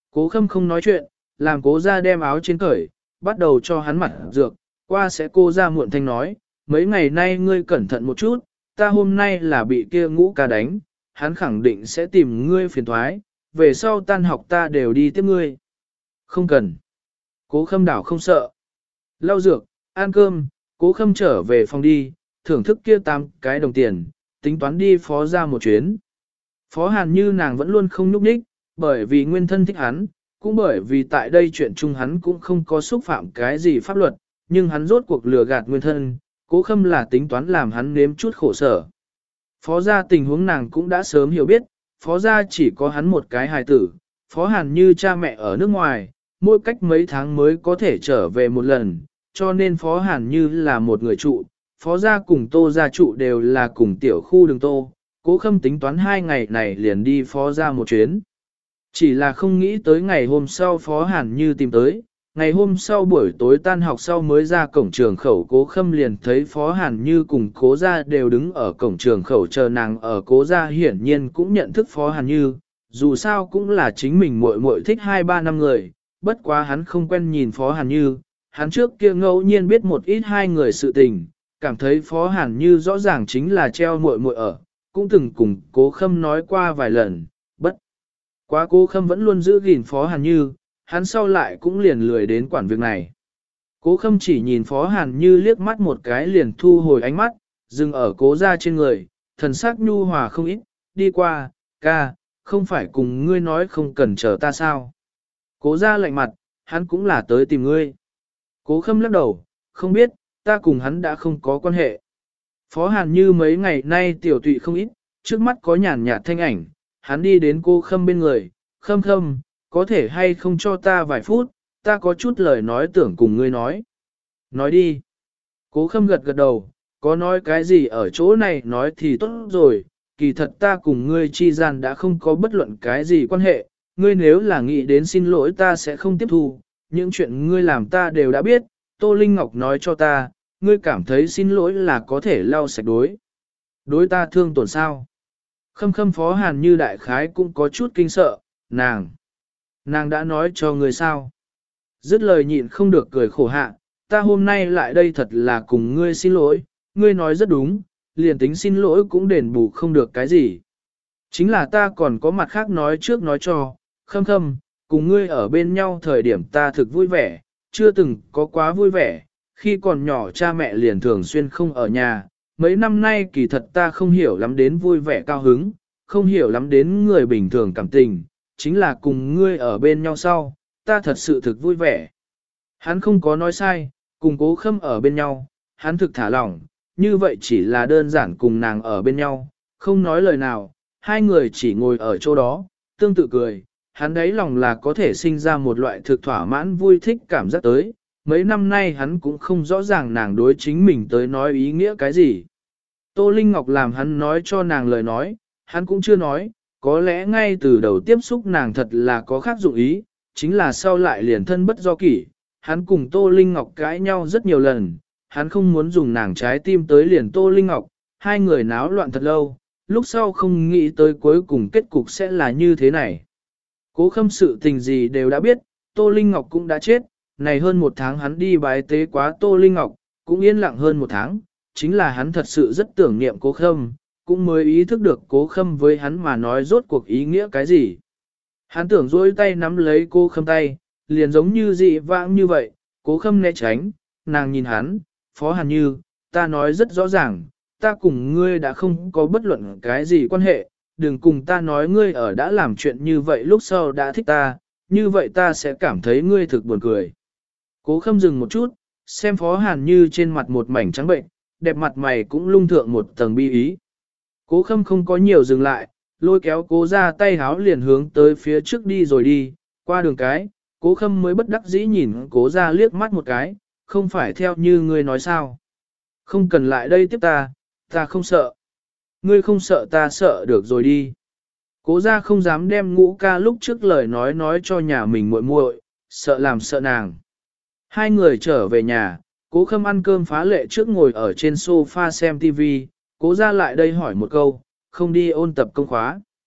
Cố Khâm không nói chuyện, làm Cố Gia đem áo trên cởi, bắt đầu cho hắn mặt dược, qua sẽ cô ra muộn thanh nói, mấy ngày nay ngươi cẩn thận một chút, ta hôm nay là bị kia Ngũ Ca đánh, hắn khẳng định sẽ tìm ngươi phiền thoái, về sau tan học ta đều đi tiếp ngươi. Không cần. Cố Khâm đảo không sợ. Lau dược, ăn cơm, Cố Khâm trở về phòng đi, thưởng thức kia 8 cái đồng tiền, tính toán đi Phó Gia một chuyến. Phó Hàn Như nàng vẫn luôn không nhúc nhích, bởi vì nguyên thân thích hắn, cũng bởi vì tại đây chuyện chung hắn cũng không có xúc phạm cái gì pháp luật, nhưng hắn rốt cuộc lừa gạt nguyên thân, Cố Khâm là tính toán làm hắn nếm chút khổ sở. Phó Gia tình huống nàng cũng đã sớm hiểu biết, Phó Gia chỉ có hắn một cái hài tử, Phó Hàn Như cha mẹ ở nước ngoài, mỗi cách mấy tháng mới có thể trở về một lần, cho nên Phó Hàn Như là một người trụ, Phó Gia cùng Tô Gia trụ đều là cùng tiểu khu đường Tô, Cố Khâm tính toán 2 ngày này liền đi Phó Gia một chuyến. Chỉ là không nghĩ tới ngày hôm sau Phó Hàn Như tìm tới, ngày hôm sau buổi tối tan học sau mới ra cổng trường khẩu Cố Khâm liền thấy Phó Hàn Như cùng Cố Gia đều đứng ở cổng trường khẩu chờ nàng ở Cố Gia hiển nhiên cũng nhận thức Phó Hàn Như, dù sao cũng là chính mình muội muội thích 2-3 năm người, bất quá hắn không quen nhìn Phó Hàn Như, hắn trước kia ngẫu nhiên biết một ít hai người sự tình, cảm thấy Phó Hàn Như rõ ràng chính là treo muội muội ở, cũng từng cùng Cố Khâm nói qua vài lần, bất quá Cố Khâm vẫn luôn giữ gìn Phó Hàn Như, hắn sau lại cũng liền lười đến quản việc này. Cố Khâm chỉ nhìn Phó Hàn Như liếc mắt một cái liền thu hồi ánh mắt, dừng ở Cố Gia trên người, thần sắc nhu hòa không ít, đi qua, ca, không phải cùng ngươi nói không cần chờ ta sao. Cố Gia lạnh mặt, hắn cũng là tới tìm ngươi. Cố Khâm lắc đầu, không biết, ta cùng hắn đã không có quan hệ. Phó Hàn Như mấy ngày nay tiểu tụy không ít, trước mắt có nhàn nhạt thanh ảnh, hắn đi đến cô Khâm bên người, Khâm Khâm, có thể hay không cho ta vài phút, ta có chút lời nói tưởng cùng ngươi nói. Nói đi. Cố Khâm gật gật đầu, có nói cái gì ở chỗ này nói thì tốt rồi, kỳ thật ta cùng ngươi chi gian đã không có bất luận cái gì quan hệ, ngươi nếu là nghĩ đến xin lỗi ta sẽ không tiếp thu, những chuyện ngươi làm ta đều đã biết, Tô Linh Ngọc nói cho ta, ngươi cảm thấy xin lỗi là có thể lau sạch đối. Đối ta thương tổn sao? Khâm Khâm Phó Hàn Như đại khái cũng có chút kinh sợ, nàng đã nói cho ngươi sao? Dứt lời nhịn không được cười khổ hạ, ta hôm nay lại đây thật là cùng ngươi xin lỗi, ngươi nói rất đúng, liền tính xin lỗi cũng đền bù không được cái gì. Chính là ta còn có mặt khác nói trước nói cho, Khâm Khâm, cùng ngươi ở bên nhau thời điểm ta thực vui vẻ, chưa từng có quá vui vẻ, khi còn nhỏ cha mẹ liền thường xuyên không ở nhà, mấy năm nay kỳ thật ta không hiểu lắm đến vui vẻ cao hứng, không hiểu lắm đến người bình thường cảm tình, chính là cùng ngươi ở bên nhau sau, ta thật sự thực vui vẻ. Hắn không có nói sai, cùng Cố Khâm ở bên nhau, hắn thực thả lỏng, như vậy chỉ là đơn giản cùng nàng ở bên nhau, không nói lời nào, hai người chỉ ngồi ở chỗ đó, tương tự cười, hắn đấy lòng là có thể sinh ra một loại thực thỏa mãn vui thích cảm giác tới, mấy năm nay hắn cũng không rõ ràng nàng đối chính mình tới nói ý nghĩa cái gì. Tô Linh Ngọc làm hắn nói cho nàng lời nói, hắn cũng chưa nói, có lẽ ngay từ đầu tiếp xúc nàng thật là có khác dụng ý, chính là sau lại liền thân bất do kỷ, hắn cùng Tô Linh Ngọc cãi nhau rất nhiều lần, hắn không muốn dùng nàng trái tim tới liền Tô Linh Ngọc, hai người náo loạn thật lâu, lúc sau không nghĩ tới cuối cùng kết cục sẽ là như thế này. Cố Khâm sự tình gì đều đã biết, Tô Linh Ngọc cũng đã chết, này hơn 1 tháng hắn đi bái tế quá Tô Linh Ngọc, cũng yên lặng hơn 1 tháng, chính là hắn thật sự rất tưởng niệm Cố Khâm, cũng mới ý thức được Cố Khâm với hắn mà nói rốt cuộc ý nghĩa cái gì. Hắn tưởng dối tay nắm lấy Cố Khâm tay, liền giống như dị vãng như vậy, Cố Khâm né tránh, nàng nhìn hắn, Phó Hàn Như, ta nói rất rõ ràng, ta cùng ngươi đã không có bất luận cái gì quan hệ, đừng cùng ta nói ngươi ở đã làm chuyện như vậy lúc sau đã thích ta, như vậy ta sẽ cảm thấy ngươi thực buồn cười. Cố Khâm dừng một chút, xem Phó Hàn Như trên mặt một mảnh trắng bệnh, đẹp mặt mày cũng lung thượng một tầng bi ý. Cố Khâm không có nhiều dừng lại, lôi kéo Cố ra tay háo liền hướng tới phía trước đi rồi đi, qua đường cái, Cố Khâm mới bất đắc dĩ nhìn Cố ra liếc mắt một cái, không phải theo như ngươi nói sao. Không cần lại đây tiếp ta không sợ. Ngươi không sợ ta sợ được rồi đi. Cố ra không dám đem Ngũ Ca lúc trước lời nói cho nhà mình muội muội, sợ làm sợ nàng. Hai người trở về nhà, Cố Khâm ăn cơm phá lệ trước ngồi ở trên sofa xem TV, Cố ra lại đây hỏi một câu, không đi ôn tập công khóa.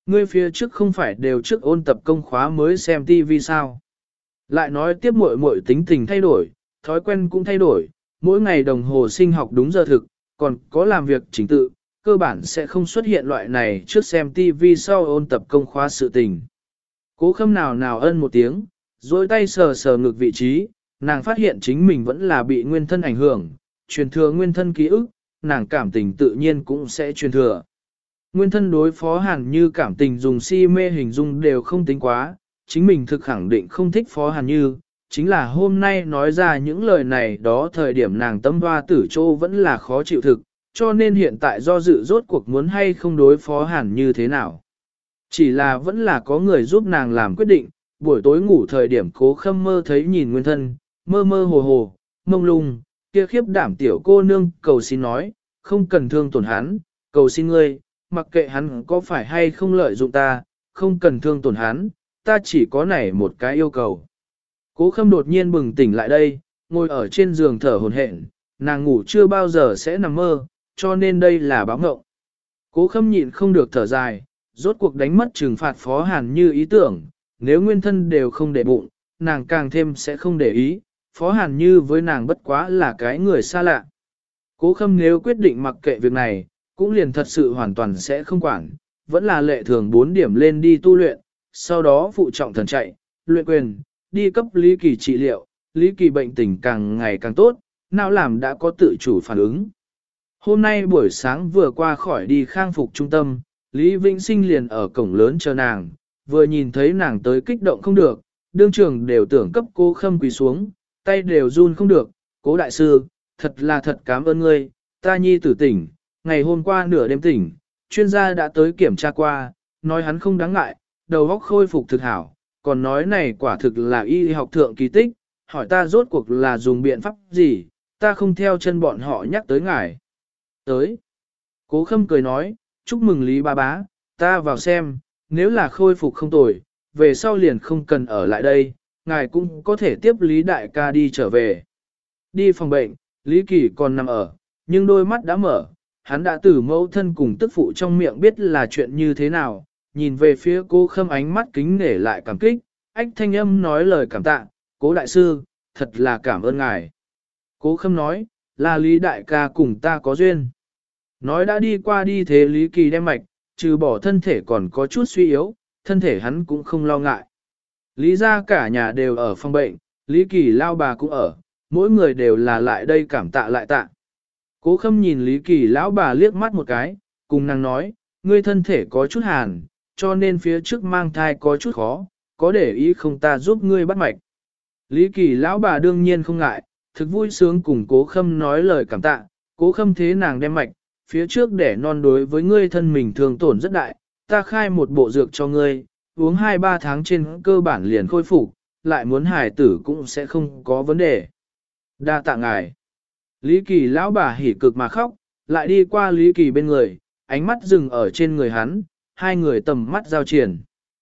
Ngươi phía trước không phải đều trước ôn tập công khóa mới xem TV sao? Lại nói tiếp muội muội tính tình thay đổi, thói quen cũng thay đổi, mỗi ngày đồng hồ sinh học đúng giờ thực, còn có làm việc chính tự, cơ bản sẽ không xuất hiện loại này trước xem TV sau ôn tập công khóa sự tình. Cố Khâm nào nào ân một tiếng, dối tay sờ sờ ngược vị trí, nàng phát hiện chính mình vẫn là bị nguyên thân ảnh hưởng, truyền thừa nguyên thân ký ức, nàng cảm tình tự nhiên cũng sẽ truyền thừa. Nguyên thân đối phó Hàn Như cảm tình dùng si mê hình dung đều không tính quá, chính mình thực khẳng định không thích phó Hàn Như, chính là hôm nay nói ra những lời này đó thời điểm nàng tâm hoa tử châu vẫn là khó chịu thực, cho nên hiện tại do dự rốt cuộc muốn hay không đối phó Hàn Như thế nào. Chỉ là vẫn là có người giúp nàng làm quyết định, buổi tối ngủ thời điểm Cố Khâm mơ thấy nhìn nguyên thân, mơ mơ hồ hồ, mông lung, kia khiếp đảm tiểu cô nương cầu xin nói, không cần thương tổn hắn, cầu xin ngươi, mặc kệ hắn có phải hay không lợi dụng ta, không cần thương tổn hắn, ta chỉ có này một cái yêu cầu. Cố Khâm đột nhiên bừng tỉnh lại đây, ngồi ở trên giường thở hổn hển, nàng ngủ chưa bao giờ sẽ nằm mơ, cho nên đây là báo ngộng. Cố Khâm nhịn không được thở dài, rốt cuộc đánh mất trừng phạt Phó Hàn Như ý tưởng, nếu nguyên thân đều không để bụng, nàng càng thêm sẽ không để ý, Phó Hàn Như với nàng bất quá là cái người xa lạ. Cố Khâm nếu quyết định mặc kệ việc này, cũng liền thật sự hoàn toàn sẽ không quản, vẫn là lệ thường 4 điểm lên đi tu luyện, sau đó phụ trọng thần chạy, luyện quyền, đi cấp Lý Kỳ trị liệu, Lý Kỳ bệnh tình càng ngày càng tốt, não làm đã có tự chủ phản ứng. Hôm nay buổi sáng vừa qua khỏi đi khang phục trung tâm, Lý Vĩnh Sinh liền ở cổng lớn chờ nàng, vừa nhìn thấy nàng tới kích động không được, đương trường đều tưởng cấp Cố Khâm quỳ xuống, tay đều run không được, Cố đại sư, thật là thật cảm ơn ngươi, ta nhi tử tỉnh, ngày hôm qua nửa đêm tỉnh, chuyên gia đã tới kiểm tra qua, nói hắn không đáng ngại, đầu óc khôi phục thực hảo, còn nói này quả thực là y học thượng kỳ tích, hỏi ta rốt cuộc là dùng biện pháp gì, ta không theo chân bọn họ nhắc tới ngài. Tới. Cố Khâm cười nói, chúc mừng Lý ba bá, ta vào xem, nếu là khôi phục không tồi, về sau liền không cần ở lại đây, ngài cũng có thể tiếp Lý đại ca đi trở về. Đi phòng bệnh, Lý Kỳ còn nằm ở, nhưng đôi mắt đã mở, hắn đã từ mẫu thân cùng tức phụ trong miệng biết là chuyện như thế nào, nhìn về phía Cố Khâm ánh mắt kính nể lại cảm kích, ách thanh âm nói lời cảm tạ, Cố đại sư, thật là cảm ơn ngài. Cố Khâm nói, là Lý đại ca cùng ta có duyên. Nói đã đi qua đi thế Lý Kỳ đem mạch, trừ bỏ thân thể còn có chút suy yếu, thân thể hắn cũng không lo ngại. Lý ra cả nhà đều ở phòng bệnh, Lý Kỳ lao bà cũng ở, mỗi người đều là lại đây cảm tạ lại tạ. Cố Khâm nhìn Lý Kỳ lão bà liếc mắt một cái, cùng nàng nói, ngươi thân thể có chút hàn, cho nên phía trước mang thai có chút khó, có để ý không ta giúp ngươi bắt mạch. Lý Kỳ lão bà đương nhiên không ngại, thực vui sướng cùng Cố Khâm nói lời cảm tạ, Cố Khâm thế nàng đem mạch, phía trước để non đối với ngươi thân mình thường tổn rất đại, ta khai một bộ dược cho ngươi, uống 2-3 tháng trên cơ bản liền khôi phục, lại muốn hài tử cũng sẽ không có vấn đề. Đa tạ ngài. Lý Kỳ lão bà hỉ cực mà khóc, lại đi qua Lý Kỳ bên người, ánh mắt dừng ở trên người hắn, hai người tầm mắt giao triển.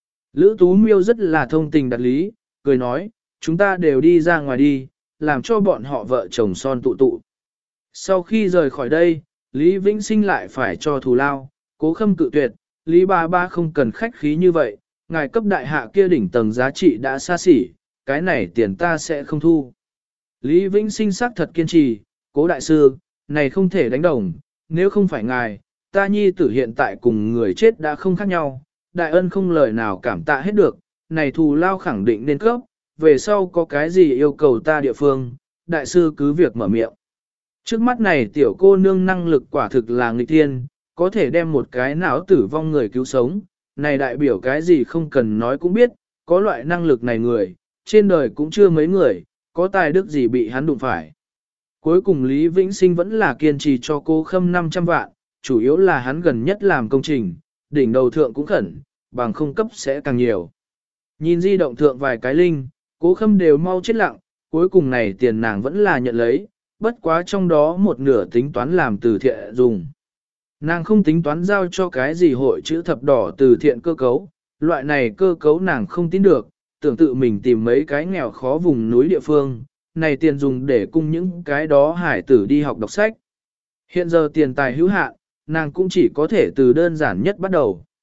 Lữ Tú Miêu rất là thông tình đặt lý, cười nói, chúng ta đều đi ra ngoài đi, làm cho bọn họ vợ chồng son tụ tụ. Sau khi rời khỏi đây, Lý Vĩnh Sinh lại phải cho thù lao, Cố Khâm cự tuyệt, Lý ba ba không cần khách khí như vậy, ngài cấp đại hạ kia đỉnh tầng giá trị đã xa xỉ, cái này tiền ta sẽ không thu. Lý Vĩnh Sinh sắc thật kiên trì, Cố đại sư, này không thể đánh đồng, nếu không phải ngài, ta nhi tử hiện tại cùng người chết đã không khác nhau, đại ân không lời nào cảm tạ hết được, này thù lao khẳng định nên cấp, về sau có cái gì yêu cầu ta địa phương, đại sư cứ việc mở miệng. Trước mắt này tiểu cô nương năng lực quả thực là nghịch thiên, có thể đem một cái não tử vong người cứu sống, này đại biểu cái gì không cần nói cũng biết, có loại năng lực này người, trên đời cũng chưa mấy người, có tài đức gì bị hắn đụng phải. Cuối cùng Lý Vĩnh Sinh vẫn là kiên trì cho Cố Khâm 500 vạn, chủ yếu là hắn gần nhất làm công trình, đỉnh đầu thượng cũng khẩn, bằng không cấp sẽ càng nhiều. Nhìn di động thượng vài cái linh, Cố Khâm đều mau chết lặng, cuối cùng này tiền nàng vẫn là nhận lấy, bất quá trong đó một nửa tính toán làm từ thiện dùng. Nàng không tính toán giao cho cái gì hội chữ thập đỏ từ thiện cơ cấu, loại này cơ cấu nàng không tin được, tưởng tự mình tìm mấy cái nghèo khó vùng núi địa phương, này tiền dùng để cung những cái đó hải tử đi học đọc sách. Hiện giờ tiền tài hữu hạn, nàng cũng chỉ có thể từ đơn giản nhất bắt đầu.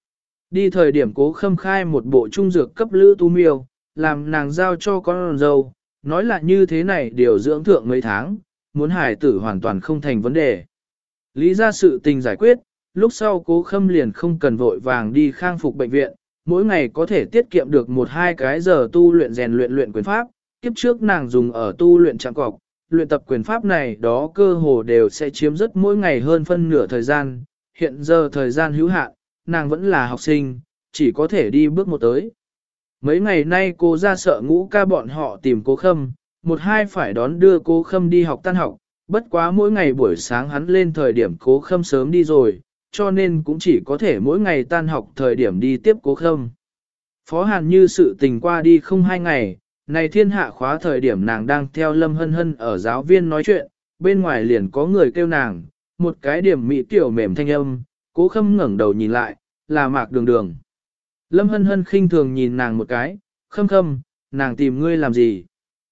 Đi thời điểm Cố Khâm khai một bộ trung dược cấp Lữ Tu Miêu, làm nàng giao cho con dâu, nói là như thế này điều dưỡng thượng mấy tháng, muốn hài tử hoàn toàn không thành vấn đề. Lý ra sự tình giải quyết, lúc sau Cố Khâm liền không cần vội vàng đi khang phục bệnh viện, mỗi ngày có thể tiết kiệm được 1-2 cái giờ tu luyện rèn luyện quyền pháp, kiếp trước nàng dùng ở tu luyện trạng cọc, luyện tập quyền pháp này đó cơ hồ đều sẽ chiếm rất mỗi ngày hơn phân nửa thời gian, hiện giờ thời gian hữu hạn, nàng vẫn là học sinh, chỉ có thể đi bước một tới. Mấy ngày nay cô ra sợ Ngũ Ca bọn họ tìm Cố Khâm, 1-2 phải đón đưa Cố Khâm đi học tan học, bất quá mỗi ngày buổi sáng hắn lên thời điểm Cố Khâm sớm đi rồi, cho nên cũng chỉ có thể mỗi ngày tan học thời điểm đi tiếp Cố Khâm. Phó Hàn Như sự tình qua đi không 2 ngày, này thiên hạ khóa thời điểm nàng đang theo Lâm Hân Hân ở giáo viên nói chuyện, bên ngoài liền có người kêu nàng, một cái điểm mỹ tiểu mềm thanh âm, Cố Khâm ngẩng đầu nhìn lại, là Mạc Đường Đường. Lâm Hân Hân khinh thường nhìn nàng một cái, Khâm Khâm, nàng tìm ngươi làm gì?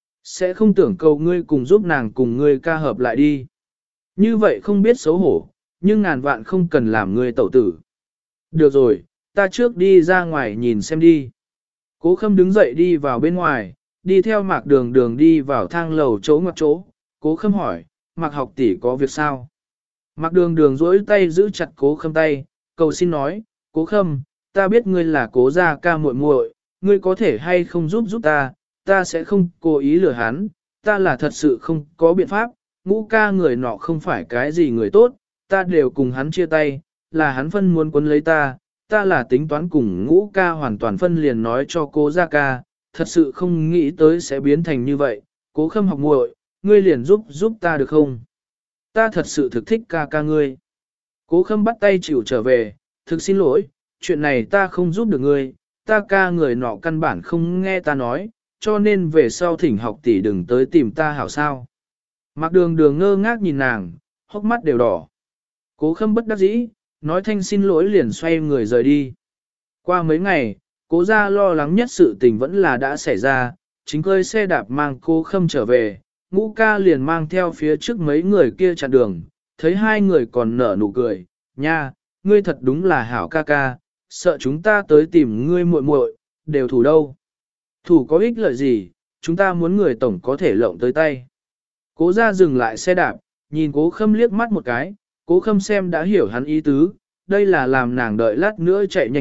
Sẽ không tưởng cầu ngươi cùng giúp nàng cùng ngươi ca hợp lại đi. Như vậy không biết xấu hổ, nhưng ngàn vạn không cần làm ngươi tẩu tử. Được rồi, ta trước đi ra ngoài nhìn xem đi. Cố Khâm đứng dậy đi vào bên ngoài, đi theo Mạc Đường Đường đi vào thang lầu chỗ ngoặc chỗ. Cố Khâm hỏi, Mạc học tỷ có việc sao? Mạc Đường Đường duỗi tay giữ chặt Cố Khâm tay, cầu xin nói, Cố Khâm, ta biết ngươi là Cố gia ca muội muội, ngươi có thể hay không giúp ta sẽ không cố ý lừa hắn, ta là thật sự không có biện pháp, Ngũ ca người nọ không phải cái gì người tốt, ta đều cùng hắn chia tay, là hắn phân muốn quấn lấy ta là tính toán cùng Ngũ ca hoàn toàn phân liền nói cho Cố gia ca, thật sự không nghĩ tới sẽ biến thành như vậy, Cố Khâm học muội, ngươi liền giúp ta được không? Ta thật sự thực thích ca ngươi. Cố Khâm bắt tay chịu trở về, thực xin lỗi, chuyện này ta không giúp được ngươi, ta ca người nọ căn bản không nghe ta nói, cho nên về sau thỉnh học tỷ đừng tới tìm ta hảo sao. Mạc Đường Đường ngơ ngác nhìn nàng, hốc mắt đều đỏ. Cố Khâm bất đắc dĩ, nói thanh xin lỗi liền xoay người rời đi. Qua mấy ngày, Cố gia lo lắng nhất sự tình vẫn là đã xảy ra, chính cơi xe đạp mang Cố Khâm trở về, Ngũ ca liền mang theo phía trước mấy người kia chặn đường, thấy hai người còn nở nụ cười, nha, ngươi thật đúng là hảo ca ca, sợ chúng ta tới tìm ngươi muội muội, đều thủ đâu. Thủ có ích lợi gì, chúng ta muốn người tổng có thể lộng tới tay. Cố gia dừng lại xe đạp, nhìn Cố Khâm liếc mắt một cái, Cố Khâm xem đã hiểu hắn ý tứ, đây là làm nàng đợi lát nữa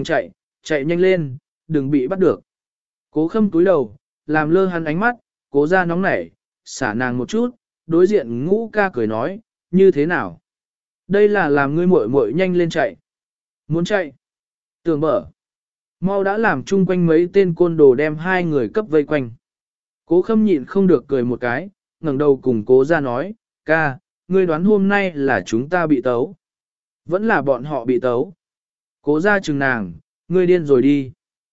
chạy nhanh lên, đừng bị bắt được. Cố Khâm cúi đầu, làm lơ hắn ánh mắt, Cố gia nóng nảy, xả nàng một chút, đối diện Ngũ ca cười nói, như thế nào? Đây là làm ngươi muội muội nhanh lên chạy. Muốn chạy? Tưởng mở. Mau đã làm chung quanh mấy tên côn đồ đem hai người cấp vây quanh. Cố Khâm nhịn không được cười một cái, ngẩng đầu cùng Cố gia nói, ca, ngươi đoán hôm nay là chúng ta bị tấu. Vẫn là bọn họ bị tấu. Cố gia chừng nàng, ngươi điên rồi đi.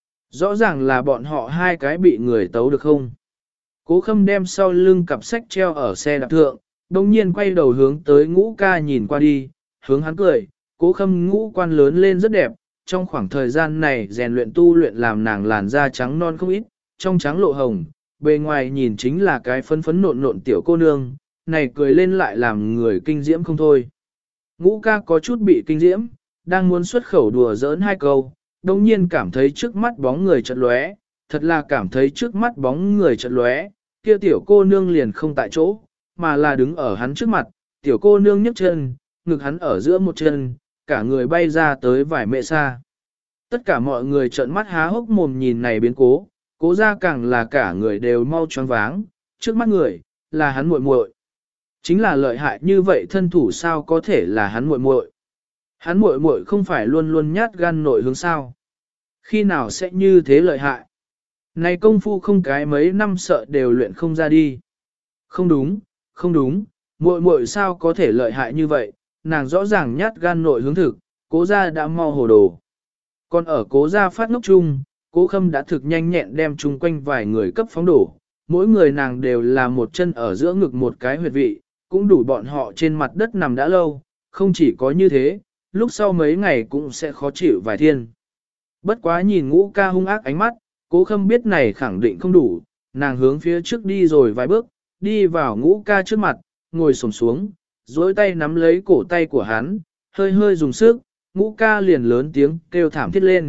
Rõ ràng là bọn họ hai cái bị người tấu được không? Cố Khâm đem sau lưng cặp sách treo ở xe đạp thượng, đồng nhiên quay đầu hướng tới Ngũ ca nhìn qua đi, hướng hắn cười, Cố Khâm ngũ quan lớn lên rất đẹp, trong khoảng thời gian này rèn luyện tu luyện làm nàng làn da trắng non không ít, trong trắng lộ hồng, bề ngoài nhìn chính là cái phấn phấn nộn nộn tiểu cô nương, này cười lên lại làm người kinh diễm không thôi. Ngũ ca có chút bị kinh diễm, đang muốn xuất khẩu đùa giỡn hai câu, đồng nhiên cảm thấy trước mắt bóng người chợt lóe, thật là cảm thấy trước mắt bóng người chợt lóe, kia tiểu cô nương liền không tại chỗ, mà là đứng ở hắn trước mặt, tiểu cô nương nhấc chân, ngực hắn ở giữa một chân, cả người bay ra tới vài mệ xa. Tất cả mọi người trợn mắt há hốc mồm nhìn này biến cố, Cố gia càng là cả người đều mau choáng váng, trước mắt người, là hắn muội muội. Chính là lợi hại như vậy thân thủ sao có thể là hắn muội muội? Hắn muội muội không phải luôn luôn nhát gan nội hướng sao? Khi nào sẽ như thế lợi hại? Này công phu không cái mấy năm sợ đều luyện không ra đi. Không đúng, muội muội sao có thể lợi hại như vậy, nàng rõ ràng nhát gan nội hướng thực, Cố gia đã mau hồ đồ. Còn ở Cố gia phát ngốc chung, Cố Khâm đã thực nhanh nhẹn đem chung quanh vài người cấp phóng đổ, mỗi người nàng đều là một chân ở giữa ngực một cái huyệt vị, cũng đủ bọn họ trên mặt đất nằm đã lâu, không chỉ có như thế, lúc sau mấy ngày cũng sẽ khó chịu vài thiên. Bất quá nhìn Ngũ ca hung ác ánh mắt, Cố Khâm biết này khẳng định không đủ, nàng hướng phía trước đi rồi vài bước, đi vào Ngũ ca trước mặt, ngồi xổm xuống, duỗi tay nắm lấy cổ tay của hắn, hơi hơi dùng sức, Ngũ ca liền lớn tiếng kêu thảm thiết lên,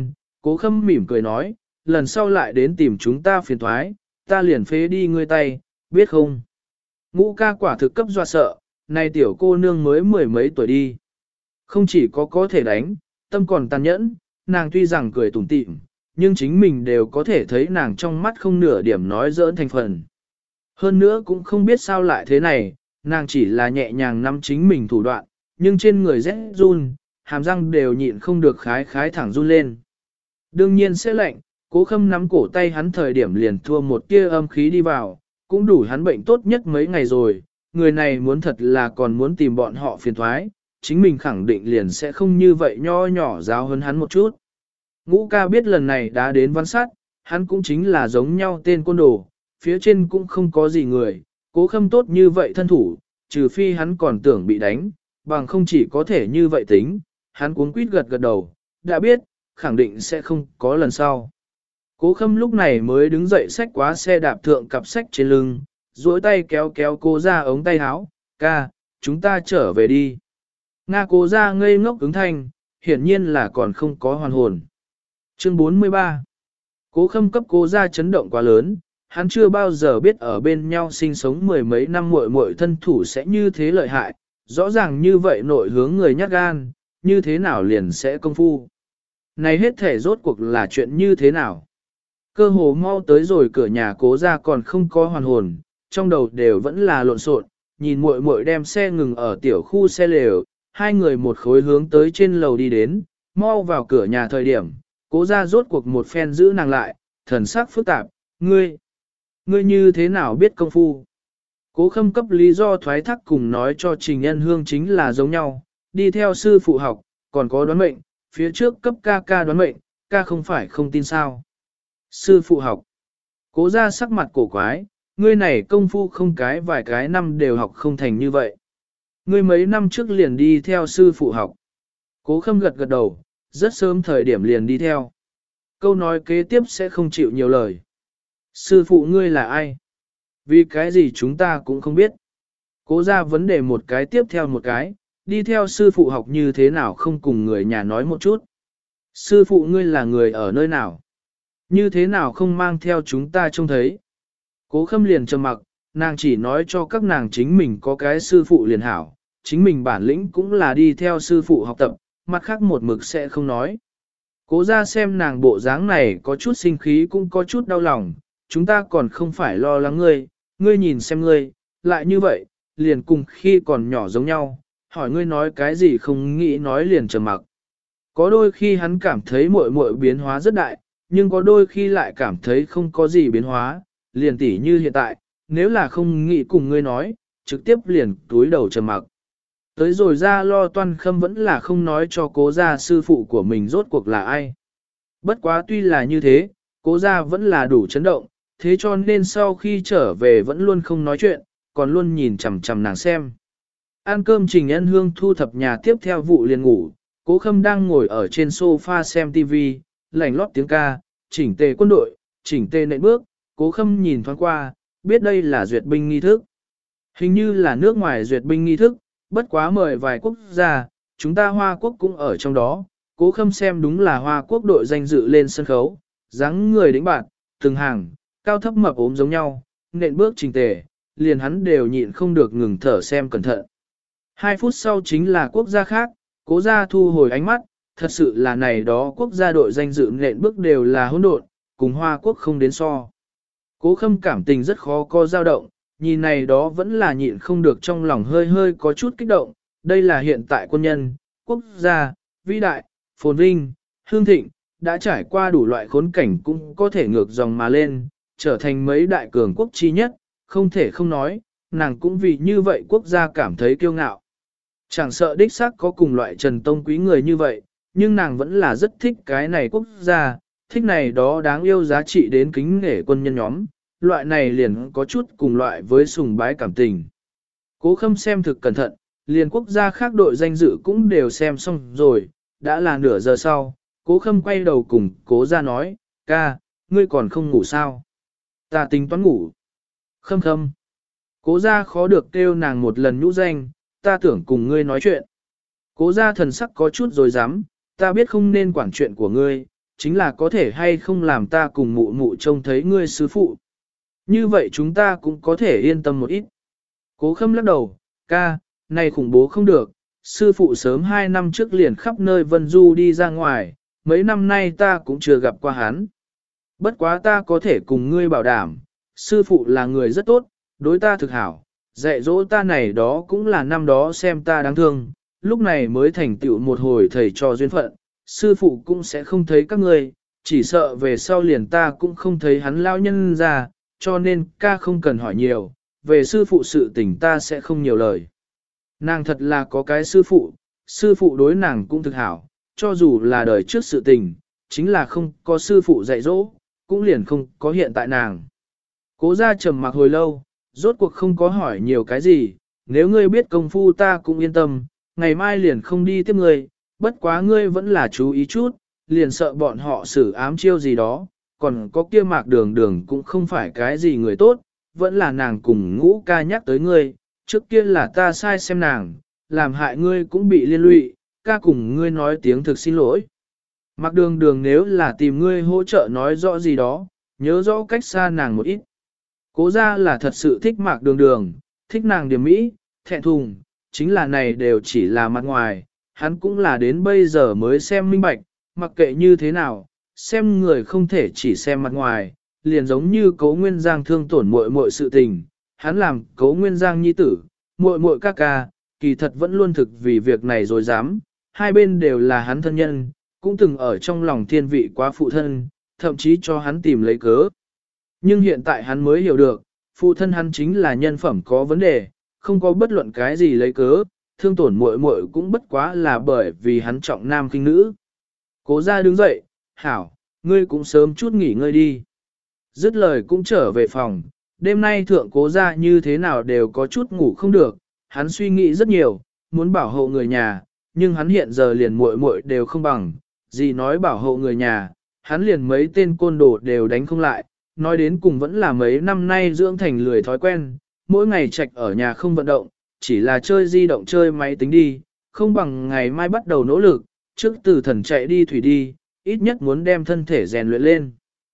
Cố Khâm mỉm cười nói, lần sau lại đến tìm chúng ta phiền thoái, ta liền phế đi ngươi tay, biết không? Ngũ ca quả thực cấp dọa sợ, này tiểu cô nương mới mười mấy tuổi đi. Không chỉ có thể đánh, tâm còn tàn nhẫn, nàng tuy rằng cười tủm tỉm, nhưng chính mình đều có thể thấy nàng trong mắt không nửa điểm nói giỡn thành phần. Hơn nữa cũng không biết sao lại thế này, nàng chỉ là nhẹ nhàng nắm chính mình thủ đoạn, nhưng trên người rét run, hàm răng đều nhịn không được khái khái thẳng run lên. Đương nhiên sẽ lạnh, Cố Khâm nắm cổ tay hắn thời điểm liền thua một tia âm khí đi vào, cũng đủ hắn bệnh tốt nhất mấy ngày rồi, người này muốn thật là còn muốn tìm bọn họ phiền thoái, chính mình khẳng định liền sẽ không như vậy nho nhỏ giáo hơn hắn một chút. Ngũ ca biết lần này đã đến văn sát, hắn cũng chính là giống nhau tên côn đồ, phía trên cũng không có gì người, Cố Khâm tốt như vậy thân thủ, trừ phi hắn còn tưởng bị đánh, bằng không chỉ có thể như vậy tính, hắn cuống quýt gật gật đầu, đã biết, khẳng định sẽ không có lần sau. Cố Khâm lúc này mới đứng dậy xách quá xe đạp thượng cặp sách trên lưng, duỗi tay kéo kéo cô ra ống tay áo, ca, chúng ta trở về đi. Nga cố ra ngây ngốc ứng thanh, hiển nhiên là còn không có hoàn hồn. Chương 43 Cố Khâm cấp cố ra chấn động quá lớn, hắn chưa bao giờ biết ở bên nhau sinh sống mười mấy năm muội muội thân thủ sẽ như thế lợi hại, rõ ràng như vậy nội hướng người nhát gan, như thế nào liền sẽ công phu. Này hết thể rốt cuộc là chuyện như thế nào? Cơ hồ mau tới rồi cửa nhà cố ra còn không có hoàn hồn, trong đầu đều vẫn là lộn xộn, nhìn muội muội đem xe ngừng ở tiểu khu xe lều, hai người một khối hướng tới trên lầu đi đến, mau vào cửa nhà thời điểm, cố ra rốt cuộc một phen giữ nàng lại, thần sắc phức tạp, ngươi như thế nào biết công phu? Cố Khâm cấp lý do thoái thác cùng nói cho Trình Nhân Hương chính là giống nhau, đi theo sư phụ học, còn có đoán mệnh, phía trước cấp ca đoán mệnh, ca không phải không tin sao. Sư phụ học. Cố ra sắc mặt cổ quái, ngươi này công phu không cái vài cái năm đều học không thành như vậy. Ngươi mấy năm trước liền đi theo sư phụ học. Cố Khâm gật gật đầu, rất sớm thời điểm liền đi theo. Câu nói kế tiếp sẽ không chịu nhiều lời. Sư phụ ngươi là ai? Vì cái gì chúng ta cũng không biết. Cố ra vấn đề một cái tiếp theo một cái, đi theo sư phụ học như thế nào không cùng người nhà nói một chút. Sư phụ ngươi là người ở nơi nào? Như thế nào không mang theo chúng ta trông thấy? Cố Khâm liền trầm mặc, nàng chỉ nói cho các nàng chính mình có cái sư phụ liền hảo, chính mình bản lĩnh cũng là đi theo sư phụ học tập, mặt khác một mực sẽ không nói. Cố ra xem nàng bộ dáng này có chút sinh khí cũng có chút đau lòng, chúng ta còn không phải lo lắng ngươi, ngươi nhìn xem ngươi, lại như vậy, liền cùng khi còn nhỏ giống nhau, hỏi ngươi nói cái gì không nghĩ nói liền trầm mặc. Có đôi khi hắn cảm thấy muội muội biến hóa rất đại, nhưng có đôi khi lại cảm thấy không có gì biến hóa, liền tỉ như hiện tại, nếu là không nghĩ cùng ngươi nói, trực tiếp liền túi đầu trầm mặc. Tới rồi ra lo toan khâm vẫn là không nói cho cố gia sư phụ của mình rốt cuộc là ai. Bất quá tuy là như thế, cố gia vẫn là đủ chấn động, thế cho nên sau khi trở về vẫn luôn không nói chuyện, còn luôn nhìn chằm chằm nàng xem. Ăn cơm Trình Ân Hương thu thập nhà tiếp theo vụ liền ngủ, Cố Khâm đang ngồi ở trên sofa xem TV, lảnh lót tiếng ca, chỉnh tề quân đội, chỉnh tề nện bước, Cố Khâm nhìn thoáng qua, biết đây là duyệt binh nghi thức. Hình như là nước ngoài duyệt binh nghi thức, bất quá mời vài quốc gia, chúng ta Hoa Quốc cũng ở trong đó, Cố Khâm xem đúng là Hoa Quốc đội danh dự lên sân khấu, dáng người đĩnh bạn, từng hàng, cao thấp mập ốm giống nhau, nện bước chỉnh tề, liền hắn đều nhịn không được ngừng thở xem cẩn thận. 2 phút sau chính là quốc gia khác, Cố gia thu hồi ánh mắt, thật sự là này đó quốc gia đội danh dự nện bước đều là hỗn độn, cùng Hoa Quốc không đến so. Cố Khâm cảm tình rất khó có dao động, nhìn này đó vẫn là nhịn không được trong lòng hơi hơi có chút kích động, đây là hiện tại quân nhân, quốc gia, vĩ đại, phồn vinh, hương thịnh, đã trải qua đủ loại khốn cảnh cũng có thể ngược dòng mà lên, trở thành mấy đại cường quốc chi nhất, không thể không nói, nàng cũng vì như vậy quốc gia cảm thấy kiêu ngạo. Chẳng sợ đích xác có cùng loại Trần Tông quý người như vậy, nhưng nàng vẫn là rất thích cái này quốc gia, thích này đó đáng yêu giá trị đến kính nể quân nhân nhóm, loại này liền có chút cùng loại với sùng bái cảm tình. Cố Khâm xem thực cẩn thận, liền quốc gia khác đội danh dự cũng đều xem xong rồi, đã là nửa giờ sau, Cố Khâm quay đầu cùng Cố gia nói, ca, ngươi còn không ngủ sao? Ta tính toán ngủ. Khâm Khâm. Cố gia khó được kêu nàng một lần nhũ danh, ta tưởng cùng ngươi nói chuyện. Cố gia thần sắc có chút rồi dám, ta biết không nên quản chuyện của ngươi, chính là có thể hay không làm ta cùng mụ mụ trông thấy ngươi sư phụ. Như vậy chúng ta cũng có thể yên tâm một ít. Cố Khâm lắc đầu, ca, này khủng bố không được, sư phụ sớm 2 năm trước liền khắp nơi vân du đi ra ngoài, mấy năm nay ta cũng chưa gặp qua hắn. Bất quá ta có thể cùng ngươi bảo đảm, sư phụ là người rất tốt, đối ta thực hảo, dạy dỗ ta này đó cũng là năm đó xem ta đáng thương, lúc này mới thành tựu một hồi thầy trò duyên phận, sư phụ cũng sẽ không thấy các ngươi, chỉ sợ về sau liền ta cũng không thấy hắn lao nhân ra, cho nên ca không cần hỏi nhiều, về sư phụ sự tình ta sẽ không nhiều lời. Nàng thật là có cái sư phụ đối nàng cũng thực hảo, cho dù là đời trước sự tình, chính là không có sư phụ dạy dỗ, cũng liền không có hiện tại nàng. Cố gia trầm mặc hồi lâu, rốt cuộc không có hỏi nhiều cái gì, nếu ngươi biết công phu ta cũng yên tâm, ngày mai liền không đi tiếp ngươi, bất quá ngươi vẫn là chú ý chút, liền sợ bọn họ xử ám chiêu gì đó, còn có kia Mạc Đường Đường cũng không phải cái gì người tốt, vẫn là nàng cùng Ngũ ca nhắc tới ngươi, trước kia là ta sai xem nàng, làm hại ngươi cũng bị liên lụy, ca cùng ngươi nói tiếng thực xin lỗi. Mạc Đường Đường nếu là tìm ngươi hỗ trợ nói rõ gì đó, nhớ rõ cách xa nàng một ít. Cố ra là thật sự thích Mạc Đường Đường, thích nàng điểm mỹ, thẹn thùng, chính là này đều chỉ là mặt ngoài, hắn cũng là đến bây giờ mới xem minh bạch, mặc kệ như thế nào, xem người không thể chỉ xem mặt ngoài, liền giống như Cố Nguyên Giang thương tổn muội muội sự tình, hắn làm Cố Nguyên Giang nhi tử, muội muội ca ca, kỳ thật vẫn luôn thực vì việc này rồi dám, hai bên đều là hắn thân nhân, cũng từng ở trong lòng thiên vị quá phụ thân, thậm chí cho hắn tìm lấy cớ. Nhưng hiện tại hắn mới hiểu được, phụ thân hắn chính là nhân phẩm có vấn đề, không có bất luận cái gì lấy cớ, thương tổn muội muội cũng bất quá là bởi vì hắn trọng nam khinh nữ. Cố gia đứng dậy, hảo, ngươi cũng sớm chút nghỉ ngơi đi. Dứt lời cũng trở về phòng, đêm nay thượng cố gia như thế nào đều có chút ngủ không được, hắn suy nghĩ rất nhiều, muốn bảo hộ người nhà, nhưng hắn hiện giờ liền muội muội đều không bằng, gì nói bảo hộ người nhà, hắn liền mấy tên côn đồ đều đánh không lại, nói đến cùng vẫn là mấy năm nay dưỡng thành lười thói quen, mỗi ngày trạch ở nhà không vận động, chỉ là chơi di động chơi máy tính đi, không bằng ngày mai bắt đầu nỗ lực, trước từ thần chạy đi thủy đi, ít nhất muốn đem thân thể rèn luyện lên.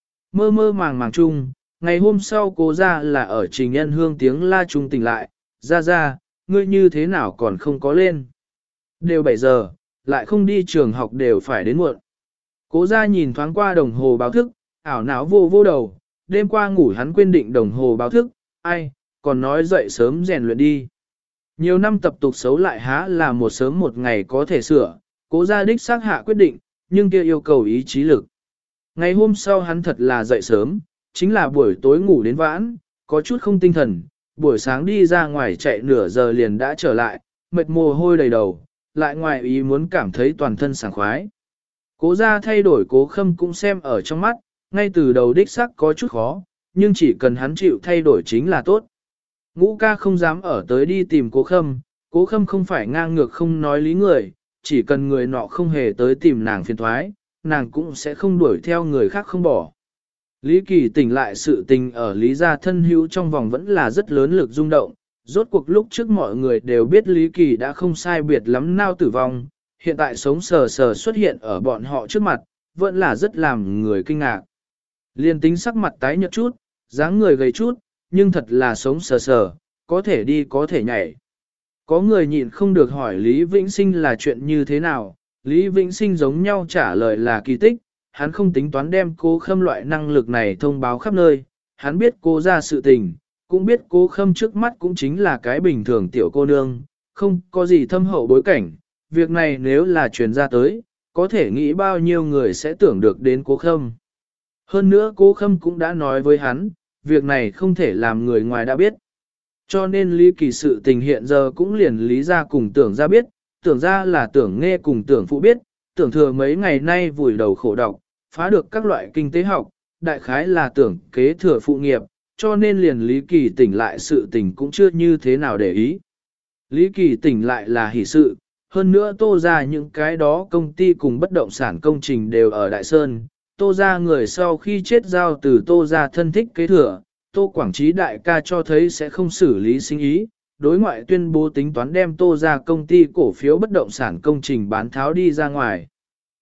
Mơ mơ màng màng chung, ngày hôm sau cố ra là ở Trình Nhân Hương tiếng la trung tỉnh lại, ra, ngươi như thế nào còn không có lên. Đều 7 giờ, lại không đi trường học đều phải đến muộn. Cố ra nhìn thoáng qua đồng hồ báo thức, ảo não vô đầu, đêm qua ngủ hắn quên định đồng hồ báo thức, ai, còn nói dậy sớm rèn luyện đi. Nhiều năm tập tục xấu lại há là một sớm một ngày có thể sửa, cố ra đích xác hạ quyết định, nhưng kia yêu cầu ý chí lực. Ngày hôm sau hắn thật là dậy sớm, chính là buổi tối ngủ đến vãn, có chút không tinh thần, buổi sáng đi ra ngoài chạy nửa giờ liền đã trở lại, mệt mồ hôi đầy đầu, lại ngoài ý muốn cảm thấy toàn thân sảng khoái. Cố ra thay đổi Cố Khâm cũng xem ở trong mắt, ngay từ đầu đích sắc có chút khó, nhưng chỉ cần hắn chịu thay đổi chính là tốt. Ngũ ca không dám ở tới đi tìm Cố Khâm không phải ngang ngược không nói lý người, chỉ cần người nọ không hề tới tìm nàng phiền thoái, nàng cũng sẽ không đuổi theo người khác không bỏ. Lý Kỳ tỉnh lại sự tình ở Lý gia thân hữu trong vòng vẫn là rất lớn lực rung động, rốt cuộc lúc trước mọi người đều biết Lý Kỳ đã không sai biệt lắm nao tử vong, hiện tại sống sờ sờ xuất hiện ở bọn họ trước mặt, vẫn là rất làm người kinh ngạc. Liên tính sắc mặt tái nhợt chút, dáng người gầy chút, nhưng thật là sống sờ sờ, có thể đi có thể nhảy. Có người nhịn không được hỏi Lý Vĩnh Sinh là chuyện như thế nào, Lý Vĩnh Sinh giống nhau trả lời là kỳ tích, hắn không tính toán đem Cố Khâm loại năng lực này thông báo khắp nơi, hắn biết Cố ra sự tình, cũng biết Cố Khâm trước mắt cũng chính là cái bình thường tiểu cô nương, không có gì thâm hậu bối cảnh, việc này nếu là truyền ra tới, có thể nghĩ bao nhiêu người sẽ tưởng được đến Cố Khâm. Hơn nữa Cố Khâm cũng đã nói với hắn, việc này không thể làm người ngoài đã biết. Cho nên Lý Kỳ sự tình hiện giờ cũng liền Lý ra cùng tưởng ra biết, tưởng ra là tưởng nghe cùng tưởng phụ biết, tưởng thừa mấy ngày nay vùi đầu khổ đọc, phá được các loại kinh tế học, đại khái là tưởng kế thừa phụ nghiệp, cho nên liền Lý Kỳ tỉnh lại sự tình cũng chưa như thế nào để ý. Lý Kỳ tỉnh lại là hỷ sự, hơn nữa Tô ra những cái đó công ty cùng bất động sản công trình đều ở Đại Sơn, Tô ra người sau khi chết giao từ Tô ra thân thích kế thừa, Tô Quảng Trí đại ca cho thấy sẽ không xử lý sinh ý, đối ngoại tuyên bố tính toán đem Tô ra công ty cổ phiếu bất động sản công trình bán tháo đi ra ngoài.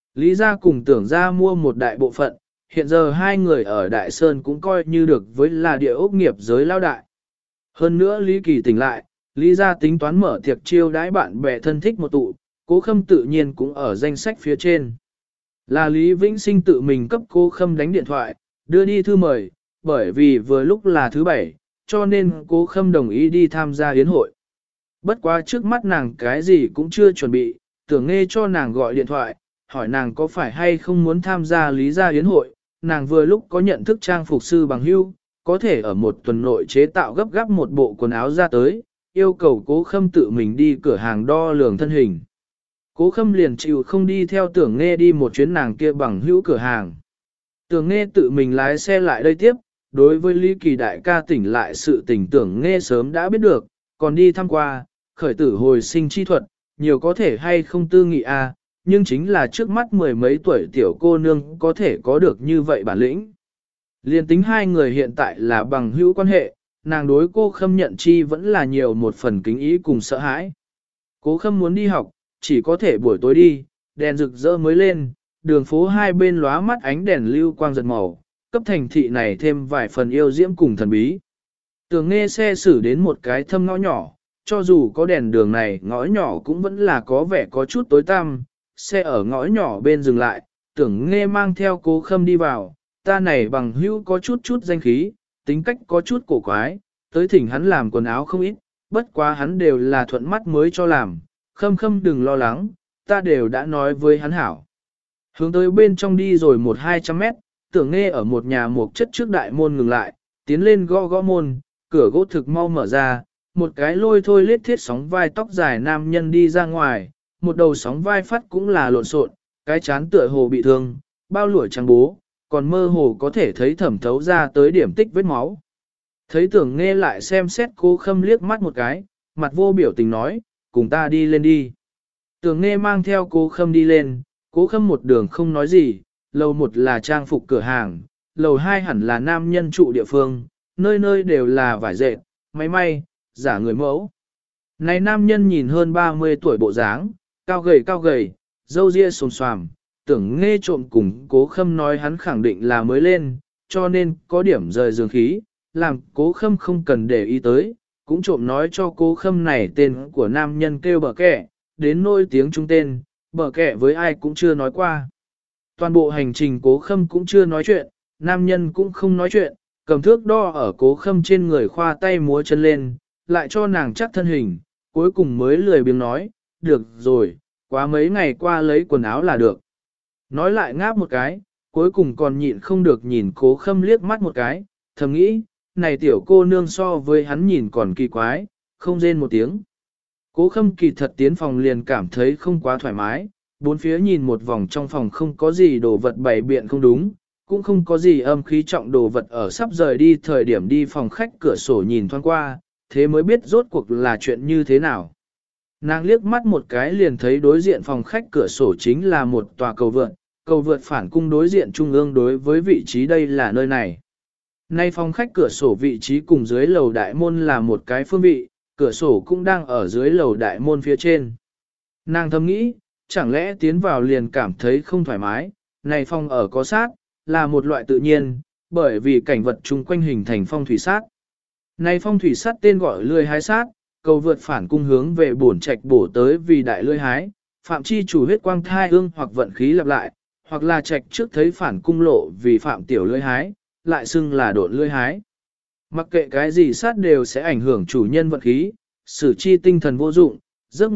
Lý gia cùng Tưởng gia mua một đại bộ phận, hiện giờ hai người ở Đại Sơn cũng coi như được với là địa ốc nghiệp giới lao đại. Hơn nữa Lý Kỳ tỉnh lại, Lý gia tính toán mở tiệc chiêu đãi bạn bè thân thích một tụ, Cố Khâm tự nhiên cũng ở danh sách phía trên. Là Lý Vĩnh Sinh tự mình cấp Cố Khâm đánh điện thoại, đưa đi thư mời, bởi vì vừa lúc là thứ bảy, cho nên Cố Khâm đồng ý đi tham gia yến hội. Bất quá trước mắt nàng cái gì cũng chưa chuẩn bị, Tưởng Nghe cho nàng gọi điện thoại, hỏi nàng có phải hay không muốn tham gia Lý gia yến hội, nàng vừa lúc có nhận thức trang phục sư bằng hưu, có thể ở một tuần nội chế tạo gấp gáp một bộ quần áo ra tới, yêu cầu Cố Khâm tự mình đi cửa hàng đo lường thân hình. Cố Khâm liền chịu không đi theo Tưởng Nghe đi một chuyến nàng kia bằng hữu cửa hàng. Tưởng Nghe tự mình lái xe lại đây tiếp, đối với Lý Kỳ đại ca tỉnh lại sự tình Tưởng Nghe sớm đã biết được, còn đi thăm qua, khởi tử hồi sinh chi thuật, nhiều có thể hay không tư nghị a, nhưng chính là trước mắt mười mấy tuổi tiểu cô nương có thể có được như vậy bản lĩnh. Liên tính hai người hiện tại là bằng hữu quan hệ, nàng đối cô Khâm nhận chi vẫn là nhiều một phần kính ý cùng sợ hãi. Cố Khâm muốn đi học, chỉ có thể buổi tối đi, đèn rực rỡ mới lên, đường phố hai bên lóa mắt ánh đèn lưu quang giật màu, cấp thành thị này thêm vài phần yêu diễm cùng thần bí. Tưởng Nghe xe xử đến một cái thâm ngõ nhỏ, cho dù có đèn đường này ngõ nhỏ cũng vẫn là có vẻ có chút tối tăm, xe ở ngõ nhỏ bên dừng lại, Tưởng Nghe mang theo Cố Khâm đi vào, ta này bằng hữu có chút danh khí, tính cách có chút cổ quái, tới thỉnh hắn làm quần áo không ít, bất quá hắn đều là thuận mắt mới cho làm, Khâm đừng lo lắng, ta đều đã nói với hắn hảo. Hướng tới bên trong đi rồi 1-200 mét, Tưởng Nghe ở một nhà mộc chất trước đại môn ngừng lại, tiến lên gõ gõ môn, cửa gỗ thực mau mở ra, một cái lôi thôi lết thiết sóng vai tóc dài nam nhân đi ra ngoài, một đầu sóng vai phát cũng là lộn xộn, cái chán tựa hồ bị thương, bao lụa trắng bố, còn mơ hồ có thể thấy thẩm thấu ra tới điểm tích vết máu. Thấy Tưởng Nghe lại xem xét Cố Khâm liếc mắt một cái, mặt vô biểu tình nói, cùng ta đi lên đi. Tưởng Nghe mang theo Cố Khâm đi lên, Cố Khâm một đường không nói gì, lầu một là trang phục cửa hàng, lầu hai hẳn là nam nhân trụ địa phương, nơi nơi đều là vải dệt, máy may, giả người mẫu. Này nam nhân nhìn hơn 30 tuổi bộ dáng, cao gầy, râu ria xồm xoàm, Tưởng Nghe trộm cùng Cố Khâm nói hắn khẳng định là mới lên, cho nên có điểm rời giường khí, làm Cố Khâm không cần để ý tới, cũng trộm nói cho Cố Khâm này tên của nam nhân kêu Bờ Kẹ, đến nôi tiếng trung tên, Bờ Kẹ với ai cũng chưa nói qua. Toàn bộ hành trình Cố Khâm cũng chưa nói chuyện, nam nhân cũng không nói chuyện, cầm thước đo ở Cố Khâm trên người khoa tay múa chân lên, lại cho nàng chắc thân hình, cuối cùng mới lười biếng nói, được rồi, quá mấy ngày qua lấy quần áo là được. Nói lại ngáp một cái, cuối cùng còn nhịn không được nhìn Cố Khâm liếc mắt một cái, thầm nghĩ, này tiểu cô nương so với hắn nhìn còn kỳ quái, không rên một tiếng. Cố Khâm kỳ thật tiến phòng liền cảm thấy không quá thoải mái, bốn phía nhìn một vòng trong phòng không có gì đồ vật bày biện không đúng, cũng không có gì âm khí trọng đồ vật ở sắp rời đi thời điểm đi phòng khách cửa sổ nhìn thoáng qua, thế mới biết rốt cuộc là chuyện như thế nào. Nàng liếc mắt một cái liền thấy đối diện phòng khách cửa sổ chính là một tòa cầu vượt phản cung đối diện trung ương đối với vị trí đây là nơi này. Nay phòng khách cửa sổ vị trí cùng dưới lầu đại môn là một cái phương vị, cửa sổ cũng đang ở dưới lầu đại môn phía trên. Nàng thầm nghĩ, chẳng lẽ tiến vào liền cảm thấy không thoải mái, này phòng ở có sát, là một loại tự nhiên, bởi vì cảnh vật chung quanh hình thành phong thủy sát. Này phong thủy sát tên gọi lươi hái sát, cầu vượt phản cung hướng về bổn trạch bổ tới vì đại lươi hái, phạm chi chủ huyết quang thai ương hoặc vận khí lặp lại, hoặc là trạch trước thấy phản cung lộ vì phạm tiểu lươi hái, lại xưng là độn lươi hái. Mặc kệ cái gì sát đều sẽ ảnh hưởng chủ nhân vận khí, sử chi tinh thần vô dụng, giấc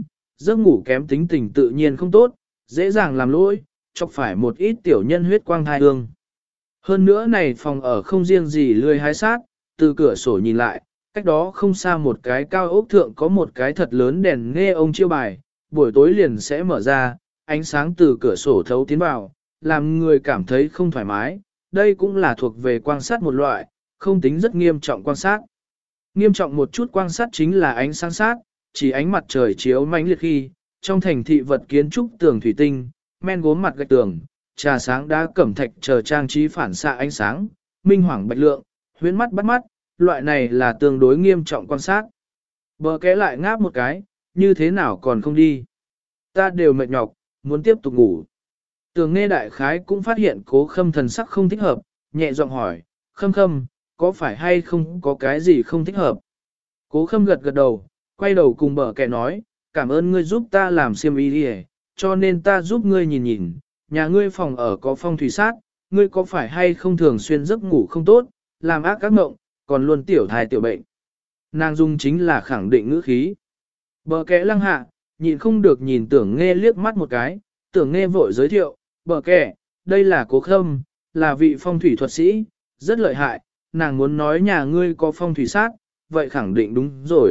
ngủ kém tính tình tự nhiên không tốt, dễ dàng làm lỗi, chọc phải một ít tiểu nhân huyết quang thai ương. Hơn nữa này phòng ở không riêng gì lươi hái sát, từ cửa sổ nhìn lại, cách đó không xa một cái cao ốc thượng có một cái thật lớn đèn nghe ông chiêu bài, buổi tối liền sẽ mở ra, ánh sáng từ cửa sổ thấu tiến vào, làm người cảm thấy không thoải mái, đây cũng là thuộc về quan sát một loại, không tính rất nghiêm trọng quan sát. Nghiêm trọng một chút quan sát chính là ánh sáng sát, chỉ ánh mặt trời chiếu mãnh liệt khi, trong thành thị vật kiến trúc tường thủy tinh, men gốm mặt gạch tường, trà sáng đá cẩm thạch chờ trang trí phản xạ ánh sáng, minh hoàng bạch lượng, huyễn mắt bắt mắt, loại này là tương đối nghiêm trọng quan sát. Bờ Kẽ lại ngáp một cái, như thế nào còn không đi. Ta đều mệt nhọc, muốn tiếp tục ngủ. Tưởng nghe đại khái cũng phát hiện cố khâm thần sắc không thích hợp, nhẹ giọng hỏi, khâm khâm, có phải hay không có cái gì không thích hợp? Cố khâm gật gật đầu, quay đầu cùng bờ kẻ nói, cảm ơn ngươi giúp ta làm xiêm y đi, cho nên ta giúp ngươi nhìn nhìn, nhà ngươi phòng ở có phong thủy sát, ngươi có phải hay không thường xuyên giấc ngủ không tốt, làm ác các mộng, còn luôn tiểu thai tiểu bệnh. Nàng dung chính là khẳng định ngữ khí. Bờ kẻ lăng hạ, nhịn không được nhìn tưởng nghe liếc mắt một cái, tưởng nghe vội giới thiệu, bờ kẻ, đây là cố khâm, là vị phong thủy thuật sĩ, rất lợi hại, nàng muốn nói nhà ngươi có phong thủy sát, vậy khẳng định đúng rồi.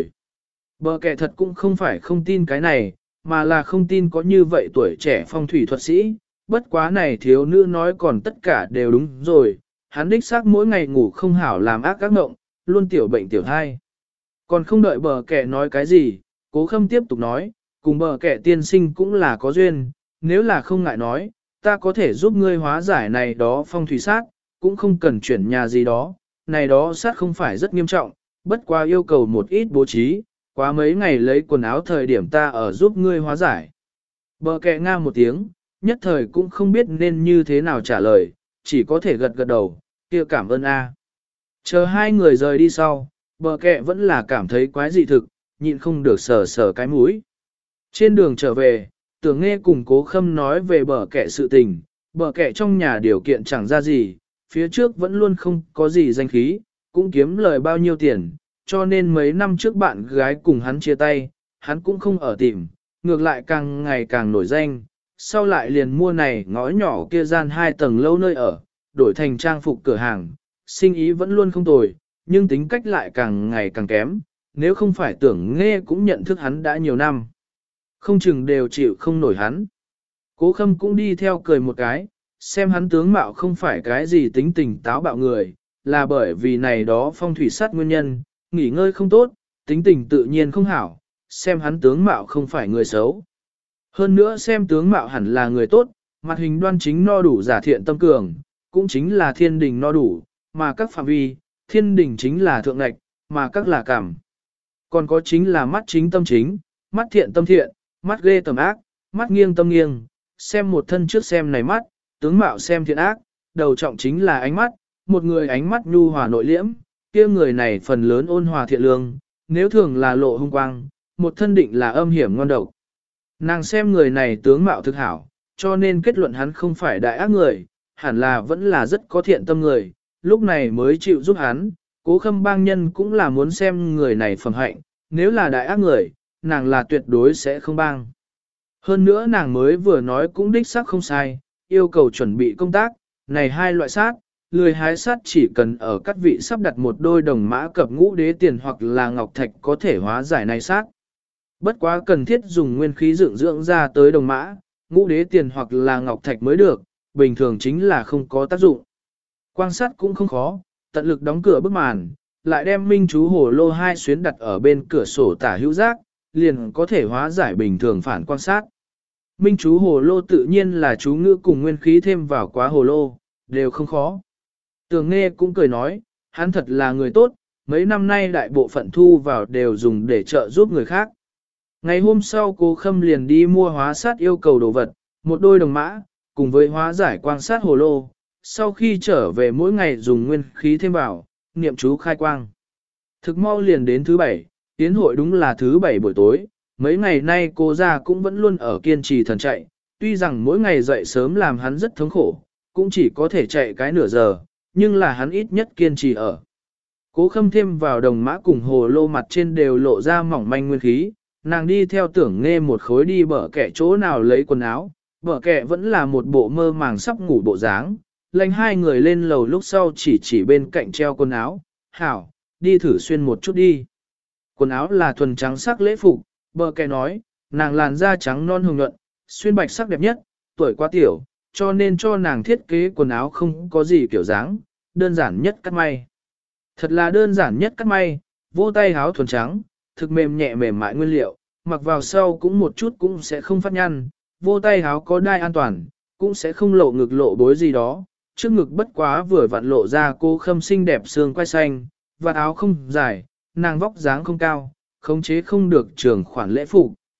Bờ kẻ thật cũng không phải không tin cái này, mà là không tin có như vậy tuổi trẻ phong thủy thuật sĩ, bất quá này thiếu nữ nói còn tất cả đều đúng rồi, hắn đích xác mỗi ngày ngủ không hảo làm ác các ngộng, luôn tiểu bệnh tiểu thai. Còn không đợi bờ kẻ nói cái gì, cố khâm tiếp tục nói, cùng bờ kẻ tiên sinh cũng là có duyên, nếu là không ngại nói, ta có thể giúp ngươi hóa giải này đó phong thủy sát, cũng không cần chuyển nhà gì đó, này đó sát không phải rất nghiêm trọng, bất qua yêu cầu một ít bố trí, quá mấy ngày lấy quần áo thời điểm ta ở giúp ngươi hóa giải. Bờ kẹ nga một tiếng, nhất thời cũng không biết nên như thế nào trả lời, chỉ có thể gật gật đầu, kia cảm ơn a. Chờ hai người rời đi sau, bờ kẹ vẫn là cảm thấy quái dị thực, nhịn không được sờ sờ cái mũi. Trên đường trở về, tưởng nghe cùng cố khâm nói về bờ kẹ sự tình, bờ kẹ trong nhà điều kiện chẳng ra gì, phía trước vẫn luôn không có gì danh khí, cũng kiếm lời bao nhiêu tiền, cho nên mấy năm trước bạn gái cùng hắn chia tay, hắn cũng không ở tìm, ngược lại càng ngày càng nổi danh, sau lại liền mua này ngõ nhỏ kia gian 2 tầng lâu nơi ở, đổi thành trang phục cửa hàng, sinh ý vẫn luôn không tồi, nhưng tính cách lại càng ngày càng kém, nếu không phải tưởng nghe cũng nhận thức hắn đã nhiều năm. Không chừng đều chịu không nổi hắn. Cố khâm cũng đi theo cười một cái, xem hắn tướng mạo không phải cái gì tính tình táo bạo người, là bởi vì này đó phong thủy sát nguyên nhân, nghỉ ngơi không tốt, tính tình tự nhiên không hảo, xem hắn tướng mạo không phải người xấu. Hơn nữa xem tướng mạo hẳn là người tốt, mặt hình đoan chính no đủ giả thiện tâm cường, cũng chính là thiên đình no đủ, mà các phạm vi, thiên đình chính là thượng ngạch, mà các là cảm. Còn có chính là mắt chính tâm chính, mắt thiện tâm thiện, mắt ghê tầm ác, mắt nghiêng tâm nghiêng, xem một thân trước xem này mắt, tướng mạo xem thiện ác, đầu trọng chính là ánh mắt, một người ánh mắt nhu hòa nội liễm, kia người này phần lớn ôn hòa thiện lương, nếu thường là lộ hung quang, một thân định là âm hiểm ngon độc. Nàng xem người này tướng mạo thực hảo, cho nên kết luận hắn không phải đại ác người, hẳn là vẫn là rất có thiện tâm người, lúc này mới chịu giúp hắn, cố khâm bang nhân cũng là muốn xem người này phẩm hạnh, nếu là đại ác người, nàng là tuyệt đối sẽ không bang. Hơn nữa nàng mới vừa nói cũng đích xác không sai, yêu cầu chuẩn bị công tác, này 2 loại sát, lười hái sát chỉ cần ở các vị sắp đặt một đôi đồng mã cập ngũ đế tiền hoặc là ngọc thạch có thể hóa giải này sát. Bất quá cần thiết dùng nguyên khí dưỡng dưỡng ra tới đồng mã, ngũ đế tiền hoặc là ngọc thạch mới được, bình thường chính là không có tác dụng. Quan sát cũng không khó, tận lực đóng cửa bức màn, lại đem minh chú hồ lô 2 xuyến đặt ở bên cửa sổ tả hữu giác, liền có thể hóa giải bình thường phản quan sát. Minh chú hồ lô tự nhiên là chú ngữ cùng nguyên khí thêm vào quá hồ lô, đều không khó. Tường nghe cũng cười nói, hắn thật là người tốt, mấy năm nay đại bộ phận thu vào đều dùng để trợ giúp người khác. Ngày hôm sau cô Khâm liền đi mua hóa sát yêu cầu đồ vật, một đôi đồng mã, cùng với hóa giải quan sát hồ lô, sau khi trở về mỗi ngày dùng nguyên khí thêm vào, niệm chú khai quang. Thực mau liền đến thứ 7, tiến hội đúng là thứ 7 buổi tối, mấy ngày nay cô ra cũng vẫn luôn ở kiên trì thần chạy, tuy rằng mỗi ngày dậy sớm làm hắn rất thống khổ, cũng chỉ có thể chạy cái nửa giờ, nhưng là hắn ít nhất kiên trì ở. Cố Khâm thêm vào đồng mã cùng hồ lô mặt trên đều lộ ra mỏng manh nguyên khí, nàng đi theo tưởng nghe một khối đi bờ kẻ chỗ nào lấy quần áo, bờ kẻ vẫn là một bộ mơ màng sắp ngủ bộ dáng, lệnh 2 người lên lầu lúc sau chỉ bên cạnh treo quần áo, hảo, đi thử xuyên một chút đi. Quần áo là thuần trắng sắc lễ phục, bờ kẻ nói, nàng làn da trắng non hồng nhuận, xuyên bạch sắc đẹp nhất, tuổi quá tiểu, cho nên cho nàng thiết kế quần áo không có gì kiểu dáng, đơn giản nhất cắt may. Thật là đơn giản nhất cắt may, vô tay áo thuần trắng, thực mềm nhẹ mềm mại nguyên liệu, mặc vào sau cũng một chút cũng sẽ không phát nhăn, vô tay áo có đai an toàn, cũng sẽ không lộ ngực lộ bối gì đó, trước ngực bất quá vừa vặn lộ ra cô Khâm xinh đẹp xương quai xanh, và áo không dài, nàng vóc dáng không cao, khống chế không được trường khoản lễ phục,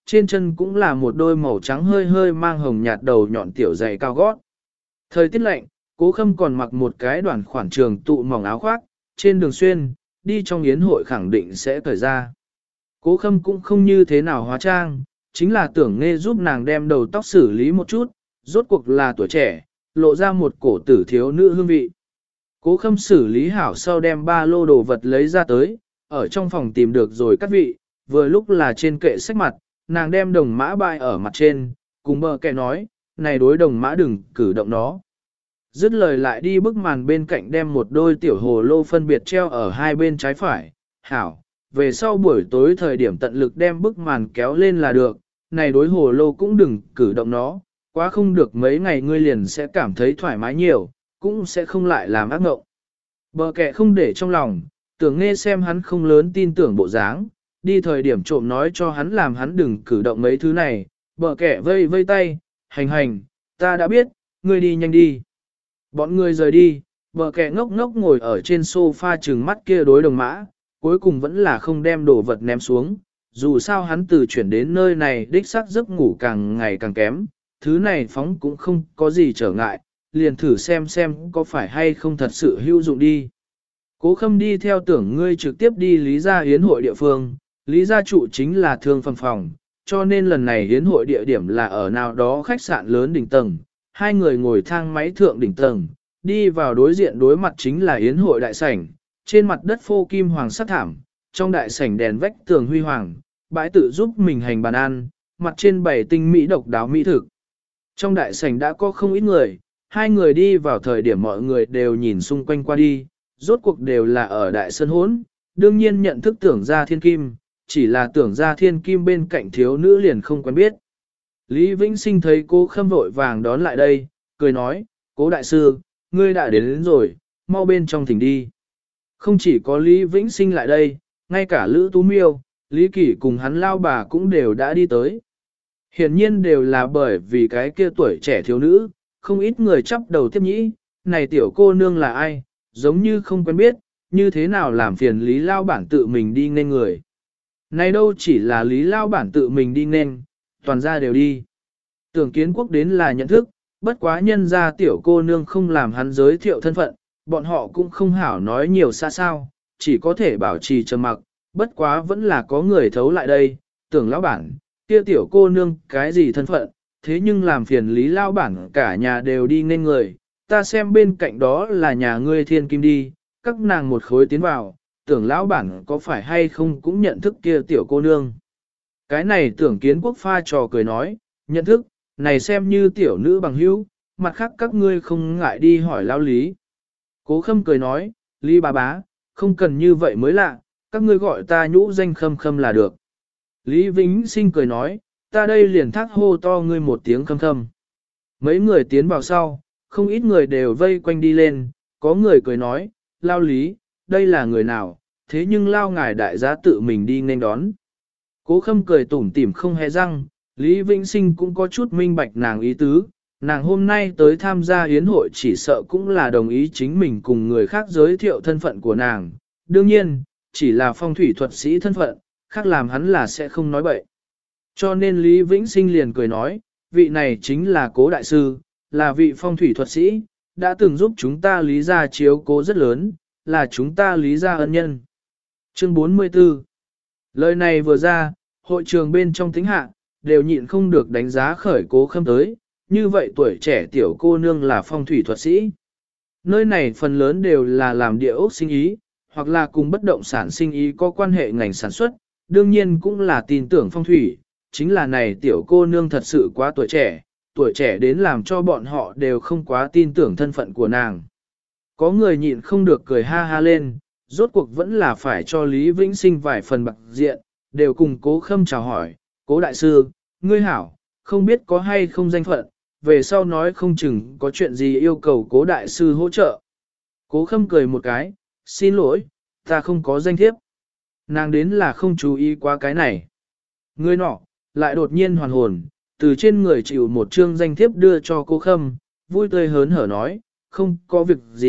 trên chân cũng là một đôi màu trắng hơi hơi mang hồng nhạt đầu nhọn tiểu giày cao gót. Thời tiết lạnh, Cố Khâm còn mặc một cái đoạn khoản trường tụ mỏng áo khoác, trên đường xuyên, đi trong yến hội khẳng định sẽ cởi ra. Cố Khâm cũng không như thế nào hóa trang, chính là Tưởng Nghe giúp nàng đem đầu tóc xử lý một chút, rốt cuộc là tuổi trẻ, lộ ra một cổ tử thiếu nữ hương vị. Cố Khâm xử lý hảo sau đem ba lô đồ vật lấy ra tới, ở trong phòng tìm được rồi cắt vị, vừa lúc là trên kệ sách mặt, nàng đem đồng mã bại ở mặt trên, cùng bờ kẻ nói, này đối đồng mã đừng cử động nó. Dứt lời lại đi bức màn bên cạnh đem một đôi tiểu hồ lô phân biệt treo ở hai bên trái phải, hảo, về sau buổi tối thời điểm tận lực đem bức màn kéo lên là được, này đối hồ lô cũng đừng cử động nó, quá không được mấy ngày ngươi liền sẽ cảm thấy thoải mái nhiều, cũng sẽ không lại làm ác ngộng. Bờ kẻ không để trong lòng, Tưởng Nghe xem hắn không lớn tin tưởng bộ dáng, đi thời điểm trộm nói cho hắn làm hắn đừng cử động mấy thứ này, bờ kẻ vây vây tay, hành, ta đã biết, ngươi đi nhanh đi. Bọn người rời đi, bờ kẻ ngốc ngốc ngồi ở trên sofa trừng mắt kia đối đồng mã, cuối cùng vẫn là không đem đồ vật ném xuống, dù sao hắn từ chuyển đến nơi này đích xác giấc ngủ càng ngày càng kém, thứ này phóng cũng không có gì trở ngại, liền thử xem có phải hay không thật sự hữu dụng đi. Cố Khâm đi theo Tưởng Ngươi trực tiếp đi Lý Gia Hiến hội địa phương, Lý Gia trụ chính là thương phẩm phòng, cho nên lần này hiến hội địa điểm là ở nào đó khách sạn lớn đỉnh tầng, hai người ngồi thang máy thượng đỉnh tầng, đi vào đối diện đối mặt chính là hiến hội đại sảnh, trên mặt đất phô kim hoàng sắc thảm, trong đại sảnh đèn vách tường huy hoàng, bãi tự giúp mình hành bàn ăn, mặt trên bày tinh mỹ độc đáo mỹ thực. Trong đại sảnh đã có không ít người, hai người đi vào thời điểm mọi người đều nhìn xung quanh qua đi, rốt cuộc đều là ở đại sân hốn, đương nhiên nhận thức Tưởng Gia Thiên Kim, chỉ là Tưởng Gia Thiên Kim bên cạnh thiếu nữ liền không quen biết. Lý Vĩnh Sinh thấy Cố Khâm vội vàng đón lại đây, cười nói, Cố đại sư, ngươi đã đến rồi, mau bên trong thỉnh đi. Không chỉ có Lý Vĩnh Sinh lại đây, ngay cả Lữ Tú Miêu, Lý Kỷ cùng hắn lao bà cũng đều đã đi tới. Hiển nhiên đều là bởi vì cái kia tuổi trẻ thiếu nữ, không ít người chắp đầu tiếp nhĩ, này tiểu cô nương là ai, giống như không quen biết, như thế nào làm phiền Lý Lao Bản tự mình đi nên người. Này đâu chỉ là Lý Lao Bản tự mình đi nên, toàn ra đều đi. Tưởng Kiến Quốc đến là nhận thức, bất quá nhân ra tiểu cô nương không làm hắn giới thiệu thân phận, bọn họ cũng không hảo nói nhiều xa sao, chỉ có thể bảo trì trầm mặc, bất quá vẫn là có người thấu lại đây, Tưởng Lão Bản, kia tiểu cô nương cái gì thân phận, thế nhưng làm phiền Lý Lao Bản cả nhà đều đi nên người, ta xem bên cạnh đó là nhà ngươi Thiên Kim đi, các nàng một khối tiến vào, Tưởng Lão Bản có phải hay không cũng nhận thức kia tiểu cô nương. Cái này Tưởng Kiến Quốc pha trò cười nói, nhận thức, này xem như tiểu nữ bằng hữu, mặt khác các ngươi không ngại đi hỏi lao Lý. Cố Khâm cười nói, Lý bà bá, không cần như vậy mới lạ, các ngươi gọi ta nhũ danh Khâm Khâm là được. Lý Vĩnh Sinh cười nói, ta đây liền thác hô to ngươi một tiếng Khâm Khâm. Mấy người tiến vào sau, không ít người đều vây quanh đi lên, có người cười nói, lao Lý, đây là người nào, thế nhưng lao ngài đại giá tự mình đi nên đón. Cố Khâm cười tủm tỉm không hề răng, Lý Vĩnh Sinh cũng có chút minh bạch nàng ý tứ, nàng hôm nay tới tham gia yến hội chỉ sợ cũng là đồng ý chính mình cùng người khác giới thiệu thân phận của nàng. Đương nhiên, chỉ là phong thủy thuật sĩ thân phận, khác làm hắn là sẽ không nói bậy. Cho nên Lý Vĩnh Sinh liền cười nói, vị này chính là Cố đại sư, là vị phong thủy thuật sĩ, đã từng giúp chúng ta Lý gia chiếu cố rất lớn, là chúng ta Lý gia ân nhân. Chương 44. Lời này vừa ra, hội trường bên trong tính hạ, đều nhịn không được đánh giá khởi Cố Khâm tới, như vậy tuổi trẻ tiểu cô nương là phong thủy thuật sĩ. Nơi này phần lớn đều là làm địa ốc sinh ý, hoặc là cùng bất động sản sinh ý có quan hệ ngành sản xuất, đương nhiên cũng là tin tưởng phong thủy, chính là này tiểu cô nương thật sự quá tuổi trẻ đến làm cho bọn họ đều không quá tin tưởng thân phận của nàng. Có người nhịn không được cười ha ha lên, rốt cuộc vẫn là phải cho Lý Vĩnh Sinh vài phần bạc diện, đều cùng Cố Khâm chào hỏi, Cố đại sư, ngươi hảo, không biết có hay không danh phận, về sau nói không chừng có chuyện gì yêu cầu Cố đại sư hỗ trợ. Cố Khâm cười một cái, xin lỗi, ta không có danh thiếp. Nàng đến là không chú ý qua cái này. Người nọ, lại đột nhiên hoàn hồn, từ trên người chịu một chương danh thiếp đưa cho Cố Khâm, vui tươi hớn hở nói, không có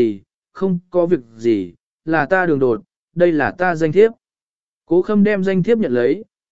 việc gì, là ta đường đột, đây là ta danh thiếp. Cố Khâm đem danh thiếp nhận lấy,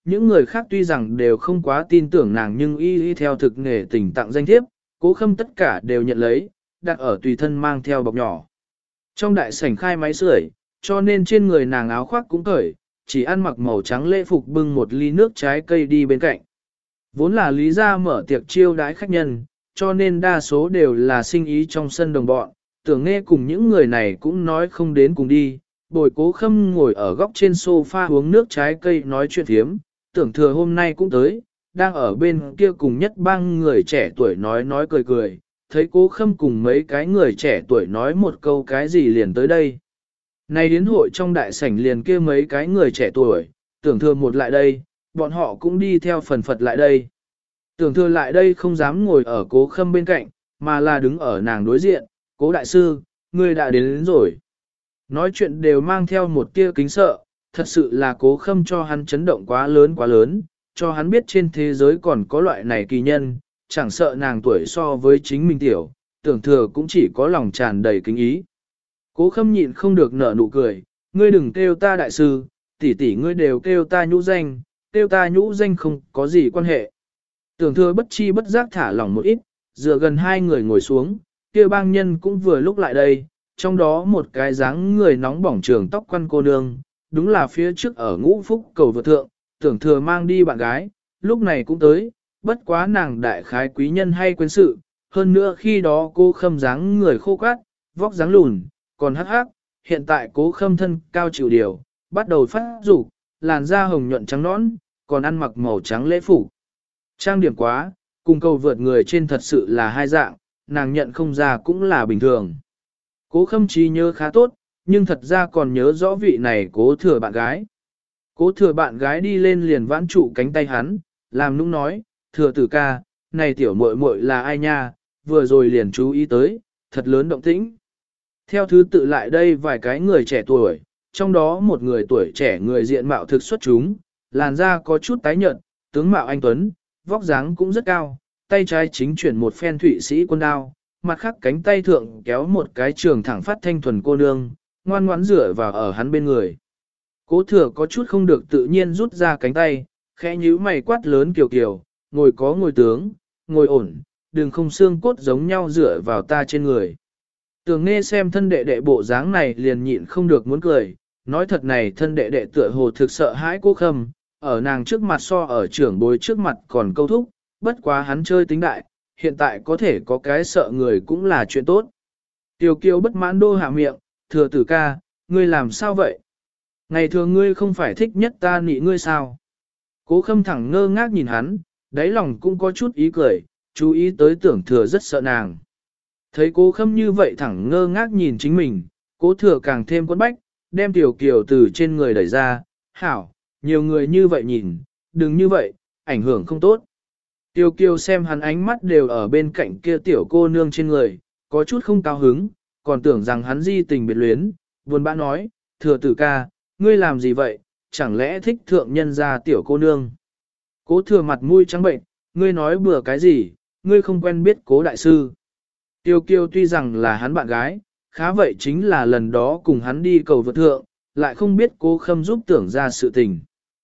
những người khác tuy rằng đều không quá tin tưởng nàng nhưng y theo thực nghề tình tặng danh thiếp, Cố Khâm tất cả đều nhận lấy, đặt ở tùy thân mang theo bọc nhỏ. Trong đại sảnh khai máy sưởi, cho nên trên người nàng áo khoác cũng cởi, chỉ ăn mặc màu trắng lễ phục bưng một ly nước trái cây đi bên cạnh. Vốn là Lý gia mở tiệc chiêu đãi khách nhân, cho nên đa số đều là sinh ý trong sân đồng bọn, Tưởng Nghe cùng những người này cũng nói không đến cùng đi. Bồi Cố Khâm ngồi ở góc trên sofa uống nước trái cây nói chuyện thiếm, Tưởng Thừa hôm nay cũng tới, đang ở bên kia cùng nhất bang người trẻ tuổi nói cười cười, thấy Cố Khâm cùng mấy cái người trẻ tuổi nói một câu cái gì liền tới đây. Này đến hội trong đại sảnh liền kia mấy cái người trẻ tuổi, Tưởng Thừa một lại đây, bọn họ cũng đi theo phần phật lại đây. Tưởng Thừa lại đây không dám ngồi ở Cố Khâm bên cạnh, mà là đứng ở nàng đối diện, Cố đại sư, ngươi đã đến rồi. Nói chuyện đều mang theo một tia kính sợ, thật sự là Cố Khâm cho hắn chấn động quá lớn, cho hắn biết trên thế giới còn có loại này kỳ nhân, chẳng sợ nàng tuổi so với chính mình tiểu, Tưởng Thừa cũng chỉ có lòng tràn đầy kính ý. Cố Khâm nhịn không được nở nụ cười, ngươi đừng kêu ta đại sư, tỷ tỷ ngươi đều kêu ta nhũ danh, kêu ta nhũ danh không có gì quan hệ. Tưởng Thừa bất chi bất giác thả lỏng một ít, dựa gần hai người ngồi xuống, kia bang nhân cũng vừa lúc lại đây, trong đó một cái dáng người nóng bỏng trường tóc quăn cô nương, đúng là phía trước ở Ngũ Phúc cầu vượt thượng, Tưởng Thừa mang đi bạn gái, lúc này cũng tới, bất quá nàng đại khái quý nhân hay quên sự, hơn nữa khi đó cô Khâm dáng người khô cát, vóc dáng lùn, còn hắc hắc, hiện tại Cố Khâm thân cao chịu điều, bắt đầu phát dục, làn da hồng nhuận trắng nõn, còn ăn mặc màu trắng lễ phục. Trang điểm quá, cùng cầu vượt người trên thật sự là hai dạng, nàng nhận không ra cũng là bình thường. Cố Khâm trí nhớ khá tốt, nhưng thật ra còn nhớ rõ vị này Cố Thừa bạn gái. Cố Thừa bạn gái đi lên liền vãn trụ cánh tay hắn, làm nũng nói, Thừa tử ca, này tiểu muội muội là ai nha, vừa rồi liền chú ý tới, thật lớn động tĩnh. Theo thứ tự lại đây vài cái người trẻ tuổi, trong đó một người tuổi trẻ người diện mạo thực xuất chúng, làn da có chút tái nhợt, tướng mạo anh tuấn, vóc dáng cũng rất cao, tay trái chính chuyển một phen thụy sĩ quân đao, mặt khác cánh tay thượng kéo một cái trường thẳng phát thanh thuần cô nương, ngoan ngoãn dựa vào ở hắn bên người. Cố Thừa có chút không được tự nhiên rút ra cánh tay, khẽ nhíu mày quát lớn kiều kiều, ngồi có ngồi tướng, ngồi ổn, đừng không xương cốt giống nhau dựa vào ta trên người. Tưởng Nghe xem thân đệ đệ bộ dáng này liền nhịn không được muốn cười, nói thật này thân đệ đệ tựa hồ thực sợ hãi Cố Khâm, ở nàng trước mặt so ở trưởng bối trước mặt còn câu thúc, bất quá hắn chơi tính đại, hiện tại có thể có cái sợ người cũng là chuyện tốt. Tiêu Kiều bất mãn đô hạ miệng, Thừa tử ca, ngươi làm sao vậy? Ngày thường ngươi không phải thích nhất ta nị ngươi sao? Cố Khâm thẳng ngơ ngác nhìn hắn, đáy lòng cũng có chút ý cười, chú ý tới Tưởng Thừa rất sợ nàng. Thấy Cố Khâm như vậy thẳng ngơ ngác nhìn chính mình, Cố Thừa càng thêm quấn bách, đem Tiểu Kiều từ trên người đẩy ra, hảo, nhiều người như vậy nhìn, đừng như vậy, ảnh hưởng không tốt. Tiểu Kiều xem hắn ánh mắt đều ở bên cạnh kia tiểu cô nương trên người, có chút không cao hứng, còn tưởng rằng hắn di tình biệt luyến, buồn bã nói, Thừa tử ca, ngươi làm gì vậy, chẳng lẽ thích thượng nhân gia tiểu cô nương. Cố Thừa mặt mũi trắng bệnh, ngươi nói bừa cái gì, ngươi không quen biết Cố đại sư. Tiêu Kiều tuy rằng là hắn bạn gái, khá vậy chính là lần đó cùng hắn đi cầu vượt thượng, lại không biết Cố Khâm giúp tưởng ra sự tình.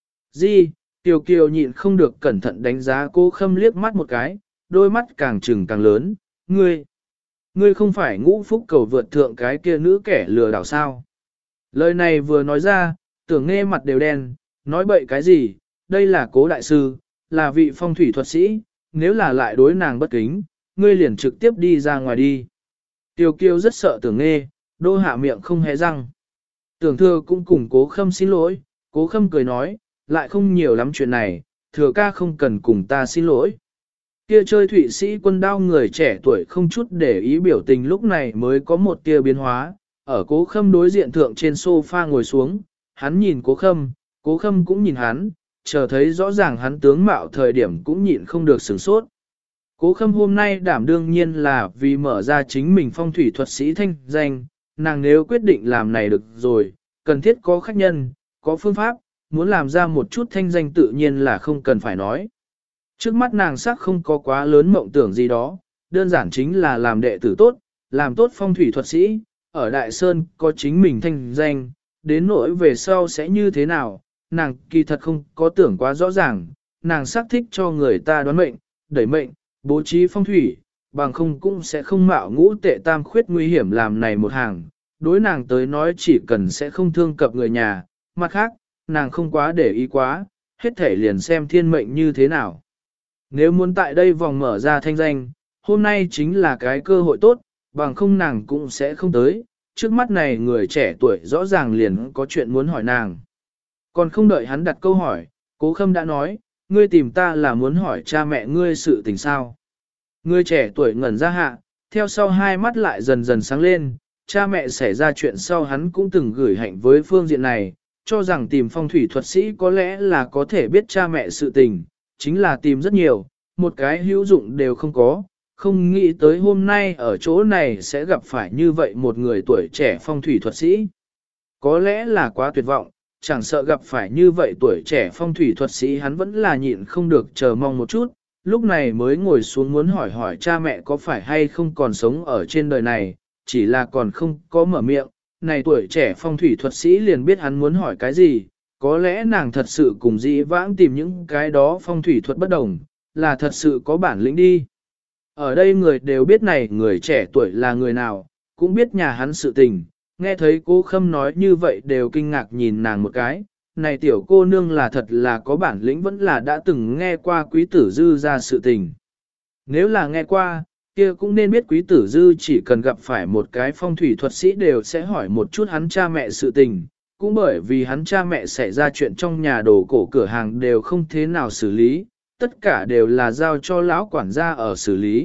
Tiêu Kiều nhịn không được cẩn thận đánh giá Cố Khâm liếc mắt một cái, đôi mắt càng trừng càng lớn, ngươi không phải Ngũ Phúc cầu vượt thượng cái kia nữ kẻ lừa đảo sao. Lời này vừa nói ra, Tưởng Nghe mặt đều đen, nói bậy cái gì, đây là Cố đại sư, là vị phong thủy thuật sĩ, nếu là lại đối nàng bất kính, ngươi liền trực tiếp đi ra ngoài đi. Tiêu Kiều rất sợ Tưởng Nghe, đô hạ miệng không hé răng. Tưởng Thừa cũng cùng Cố Khâm xin lỗi, Cố Khâm cười nói, lại không nhiều lắm chuyện này, Thừa ca không cần cùng ta xin lỗi. Kia chơi thụy sĩ quân đao người trẻ tuổi không chút để ý biểu tình lúc này mới có một tia biến hóa, ở Cố Khâm đối diện thượng trên sofa ngồi xuống, hắn nhìn Cố Khâm cũng nhìn hắn, chờ thấy rõ ràng hắn tướng mạo thời điểm cũng nhịn không được sửng sốt. Cố Khâm hôm nay đảm đương nhiên là vì mở ra chính mình phong thủy thuật sĩ thanh danh, nàng nếu quyết định làm này được rồi, cần thiết có khách nhân, có phương pháp, muốn làm ra một chút thanh danh tự nhiên là không cần phải nói. Trước mắt nàng sắc không có quá lớn mộng tưởng gì đó, đơn giản chính là làm đệ tử tốt, làm tốt phong thủy thuật sĩ, ở Đại Sơn có chính mình thanh danh, đến nỗi về sau sẽ như thế nào, nàng kỳ thật không có tưởng quá rõ ràng, nàng xác thích cho người ta đoán mệnh, đẩy mệnh, bố trí phong thủy, bằng không cũng sẽ không mạo ngũ tệ tam khuyết nguy hiểm làm này một hàng. Đối nàng tới nói chỉ cần sẽ không thương cập người nhà, mặt khác, nàng không quá để ý quá, hết thể liền xem thiên mệnh như thế nào. Nếu muốn tại đây vòng mở ra thanh danh, hôm nay chính là cái cơ hội tốt, bằng không nàng cũng sẽ không tới, trước mắt này người trẻ tuổi rõ ràng liền có chuyện muốn hỏi nàng. Còn không đợi hắn đặt câu hỏi, Cố Khâm đã nói, ngươi tìm ta là muốn hỏi cha mẹ ngươi sự tình sao. Người trẻ tuổi ngẩn ra hạ, theo sau hai mắt lại dần dần sáng lên, cha mẹ xảy ra chuyện sau hắn cũng từng gửi hạnh với phương diện này, cho rằng tìm phong thủy thuật sĩ có lẽ là có thể biết cha mẹ sự tình, chính là tìm rất nhiều, một cái hữu dụng đều không có, không nghĩ tới hôm nay ở chỗ này sẽ gặp phải như vậy một người tuổi trẻ phong thủy thuật sĩ. Có lẽ là quá tuyệt vọng, chẳng sợ gặp phải như vậy tuổi trẻ phong thủy thuật sĩ hắn vẫn là nhịn không được chờ mong một chút, lúc này mới ngồi xuống muốn hỏi hỏi cha mẹ có phải hay không còn sống ở trên đời này, chỉ là còn không có mở miệng, này tuổi trẻ phong thủy thuật sĩ liền biết hắn muốn hỏi cái gì, có lẽ nàng thật sự cùng dĩ vãng tìm những cái đó phong thủy thuật bất đồng, là thật sự có bản lĩnh đi. Ở đây người đều biết này người trẻ tuổi là người nào, cũng biết nhà hắn sự tình, nghe thấy Cố Khâm nói như vậy đều kinh ngạc nhìn nàng một cái, này tiểu cô nương là thật là có bản lĩnh vẫn là đã từng nghe qua quý tử dư ra sự tình. Nếu là nghe qua, kia cũng nên biết quý tử dư chỉ cần gặp phải một cái phong thủy thuật sĩ đều sẽ hỏi một chút hắn cha mẹ sự tình, cũng bởi vì hắn cha mẹ xảy ra chuyện trong nhà đồ cổ cửa hàng đều không thế nào xử lý, tất cả đều là giao cho lão quản gia ở xử lý.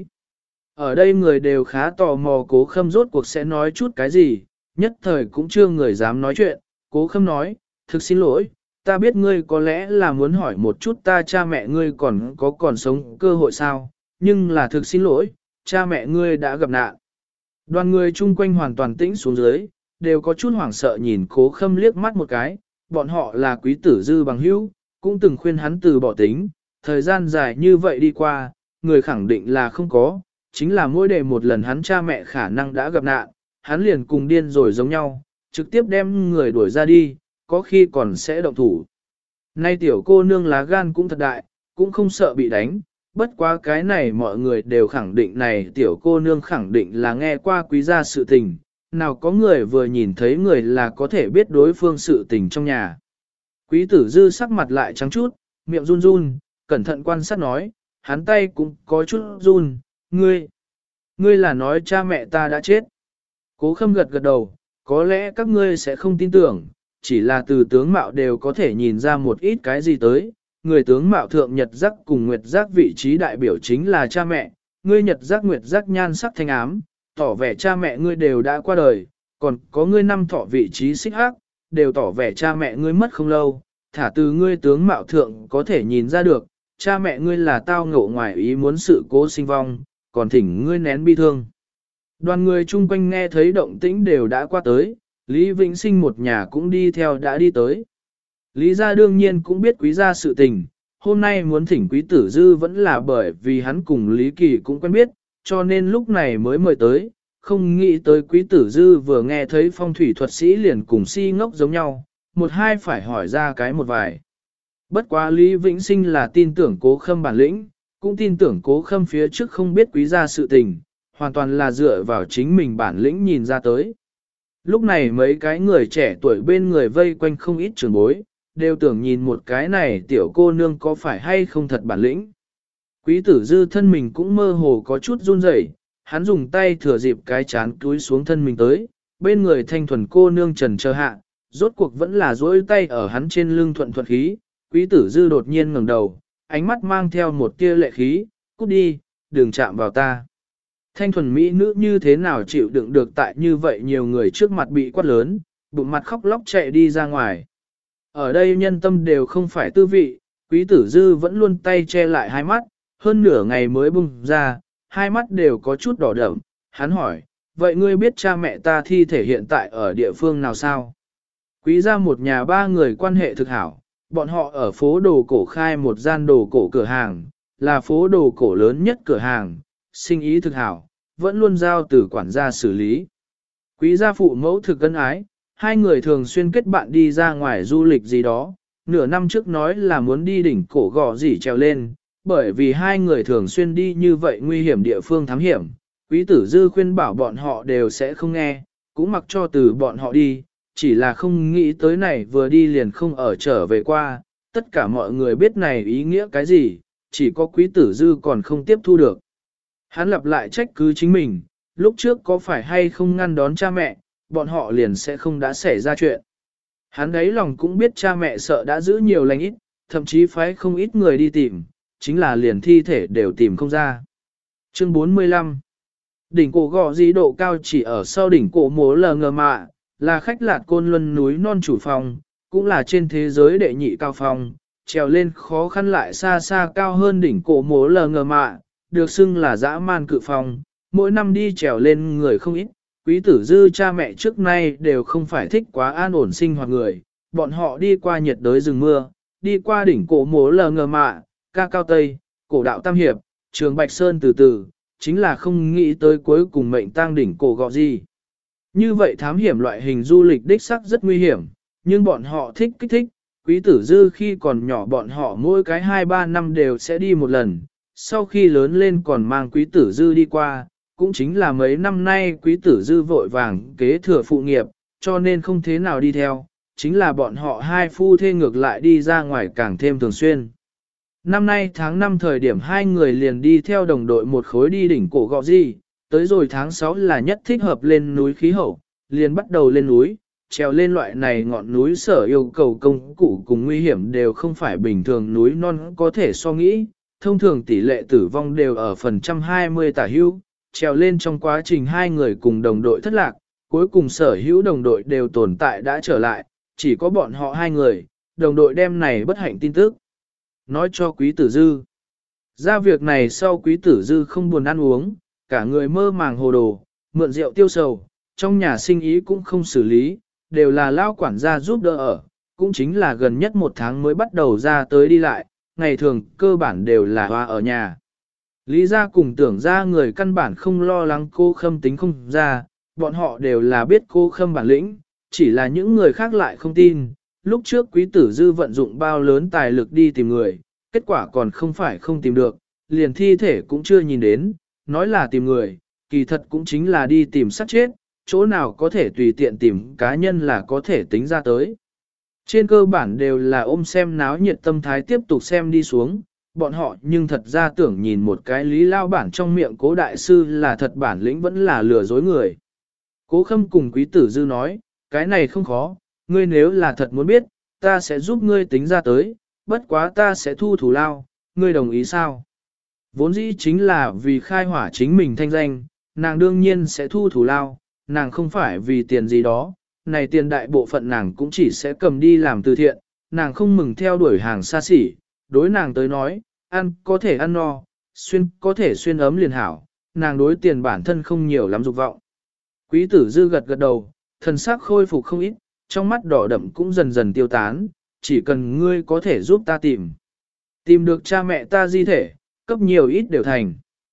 Ở đây người đều khá tò mò Cố Khâm rốt cuộc sẽ nói chút cái gì, nhất thời cũng chưa người dám nói chuyện, Cố Khâm nói, thực xin lỗi, ta biết ngươi có lẽ là muốn hỏi một chút ta cha mẹ ngươi còn sống cơ hội sao, nhưng là thực xin lỗi, cha mẹ ngươi đã gặp nạn. Đoàn người chung quanh hoàn toàn tĩnh xuống dưới, đều có chút hoảng sợ nhìn Cố Khâm liếc mắt một cái, bọn họ là quý tử dư bằng hữu, cũng từng khuyên hắn từ bỏ tính, thời gian dài như vậy đi qua, người khẳng định là không có, chính là mỗi đề một lần hắn cha mẹ khả năng đã gặp nạn, hắn liền cùng điên rồi giống nhau, trực tiếp đem người đuổi ra đi, có khi còn sẽ động thủ. Nay tiểu cô nương lá gan cũng thật đại, cũng không sợ bị đánh, bất quá cái này mọi người đều khẳng định này tiểu cô nương khẳng định là nghe qua quý gia sự tình, nào có người vừa nhìn thấy người là có thể biết đối phương sự tình trong nhà. Quý tử dư sắc mặt lại trắng chút, miệng run run, cẩn thận quan sát nói, hắn tay cũng có chút run, ngươi là nói cha mẹ ta đã chết. Cố Khâm gật gật đầu, có lẽ các ngươi sẽ không tin tưởng, chỉ là từ tướng mạo đều có thể nhìn ra một ít cái gì tới. Người tướng mạo thượng nhật giác cùng nguyệt giác vị trí đại biểu chính là cha mẹ, ngươi nhật giác nguyệt giác nhan sắc thanh ám, tỏ vẻ cha mẹ ngươi đều đã qua đời, còn có ngươi năm thọ vị trí xích hắc, đều tỏ vẻ cha mẹ ngươi mất không lâu, thả từ ngươi tướng mạo thượng có thể nhìn ra được, cha mẹ ngươi là tao ngộ ngoài ý muốn sự cố sinh vong, còn thỉnh ngươi nén bi thương. Đoàn người chung quanh nghe thấy động tĩnh đều đã qua tới, Lý Vĩnh Sinh một nhà cũng đi theo đã đi tới. Lý gia đương nhiên cũng biết quý gia sự tình, hôm nay muốn thỉnh quý tử dư vẫn là bởi vì hắn cùng Lý Kỳ cũng quen biết, cho nên lúc này mới mời tới, không nghĩ tới quý tử dư vừa nghe thấy phong thủy thuật sĩ liền cùng si ngốc giống nhau, một hai phải hỏi ra cái một vài. Bất quá Lý Vĩnh Sinh là tin tưởng Cố Khâm bản lĩnh, cũng tin tưởng Cố Khâm phía trước không biết quý gia sự tình, hoàn toàn là dựa vào chính mình bản lĩnh nhìn ra tới. Lúc này mấy cái người trẻ tuổi bên người vây quanh không ít trường bối, đều tưởng nhìn một cái này tiểu cô nương có phải hay không thật bản lĩnh. Quý tử dư thân mình cũng mơ hồ có chút run rẩy, hắn dùng tay thừa dịp cái chán túi xuống thân mình tới, bên người thanh thuần cô nương trần chờ hạ, rốt cuộc vẫn là duỗi tay ở hắn trên lưng thuận thuận khí, quý tử dư đột nhiên ngẩng đầu, ánh mắt mang theo một tia lệ khí, cút đi, đừng chạm vào ta. Thanh thuần mỹ nữ như thế nào chịu đựng được tại như vậy nhiều người trước mặt bị quát lớn, bụng mặt khóc lóc chạy đi ra ngoài. Ở đây nhân tâm đều không phải tư vị, quý tử dư vẫn luôn tay che lại hai mắt, hơn nửa ngày mới bung ra, hai mắt đều có chút đỏ đậm. Hắn hỏi, vậy ngươi biết cha mẹ ta thi thể hiện tại ở địa phương nào sao? Quý gia một nhà ba người quan hệ thực hảo, bọn họ ở phố đồ cổ khai một gian đồ cổ cửa hàng, là phố đồ cổ lớn nhất cửa hàng, sinh ý thực hảo, vẫn luôn giao từ quản gia xử lý. Quý gia phụ mẫu thực ân ái, hai người thường xuyên kết bạn đi ra ngoài du lịch gì đó, nửa năm trước nói là muốn đi đỉnh cổ gò gì trèo lên, bởi vì hai người thường xuyên đi như vậy nguy hiểm địa phương thám hiểm, quý tử dư khuyên bảo bọn họ đều sẽ không nghe, cũng mặc cho từ bọn họ đi, chỉ là không nghĩ tới này vừa đi liền không ở trở về qua, tất cả mọi người biết này ý nghĩa cái gì, chỉ có quý tử dư còn không tiếp thu được. Hắn lặp lại trách cứ chính mình, lúc trước có phải hay không ngăn đón cha mẹ, bọn họ liền sẽ không đã xảy ra chuyện. Hắn đấy lòng cũng biết cha mẹ sợ đã giữ nhiều lành ít, thậm chí phái không ít người đi tìm, chính là liền thi thể đều tìm không ra. Chương 45 Đỉnh cổ gò dí độ cao chỉ ở sau đỉnh cổ mố lờ ngờ mạ, là khách lạt côn luân núi non chủ phòng, cũng là trên thế giới đệ nhị cao phòng, trèo lên khó khăn lại xa xa cao hơn đỉnh cổ mố lờ ngờ mạ, được xưng là dã man cự phòng, mỗi năm đi trèo lên người không ít. Quý tử dư cha mẹ trước nay đều không phải thích quá an ổn sinh hoạt người, bọn họ đi qua nhiệt đới rừng mưa, đi qua đỉnh cổ mố lờ ngờ mạ, ca cao tây, cổ đạo tam hiệp, trường Bạch Sơn từ từ, chính là không nghĩ tới cuối cùng mệnh tang đỉnh cổ gọ gì. Như vậy thám hiểm loại hình du lịch đích sắc rất nguy hiểm, nhưng bọn họ thích kích thích, quý tử dư khi còn nhỏ bọn họ mỗi cái 2-3 năm đều sẽ đi một lần, sau khi lớn lên còn mang quý tử dư đi qua, cũng chính là mấy năm nay quý tử dư vội vàng kế thừa phụ nghiệp, cho nên không thế nào đi theo, chính là bọn họ hai phu thê ngược lại đi ra ngoài càng thêm thường xuyên. Năm nay tháng 5 thời điểm hai người liền đi theo đồng đội một khối đi đỉnh cổ gọ gì, tới rồi tháng 6 là nhất thích hợp lên núi khí hậu, liền bắt đầu lên núi, trèo lên loại này ngọn núi sở yêu cầu công cụ cùng nguy hiểm đều không phải bình thường núi non có thể so nghĩ, thông thường tỷ lệ tử vong đều ở phần 120 tả hữu, trèo lên trong quá trình hai người cùng đồng đội thất lạc, cuối cùng sở hữu đồng đội đều tồn tại đã trở lại, chỉ có bọn họ hai người, đồng đội đem này bất hạnh tin tức. Nói cho quý tử dư. Ra việc này sau quý tử dư không buồn ăn uống, cả người mơ màng hồ đồ, mượn rượu tiêu sầu, trong nhà sinh ý cũng không xử lý, đều là lao quản gia giúp đỡ ở, cũng chính là gần nhất 1 tháng mới bắt đầu ra tới đi lại, ngày thường cơ bản đều là hoa ở nhà. Lý gia cùng tưởng ra người căn bản không lo lắng cô Khâm tính không ra, bọn họ đều là biết cô Khâm bản lĩnh, chỉ là những người khác lại không tin. Lúc trước quý tử dư vận dụng bao lớn tài lực đi tìm người, kết quả còn không phải không tìm được, liền thi thể cũng chưa nhìn đến, nói là tìm người, kỳ thật cũng chính là đi tìm sát chết, chỗ nào có thể tùy tiện tìm cá nhân là có thể tính ra tới. Trên cơ bản đều là ôm xem náo nhiệt tâm thái tiếp tục xem đi xuống, bọn họ nhưng thật ra tưởng nhìn một cái lý lao bản trong miệng cố đại sư là thật bản lĩnh vẫn là lừa dối người. Cố Khâm cùng quý tử dư nói, cái này không khó, ngươi nếu là thật muốn biết, ta sẽ giúp ngươi tính ra tới, bất quá ta sẽ thu thủ lao, ngươi đồng ý sao? Vốn dĩ chính là vì khai hỏa chính mình thanh danh, nàng đương nhiên sẽ thu thủ lao, nàng không phải vì tiền gì đó, này tiền đại bộ phận nàng cũng chỉ sẽ cầm đi làm từ thiện, nàng không mừng theo đuổi hàng xa xỉ, đối nàng tới nói, ăn có thể ăn no, xuyên có thể xuyên ấm liền hảo, nàng đối tiền bản thân không nhiều lắm dục vọng. Quý tử dư gật gật đầu, thần sắc khôi phục không ít, trong mắt đỏ đậm cũng dần dần tiêu tán, chỉ cần ngươi có thể giúp ta tìm. Tìm được cha mẹ ta di thể, cấp nhiều ít đều thành.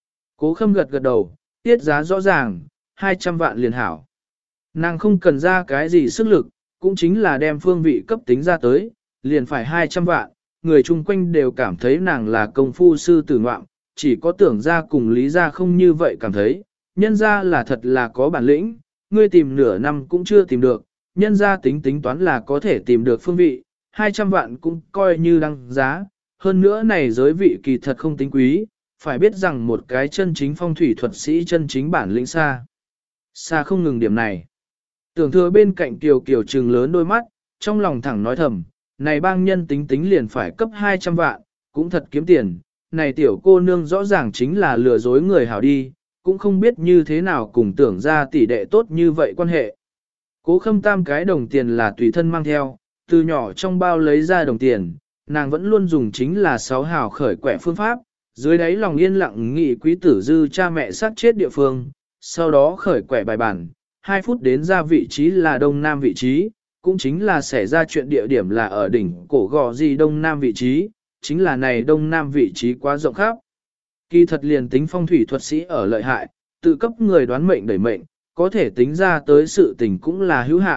Cố Khâm gật gật đầu, tiết giá rõ ràng, 200 vạn liền hảo. Nàng không cần ra cái gì sức lực, cũng chính là đem phương vị cấp tính ra tới, liền phải 200 vạn, người chung quanh đều cảm thấy nàng là công phu sư tử ngoạm, chỉ có tưởng ra cùng lý ra không như vậy cảm thấy, nhân ra là thật là có bản lĩnh, ngươi tìm nửa năm cũng chưa tìm được, nhân ra tính toán là có thể tìm được phương vị, 200 vạn cũng coi như đăng giá, hơn nữa này giới vị kỳ thật không tính quý, phải biết rằng một cái chân chính phong thủy thuật sĩ chân chính bản lĩnh xa. Xa không ngừng điểm này. Tưởng thừa bên cạnh Kiều Kiều trừng lớn đôi mắt, trong lòng thẳng nói thầm, này bang nhân tính liền phải cấp 200 vạn, cũng thật kiếm tiền, này tiểu cô nương rõ ràng chính là lừa dối người hảo đi, cũng không biết như thế nào cùng tưởng ra tỷ đệ tốt như vậy quan hệ. Cố Khâm tam cái đồng tiền là tùy thân mang theo, từ nhỏ trong bao lấy ra đồng tiền, nàng vẫn luôn dùng chính là 6 hào khởi quẻ phương pháp, dưới đáy lòng yên lặng nghị quý tử dư cha mẹ sát chết địa phương, sau đó khởi quẻ bài bản, 2 phút đến ra vị trí là đông nam vị trí, cũng chính là xảy ra chuyện địa điểm là ở đỉnh cổ gò gì đông nam vị trí, chính là này đông nam vị trí quá rộng khắp. Kỳ thật liền tính phong thủy thuật sĩ ở lợi hại, tự cấp người đoán mệnh đẩy mệnh, có thể tính ra tới sự tình cũng là hữu hạn,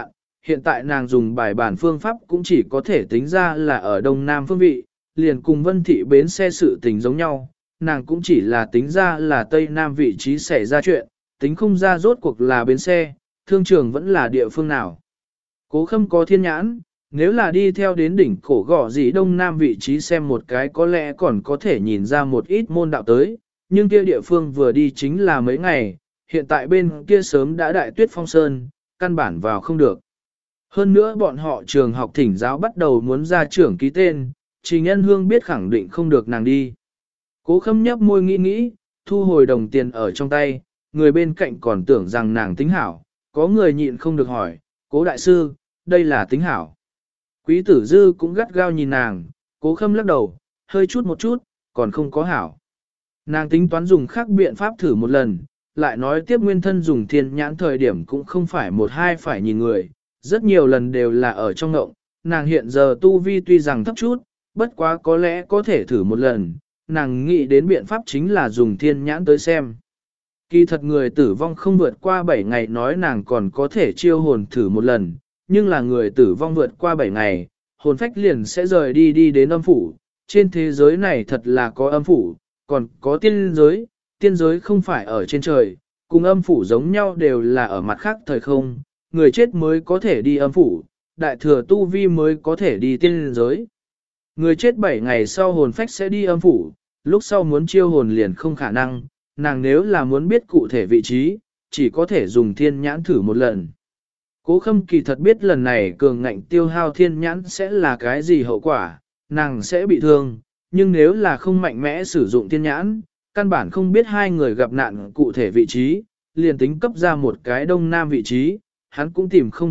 hiện tại nàng dùng bài bản phương pháp cũng chỉ có thể tính ra là ở đông nam phương vị, liền cùng Vân Thị bến xe sự tình giống nhau, nàng cũng chỉ là tính ra là tây nam vị trí xảy ra chuyện, tính không ra rốt cuộc là bến xe, thương trường vẫn là địa phương nào. Cố Khâm có thiên nhãn, nếu là đi theo đến đỉnh cổ gò gì đông nam vị trí xem một cái có lẽ còn có thể nhìn ra một ít môn đạo tới, nhưng kia địa phương vừa đi chính là mấy ngày, hiện tại bên kia sớm đã đại tuyết phong sơn, căn bản vào không được. Hơn nữa bọn họ trường học thỉnh giáo bắt đầu muốn ra trưởng ký tên, Trình Nhân Hương biết khẳng định không được nàng đi. Cố Khâm nhấp môi nghĩ, thu hồi đồng tiền ở trong tay, người bên cạnh còn tưởng rằng nàng tính hảo, có người nhịn không được hỏi, Cố đại sư, đây là tính hảo. Quý tử dư cũng gắt gao nhìn nàng, Cố Khâm lắc đầu, hơi chút một chút, còn không có hảo. Nàng tính toán dùng khác biện pháp thử một lần, lại nói tiếp nguyên thân dùng thiên nhãn thời điểm cũng không phải một hai phải nhìn người, rất nhiều lần đều là ở trong ngộng, nàng hiện giờ tu vi tuy rằng thấp chút, bất quá có lẽ có thể thử một lần, nàng nghĩ đến biện pháp chính là dùng thiên nhãn tới xem. Kỳ thật người tử vong không vượt qua 7 ngày nói nàng còn có thể chiêu hồn thử một lần, nhưng là người tử vong vượt qua 7 ngày, hồn phách liền sẽ rời đi đến âm phủ, trên thế giới này thật là có âm phủ, còn có tiên giới không phải ở trên trời, cùng âm phủ giống nhau đều là ở mặt khác thời không, người chết mới có thể đi âm phủ, đại thừa tu vi mới có thể đi tiên giới. Người chết 7 ngày sau hồn phách sẽ đi âm phủ, lúc sau muốn chiêu hồn liền không khả năng, nàng nếu là muốn biết cụ thể vị trí, chỉ có thể dùng thiên nhãn thử một lần. Cố Khâm kỳ thật biết lần này cường ngạnh tiêu hao thiên nhãn sẽ là cái gì hậu quả, nàng sẽ bị thương, nhưng nếu là không mạnh mẽ sử dụng thiên nhãn, căn bản không biết hai người gặp nạn cụ thể vị trí, liền tính cấp ra một cái đông nam vị trí, hắn cũng tìm không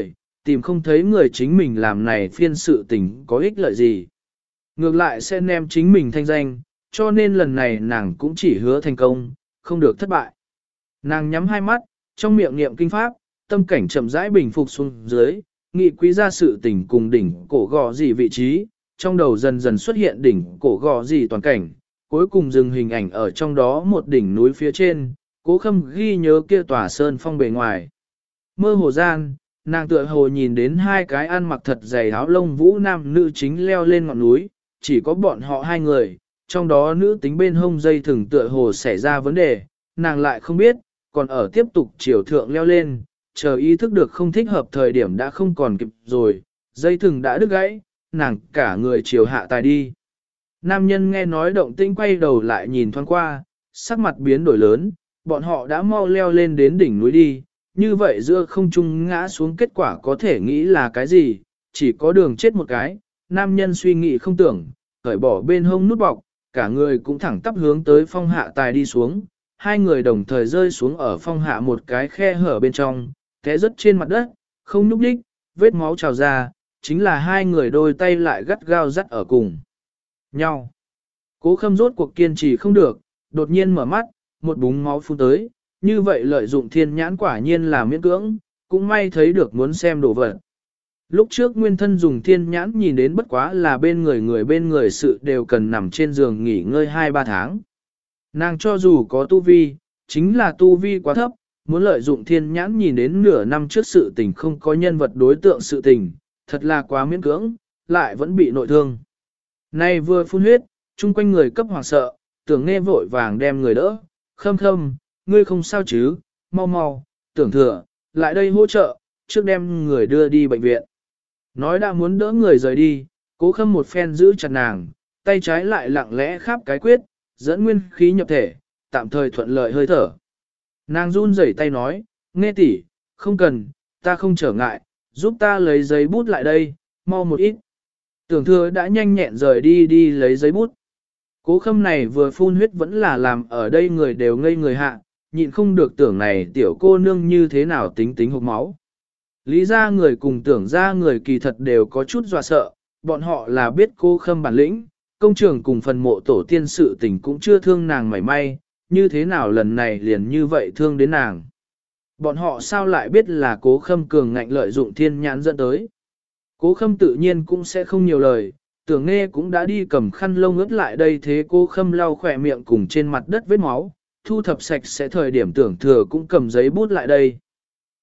thấy người chính mình làm này phiên sự tình có ích lợi gì. Ngược lại sẽ ném chính mình thanh danh, cho nên lần này nàng cũng chỉ hứa thành công, không được thất bại. Nàng nhắm hai mắt, trong miệng niệm kinh pháp, tâm cảnh chậm rãi bình phục xuống dưới, nghị quý ra sự tình cùng đỉnh cổ gò gì vị trí, trong đầu dần dần xuất hiện đỉnh cổ gò gì toàn cảnh, cuối cùng dừng hình ảnh ở trong đó một đỉnh núi phía trên, Cố Khâm ghi nhớ kia tòa sơn phong bề ngoài. Mơ hồ gian, nàng tựa hồ nhìn đến hai cái ăn mặc thật dày áo lông vũ nam nữ chính leo lên ngọn núi, chỉ có bọn họ hai người, trong đó nữ tính bên hông dây thừng tựa hồ xảy ra vấn đề, nàng lại không biết, còn ở tiếp tục chiều thượng leo lên, chờ ý thức được không thích hợp thời điểm đã không còn kịp rồi, dây thừng đã đứt gãy, nàng cả người chiều hạ tài đi. Nam nhân nghe nói động tĩnh quay đầu lại nhìn thoáng qua, sắc mặt biến đổi lớn, bọn họ đã mau leo lên đến đỉnh núi đi, như vậy giữa không trung ngã xuống kết quả có thể nghĩ là cái gì, chỉ có đường chết một cái, nam nhân suy nghĩ không tưởng, cởi bỏ bên hông nút bọc, cả người cũng thẳng tắp hướng tới phong hạ tài đi xuống, hai người đồng thời rơi xuống ở phong hạ một cái khe hở bên trong, té rớt trên mặt đất, không nhúc nhích, vết máu trào ra, chính là hai người đôi tay lại gắt gao dắt ở cùng nhau. Cố Khâm rốt cuộc kiên trì không được, đột nhiên mở mắt, một búng máu phun tới, như vậy lợi dụng thiên nhãn quả nhiên là miễn cưỡng, cũng may thấy được muốn xem đồ vật. Lúc trước nguyên thân dùng thiên nhãn nhìn đến bất quá là bên người sự đều cần nằm trên giường nghỉ ngơi 2-3 tháng. Nàng cho dù có tu vi, chính là tu vi quá thấp, muốn lợi dụng thiên nhãn nhìn đến nửa năm trước sự tình không có nhân vật đối tượng sự tình, thật là quá miễn cưỡng, lại vẫn bị nội thương. Nay vừa phun huyết, chung quanh người cấp hoàng sợ, tưởng nghe vội vàng đem người đỡ, Khâm, ngươi không sao chứ, mau, tưởng thừa, lại đây hỗ trợ, trước đem người đưa đi bệnh viện. Nói đã muốn đỡ người rời đi, Cố Khâm một phen giữ chặt nàng, tay trái lại lặng lẽ khắp cái quyết, dẫn nguyên khí nhập thể, tạm thời thuận lợi hơi thở. Nàng run rẩy tay nói, nghe tỷ, không cần, ta không trở ngại, giúp ta lấy giấy bút lại đây, mau một ít. Tưởng thừa đã nhanh nhẹn rời đi lấy giấy bút. Cố Khâm này vừa phun huyết vẫn là làm ở đây người đều ngây người hạ, nhịn không được tưởng này tiểu cô nương như thế nào tính hộc máu. Lý ra người cùng tưởng ra người kỳ thật đều có chút dọa sợ, bọn họ là biết Cố Khâm bản lĩnh, công trường cùng phần mộ tổ tiên sự tình cũng chưa thương nàng mảy may, như thế nào lần này liền như vậy thương đến nàng. Bọn họ sao lại biết là Cố Khâm cường ngạnh lợi dụng thiên nhãn dẫn tới. Cố Khâm tự nhiên cũng sẽ không nhiều lời, tưởng nghe cũng đã đi cầm khăn lông ướt lại đây thế Cố Khâm lau khỏe miệng cùng trên mặt đất vết máu, thu thập sạch sẽ thời điểm tưởng thừa cũng cầm giấy bút lại đây.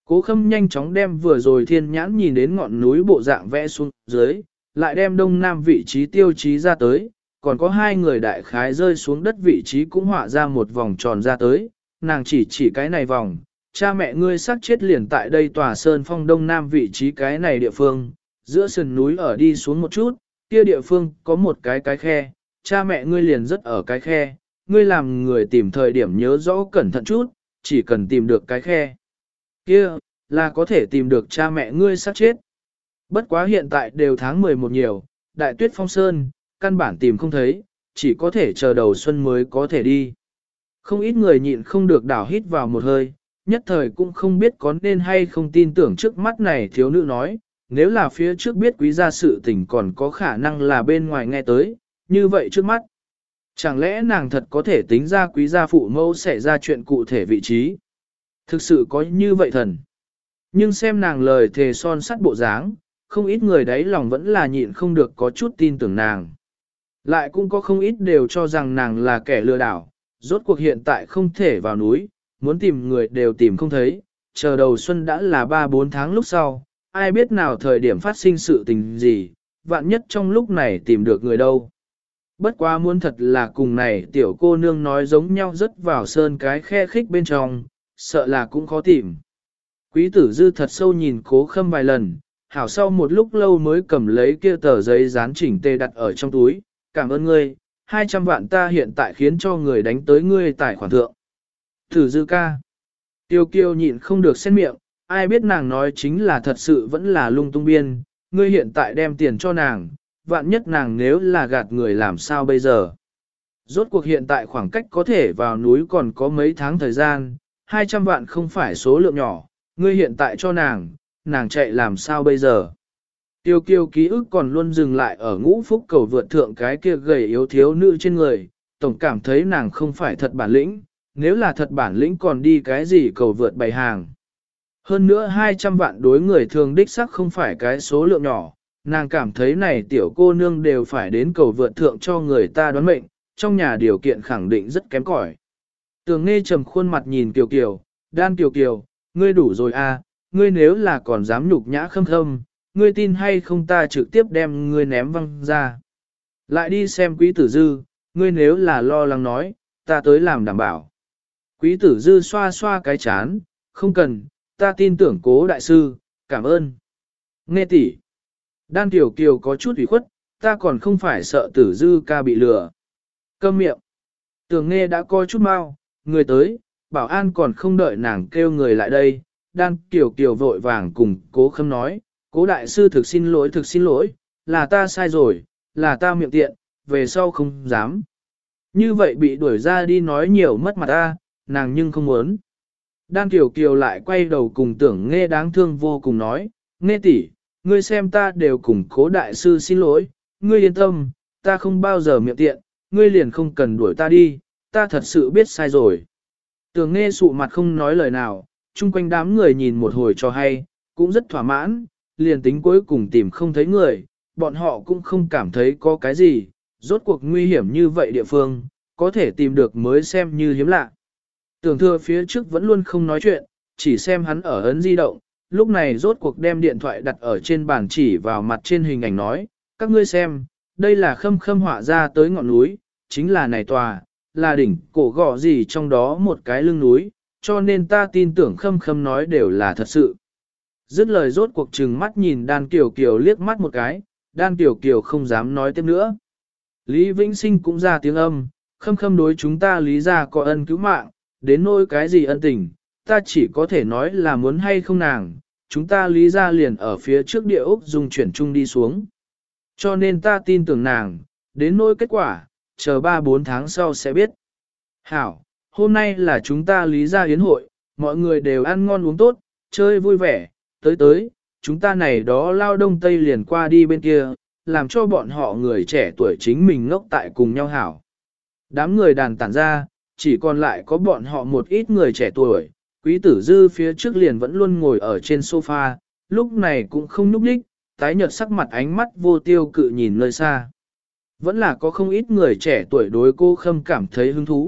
Cố Khâm nhanh chóng đem vừa rồi thiên nhãn nhìn đến ngọn núi bộ dạng vẽ xuống dưới, lại đem đông nam vị trí tiêu chí ra tới, còn có hai người đại khái rơi xuống đất vị trí cũng họa ra một vòng tròn ra tới, nàng chỉ cái này vòng, cha mẹ ngươi xác chết liền tại đây tòa sơn phong đông nam vị trí cái này địa phương, giữa sườn núi ở đi xuống một chút, kia địa phương có một cái khe, cha mẹ ngươi liền rất ở cái khe, ngươi làm người tìm thời điểm nhớ rõ cẩn thận chút, chỉ cần tìm được cái khe. Kia, là có thể tìm được cha mẹ ngươi xác chết. Bất quá hiện tại đều tháng 11 nhiều, đại tuyết phong sơn, căn bản tìm không thấy, chỉ có thể chờ đầu xuân mới có thể đi. Không ít người nhịn không được đảo hít vào một hơi, nhất thời cũng không biết có nên hay không tin tưởng trước mắt này thiếu nữ nói, nếu là phía trước biết quý gia sự tình còn có khả năng là bên ngoài nghe tới, như vậy trước mắt. Chẳng lẽ nàng thật có thể tính ra quý gia phụ mẫu sẽ ra chuyện cụ thể vị trí? Thực sự có như vậy thần. Nhưng xem nàng lời thề son sắt bộ dáng, không ít người đấy lòng vẫn là nhịn không được có chút tin tưởng nàng. Lại cũng có không ít đều cho rằng nàng là kẻ lừa đảo, rốt cuộc hiện tại không thể vào núi, muốn tìm người đều tìm không thấy, chờ đầu xuân đã là 3-4 tháng lúc sau, ai biết nào thời điểm phát sinh sự tình gì, vạn nhất trong lúc này tìm được người đâu. Bất quá muốn thật là cùng này tiểu cô nương nói giống nhau rất vào sơn cái khe khích bên trong, sợ là cũng khó tìm. Quý tử dư thật sâu nhìn Cố Khâm vài lần, hảo sau một lúc lâu mới cầm lấy kia tờ giấy dán chỉnh tề đặt ở trong túi, cảm ơn ngươi, 200 vạn ta hiện tại khiến cho người đánh tới ngươi tài khoản thượng. Tử dư ca. Tiêu kiêu nhịn không được xét miệng, ai biết nàng nói chính là thật sự vẫn là lung tung biên, ngươi hiện tại đem tiền cho nàng, vạn nhất nàng nếu là gạt người làm sao bây giờ. Rốt cuộc hiện tại khoảng cách có thể vào núi còn có mấy tháng thời gian, 200 vạn không phải số lượng nhỏ, ngươi hiện tại cho nàng chạy làm sao bây giờ. Tiêu kiêu ký ức còn luôn dừng lại ở Ngũ Phúc cầu vượt thượng cái kia gầy yếu thiếu nữ trên người, tổng cảm thấy nàng không phải thật bản lĩnh, nếu là thật bản lĩnh còn đi cái gì cầu vượt bày hàng. Hơn nữa 200 vạn đối người thường đích sắc không phải cái số lượng nhỏ, nàng cảm thấy này tiểu cô nương đều phải đến cầu vượt thượng cho người ta đoán mệnh, trong nhà điều kiện khẳng định rất kém cỏi. Tường Nghe trầm khuôn mặt nhìn Kiều Kiều, Đan Kiều Kiều, ngươi đủ rồi à, ngươi nếu là còn dám nhục nhã Khâm Khâm, ngươi tin hay không ta trực tiếp đem ngươi ném văng ra. Lại đi xem Quý Tử Dư, ngươi nếu là lo lắng nói, ta tới làm đảm bảo. Quý Tử Dư xoa xoa cái chán, không cần, ta tin tưởng Cố đại sư, cảm ơn. Nghe tỷ. Đan Kiều Kiều có chút ủy khuất, ta còn không phải sợ Tử Dư ca bị lừa. Câm miệng. Tường Nghe đã coi chút mau, người tới, bảo an còn không đợi nàng kêu người lại đây. Đan Kiều Kiều vội vàng cùng Cố Khâm nói, Cố đại sư thực xin lỗi, là ta sai rồi, là ta miệng tiện, về sau không dám. Như vậy bị đuổi ra đi nói nhiều mất mặt ta, nàng nhưng không muốn. Đan Kiều Kiều lại quay đầu cùng Tưởng Nghe đáng thương vô cùng nói, Nghe tỷ, ngươi xem ta đều cùng Cố đại sư xin lỗi, ngươi yên tâm, ta không bao giờ miệng tiện, ngươi liền không cần đuổi ta đi, ta thật sự biết sai rồi. Tưởng Nghe sụ mặt không nói lời nào, chung quanh đám người nhìn một hồi cho hay, cũng rất thỏa mãn, liền tính cuối cùng tìm không thấy người, bọn họ cũng không cảm thấy có cái gì, rốt cuộc nguy hiểm như vậy địa phương, có thể tìm được mới xem như hiếm lạ. Tưởng Thừa phía trước vẫn luôn không nói chuyện, chỉ xem hắn ở ấn di động, lúc này rốt cuộc đem điện thoại đặt ở trên bàn chỉ vào mặt trên hình ảnh nói, các ngươi xem, đây là Khâm Khâm họa ra tới ngọn núi, chính là này tòa, là đỉnh cổ gò gì trong đó một cái lưng núi, cho nên ta tin tưởng Khâm Khâm nói đều là thật sự. Dứt lời rốt cuộc trừng mắt nhìn Đan Kiều Kiều liếc mắt một cái, Đan Kiều Kiều không dám nói tiếp nữa. Lý Vĩnh Sinh cũng ra tiếng âm, Khâm Khâm đối chúng ta Lý gia có ân cứu mạng, đến nỗi cái gì ân tình, ta chỉ có thể nói là muốn hay không nàng, chúng ta Lý gia liền ở phía trước địa ốc dùng chuyển chung đi xuống. Cho nên ta tin tưởng nàng, đến nỗi kết quả, chờ 3-4 tháng sau sẽ biết. Hảo, hôm nay là chúng ta Lý gia yến hội, mọi người đều ăn ngon uống tốt, chơi vui vẻ, tới, chúng ta này đó lao đông tây liền qua đi bên kia, làm cho bọn họ người trẻ tuổi chính mình ngốc tại cùng nhau hảo. Đám người đàn tản ra, chỉ còn lại có bọn họ một ít người trẻ tuổi, Quý Tử Dư phía trước liền vẫn luôn ngồi ở trên sofa, lúc này cũng không nhúc nhích, tái nhợt sắc mặt ánh mắt vô tiêu cự nhìn nơi xa. Vẫn là có không ít người trẻ tuổi đối cô Khâm cảm thấy hứng thú,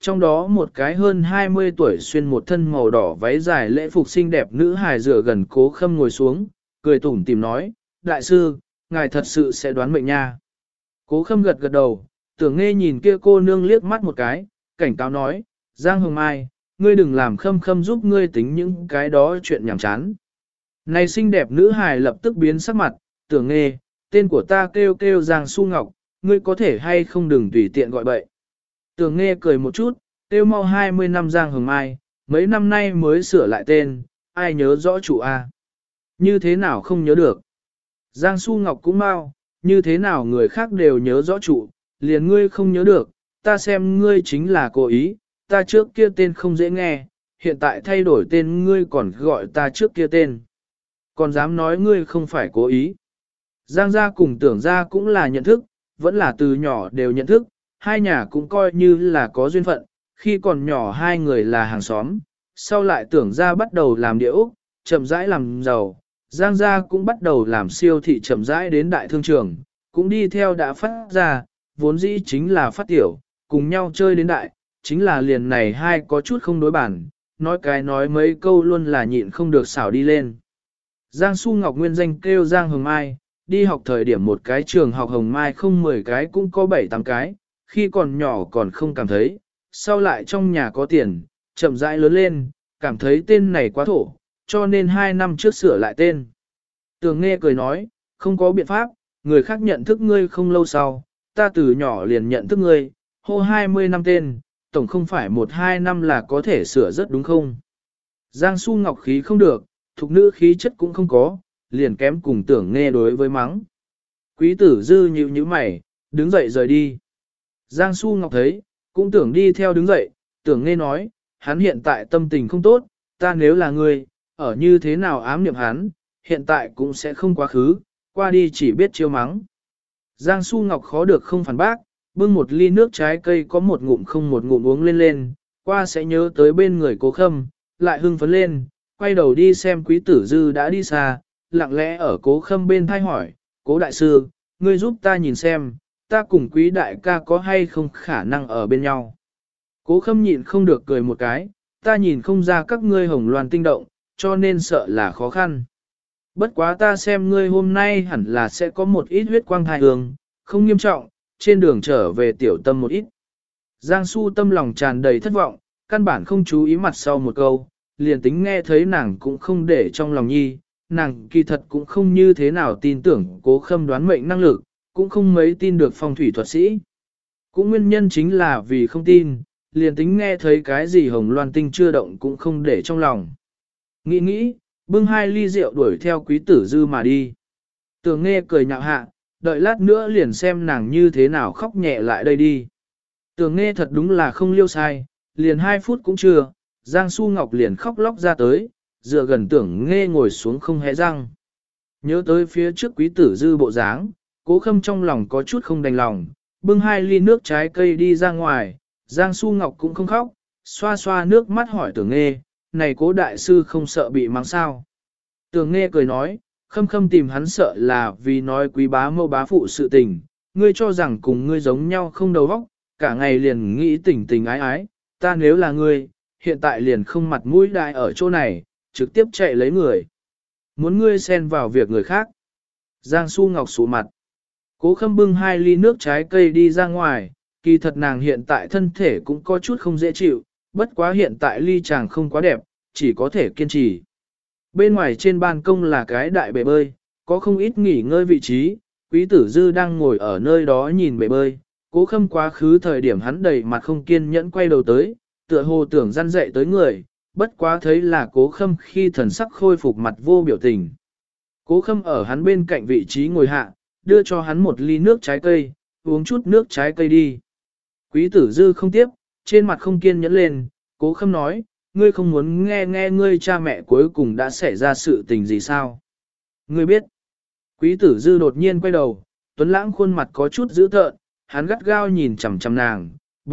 trong đó một cái hơn 20 tuổi xuyên một thân màu đỏ váy dài lễ phục xinh đẹp nữ hài dựa gần Cố Khâm ngồi xuống, cười tủm tỉm nói, đại sư, ngài thật sự sẽ đoán mệnh nha. Cố Khâm gật gật đầu, Tưởng Nghe nhìn kia cô nương liếc mắt một cái, cảnh cáo nói, Giang Hồng Mai, ngươi đừng làm Khâm Khâm giúp ngươi tính những cái đó chuyện nhảm chán. Này xinh đẹp nữ hài lập tức biến sắc mặt, Tưởng Nghe, tên của ta kêu kêu Giang Su Ngọc, ngươi có thể hay không đừng tùy tiện gọi bậy. Tưởng Nghe cười một chút, kêu mau 20 năm Giang Hồng Mai, mấy năm nay mới sửa lại tên, ai nhớ rõ chủ A. Như thế nào không nhớ được. Giang Su Ngọc cũng mau, như thế nào người khác đều nhớ rõ chủ, liền ngươi không nhớ được, ta xem ngươi chính là cố ý, ta trước kia tên không dễ nghe, hiện tại thay đổi tên ngươi còn gọi ta trước kia tên. Còn dám nói ngươi không phải cố ý. Giang gia cùng Tưởng gia cũng là nhận thức, vẫn là từ nhỏ đều nhận thức, hai nhà cũng coi như là có duyên phận, khi còn nhỏ hai người là hàng xóm, sau lại Tưởng gia bắt đầu làm địa ốc, chậm rãi làm giàu, Giang gia cũng bắt đầu làm siêu thị chậm rãi đến đại thương trường, cũng đi theo đã phát ra, vốn dĩ chính là phát tiểu, cùng nhau chơi đến đại, chính là liền này hai có chút không đối bản, nói cái nói mấy câu luôn là nhịn không được xảo đi lên. Giang Su Ngọc nguyên danh kêu Giang Hồng Mai, đi học thời điểm một cái trường học Hồng Mai không 10 cái cũng có 7-8 cái, khi còn nhỏ còn không cảm thấy, sau lại trong nhà có tiền, chậm rãi lớn lên, cảm thấy tên này quá thổ, cho nên 2 năm trước sửa lại tên. Tường Nghe cười nói, không có biện pháp, người khác nhận thức ngươi không lâu sau, ta từ nhỏ liền nhận thức ngươi, hô 20 năm tên, tổng không phải 1-2 năm là có thể sửa rất đúng không? Giang Su Ngọc khí không được, thục nữ khí chất cũng không có, liền kém cùng Tưởng Nghe đối với mắng. Quý tử dư nhíu nhíu mày, đứng dậy rời đi. Giang Su Ngọc thấy, cũng tưởng đi theo đứng dậy, Tưởng Nghe nói, hắn hiện tại tâm tình không tốt, ta nếu là người, ở như thế nào ám niệm hắn, hiện tại cũng sẽ không quá khứ, qua đi chỉ biết chiêu mắng. Giang Su Ngọc khó được không phản bác, bưng một ly nước trái cây có một ngụm không một ngụm uống lên lên, qua sẽ nhớ tới bên người Cố Khâm, lại hưng phấn lên, quay đầu đi xem Quý tử dư đã đi xa, lặng lẽ ở Cố Khâm bên thai hỏi, Cố đại sư, ngươi giúp ta nhìn xem, ta cùng Quý đại ca có hay không khả năng ở bên nhau. Cố Khâm nhịn không được cười một cái, ta nhìn không ra các ngươi hồng loan tinh động, cho nên sợ là khó khăn. Bất quá ta xem ngươi hôm nay hẳn là sẽ có một ít huyết quang thai hương, không nghiêm trọng, trên đường trở về tiểu tâm một ít. Giang Su tâm lòng tràn đầy thất vọng, căn bản không chú ý mặt sau một câu, liền tính nghe thấy nàng cũng không để trong lòng nhi, nàng kỳ thật cũng không như thế nào tin tưởng Cố Khâm đoán mệnh năng lực, cũng không mấy tin được phong thủy thuật sĩ. Cũng nguyên nhân chính là vì không tin, liền tính nghe thấy cái gì hồng loan tinh chưa động cũng không để trong lòng. Nghĩ nghĩ, bưng 2 ly rượu đuổi theo Quý tử dư mà đi. Tường Nghe cười nhạo hạ, đợi lát nữa liền xem nàng như thế nào khóc nhẹ lại đây đi. Tường Nghe thật đúng là không liêu sai, liền 2 phút cũng chưa, Giang Su Ngọc liền khóc lóc ra tới, dựa gần Tưởng Nghe ngồi xuống không hé răng. Nhớ tới phía trước Quý tử dư bộ dáng, Cố Khâm trong lòng có chút không đành lòng, bưng 2 ly nước trái cây đi ra ngoài, Giang Su Ngọc cũng không khóc, xoa xoa nước mắt hỏi Tưởng Nghe, này Cố đại sư không sợ bị mắng sao? Tưởng Nghe cười nói, Khâm Khâm tìm hắn sợ là vì nói Quý bá mâu bá phụ sự tình, ngươi cho rằng cùng ngươi giống nhau không đầu óc, cả ngày liền nghĩ tình tình ái ái, ta nếu là ngươi, hiện tại liền không mặt mũi đại ở chỗ này, trực tiếp chạy lấy người. Muốn ngươi xen vào việc người khác. Giang Su Ngọc sụ mặt. Cố Khâm bưng 2 ly nước trái cây đi ra ngoài, kỳ thật nàng hiện tại thân thể cũng có chút không dễ chịu, bất quá hiện tại ly chàng không quá đẹp, chỉ có thể kiên trì. Bên ngoài trên ban công là cái đại bể bơi, có không ít nghỉ ngơi vị trí, Quý tử dư đang ngồi ở nơi đó nhìn bể bơi, Cố Khâm quá khứ thời điểm hắn đầy mặt không kiên nhẫn quay đầu tới, tựa hồ tưởng răn dạy tới người, bất quá thấy là Cố Khâm khi thần sắc khôi phục mặt vô biểu tình. Cố Khâm ở hắn bên cạnh vị trí ngồi hạ, đưa cho hắn một ly nước trái cây, uống chút nước trái cây đi. Quý tử dư không tiếp, trên mặt không kiên nhẫn lên, Cố Khâm nói, ngươi không muốn nghe nghe ngươi cha mẹ cuối cùng đã xảy ra sự tình gì sao? Ngươi biết. Quý tử dư đột nhiên quay đầu, Tuấn Lãng khuôn mặt có chút dữ tợn, hắn gắt gao nhìn chằm chằm nàng,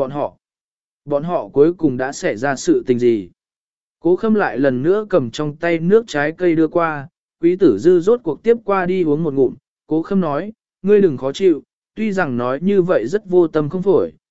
bọn họ cuối cùng đã xảy ra sự tình gì? Cố Khâm lại lần nữa cầm trong tay nước trái cây đưa qua, Quý tử dư rốt cuộc tiếp qua đi uống một ngụm, Cố Khâm nói, ngươi đừng khó chịu, tuy rằng nói như vậy rất vô tâm không phổi,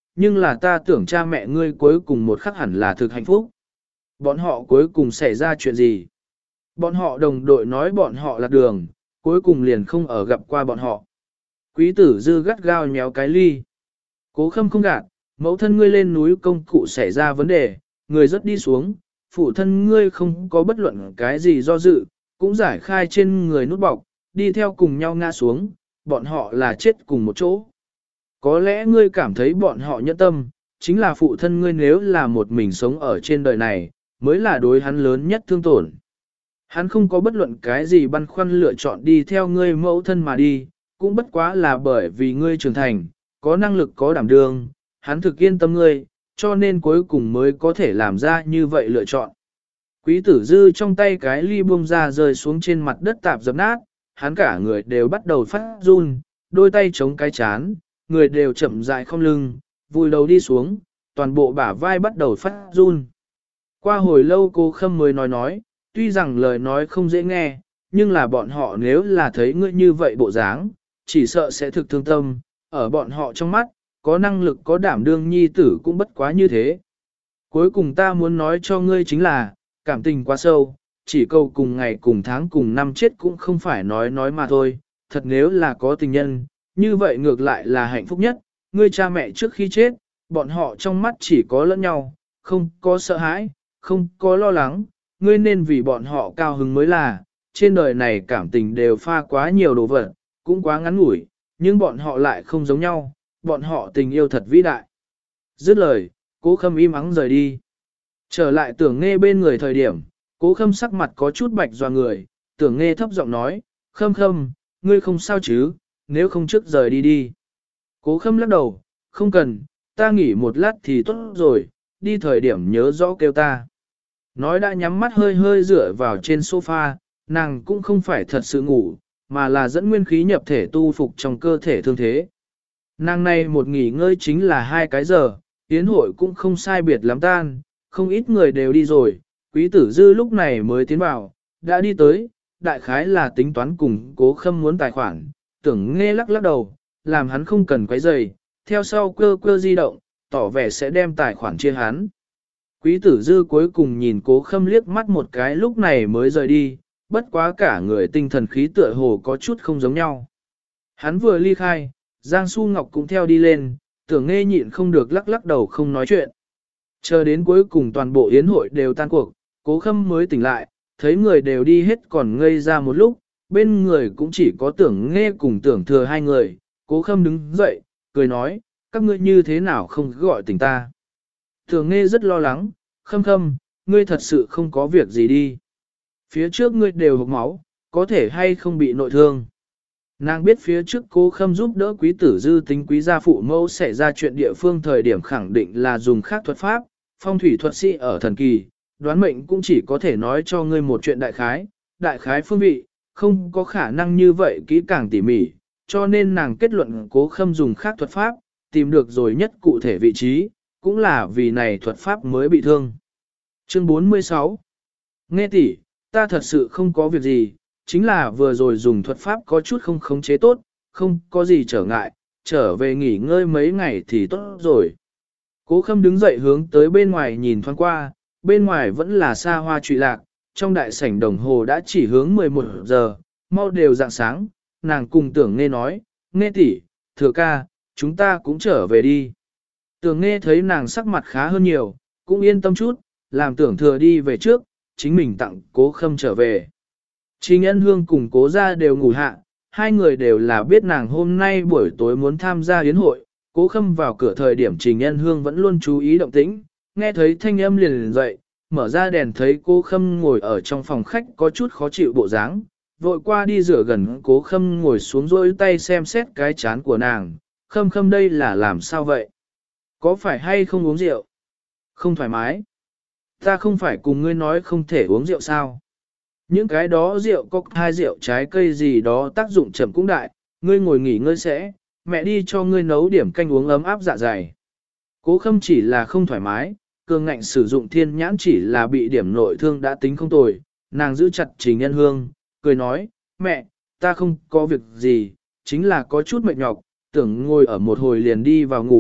nhưng là ta tưởng cha mẹ ngươi cuối cùng một khắc hẳn là thực hạnh phúc. Bọn họ cuối cùng xảy ra chuyện gì? Bọn họ đồng đội nói bọn họ lạc đường, cuối cùng liền không ở gặp qua bọn họ. Quý tử dư gắt gao nhéo cái ly. Cố Khâm không gạt, mẫu thân ngươi lên núi công cụ xảy ra vấn đề, người rất đi xuống, phụ thân ngươi không có bất luận cái gì do dự, cũng giải khai trên người nút bọc, đi theo cùng nhau ngã xuống, bọn họ là chết cùng một chỗ. Có lẽ ngươi cảm thấy bọn họ nhẫn tâm, chính là phụ thân ngươi nếu là một mình sống ở trên đời này, mới là đối hắn lớn nhất thương tổn. Hắn không có bất luận cái gì băn khoăn lựa chọn đi theo ngươi mẫu thân mà đi, cũng bất quá là bởi vì ngươi trưởng thành, có năng lực có đảm đương, hắn thực yên tâm ngươi, cho nên cuối cùng mới có thể làm ra như vậy lựa chọn. Quý tử dư trong tay cái ly buông ra rơi xuống trên mặt đất tạp dập nát, hắn cả người đều bắt đầu phát run, đôi tay chống cái chán, người đều chậm rãi không lưng, vùi đầu đi xuống, toàn bộ bả vai bắt đầu phát run. Qua hồi lâu cô Khâm mới nói, tuy rằng lời nói không dễ nghe, nhưng là bọn họ nếu là thấy ngươi như vậy bộ dáng, chỉ sợ sẽ thực thương tâm, ở bọn họ trong mắt, có năng lực có đảm đương nhi tử cũng bất quá như thế. Cuối cùng ta muốn nói cho ngươi chính là, cảm tình quá sâu, chỉ cầu cùng ngày cùng tháng cùng năm chết cũng không phải nói mà thôi, thật nếu là có tình nhân, như vậy ngược lại là hạnh phúc nhất, ngươi cha mẹ trước khi chết, bọn họ trong mắt chỉ có lẫn nhau, không có sợ hãi, không có lo lắng, ngươi nên vì bọn họ cao hứng mới là, trên đời này cảm tình đều pha quá nhiều đồ vật, cũng quá ngắn ngủi, nhưng bọn họ lại không giống nhau, bọn họ tình yêu thật vĩ đại. Dứt lời, Cố Khâm im ắng rời đi. Trở lại Tưởng Nghê bên người thời điểm, Cố Khâm sắc mặt có chút bạch doa người, Tưởng Nghê thấp giọng nói, Khâm, ngươi không sao chứ, nếu không trước rời đi đi. Cố Khâm lắc đầu, không cần, ta nghỉ một lát thì tốt rồi, đi thời điểm nhớ rõ kêu ta. Nói đã nhắm mắt hơi hơi dựa vào trên sofa, nàng cũng không phải thật sự ngủ, mà là dẫn nguyên khí nhập thể tu phục trong cơ thể thương thế. Nàng này một nghỉ ngơi chính là 2 cái giờ, yến hội cũng không sai biệt lắm tan, không ít người đều đi rồi, quý tử dư lúc này mới tiến vào, đã đi tới, đại khái là tính toán cùng Cố Khâm muốn tài khoản, Tưởng Nghê lắc đầu, làm hắn không cần quấy rầy, theo sau cơ di động, tỏ vẻ sẽ đem tài khoản chia hắn. Quý tử dư cuối cùng nhìn Cố Khâm liếc mắt một cái lúc này mới rời đi, bất quá cả người tinh thần khí tựa hồ có chút không giống nhau. Hắn vừa ly khai, Giang Su Ngọc cũng theo đi lên, Tưởng Nghê nhịn không được lắc đầu không nói chuyện. Chờ đến cuối cùng toàn bộ yến hội đều tan cuộc, Cố Khâm mới tỉnh lại, thấy người đều đi hết còn ngây ra một lúc, bên người cũng chỉ có Tưởng Nghê cùng Tưởng Thừa 2 người, Cố Khâm đứng dậy, cười nói, các ngươi như thế nào không gọi tỉnh ta. Tưởng Nghê rất lo lắng, Khâm, ngươi thật sự không có việc gì đi. Phía trước ngươi đều hộc máu, có thể hay không bị nội thương. Nàng biết phía trước Cố Khâm giúp đỡ quý tử dư tính quý gia phụ mẫu xảy ra chuyện địa phương thời điểm khẳng định là dùng khác thuật pháp, phong thủy thuật sĩ ở thần kỳ, đoán mệnh cũng chỉ có thể nói cho ngươi một chuyện đại khái phương vị, không có khả năng như vậy kỹ càng tỉ mỉ, cho nên nàng kết luận Cố Khâm dùng khác thuật pháp, tìm được rồi nhất cụ thể vị trí, cũng là vì này thuật pháp mới bị thương. Chương 46 Nghe tỷ, ta thật sự không có việc gì, chính là vừa rồi dùng thuật pháp có chút không khống chế tốt, không có gì trở ngại, trở về nghỉ ngơi mấy ngày thì tốt rồi. Cố Khâm đứng dậy hướng tới bên ngoài nhìn thoáng qua, bên ngoài vẫn là xa hoa trụy lạc, trong đại sảnh đồng hồ đã chỉ hướng 11 giờ, mau đều rạng sáng, nàng cùng Tưởng Nghê nói, Nghê tỷ, Thừa ca, chúng ta cũng trở về đi. Tưởng Nghê thấy nàng sắc mặt khá hơn nhiều, cũng yên tâm chút, làm Tưởng Thừa đi về trước, chính mình tặng Cố Khâm trở về. Trình Ân Hương cùng Cố gia đều ngủ hạ, 2 người đều là biết nàng hôm nay buổi tối muốn tham gia yến hội. Cố Khâm vào cửa thời điểm Trình Ân Hương vẫn luôn chú ý động tĩnh, nghe thấy thanh âm liền dậy, mở ra đèn thấy Cố Khâm ngồi ở trong phòng khách có chút khó chịu bộ dáng, vội qua đi rửa gần Cố Khâm ngồi xuống rỗi tay xem xét cái chán của nàng, Khâm đây là làm sao vậy? Có phải hay không uống rượu? Không thoải mái. Ta không phải cùng ngươi nói không thể uống rượu sao? Những cái đó rượu cocktail rượu trái cây gì đó tác dụng chậm cũng đại, ngươi ngồi nghỉ ngơi sẽ, mẹ đi cho ngươi nấu điểm canh uống ấm áp dạ dày. Cố Khâm chỉ là không thoải mái, cường ngạnh sử dụng thiên nhãn chỉ là bị điểm nội thương đã tính không tồi, nàng giữ chặt Trình Nhân Hương, cười nói, mẹ, ta không có việc gì, chính là có chút mệt nhọc, tưởng ngồi ở một hồi liền đi vào ngủ,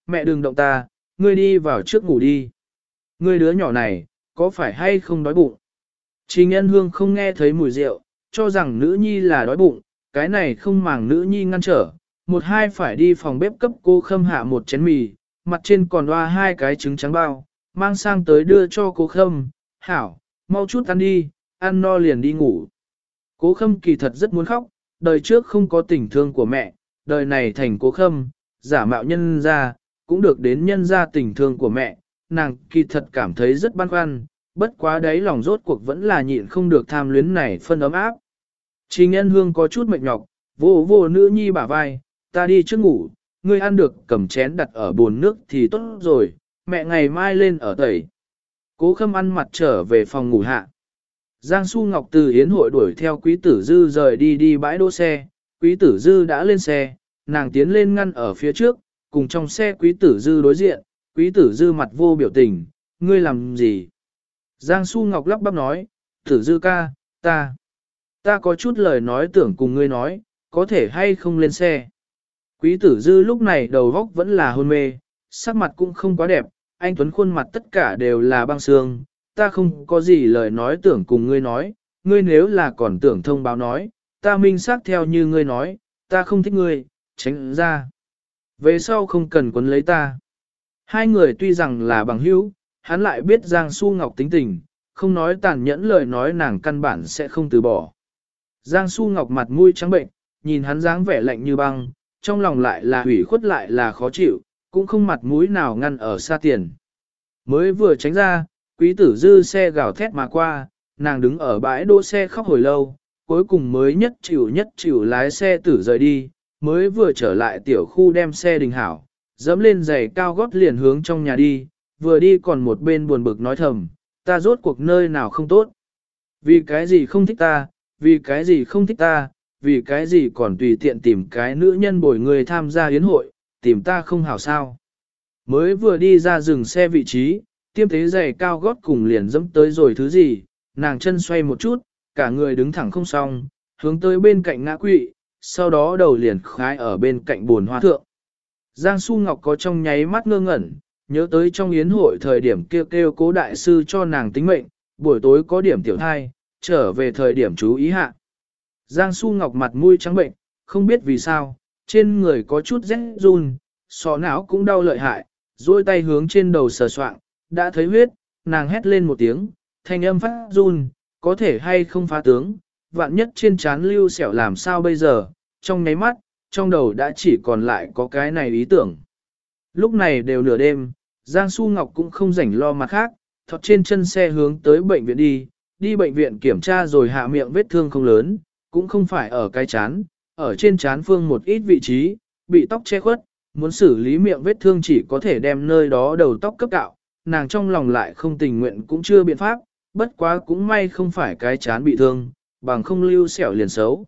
mẹ đừng động ta, ngươi đi vào trước ngủ đi. Ngươi đứa nhỏ này, có phải hay không đói bụng? Trình Ân Hương không nghe thấy mùi rượu, cho rằng nữ nhi là đói bụng, cái này không màng nữ nhi ngăn trở. Một hai phải đi phòng bếp cấp cô Khâm hạ một chén mì, mặt trên còn đoa hai cái trứng trắng bao, mang sang tới đưa cho cô Khâm. Hảo, mau chút ăn đi, ăn no liền đi ngủ. Cố Khâm kỳ thật rất muốn khóc, đời trước không có tình thương của mẹ, đời này thành Cố Khâm, giả mạo nhân ra, cũng được đến nhân ra tình thương của mẹ, nàng kỳ thật cảm thấy rất băn khoăn, bất quá đấy lòng rốt cuộc vẫn là nhịn không được tham luyến này phân ấm áp. Trình Ân Hương có chút mệt nhọc, vô vô nữ nhi bả vai, ta đi trước ngủ, ngươi ăn được cầm chén đặt ở bồn nước thì tốt rồi, mẹ ngày mai lên ở tẩy. Cố Khâm ăn mặt trở về phòng ngủ hạ. Giang Su Ngọc từ yến hội đuổi theo Quý Tử Dư rời đi bãi đỗ xe, Quý Tử Dư đã lên xe, nàng tiến lên ngăn ở phía trước, cùng trong xe Quý Tử Dư đối diện, Quý Tử Dư mặt vô biểu tình, ngươi làm gì? Giang Su Ngọc lắp bắp nói, Tử Dư ca, ta có chút lời nói tưởng cùng ngươi nói, có thể hay không lên xe. Quý Tử Dư lúc này đầu góc vẫn là hôn mê, sắc mặt cũng không quá đẹp, anh Tuấn khuôn mặt tất cả đều là băng xương, ta không có gì lời nói tưởng cùng ngươi nói, ngươi nếu là còn tưởng thông báo nói, ta minh xác theo như ngươi nói, ta không thích ngươi, tránh ra. Về sau không cần quấn lấy ta. Hai người tuy rằng là bằng hữu, hắn lại biết Giang Su Ngọc tính tình, không nói tàn nhẫn lời nói nàng căn bản sẽ không từ bỏ. Giang Su Ngọc mặt mũi trắng bệnh, nhìn hắn dáng vẻ lạnh như băng, trong lòng lại là hủy khuất lại là khó chịu, cũng không mặt mũi nào ngăn ở xa tiền. Mới vừa tránh ra, Quý Tử Dư xe gào thét mà qua, nàng đứng ở bãi đỗ xe khóc hồi lâu, cuối cùng mới nhất chịu lái xe tử rời đi, mới vừa trở lại tiểu khu đem xe đình hảo, dẫm lên giày cao gót liền hướng trong nhà đi, vừa đi còn một bên buồn bực nói thầm, ta rốt cuộc nơi nào không tốt. Vì cái gì không thích ta, vì cái gì không thích ta, vì cái gì còn tùy tiện tìm cái nữ nhân bồi người tham gia yến hội, tìm ta không hảo sao. Mới vừa đi ra dừng xe vị trí, tiêm thế giày cao gót cùng liền dẫm tới rồi thứ gì, nàng chân xoay một chút, cả người đứng thẳng không xong, hướng tới bên cạnh ngã quỵ, sau đó đầu liền khái ở bên cạnh buồn hoa thượng. Giang Su Ngọc có trong nháy mắt ngơ ngẩn, nhớ tới trong yến hội thời điểm kêu Cố đại sư cho nàng tính mệnh, buổi tối có điểm tiểu thai, trở về thời điểm chú ý hạ. Giang Su Ngọc mặt mũi trắng bệnh, không biết vì sao, trên người có chút rét run, sọ não cũng đau lợi hại, duỗi tay hướng trên đầu sờ soạng, đã thấy huyết, nàng hét lên một tiếng, thanh âm phát run, có thể hay không phá tướng, vạn nhất trên trán lưu sẹo làm sao bây giờ, trong nháy mắt, trong đầu đã chỉ còn lại có cái này ý tưởng. Lúc này đều nửa đêm, Giang Su Ngọc cũng không rảnh lo mặt khác, thọt trên chân xe hướng tới bệnh viện đi bệnh viện kiểm tra rồi hạ miệng vết thương không lớn, cũng không phải ở cái chán, ở trên chán phương một ít vị trí, bị tóc che khuất, muốn xử lý miệng vết thương chỉ có thể đem nơi đó đầu tóc cấp cạo, nàng trong lòng lại không tình nguyện cũng chưa biện pháp, bất quá cũng may không phải cái chán bị thương, bằng không lưu sẹo liền xấu.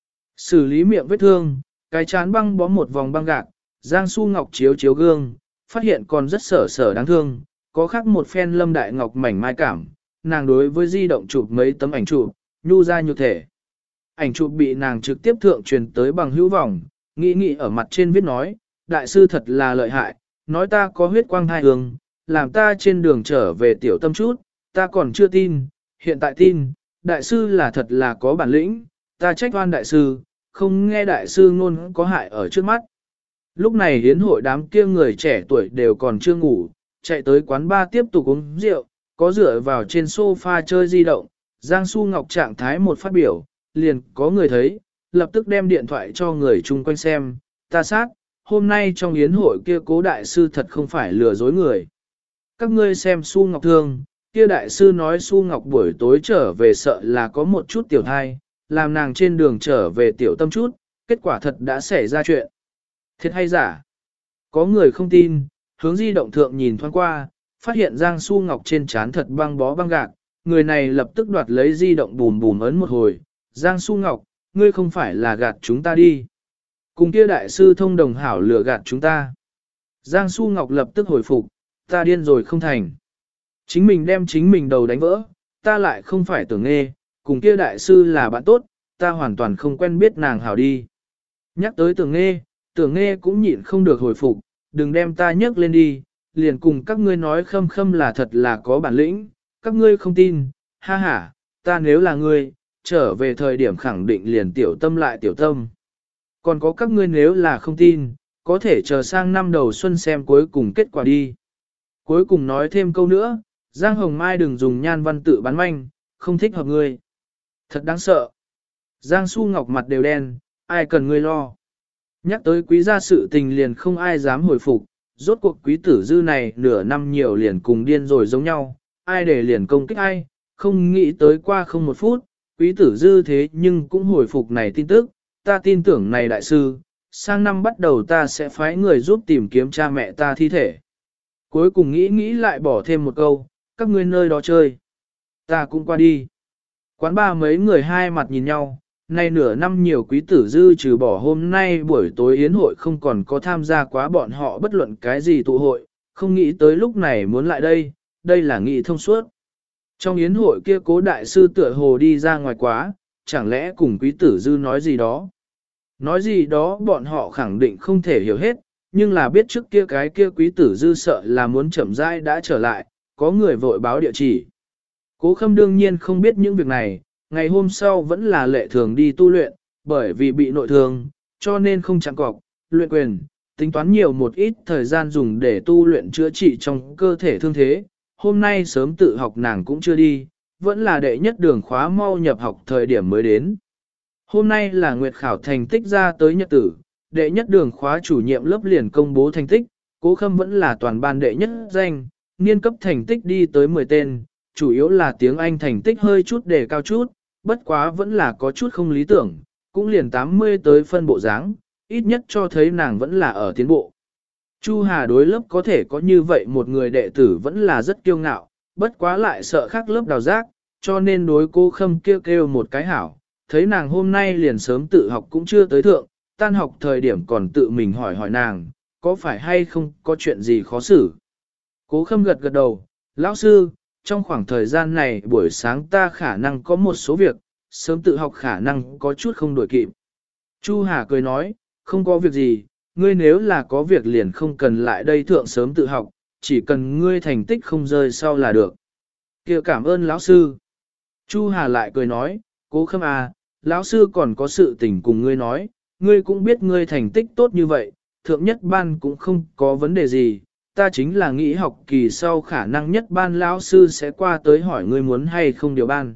Xử lý miệng vết thương, cái chán băng bó một vòng băng gạc, Giang Su Ngọc chiếu gương, phát hiện còn rất sở đáng thương, có khác một phen Lâm Đại Ngọc mảnh mai cảm, nàng đối với di động chụp mấy tấm ảnh chụp, nhu ra như thể. Ảnh chụp bị nàng trực tiếp thượng truyền tới bằng hữu vọng, nghĩ ở mặt trên viết nói, đại sư thật là lợi hại, nói ta có huyết quang thai hương, làm ta trên đường trở về tiểu tâm chút, ta còn chưa tin, hiện tại tin, đại sư là thật là có bản lĩnh, ta trách oan đại sư, không nghe đại sư ngôn có hại ở trước mắt. Lúc này hiến hội đám kia người trẻ tuổi đều còn chưa ngủ, chạy tới quán bar tiếp tục uống rượu, có dựa vào trên sofa chơi di động, Giang Su Ngọc trạng thái một phát biểu, liền có người thấy, lập tức đem điện thoại cho người chung quanh xem, ta sát, hôm nay trong yến hội kia Cố đại sư thật không phải lừa dối người. Các ngươi xem Su Ngọc thương, kia đại sư nói Su Ngọc buổi tối trở về sợ là có một chút tiểu thai, làm nàng trên đường trở về tiểu tâm chút, kết quả thật đã xảy ra chuyện. Thiệt hay giả? Có người không tin, hướng di động thượng nhìn thoáng qua, phát hiện Giang Su Ngọc trên trán thật băng bó băng gạc, người này lập tức đoạt lấy di động bùm ấn một hồi, Giang Su Ngọc, ngươi không phải là gạt chúng ta đi. Cùng kia đại sư thông đồng hảo lừa gạt chúng ta. Giang Su Ngọc lập tức hồi phục, ta điên rồi không thành. Chính mình đem chính mình đầu đánh vỡ, ta lại không phải tưởng nghe, cùng kia đại sư là bạn tốt, ta hoàn toàn không quen biết nàng hảo đi. Nhắc tới tưởng nghe cũng nhịn không được hồi phục, đừng đem ta nhấc lên đi, liền cùng các ngươi nói Khâm Khâm là thật là có bản lĩnh, các ngươi không tin, ha ha, ta nếu là ngươi, trở về thời điểm khẳng định liền tiểu tâm lại tiểu tâm. Còn có các ngươi nếu là không tin, có thể chờ sang năm đầu xuân xem cuối cùng kết quả đi. Cuối cùng nói thêm câu nữa, Giang Hồng Mai đừng dùng nhan văn tự bán manh, không thích hợp ngươi. Thật đáng sợ. Giang Su Ngọc mặt đều đen, ai cần ngươi lo. Nhắc tới quý gia sự tình liền không ai dám hồi phục, rốt cuộc quý tử dư này nửa năm nhiều liền cùng điên rồi giống nhau, ai để liền công kích ai, không nghĩ tới qua không một phút, quý tử dư thế nhưng cũng hồi phục này tin tức, ta tin tưởng này đại sư, sang năm bắt đầu ta sẽ phái người giúp tìm kiếm cha mẹ ta thi thể. Cuối cùng nghĩ lại bỏ thêm một câu, các ngươi nơi đó chơi. Ta cũng qua đi. Quán ba mấy người hai mặt nhìn nhau, nay nửa năm nhiều quý tử dư trừ bỏ hôm nay buổi tối yến hội không còn có tham gia quá bọn họ bất luận cái gì tụ hội, không nghĩ tới lúc này muốn lại đây, đây là nghị thông suốt. Trong yến hội kia cố đại sư tựa hồ đi ra ngoài quá, chẳng lẽ cùng quý tử dư nói gì đó. Nói gì đó bọn họ khẳng định không thể hiểu hết, nhưng là biết trước kia cái kia quý tử dư sợ là muốn chậm rãi đã trở lại, có người vội báo địa chỉ. Cố Khâm đương nhiên không biết những việc này, ngày hôm sau vẫn là lệ thường đi tu luyện, bởi vì bị nội thương, cho nên không chẳng cọc, luyện quyền, tính toán nhiều một ít thời gian dùng để tu luyện chữa trị trong cơ thể thương thế. Hôm nay sớm tự học nàng cũng chưa đi, vẫn là đệ nhất đường khóa mau nhập học thời điểm mới đến. Hôm nay là nguyệt khảo thành tích ra tới nhật tử, đệ nhất đường khóa chủ nhiệm lớp liền công bố thành tích, Cố Khâm vẫn là toàn ban đệ nhất danh, niên cấp thành tích đi tới 10 tên, chủ yếu là tiếng Anh thành tích hơi chút đề cao chút, bất quá vẫn là có chút không lý tưởng, cũng liền 80 tới phân bộ dáng, ít nhất cho thấy nàng vẫn là ở tiến bộ. Chu Hà đối lớp có thể có như vậy một người đệ tử vẫn là rất kiêu ngạo, bất quá lại sợ khác lớp đào giác, cho nên đối Cố Khâm kêu một cái hảo, thấy nàng hôm nay liền sớm tự học cũng chưa tới thượng, tan học thời điểm còn tự mình hỏi nàng, có phải hay không có chuyện gì khó xử. Cố Khâm gật đầu, lão sư, trong khoảng thời gian này buổi sáng ta khả năng có một số việc, sớm tự học khả năng có chút không đổi kịp. Chu Hà cười nói, không có việc gì, ngươi nếu là có việc liền không cần lại đây thượng sớm tự học, chỉ cần ngươi thành tích không rơi sau là được. Kìa cảm ơn lão sư. Chu Hà lại cười nói, Cố Khâm à, lão sư còn có sự tình cùng ngươi nói, ngươi cũng biết ngươi thành tích tốt như vậy, thượng nhất ban cũng không có vấn đề gì, ta chính là nghĩ học kỳ sau khả năng nhất ban lão sư sẽ qua tới hỏi ngươi muốn hay không điều ban.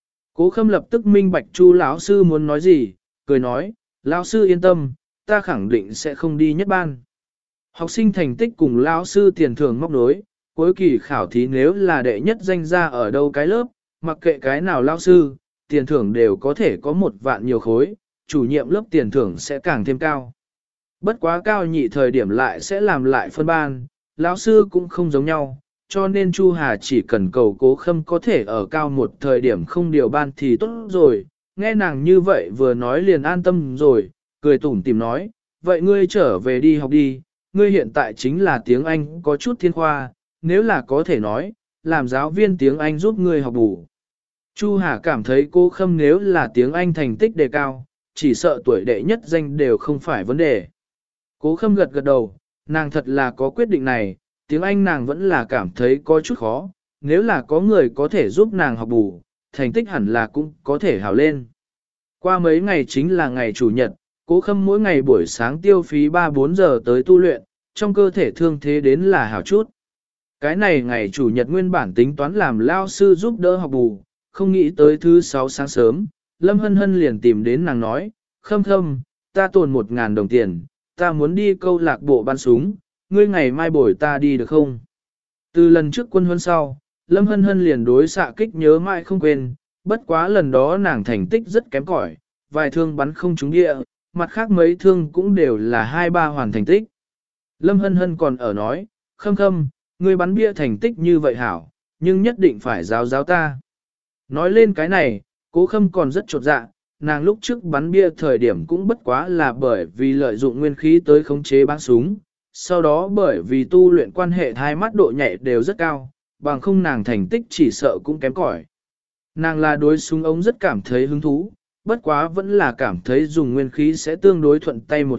Cố Khâm lập tức minh bạch Chu lão sư muốn nói gì, cười nói, lão sư yên tâm, ta khẳng định sẽ không đi nhất ban. Học sinh thành tích cùng lão sư tiền thưởng móc nối, cuối kỳ khảo thí nếu là đệ nhất danh ra ở đâu cái lớp, mặc kệ cái nào lão sư, tiền thưởng đều có thể có 1 vạn nhiều khối, chủ nhiệm lớp tiền thưởng sẽ càng thêm cao. Bất quá cao nhị thời điểm lại sẽ làm lại phân ban, lão sư cũng không giống nhau, cho nên Chu Hà chỉ cần cầu Cố Khâm có thể ở cao một thời điểm không điều ban thì tốt rồi. Nghe nàng như vậy vừa nói liền an tâm rồi, cười tủm tìm nói, vậy ngươi trở về đi học đi, ngươi hiện tại chính là tiếng Anh có chút thiên khoa, nếu là có thể nói, làm giáo viên tiếng Anh giúp ngươi học bù. Chu Hà cảm thấy Cố Khâm nếu là tiếng Anh thành tích đề cao, chỉ sợ tuổi đệ nhất danh đều không phải vấn đề. Cố Khâm gật đầu, nàng thật là có quyết định này, tiếng Anh nàng vẫn là cảm thấy có chút khó, nếu là có người có thể giúp nàng học bù, thành tích hẳn là cũng có thể hào lên. Qua mấy ngày chính là ngày Chủ nhật, Cố Khâm mỗi ngày buổi sáng tiêu phí 3-4 giờ tới tu luyện, trong cơ thể thương thế đến là hào chút. Cái này ngày Chủ nhật nguyên bản tính toán làm lao sư giúp đỡ học bù, không nghĩ tới thứ 6 sáng sớm, Lâm Hân Hân liền tìm đến nàng nói, Khâm, ta tồn 1.000 đồng tiền, ta muốn đi câu lạc bộ bắn súng, ngươi ngày mai bồi ta đi được không? Từ lần trước quân huấn sau, Lâm Hân Hân liền đối xạ kích nhớ mãi không quên, bất quá lần đó nàng thành tích rất kém cỏi, vài thương bắn không trúng địa, mặt khác mấy thương cũng đều là 2-3 hoàn thành tích. Lâm Hân Hân còn ở nói, Khâm, ngươi bắn bia thành tích như vậy hảo, nhưng nhất định phải giáo ta. Nói lên cái này, Cố Khâm còn rất chột dạ, nàng lúc trước bắn bia thời điểm cũng bất quá là bởi vì lợi dụng nguyên khí tới khống chế bắn súng, sau đó bởi vì tu luyện quan hệ hai mắt độ nhạy đều rất cao, bằng không nàng thành tích chỉ sợ cũng kém cỏi. Nàng là đối súng ống rất cảm thấy hứng thú, bất quá vẫn là cảm thấy dùng nguyên khí sẽ tương đối thuận tay một ít,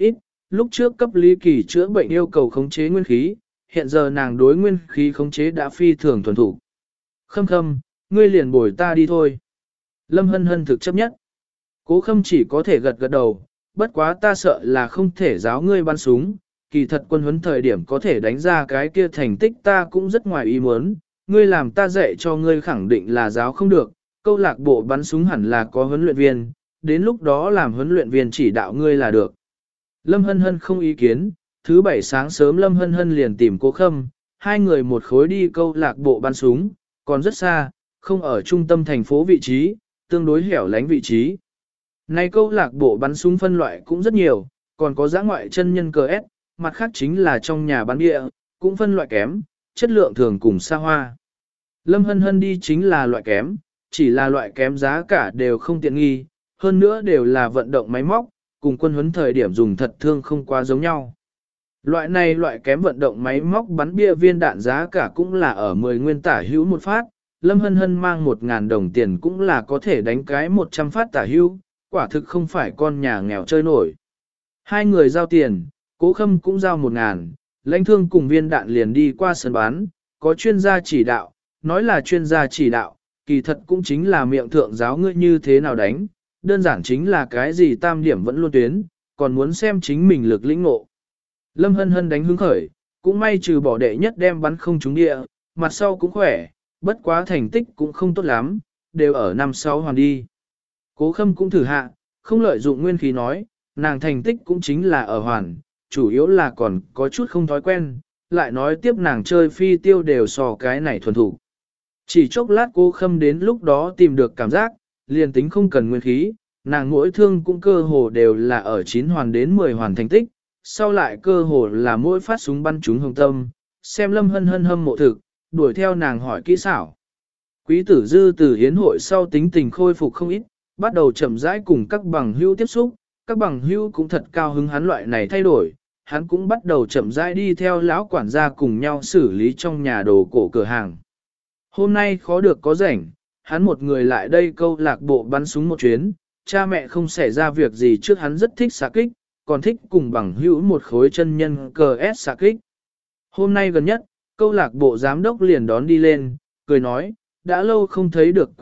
Lúc trước cấp Lý Kỳ chữa bệnh yêu cầu khống chế nguyên khí, hiện giờ nàng đối nguyên khí khống chế đã phi thường thuần thủ. Khâm khâm, ngươi liền bồi ta đi thôi. Lâm Hân Hân thực chấp nhất. Cố Khâm chỉ có thể gật gật đầu, bất quá ta sợ là không thể giáo ngươi bắn súng, kỳ thật quân huấn thời điểm có thể đánh ra cái kia thành tích ta cũng rất ngoài ý muốn, ngươi làm ta dạy cho ngươi khẳng định là giáo không được, câu lạc bộ bắn súng hẳn là có huấn luyện viên, đến lúc đó làm huấn luyện viên chỉ đạo ngươi là được. Lâm Hân Hân không ý kiến, thứ bảy sáng sớm Lâm Hân Hân liền tìm Cố Khâm, hai người một khối đi câu lạc bộ bắn súng, còn rất xa, không ở trung tâm thành phố vị trí, tương đối hẻo lánh vị trí. Này câu lạc bộ bắn súng phân loại cũng rất nhiều, còn có giã ngoại chân nhân cờ S, mặt khác chính là trong nhà bắn địa, cũng phân loại kém, chất lượng thường cùng xa hoa. Lâm Hân Hân đi chính là loại kém, chỉ là loại kém giá cả đều không tiện nghi, hơn nữa đều là vận động máy móc, cùng quân huấn thời điểm dùng thật thương không quá giống nhau. Loại này loại kém vận động máy móc bắn bia viên đạn giá cả cũng là ở 10 nguyên tả hữu một phát, Lâm Hân Hân mang 1.000 đồng tiền cũng là có thể đánh cái 100 phát tả hữu, quả thực không phải con nhà nghèo chơi nổi. Hai người giao tiền, Cố Khâm cũng giao 1.000, lãnh thương cùng viên đạn liền đi qua sân bán, có chuyên gia chỉ đạo, nói là chuyên gia chỉ đạo, kỳ thật cũng chính là miệng thượng giáo ngươi như thế nào đánh, đơn giản chính là cái gì tam điểm vẫn luôn tuyến, còn muốn xem chính mình lực lĩnh ngộ. Lâm Hân Hân đánh hứng khởi, cũng may trừ bỏ đệ nhất đem bắn không trúng địa, mặt sau cũng khỏe, bất quá thành tích cũng không tốt lắm, đều ở 5-6 hoàn đi. Cố Khâm cũng thử hạ, không lợi dụng nguyên khí nói, nàng thành tích cũng chính là ở hoàn, chủ yếu là còn có chút không thói quen, lại nói tiếp nàng chơi phi tiêu đều so cái này thuần thủ. Chỉ chốc lát Cố Khâm đến lúc đó tìm được cảm giác, liền tính không cần nguyên khí, nàng mỗi thương cũng cơ hồ đều là ở 9 hoàn đến 10 hoàn thành tích, sau lại cơ hồ là mỗi phát súng bắn trúng hồng tâm, xem Lâm Hân Hân hâm mộ thực, đuổi theo nàng hỏi kỹ xảo. Quý tử dư từ hiến hội sau tính tình khôi phục không ít, bắt đầu chậm rãi cùng các bằng hữu tiếp xúc, các bằng hữu cũng thật cao hứng hắn loại này thay đổi, hắn cũng bắt đầu chậm rãi đi theo lão quản gia cùng nhau xử lý trong nhà đồ cổ cửa hàng. Hôm nay khó được có rảnh, hắn một người lại đây câu lạc bộ bắn súng một chuyến, cha mẹ không xảy ra việc gì trước hắn rất thích xạ kích, còn thích cùng bằng hữu một khối chân nhân cờ S xạ kích. Hôm nay gần nhất, câu lạc bộ giám đốc liền đón đi lên, cười nói, đã lâu không thấy được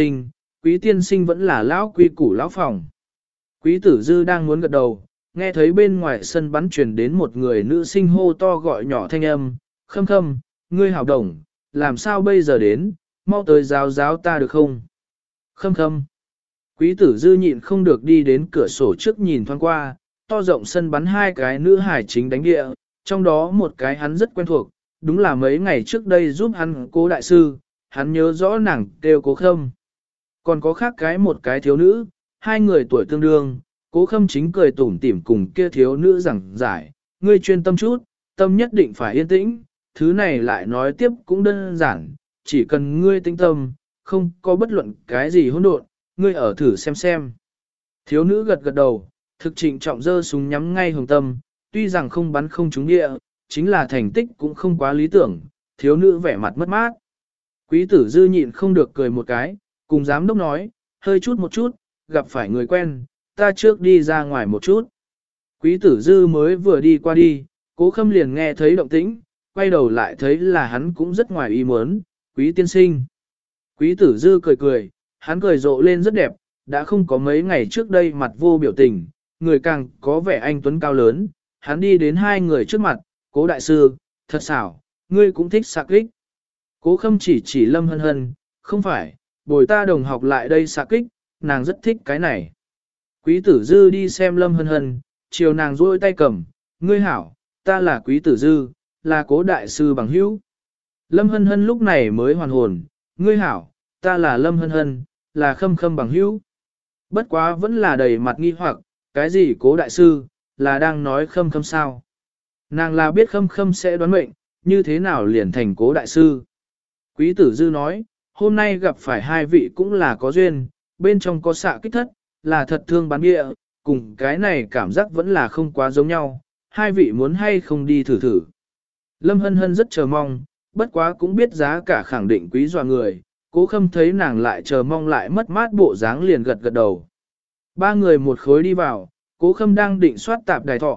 quý tiên sinh vẫn là lão quy củ lão phòng. Quý tử dư đang muốn gật đầu, nghe thấy bên ngoài sân bắn truyền đến một người nữ sinh hô to gọi nhỏ thanh âm, Khâm Khâm, ngươi hảo đồng, làm sao bây giờ đến, mau tới giáo ta được không? Khâm Khâm. Quý tử dư nhịn không được đi đến cửa sổ trước nhìn thoáng qua, to rộng sân bắn hai cái nữ hải chính đánh địa, trong đó một cái hắn rất quen thuộc, đúng là mấy ngày trước đây giúp hắn Cố đại sư, hắn nhớ rõ nàng kêu Cố Khâm. Còn có khác một cái thiếu nữ, hai người tuổi tương đương, Cố Khâm chính cười tủm tỉm cùng kia thiếu nữ giảng giải, ngươi chuyên tâm chút, tâm nhất định phải yên tĩnh, thứ này lại nói tiếp cũng đơn giản, chỉ cần ngươi tĩnh tâm, không có bất luận cái gì hỗn độn, ngươi ở thử xem. Thiếu nữ gật gật đầu, thực trịnh trọng giơ súng nhắm ngay hồng tâm, tuy rằng không bắn không trúng địa, chính là thành tích cũng không quá lý tưởng, thiếu nữ vẻ mặt mất mát. Quý tử dư nhịn không được cười một cái, cùng giám đốc nói, hơi chút một chút, gặp phải người quen, ta trước đi ra ngoài một chút. Quý tử dư mới vừa đi qua đi, Cố Khâm liền nghe thấy động tĩnh, quay đầu lại thấy là hắn cũng rất ngoài ý muốn, quý tiên sinh. Quý tử dư cười, hắn cười rộ lên rất đẹp, đã không có mấy ngày trước đây mặt vô biểu tình, người càng có vẻ anh tuấn cao lớn, hắn đi đến hai người trước mặt, Cố đại sư, thật xảo, ngươi cũng thích xạ kích. Cố Khâm chỉ Lâm Hân Hân, không phải, bồi ta đồng học lại đây xạ kích, nàng rất thích cái này. Quý tử dư đi xem Lâm Hân Hân, chiều nàng duỗi tay cầm, ngươi hảo, ta là quý tử dư, là Cố đại sư bằng hữu. Lâm Hân Hân lúc này mới hoàn hồn, ngươi hảo, ta là Lâm Hân Hân, là Khâm Khâm bằng hữu. Bất quá vẫn là đầy mặt nghi hoặc, cái gì Cố đại sư, là đang nói Khâm Khâm sao? Nàng là biết Khâm Khâm sẽ đoán mệnh, như thế nào liền thành Cố đại sư? Quý tử dư nói, hôm nay gặp phải hai vị cũng là có duyên, bên trong có xạ kích thất, là thật thương bắn địa, cùng cái này cảm giác vẫn là không quá giống nhau, hai vị muốn hay không đi thử thử. Lâm Hân Hân rất chờ mong, bất quá cũng biết giá cả khẳng định quý dọa người, Cố Khâm thấy nàng lại chờ mong lại mất mát bộ dáng liền gật gật đầu. Ba người một khối đi vào, Cố Khâm đang định soát tạp đài thọ,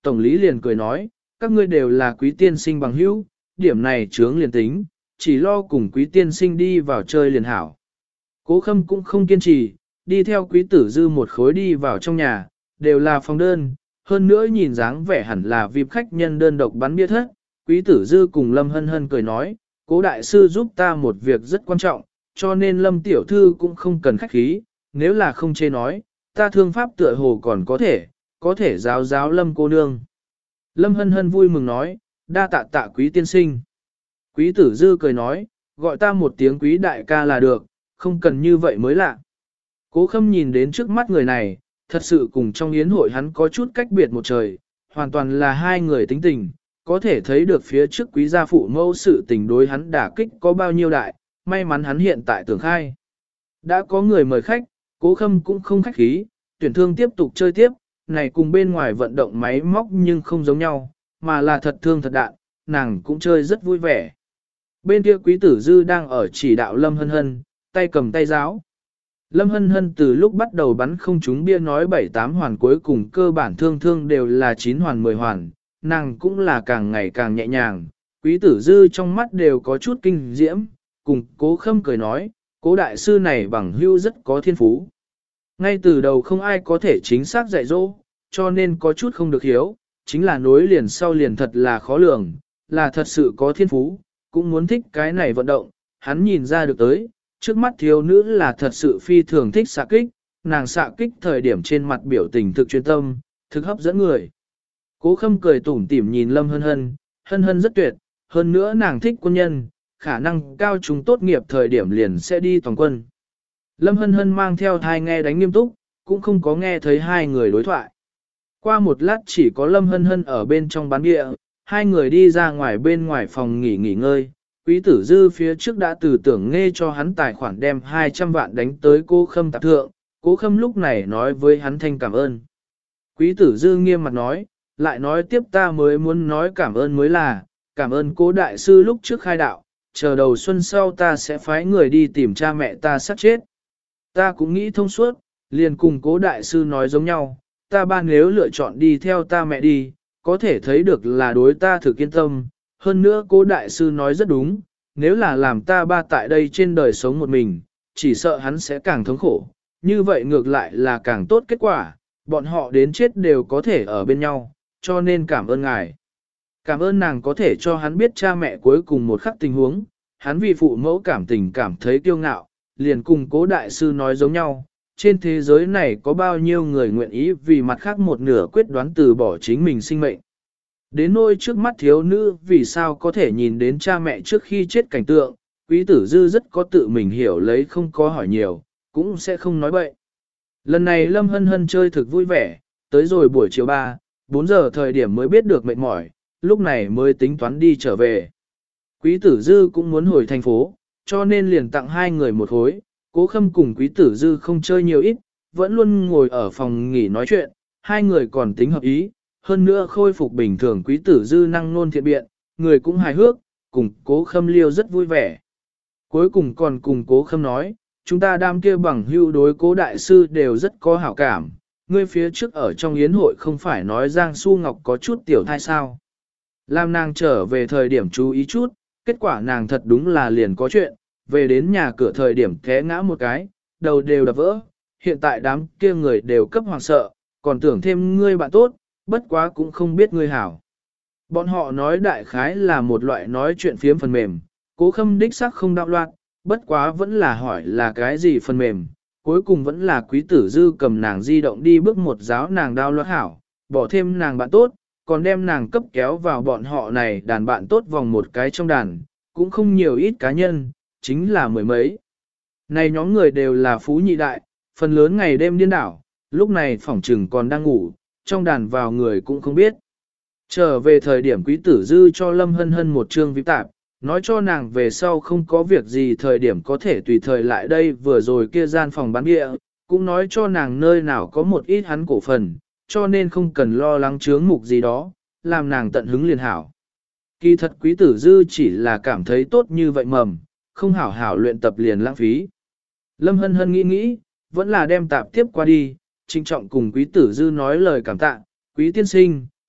tổng lý liền cười nói, các ngươi đều là quý tiên sinh bằng hữu, điểm này chướng liền tính, chỉ lo cùng quý tiên sinh đi vào chơi liền hảo. Cố Khâm cũng không kiên trì, đi theo quý tử dư một khối đi vào trong nhà, đều là phòng đơn, hơn nữa nhìn dáng vẻ hẳn là VIP khách nhân đơn độc bắn bia thất. Quý tử dư cùng Lâm Hân Hân cười nói, Cố đại sư giúp ta một việc rất quan trọng, cho nên Lâm tiểu thư cũng không cần khách khí, nếu là không chê nói, ta thương pháp tựa hồ còn có thể giáo giáo Lâm cô nương. Lâm Hân Hân vui mừng nói, đa tạ tạ quý tiên sinh. Quý tử dư cười nói, gọi ta một tiếng quý đại ca là được, không cần như vậy mới lạ. Cố Khâm nhìn đến trước mắt người này, thật sự cùng trong yến hội hắn có chút cách biệt một trời, hoàn toàn là hai người tính tình, có thể thấy được phía trước quý gia phụ mẫu sự tình đối hắn đả kích có bao nhiêu đại, may mắn hắn hiện tại tưởng khai. Đã có người mời khách, Cố Khâm cũng không khách khí, tuyển thương tiếp tục chơi tiếp, này cùng bên ngoài vận động máy móc nhưng không giống nhau, mà là thật thương thật đạn, nàng cũng chơi rất vui vẻ. Bên kia quý tử dư đang ở chỉ đạo Lâm Hân Hân, tay cầm tay giáo. Lâm Hân Hân từ lúc bắt đầu bắn không trúng bia nói 7-8 hoàn cuối cùng cơ bản thương đều là 9 hoàn 10 hoàn, nàng cũng là càng ngày càng nhẹ nhàng, quý tử dư trong mắt đều có chút kinh diễm, cùng Cố Khâm cười nói, Cố đại sư này bằng hữu rất có thiên phú. Ngay từ đầu không ai có thể chính xác dạy dỗ, cho nên có chút không được hiếu, chính là nối liền sau liền thật là khó lường, là thật sự có thiên phú, cũng muốn thích cái này vận động, hắn nhìn ra được tới, trước mắt thiếu nữ là thật sự phi thường thích xạ kích, nàng xạ kích thời điểm trên mặt biểu tình thực chuyên tâm, thực hấp dẫn người. Cố Khâm cười tủm tỉm nhìn Lâm Hân Hân, Hân Hân rất tuyệt, hơn nữa nàng thích quân nhân, khả năng cao trung tốt nghiệp thời điểm liền sẽ đi toàn quân. Lâm Hân Hân mang theo thai nghe đánh nghiêm túc, cũng không có nghe thấy hai người đối thoại. Qua một lát chỉ có Lâm Hân Hân ở bên trong bán địa, hai người đi ra ngoài bên ngoài phòng nghỉ ngơi. Quý tử dư phía trước đã từ tưởng nghe cho hắn tài khoản đem 200 vạn đánh tới Cố Khâm tạp thượng, Cố Khâm lúc này nói với hắn thanh cảm ơn. Quý tử dư nghiêm mặt nói, lại nói tiếp ta mới muốn nói cảm ơn mới là, cảm ơn Cố đại sư lúc trước khai đạo, chờ đầu xuân sau ta sẽ phái người đi tìm cha mẹ ta sát chết. Ta cũng nghĩ thông suốt, liền cùng Cố đại sư nói giống nhau, ta ba nếu lựa chọn đi theo ta mẹ đi, có thể thấy được là đối ta thực yên tâm, hơn nữa Cố đại sư nói rất đúng, nếu là làm ta ba tại đây trên đời sống một mình, chỉ sợ hắn sẽ càng thống khổ, như vậy ngược lại là càng tốt kết quả, bọn họ đến chết đều có thể ở bên nhau, cho nên cảm ơn ngài. Cảm ơn nàng có thể cho hắn biết cha mẹ cuối cùng một khắc tình huống, hắn vì phụ mẫu cảm tình cảm thấy kiêu ngạo, liền cùng Cố đại sư nói giống nhau, trên thế giới này có bao nhiêu người nguyện ý vì mặt khác một nửa quyết đoán từ bỏ chính mình sinh mệnh. Đến nỗi trước mắt thiếu nữ vì sao có thể nhìn đến cha mẹ trước khi chết cảnh tượng, quý tử dư rất có tự mình hiểu lấy không có hỏi nhiều, cũng sẽ không nói bậy. Lần này Lâm Hân Hân chơi thực vui vẻ, tới rồi buổi chiều 3-4 giờ thời điểm mới biết được mệt mỏi, lúc này mới tính toán đi trở về. Quý tử dư cũng muốn hồi thành phố, cho nên liền tặng hai người một hối, Cố Khâm cùng quý tử dư không chơi nhiều ít, vẫn luôn ngồi ở phòng nghỉ nói chuyện, hai người còn tính hợp ý, hơn nữa khôi phục bình thường quý tử dư năng nôn thiện biện, người cũng hài hước, cùng Cố Khâm liêu rất vui vẻ. Cuối cùng còn cùng Cố Khâm nói, chúng ta đam kia bằng hưu đối Cố đại sư đều rất có hảo cảm, ngươi phía trước ở trong yến hội không phải nói Giang Su Ngọc có chút tiểu thai sao. Làm nàng trở về thời điểm chú ý chút, kết quả nàng thật đúng là liền có chuyện, về đến nhà cửa thời điểm té ngã một cái, đầu đều đập vỡ, hiện tại đám kia người đều cấp hoàng sợ, còn tưởng thêm ngươi bạn tốt, bất quá cũng không biết ngươi hảo. Bọn họ nói đại khái là một loại nói chuyện phiếm phần mềm, Cố Khâm đích sắc không đạo loạn, bất quá vẫn là hỏi là cái gì phần mềm, cuối cùng vẫn là quý tử dư cầm nàng di động đi bước một giáo nàng đao loạn hảo, bỏ thêm nàng bạn tốt, còn đem nàng cấp kéo vào bọn họ này đàn bạn tốt vòng một cái trong đàn, cũng không nhiều ít cá nhân, chính là mười mấy. Này nhóm người đều là phú nhị đại, phần lớn ngày đêm điên đảo, lúc này phỏng trừng còn đang ngủ, trong đàn vào người cũng không biết. Trở về thời điểm quý tử dư cho Lâm Hân Hân một chương vip tạp, nói cho nàng về sau không có việc gì thời điểm có thể tùy thời lại đây vừa rồi kia gian phòng bán địa, cũng nói cho nàng nơi nào có một ít hắn cổ phần, cho nên không cần lo lắng chướng mục gì đó, làm nàng tận hứng liền hảo. Kỳ thật quý tử dư chỉ là cảm thấy tốt như vậy mầm, không hảo hảo luyện tập liền lãng phí. Lâm Hân Hân nghĩ, vẫn là đem tạp tiếp qua đi, trinh trọng cùng quý tử dư nói lời cảm tạ, quý tiên sinh,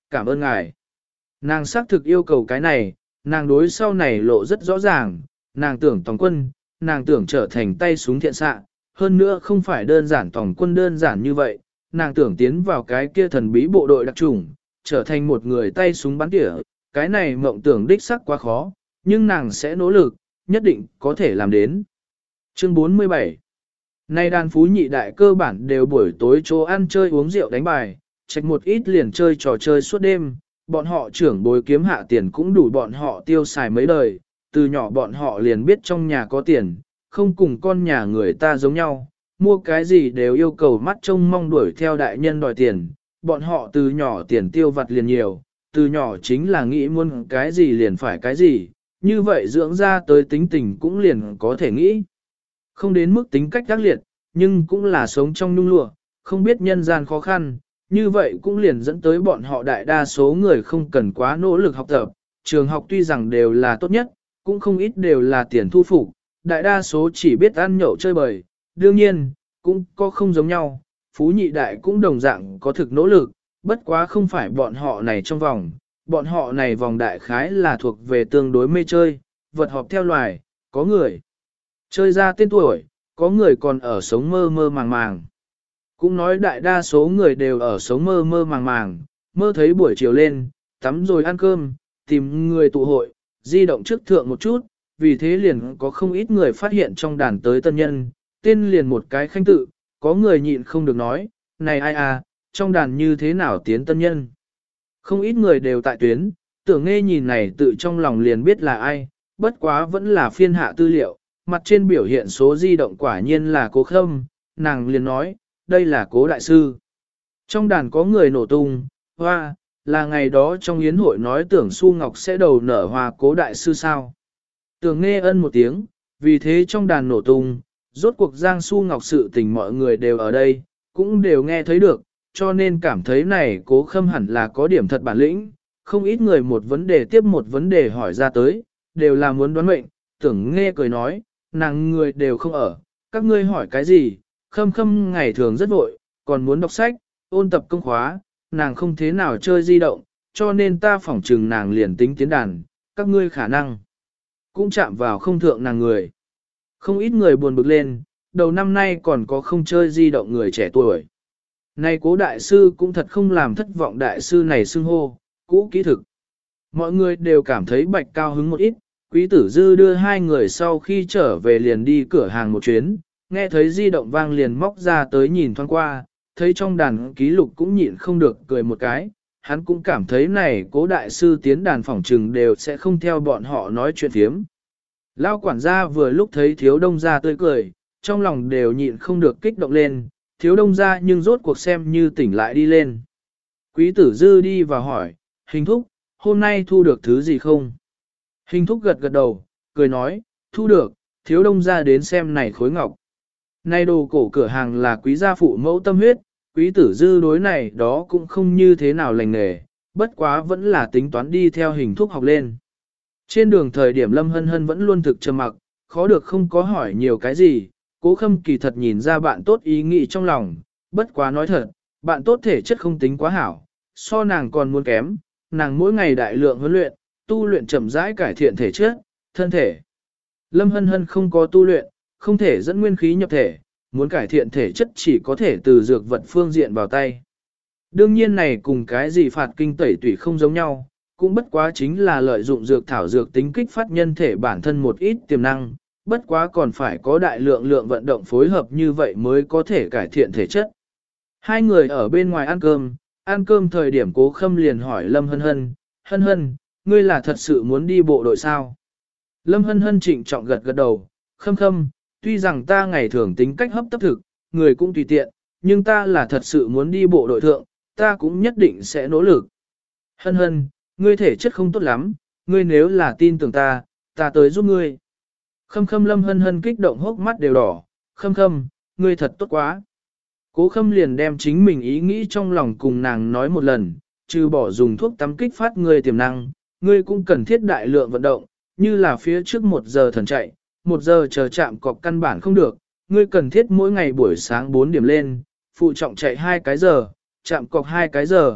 cảm ơn ngài. Nàng xác thực yêu cầu cái này, nàng đối sau này lộ rất rõ ràng, nàng tưởng tổng quân, nàng tưởng trở thành tay súng thiện xạ, hơn nữa không phải đơn giản tổng quân đơn giản như vậy, nàng tưởng tiến vào cái kia thần bí bộ đội đặc trùng, trở thành một người tay súng bắn tỉa, cái này mộng tưởng đích sắc quá khó, nhưng nàng sẽ nỗ lực, nhất định có thể làm đến. Chương 47. Nay đàn phú nhị đại cơ bản đều buổi tối chỗ ăn chơi uống rượu đánh bài, trạch một ít liền chơi trò chơi suốt đêm, bọn họ trưởng bối kiếm hạ tiền cũng đủ bọn họ tiêu xài mấy đời, từ nhỏ bọn họ liền biết trong nhà có tiền, không cùng con nhà người ta giống nhau, mua cái gì đều yêu cầu mắt trông mong đuổi theo đại nhân đòi tiền, bọn họ từ nhỏ tiền tiêu vặt liền nhiều, từ nhỏ chính là nghĩ muốn cái gì liền phải cái gì, như vậy dưỡng ra tới tính tình cũng liền có thể nghĩ. Không đến mức tính cách ác liệt, nhưng cũng là sống trong nhung lụa, không biết nhân gian khó khăn, như vậy cũng liền dẫn tới bọn họ đại đa số người không cần quá nỗ lực học tập, trường học tuy rằng đều là tốt nhất, cũng không ít đều là tiền thu phục, đại đa số chỉ biết ăn nhậu chơi bời, đương nhiên, cũng có không giống nhau, phú nhị đại cũng đồng dạng có thực nỗ lực, bất quá không phải bọn họ này trong vòng, bọn họ này vòng đại khái là thuộc về tương đối mê chơi, vật họp theo loài, có người chơi ra tên tuổi, có người còn ở sống mơ mơ màng màng. Cũng nói đại đa số người đều ở sống mơ mơ màng màng, mơ thấy buổi chiều lên, tắm rồi ăn cơm, tìm người tụ hội, di động trước thượng một chút, vì thế liền có không ít người phát hiện trong đàn tới tân nhân, tên liền một cái khanh tự, có người nhịn không được nói, này ai à, trong đàn như thế nào tiến tân nhân. Không ít người đều tại tuyến, tưởng nghe nhìn này tự trong lòng liền biết là ai, bất quá vẫn là phiên hạ tư liệu, mặt trên biểu hiện số di động quả nhiên là Cố Khâm, nàng liền nói, đây là Cố đại sư. Trong đàn có người nổ tung, hoa, là ngày đó trong yến hội nói tưởng Su Ngọc sẽ đầu nở hoa Cố đại sư sao. Tưởng nghe ân một tiếng, vì thế trong đàn nổ tung, rốt cuộc Giang Su Ngọc sự tình mọi người đều ở đây, cũng đều nghe thấy được, cho nên cảm thấy này Cố Khâm hẳn là có điểm thật bản lĩnh, không ít người một vấn đề tiếp một vấn đề hỏi ra tới, đều là muốn đoán mệnh, tưởng nghe cười nói, nàng người đều không ở, các ngươi hỏi cái gì, Khâm Khâm ngày thường rất vội, còn muốn đọc sách, ôn tập công khóa, nàng không thế nào chơi di động, cho nên ta phỏng trừng nàng liền tính tiến đàn, các ngươi khả năng cũng chạm vào không thượng nàng người. Không ít người buồn bực lên, đầu năm nay còn có không chơi di động người trẻ tuổi. Này Cố đại sư cũng thật không làm thất vọng đại sư này xưng hô, cũ kỹ thực. Mọi người đều cảm thấy bạch cao hứng một ít, Quý Tử Dư đưa hai người sau khi trở về liền đi cửa hàng một chuyến, nghe thấy di động vang liền móc ra tới nhìn thoáng qua, thấy trong đàn ký lục cũng nhịn không được cười một cái, hắn cũng cảm thấy này Cố đại sư tiến đàn phỏng trừng đều sẽ không theo bọn họ nói chuyện phiếm. Lao quản gia vừa lúc thấy Thiếu Đông gia tươi cười, trong lòng đều nhịn không được kích động lên, Thiếu Đông gia nhưng rốt cuộc xem như tỉnh lại đi lên. Quý Tử Dư đi và hỏi, Hình thúc, hôm nay thu được thứ gì không? Hình thúc gật gật đầu, cười nói, thu được, Thiếu Đông gia đến xem này khối ngọc. Nay đồ cổ cửa hàng là quý gia phụ mẫu tâm huyết, Quý Tử Dư đối này đó cũng không như thế nào lành nghề, bất quá vẫn là tính toán đi theo Hình thúc học lên. Trên đường thời điểm Lâm Hân Hân vẫn luôn thực trầm mặc, khó được không có hỏi nhiều cái gì, Cố Khâm kỳ thật nhìn ra bạn tốt ý nghĩ trong lòng, bất quá nói thật, bạn tốt thể chất không tính quá hảo, so nàng còn muốn kém, nàng mỗi ngày đại lượng huấn luyện, tu luyện chậm rãi cải thiện thể chất, thân thể. Lâm Hân Hân không có tu luyện, không thể dẫn nguyên khí nhập thể, muốn cải thiện thể chất chỉ có thể từ dược vật phương diện vào tay. Đương nhiên này cùng cái gì phạt kinh tẩy tủy không giống nhau, cũng bất quá chính là lợi dụng dược thảo dược tính kích phát nhân thể bản thân một ít tiềm năng, bất quá còn phải có đại lượng lượng vận động phối hợp như vậy mới có thể cải thiện thể chất. Hai người ở bên ngoài ăn cơm thời điểm Cố Khâm liền hỏi Lâm Hân Hân, Hân Hân, ngươi là thật sự muốn đi bộ đội sao? Lâm Hân Hân trịnh trọng gật gật đầu, Khâm Khâm, tuy rằng ta ngày thường tính cách hấp tấp thực, người cũng tùy tiện, nhưng ta là thật sự muốn đi bộ đội thượng, ta cũng nhất định sẽ nỗ lực. Hân Hân, ngươi thể chất không tốt lắm, ngươi nếu là tin tưởng ta, ta tới giúp ngươi. Khâm Khâm Lâm Hân Hân kích động hốc mắt đều đỏ, Khâm Khâm, ngươi thật tốt quá. Cố Khâm liền đem chính mình ý nghĩ trong lòng cùng nàng nói một lần, trừ bỏ dùng thuốc tắm kích phát ngươi tiềm năng, ngươi cũng cần thiết đại lượng vận động, như là phía trước 1 giờ thần chạy, 1 giờ chờ chạm cọc căn bản không được, ngươi cần thiết mỗi ngày buổi sáng 4 điểm lên, phụ trọng chạy 2 cái giờ, chạm cọc 2 cái giờ,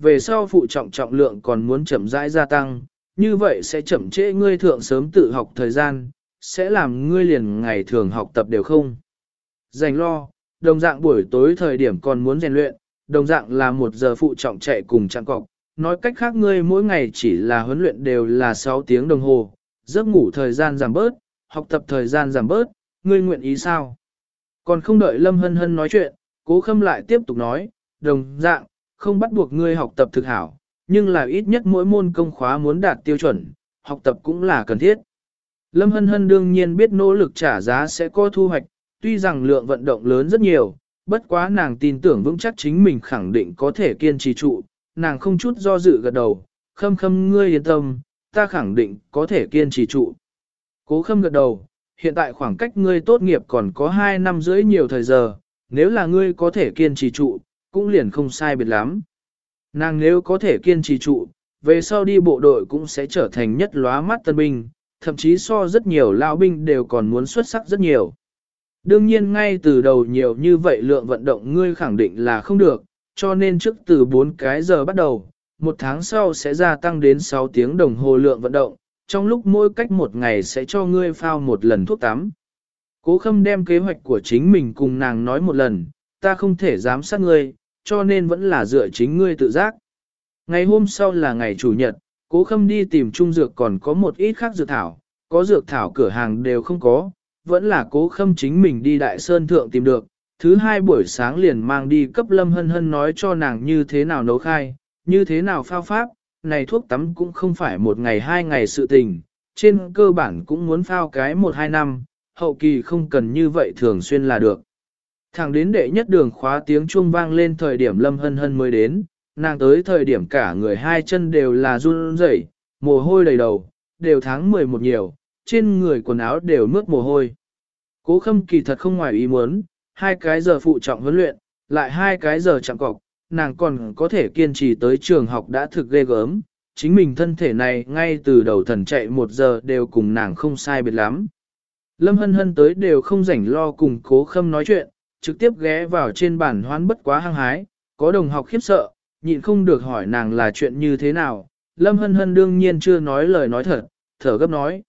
về sau phụ trọng trọng lượng còn muốn chậm rãi gia tăng, như vậy sẽ chậm trễ ngươi thượng sớm tự học thời gian, sẽ làm ngươi liền ngày thường học tập đều không. Dành lo, đồng dạng buổi tối thời điểm còn muốn rèn luyện, đồng dạng là 1 giờ phụ trọng chạy cùng chặng cọc, nói cách khác ngươi mỗi ngày chỉ là huấn luyện đều là 6 tiếng đồng hồ, giấc ngủ thời gian giảm bớt, học tập thời gian giảm bớt, ngươi nguyện ý sao? Còn không đợi Lâm Hân Hân nói chuyện, Cố Khâm lại tiếp tục nói, đồng dạng, không bắt buộc ngươi học tập thực hảo, nhưng là ít nhất mỗi môn công khóa muốn đạt tiêu chuẩn, học tập cũng là cần thiết. Lâm Hân Hân đương nhiên biết nỗ lực trả giá sẽ có thu hoạch, tuy rằng lượng vận động lớn rất nhiều, bất quá nàng tin tưởng vững chắc chính mình khẳng định có thể kiên trì trụ, nàng không chút do dự gật đầu, Khâm Khâm ngươi yên tâm, ta khẳng định có thể kiên trì trụ. Cố Khâm gật đầu, hiện tại khoảng cách ngươi tốt nghiệp còn có 2 năm rưỡi nhiều thời giờ, nếu là ngươi có thể kiên trì trụ, cũng liền không sai biệt lắm. Nàng nếu có thể kiên trì trụ, về sau đi bộ đội cũng sẽ trở thành nhất lóa mắt tân binh, thậm chí so rất nhiều lão binh đều còn muốn xuất sắc rất nhiều. Đương nhiên ngay từ đầu nhiều như vậy lượng vận động ngươi khẳng định là không được, cho nên trước từ 4 cái giờ bắt đầu, 1 tháng sau sẽ gia tăng đến 6 tiếng đồng hồ lượng vận động, trong lúc mỗi cách 1 ngày sẽ cho ngươi phao 1 lần thuốc tắm. Cố Khâm đem kế hoạch của chính mình cùng nàng nói một lần, ta không thể giám sát ngươi, cho nên vẫn là dựa chính ngươi tự giác. Ngày hôm sau là ngày Chủ nhật, Cố Khâm đi tìm trung dược còn có một ít khác dược thảo, có dược thảo cửa hàng đều không có, vẫn là Cố Khâm chính mình đi Đại Sơn Thượng tìm được. Thứ 2 buổi sáng liền mang đi cấp Lâm Hân Hân nói cho nàng như thế nào nấu khai, như thế nào phao pháp, này thuốc tắm cũng không phải 1 ngày 2 ngày sự tình, trên cơ bản cũng muốn phao cái 1-2 năm, hậu kỳ không cần như vậy thường xuyên là được. Thẳng đến đệ nhất đường khóa tiếng chuông vang lên thời điểm Lâm Hân Hân mới đến, nàng tới thời điểm cả người 2 chân đều là run rẩy, mồ hôi đầy đầu, đều tháng 11 nhiều, trên người quần áo đều mướt mồ hôi. Cố Khâm kỳ thật không ngoài ý muốn, 2 cái giờ phụ trọng huấn luyện, lại 2 cái giờ chạm cọc, nàng còn có thể kiên trì tới trường học đã thực ghê gớm, chính mình thân thể này ngay từ đầu thần chạy 1 giờ đều cùng nàng không sai biệt lắm. Lâm Hân Hân tới đều không rảnh lo cùng Cố Khâm nói chuyện, trực tiếp ghé vào trên bàn hoán bất quá hăng hái, có đồng học khiếp sợ, nhịn không được hỏi nàng là chuyện như thế nào. Lâm Hân Hân đương nhiên chưa nói lời nói thật, thở gấp nói,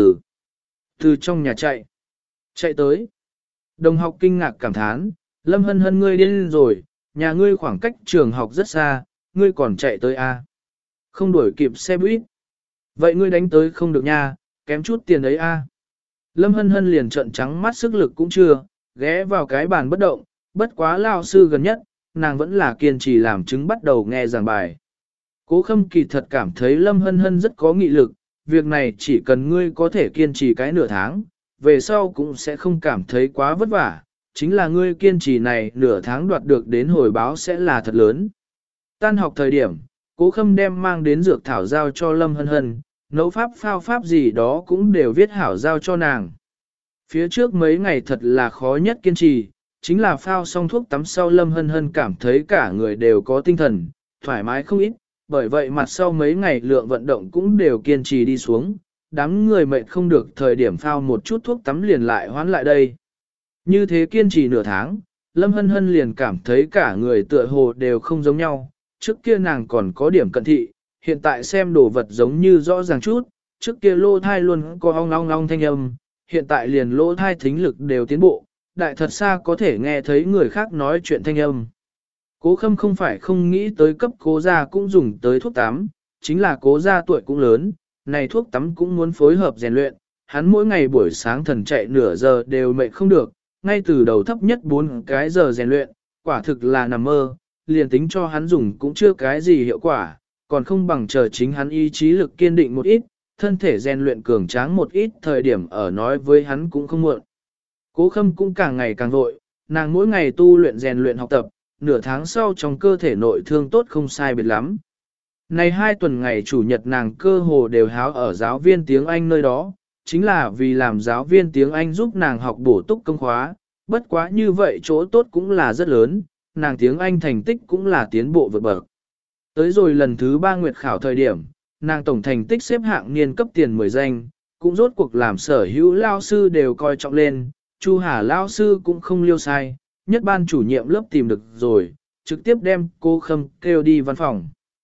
từ trong nhà chạy tới. Đồng học kinh ngạc cảm thán, Lâm Hân Hân ngươi điên rồi, nhà ngươi khoảng cách trường học rất xa, ngươi còn chạy tới à? Không đuổi kịp xe buýt. Vậy ngươi đánh tới không được nha, kém chút tiền đấy a. Lâm Hân Hân liền trợn trắng mắt sức lực cũng chưa, ghé vào cái bàn bất động, bất quá lao sư gần nhất, nàng vẫn là kiên trì làm chứng bắt đầu nghe giảng bài. Cố Khâm kỳ thật cảm thấy Lâm Hân Hân rất có nghị lực, việc này chỉ cần ngươi có thể kiên trì cái nửa tháng, về sau cũng sẽ không cảm thấy quá vất vả, chính là ngươi kiên trì này nửa tháng đoạt được đến hồi báo sẽ là thật lớn. Tan học thời điểm, Cố Khâm đem mang đến dược thảo giao cho Lâm Hân Hân, nấu pháp phao pháp gì đó cũng đều viết hảo giao cho nàng. Phía trước mấy ngày thật là khó nhất kiên trì, chính là phao xong thuốc tắm sau Lâm Hân Hân cảm thấy cả người đều có tinh thần, thoải mái không ít, bởi vậy mặt sau mấy ngày lượng vận động cũng đều kiên trì đi xuống, đám người mệt không được thời điểm phao một chút thuốc tắm liền lại hoán lại đây. Như thế kiên trì nửa tháng, Lâm Hân Hân liền cảm thấy cả người tựa hồ đều không giống nhau, trước kia nàng còn có điểm cận thị, hiện tại xem đồ vật giống như rõ ràng chút, trước kia lô thai luôn có ong ong ong thanh âm, hiện tại liền lô thai thính lực đều tiến bộ, đại thật xa có thể nghe thấy người khác nói chuyện thanh âm. Cố Khâm không phải không nghĩ tới cấp Cố gia cũng dùng tới thuốc tắm, chính là Cố gia tuổi cũng lớn, này thuốc tắm cũng muốn phối hợp rèn luyện, hắn mỗi ngày buổi sáng thần chạy nửa giờ đều mệt không được, ngay từ đầu thấp nhất 4 cái giờ rèn luyện, quả thực là nằm mơ, liền tính cho hắn dùng cũng chưa cái gì hiệu quả, còn không bằng chờ chính hắn ý chí lực kiên định một ít, thân thể rèn luyện cường tráng một ít thời điểm ở nói với hắn cũng không muộn. Cố Khâm cũng càng ngày càng vội, nàng mỗi ngày tu luyện rèn luyện học tập, nửa tháng sau trong cơ thể nội thương tốt không sai biệt lắm. Này 2 tuần ngày chủ nhật nàng cơ hồ đều háo ở giáo viên tiếng Anh nơi đó, chính là vì làm giáo viên tiếng Anh giúp nàng học bổ túc công khóa, bất quá như vậy chỗ tốt cũng là rất lớn, nàng tiếng Anh thành tích cũng là tiến bộ vượt bậc. Tới rồi lần thứ 3 nguyệt khảo thời điểm, nàng tổng thành tích xếp hạng niên cấp tiền 10 danh, cũng rốt cuộc làm sở hữu lao sư đều coi trọng lên, Chu Hà lao sư cũng không liêu sai, nhất ban chủ nhiệm lớp tìm được rồi, trực tiếp đem cô Khâm kêu đi văn phòng.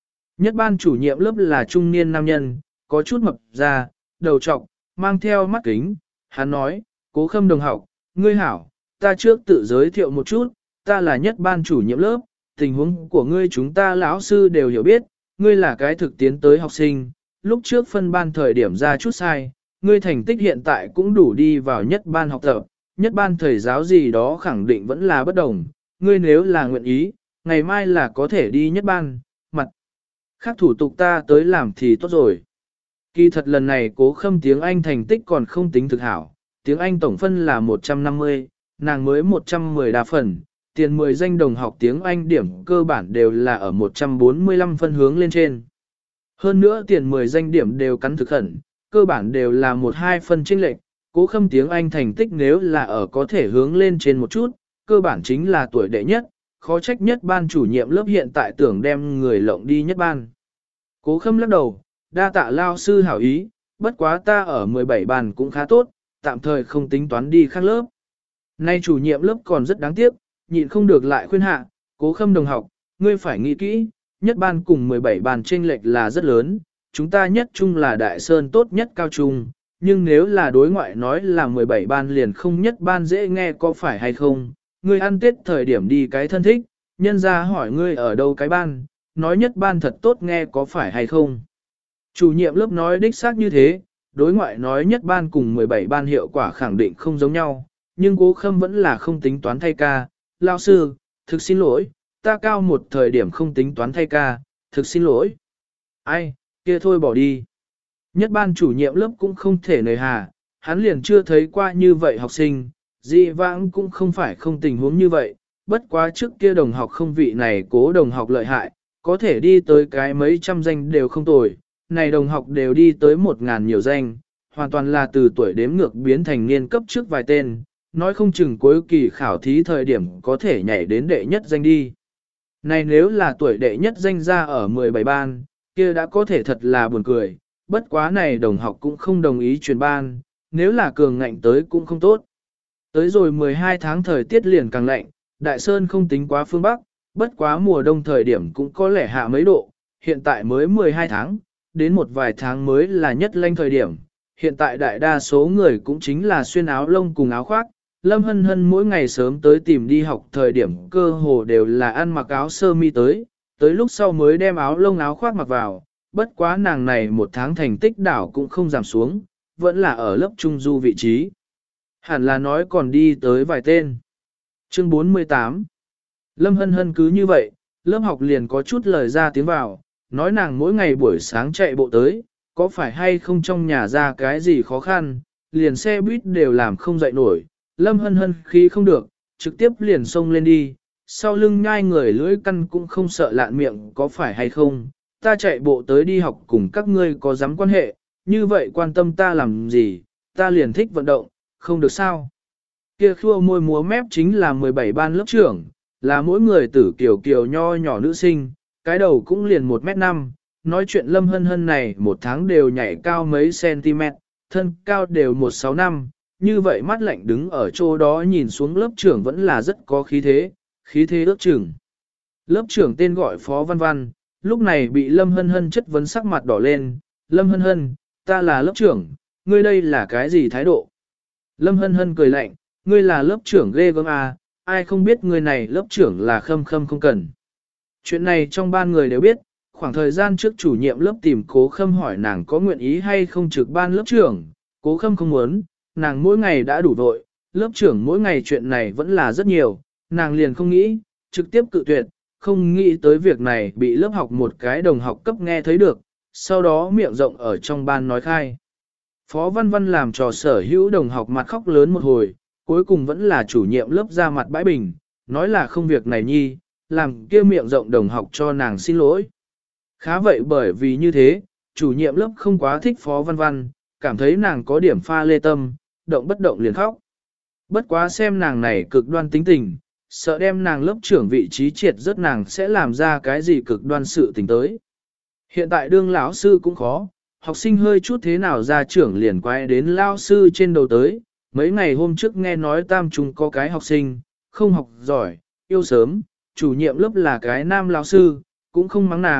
Nhất ban chủ nhiệm lớp là trung niên nam nhân, có chút mập ra, đầu trọc, mang theo mắt kính. Hắn nói, Cố Khâm đồng học, ngươi hảo, ta trước tự giới thiệu một chút, ta là nhất ban chủ nhiệm lớp, tình huống của ngươi chúng ta lão sư đều hiểu biết, ngươi là cái thực tiến tới học sinh, lúc trước phân ban thời điểm ra chút sai, ngươi thành tích hiện tại cũng đủ đi vào nhất ban học tập, nhất ban thầy giáo gì đó khẳng định vẫn là bất đồng, ngươi nếu là nguyện ý, ngày mai là có thể đi nhất ban, mặt khác thủ tục ta tới làm thì tốt rồi. Kỳ thật lần này Cố Khâm tiếng Anh thành tích còn không tính thực hảo, tiếng Anh tổng phân là 150, nàng mới 110 đa phần, tiền 10 danh đồng học tiếng Anh điểm cơ bản đều là ở 145 phân hướng lên trên. Hơn nữa tiền 10 danh điểm đều cắn thực khẩn, cơ bản đều là 1-2 phân chênh lệch. Cố Khâm tiếng Anh thành tích nếu là ở có thể hướng lên trên một chút, cơ bản chính là tuổi đệ nhất, khó trách nhất ban chủ nhiệm lớp hiện tại tưởng đem người lộng đi nhất ban. Cố Khâm lắc đầu, đa tạ lao sư hảo ý, bất quá ta ở 17 ban cũng khá tốt, tạm thời không tính toán đi khác lớp. Nay chủ nhiệm lớp còn rất đáng tiếc, nhịn không được lại khuyên hạ, Cố Khâm đồng học, ngươi phải nghĩ kỹ, nhất ban cùng 17 ban chênh lệch là rất lớn, chúng ta nhất trung là đại sơn tốt nhất cao trung, nhưng nếu là đối ngoại nói là 17 ban liền không nhất ban dễ nghe có phải hay không, ngươi ăn tết thời điểm đi cái thân thích, nhân ra hỏi ngươi ở đâu cái ban, nói nhất ban thật tốt nghe có phải hay không. Chủ nhiệm lớp nói đích xác như thế, đối ngoại nói nhất ban cùng 17 ban hiệu quả khẳng định không giống nhau, nhưng Cố Khâm vẫn là không tính toán thay ca, lao sư, thực xin lỗi, ta cao một thời điểm không tính toán thay ca, thực xin lỗi. Ai, kia thôi bỏ đi. Nhất ban chủ nhiệm lớp cũng không thể nề hà, hắn liền chưa thấy qua như vậy học sinh, dị vãng cũng không phải không tình huống như vậy, bất quá trước kia đồng học không vị này Cố đồng học lợi hại, có thể đi tới cái mấy trăm danh đều không tồi, này đồng học đều đi tới 1.000 nhiều danh, hoàn toàn là từ tuổi đếm ngược biến thành niên cấp trước vài tên, nói không chừng cuối kỳ khảo thí thời điểm có thể nhảy đến đệ nhất danh đi. Này nếu là tuổi đệ nhất danh ra ở 17 ban, kia đã có thể thật là buồn cười, bất quá này đồng học cũng không đồng ý chuyển ban, nếu là cường ngạnh tới cũng không tốt. Tới rồi 12 tháng thời tiết liền càng lạnh, Đại Sơn không tính quá phương Bắc, bất quá mùa đông thời điểm cũng có lẽ hạ mấy độ, hiện tại mới 12 tháng, đến một vài tháng mới là nhất lạnh thời điểm. Hiện tại đại đa số người cũng chính là xuyên áo lông cùng áo khoác, Lâm Hân Hân mỗi ngày sớm tới tìm đi học thời điểm cơ hồ đều là ăn mặc áo sơ mi tới lúc sau mới đem áo lông áo khoác mặc vào, bất quá nàng này một tháng thành tích đảo cũng không giảm xuống, vẫn là ở lớp trung du vị trí. Hẳn là nói còn đi tới vài tên. Chương 48 Lâm Hân Hân cứ như vậy, lớp học liền có chút lời ra tiếng vào, nói nàng mỗi ngày buổi sáng chạy bộ tới, có phải hay không trong nhà ra cái gì khó khăn, liền xe buýt đều làm không dậy nổi. Lâm Hân Hân khí không được, trực tiếp liền xông lên đi, sau lưng nhai người lưỡi căn cũng không sợ lạn miệng có phải hay không, ta chạy bộ tới đi học cùng các ngươi có dám quan hệ, như vậy quan tâm ta làm gì, ta liền thích vận động, không được sao. Kia khua môi múa mép chính là 17 ban lớp trưởng, là mỗi người tử kiều kiều nho nhỏ nữ sinh, cái đầu cũng liền 1m5, nói chuyện Lâm Hân Hân này một tháng đều nhảy cao mấy cm, thân cao đều 165, như vậy mắt lạnh đứng ở chỗ đó nhìn xuống lớp trưởng vẫn là rất có khí thế ước chừng. Lớp trưởng tên gọi Phó Văn Văn, lúc này bị Lâm Hân Hân chất vấn sắc mặt đỏ lên, Lâm Hân Hân, ta là lớp trưởng, ngươi đây là cái gì thái độ? Lâm Hân Hân cười lạnh, ngươi là lớp trưởng ghê gớm à, ai không biết ngươi này lớp trưởng là Khâm Khâm không cần. Chuyện này trong ban người đều biết, khoảng thời gian trước chủ nhiệm lớp tìm Cố Khâm hỏi nàng có nguyện ý hay không trực ban lớp trưởng, Cố Khâm không muốn, nàng mỗi ngày đã đủ vội, lớp trưởng mỗi ngày chuyện này vẫn là rất nhiều, nàng liền không nghĩ, trực tiếp cự tuyệt, không nghĩ tới việc này bị lớp học một cái đồng học cấp nghe thấy được, sau đó miệng rộng ở trong ban nói khai. Phó Văn Văn làm trò sở hữu đồng học mặt khóc lớn một hồi, cuối cùng vẫn là chủ nhiệm lớp ra mặt bãi bình, nói là không việc này nhi, làm kia miệng rộng đồng học cho nàng xin lỗi. Khá vậy bởi vì như thế, chủ nhiệm lớp không quá thích Phó Văn Văn, cảm thấy nàng có điểm pha lê tâm, động bất động liền khóc. Bất quá xem nàng này cực đoan tính tình, sợ đem nàng lớp trưởng vị trí triệt rất nàng sẽ làm ra cái gì cực đoan sự tình tới. Hiện tại đương lão sư cũng khó, học sinh hơi chút thế nào ra trưởng liền quay đến lao sư trên đầu tới. Mấy ngày hôm trước nghe nói tam trung có cái học sinh, không học giỏi, yêu sớm, chủ nhiệm lớp là cái nam lão sư, cũng không mắng nàng,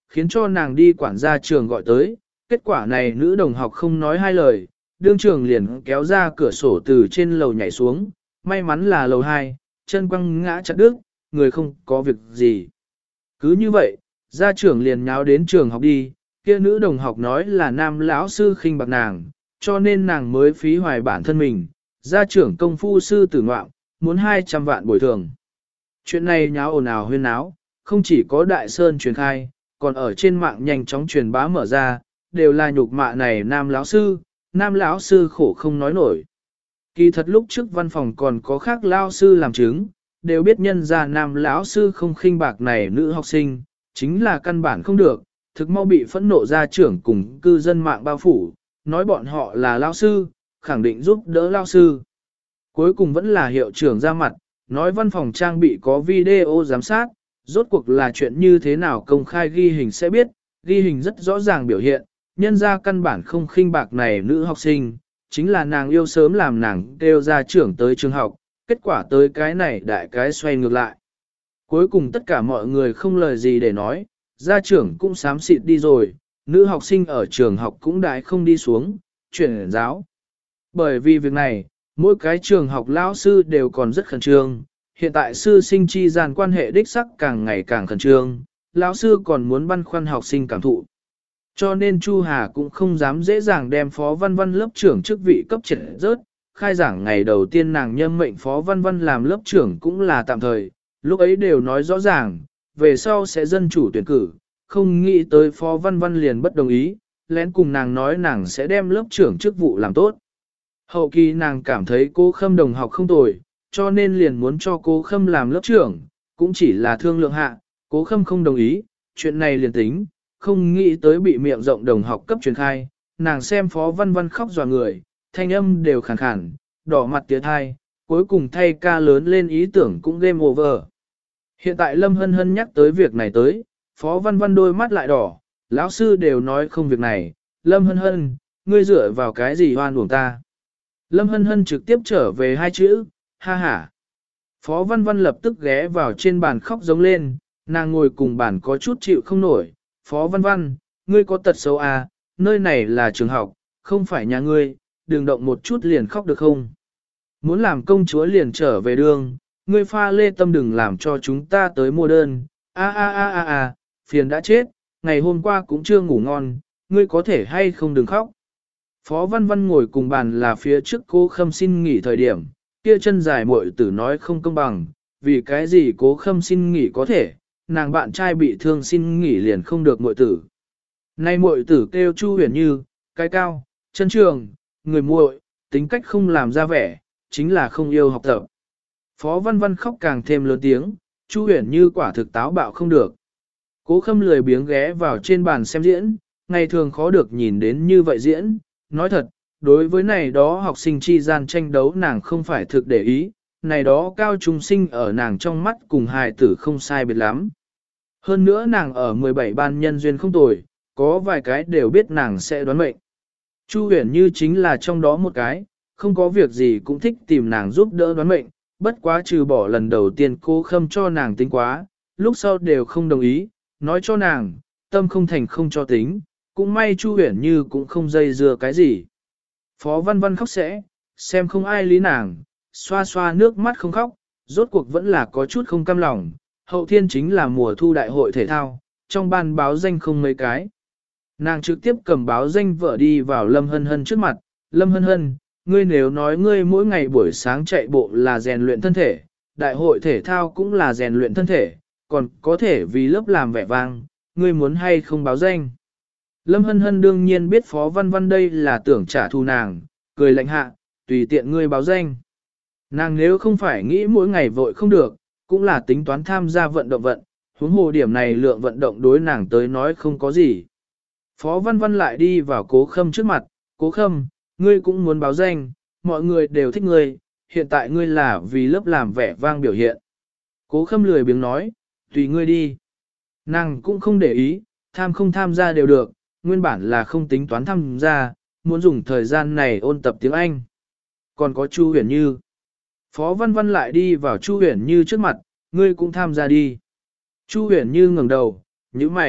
khiến cho nàng đi quản gia trường gọi tới. Kết quả này nữ đồng học không nói hai lời, đương trường liền kéo ra cửa sổ từ trên lầu nhảy xuống, may mắn là lầu 2, chân quăng ngã chặt đứt, người không có việc gì. Cứ như vậy, gia trưởng liền nháo đến trường học đi, kia nữ đồng học nói là nam lão sư khinh bạc nàng, cho nên nàng mới phí hoài bản thân mình, gia trưởng công phu sư tử ngoạm, muốn 200 vạn bồi thường. Chuyện này nháo ồn ào huyên náo, không chỉ có Đại Sơn truyền khai, còn ở trên mạng nhanh chóng truyền bá mở ra, đều là nhục mạ này nam lão sư khổ không nói nổi. Kỳ thật lúc trước văn phòng còn có khác lão sư làm chứng, đều biết nhân ra nam lão sư không khinh bạc này nữ học sinh, chính là căn bản không được, thực mau bị phẫn nộ gia trưởng cùng cư dân mạng bao phủ, nói bọn họ là lão sư, khẳng định giúp đỡ lão sư. Cuối cùng vẫn là hiệu trưởng ra mặt, nói văn phòng trang bị có video giám sát, rốt cuộc là chuyện như thế nào công khai ghi hình sẽ biết, ghi hình rất rõ ràng biểu hiện, nhân ra căn bản không khinh bạc này nữ học sinh, chính là nàng yêu sớm làm nàng kêu ra trưởng tới trường học, kết quả tới cái này đại cái xoay ngược lại. Cuối cùng tất cả mọi người không lời gì để nói, gia trưởng cũng xám xịt đi rồi, nữ học sinh ở trường học cũng đại không đi xuống, chuyển giáo. Bởi vì việc này, mỗi cái trường học lão sư đều còn rất khẩn trương, hiện tại sư sinh chi gian quan hệ đích sắc càng ngày càng khẩn trương, lão sư còn muốn băn khoăn học sinh cảm thụ. Cho nên Chu Hà cũng không dám dễ dàng đem Phó Văn Văn lớp trưởng chức vị cấp triệt rớt, khai giảng ngày đầu tiên nàng nhâm mệnh Phó Văn Văn làm lớp trưởng cũng là tạm thời, lúc ấy đều nói rõ ràng, về sau sẽ dân chủ tuyển cử, không nghĩ tới Phó Văn Văn liền bất đồng ý, lén cùng nàng nói nàng sẽ đem lớp trưởng chức vụ làm tốt. Hậu kỳ nàng cảm thấy cô Khâm đồng học không tồi, cho nên liền muốn cho cô Khâm làm lớp trưởng, cũng chỉ là thương lượng hạ, cô Khâm không đồng ý, chuyện này liền tính, không nghĩ tới bị miệng rộng đồng học cấp truyền khai, nàng xem Phó Văn Văn khóc dọa người, thanh âm đều khàn khàn, đỏ mặt tía thai, cuối cùng thay ca lớn lên ý tưởng cũng game over. Hiện tại Lâm Hân Hân nhắc tới việc này tới, Phó Văn Văn đôi mắt lại đỏ, lão sư đều nói không việc này, Lâm Hân Hân, ngươi dựa vào cái gì hoan uổng ta. Lâm Hân Hân trực tiếp trở về hai chữ, ha ha. Phó Văn Văn lập tức ghé vào trên bàn khóc giống lên, nàng ngồi cùng bàn có chút chịu không nổi. Phó Văn Văn, ngươi có tật xấu à, nơi này là trường học, không phải nhà ngươi, đừng động một chút liền khóc được không? Muốn làm công chúa liền trở về đường, ngươi pha lê tâm đừng làm cho chúng ta tới mua đơn, phiền đã chết, ngày hôm qua cũng chưa ngủ ngon, ngươi có thể hay không đừng khóc. Phó Văn Văn ngồi cùng bàn là phía trước Cố Khâm xin nghỉ thời điểm, kia chân dài muội tử nói không công bằng, vì cái gì Cố Khâm xin nghỉ có thể, nàng bạn trai bị thương xin nghỉ liền không được muội tử. Nay muội tử kêu Chu Huyền Như, cái cao, chân trường, người muội, tính cách không làm ra vẻ, chính là không yêu học tập. Phó Văn Văn khóc càng thêm lớn tiếng, Chu Huyền Như quả thực táo bạo không được. Cố Khâm lười biếng ghé vào trên bàn xem diễn, ngày thường khó được nhìn đến như vậy diễn, nói thật, đối với này đó học sinh chi gian tranh đấu nàng không phải thực để ý, này đó cao trung sinh ở nàng trong mắt cùng hài tử không sai biệt lắm. Hơn nữa nàng ở 17 ban nhân duyên không tồi, có vài cái đều biết nàng sẽ đoán mệnh. Chu Huyền Như chính là trong đó một cái, không có việc gì cũng thích tìm nàng giúp đỡ đoán mệnh, bất quá trừ bỏ lần đầu tiên Cố Khâm cho nàng tính quá, lúc sau đều không đồng ý, nói cho nàng, tâm không thành không cho tính, cũng may Chu Huyền Như cũng không dây dưa cái gì. Phó Văn Văn khóc sẽ, xem không ai lý nàng, xoa xoa nước mắt không khóc, rốt cuộc vẫn là có chút không cam lòng, hậu thiên chính là mùa thu đại hội thể thao, trong ban báo danh không mấy cái. Nàng trực tiếp cầm báo danh vợ đi vào Lâm Hân Hân trước mặt, Lâm Hân Hân, ngươi nếu nói ngươi mỗi ngày buổi sáng chạy bộ là rèn luyện thân thể, đại hội thể thao cũng là rèn luyện thân thể, còn có thể vì lớp làm vẻ vang, ngươi muốn hay không báo danh. Lâm Hân Hân đương nhiên biết Phó Văn Văn đây là tưởng trả thù nàng, cười lạnh hạ, tùy tiện ngươi báo danh. Nàng nếu không phải nghĩ mỗi ngày vội không được, cũng là tính toán tham gia vận động huống hồ điểm này lượng vận động đối nàng tới nói không có gì. Phó Văn Văn lại đi vào Cố Khâm trước mặt, Cố Khâm, ngươi cũng muốn báo danh, mọi người đều thích ngươi, hiện tại ngươi là vì lớp làm vẻ vang biểu hiện. Cố Khâm lười biếng nói, tùy ngươi đi. Nàng cũng không để ý, tham không tham gia đều được, nguyên bản là không tính toán tham gia, muốn dùng thời gian này ôn tập tiếng Anh. Còn có Chu Huyền Như. Phó Văn Văn lại đi vào Chu Huyền Như trước mặt, ngươi cũng tham gia đi. Chu Huyền Như ngẩng đầu, nhíu mày,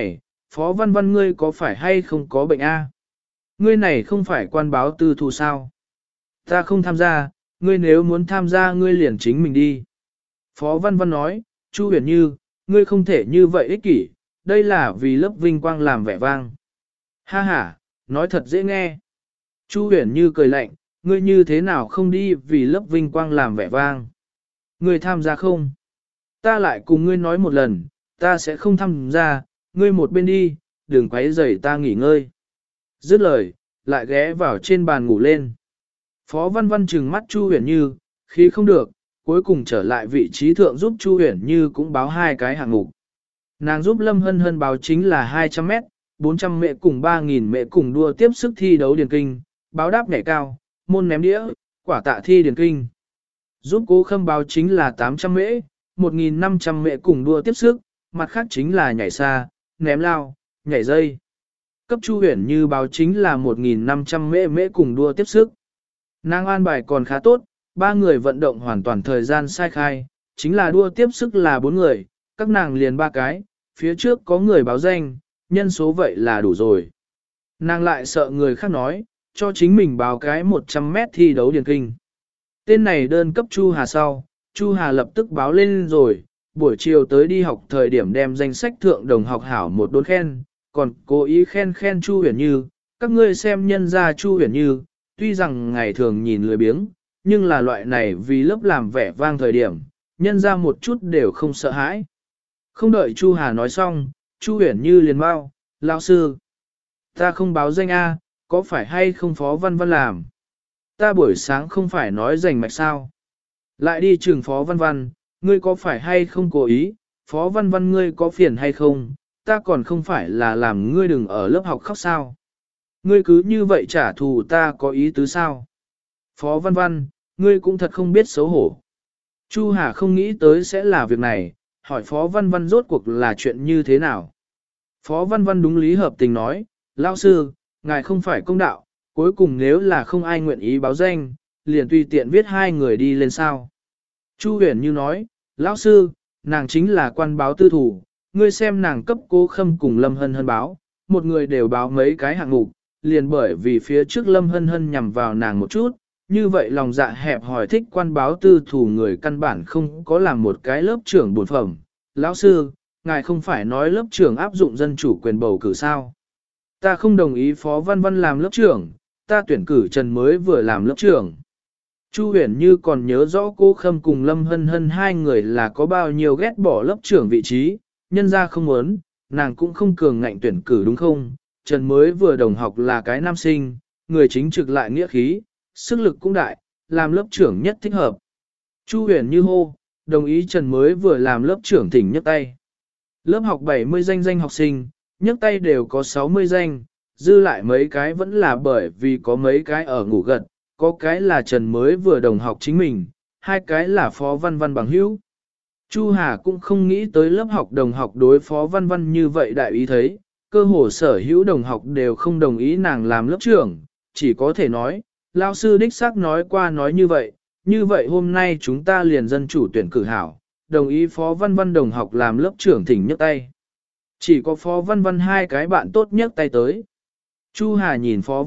Phó Văn Văn ngươi có phải hay không có bệnh a? Ngươi này không phải quan báo tư thù sao? Ta không tham gia, ngươi nếu muốn tham gia ngươi liền chính mình đi. Phó Văn Văn nói, Chu Huyền Như, ngươi không thể như vậy ích kỷ, đây là vì lớp vinh quang làm vẻ vang. Ha ha, nói thật dễ nghe. Chu Huyền Như cười lạnh, ngươi như thế nào không đi vì lớp vinh quang làm vẻ vang. Ngươi tham gia không? Ta lại cùng ngươi nói một lần, ta sẽ không tham gia, ngươi một bên đi, đừng quấy rầy ta nghỉ ngơi. Dứt lời, lại ghé vào trên bàn ngủ lên. Phó Văn Văn trừng mắt Chu Huyền Như, khi không được, cuối cùng trở lại vị trí thượng giúp Chu Huyền Như cũng báo 2 cái hạng mục. Nàng giúp Lâm Hân Hân báo chính là 200 mét, 400 mệ cùng 3.000 mệ cùng đua tiếp sức thi đấu điền kinh, báo đáp nhảy cao, môn ném đĩa, quả tạ thi điền kinh. Giúp Cố Khâm báo chính là 800 mễ, 1.500 mệ cùng đua tiếp sức, mặt khác chính là nhảy xa, ném lao, nhảy dây. Cấp Chu Huyền Như báo chính là 1.500 mễ cùng đua tiếp sức. Nàng an bài còn khá tốt, 3 người vận động hoàn toàn thời gian sai khai, chính là đua tiếp sức là 4 người, các nàng liền 3 cái, phía trước có người báo danh, nhân số vậy là đủ rồi. Nàng lại sợ người khác nói, cho chính mình báo cái 100 mét thi đấu điền kinh. Tên này đơn cấp Chu Hà sau, Chu Hà lập tức báo lên rồi, buổi chiều tới đi học thời điểm đem danh sách thượng đồng học hảo một đốn khen, còn cố ý khen Chu Huyền Như, các ngươi xem nhân ra Chu Huyền Như, tuy rằng ngày thường nhìn lười biếng, nhưng là loại này vì lớp làm vẻ vang thời điểm, nhân ra một chút đều không sợ hãi. Không đợi Chu Hà nói xong, Chu Huyền Như liền bao, lão sư. Ta không báo danh A, có phải hay không Phó Văn Văn làm? Ta buổi sáng không phải nói rành mạch sao? Lại đi trường Phó Văn Văn, ngươi có phải hay không cố ý? Phó Văn Văn ngươi có phiền hay không? Ta còn không phải là làm ngươi đừng ở lớp học khóc sao? Ngươi cứ như vậy trả thù ta có ý tứ sao? Phó Văn Văn, ngươi cũng thật không biết xấu hổ. Chu Hà không nghĩ tới sẽ là việc này, hỏi Phó Văn Văn rốt cuộc là chuyện như thế nào. Phó Văn Văn đúng lý hợp tình nói, lão sư, ngài không phải công đạo, cuối cùng nếu là không ai nguyện ý báo danh, liền tùy tiện viết 2 người đi lên sao. Chu Huyền Như nói, lão sư, nàng chính là quan báo tư thủ, ngươi xem nàng cấp Cố Khâm cùng Lâm Hân Hân báo, một người đều báo mấy cái hạng mục, liền bởi vì phía trước Lâm Hân Hân nhằm vào nàng một chút, như vậy lòng dạ hẹp hỏi thích quan báo tư thủ người căn bản không có làm một cái lớp trưởng bổn phẩm. Lão sư, ngài không phải nói lớp trưởng áp dụng dân chủ quyền bầu cử sao? Ta không đồng ý Phó Văn Văn làm lớp trưởng, ta tuyển cử Trần mới vừa làm lớp trưởng. Chu Huyền Như còn nhớ rõ Cố Khâm cùng Lâm Hân Hân 2 người là có bao nhiêu ghét bỏ lớp trưởng vị trí, nhân ra không muốn, nàng cũng không cường ngạnh tuyển cử đúng không? Trần mới vừa đồng học là cái nam sinh, người chính trực lại nghĩa khí, sức lực cũng đại, làm lớp trưởng nhất thích hợp. Chu Huyền Như hô, đồng ý Trần mới vừa làm lớp trưởng thỉnh nhấc tay. Lớp học 70 danh học sinh, nhấc tay đều có 60 danh, dư lại mấy cái vẫn là bởi vì có mấy cái ở ngủ gật, có cái là Trần mới vừa đồng học chính mình, 2 cái là Phó Văn Văn bằng hữu. Chu Hà cũng không nghĩ tới lớp học đồng học đối Phó Văn Văn như vậy đại ý thấy, cơ hồ sở hữu đồng học đều không đồng ý nàng làm lớp trưởng, chỉ có thể nói, lao sư đích xác nói qua nói như vậy hôm nay chúng ta liền dân chủ tuyển cử hảo, đồng ý Phó Văn Văn đồng học làm lớp trưởng thỉnh nhấc tay. Chỉ có Phó Văn Văn 2 cái bạn tốt nhấc tay tới. Chu Hà nhìn Phó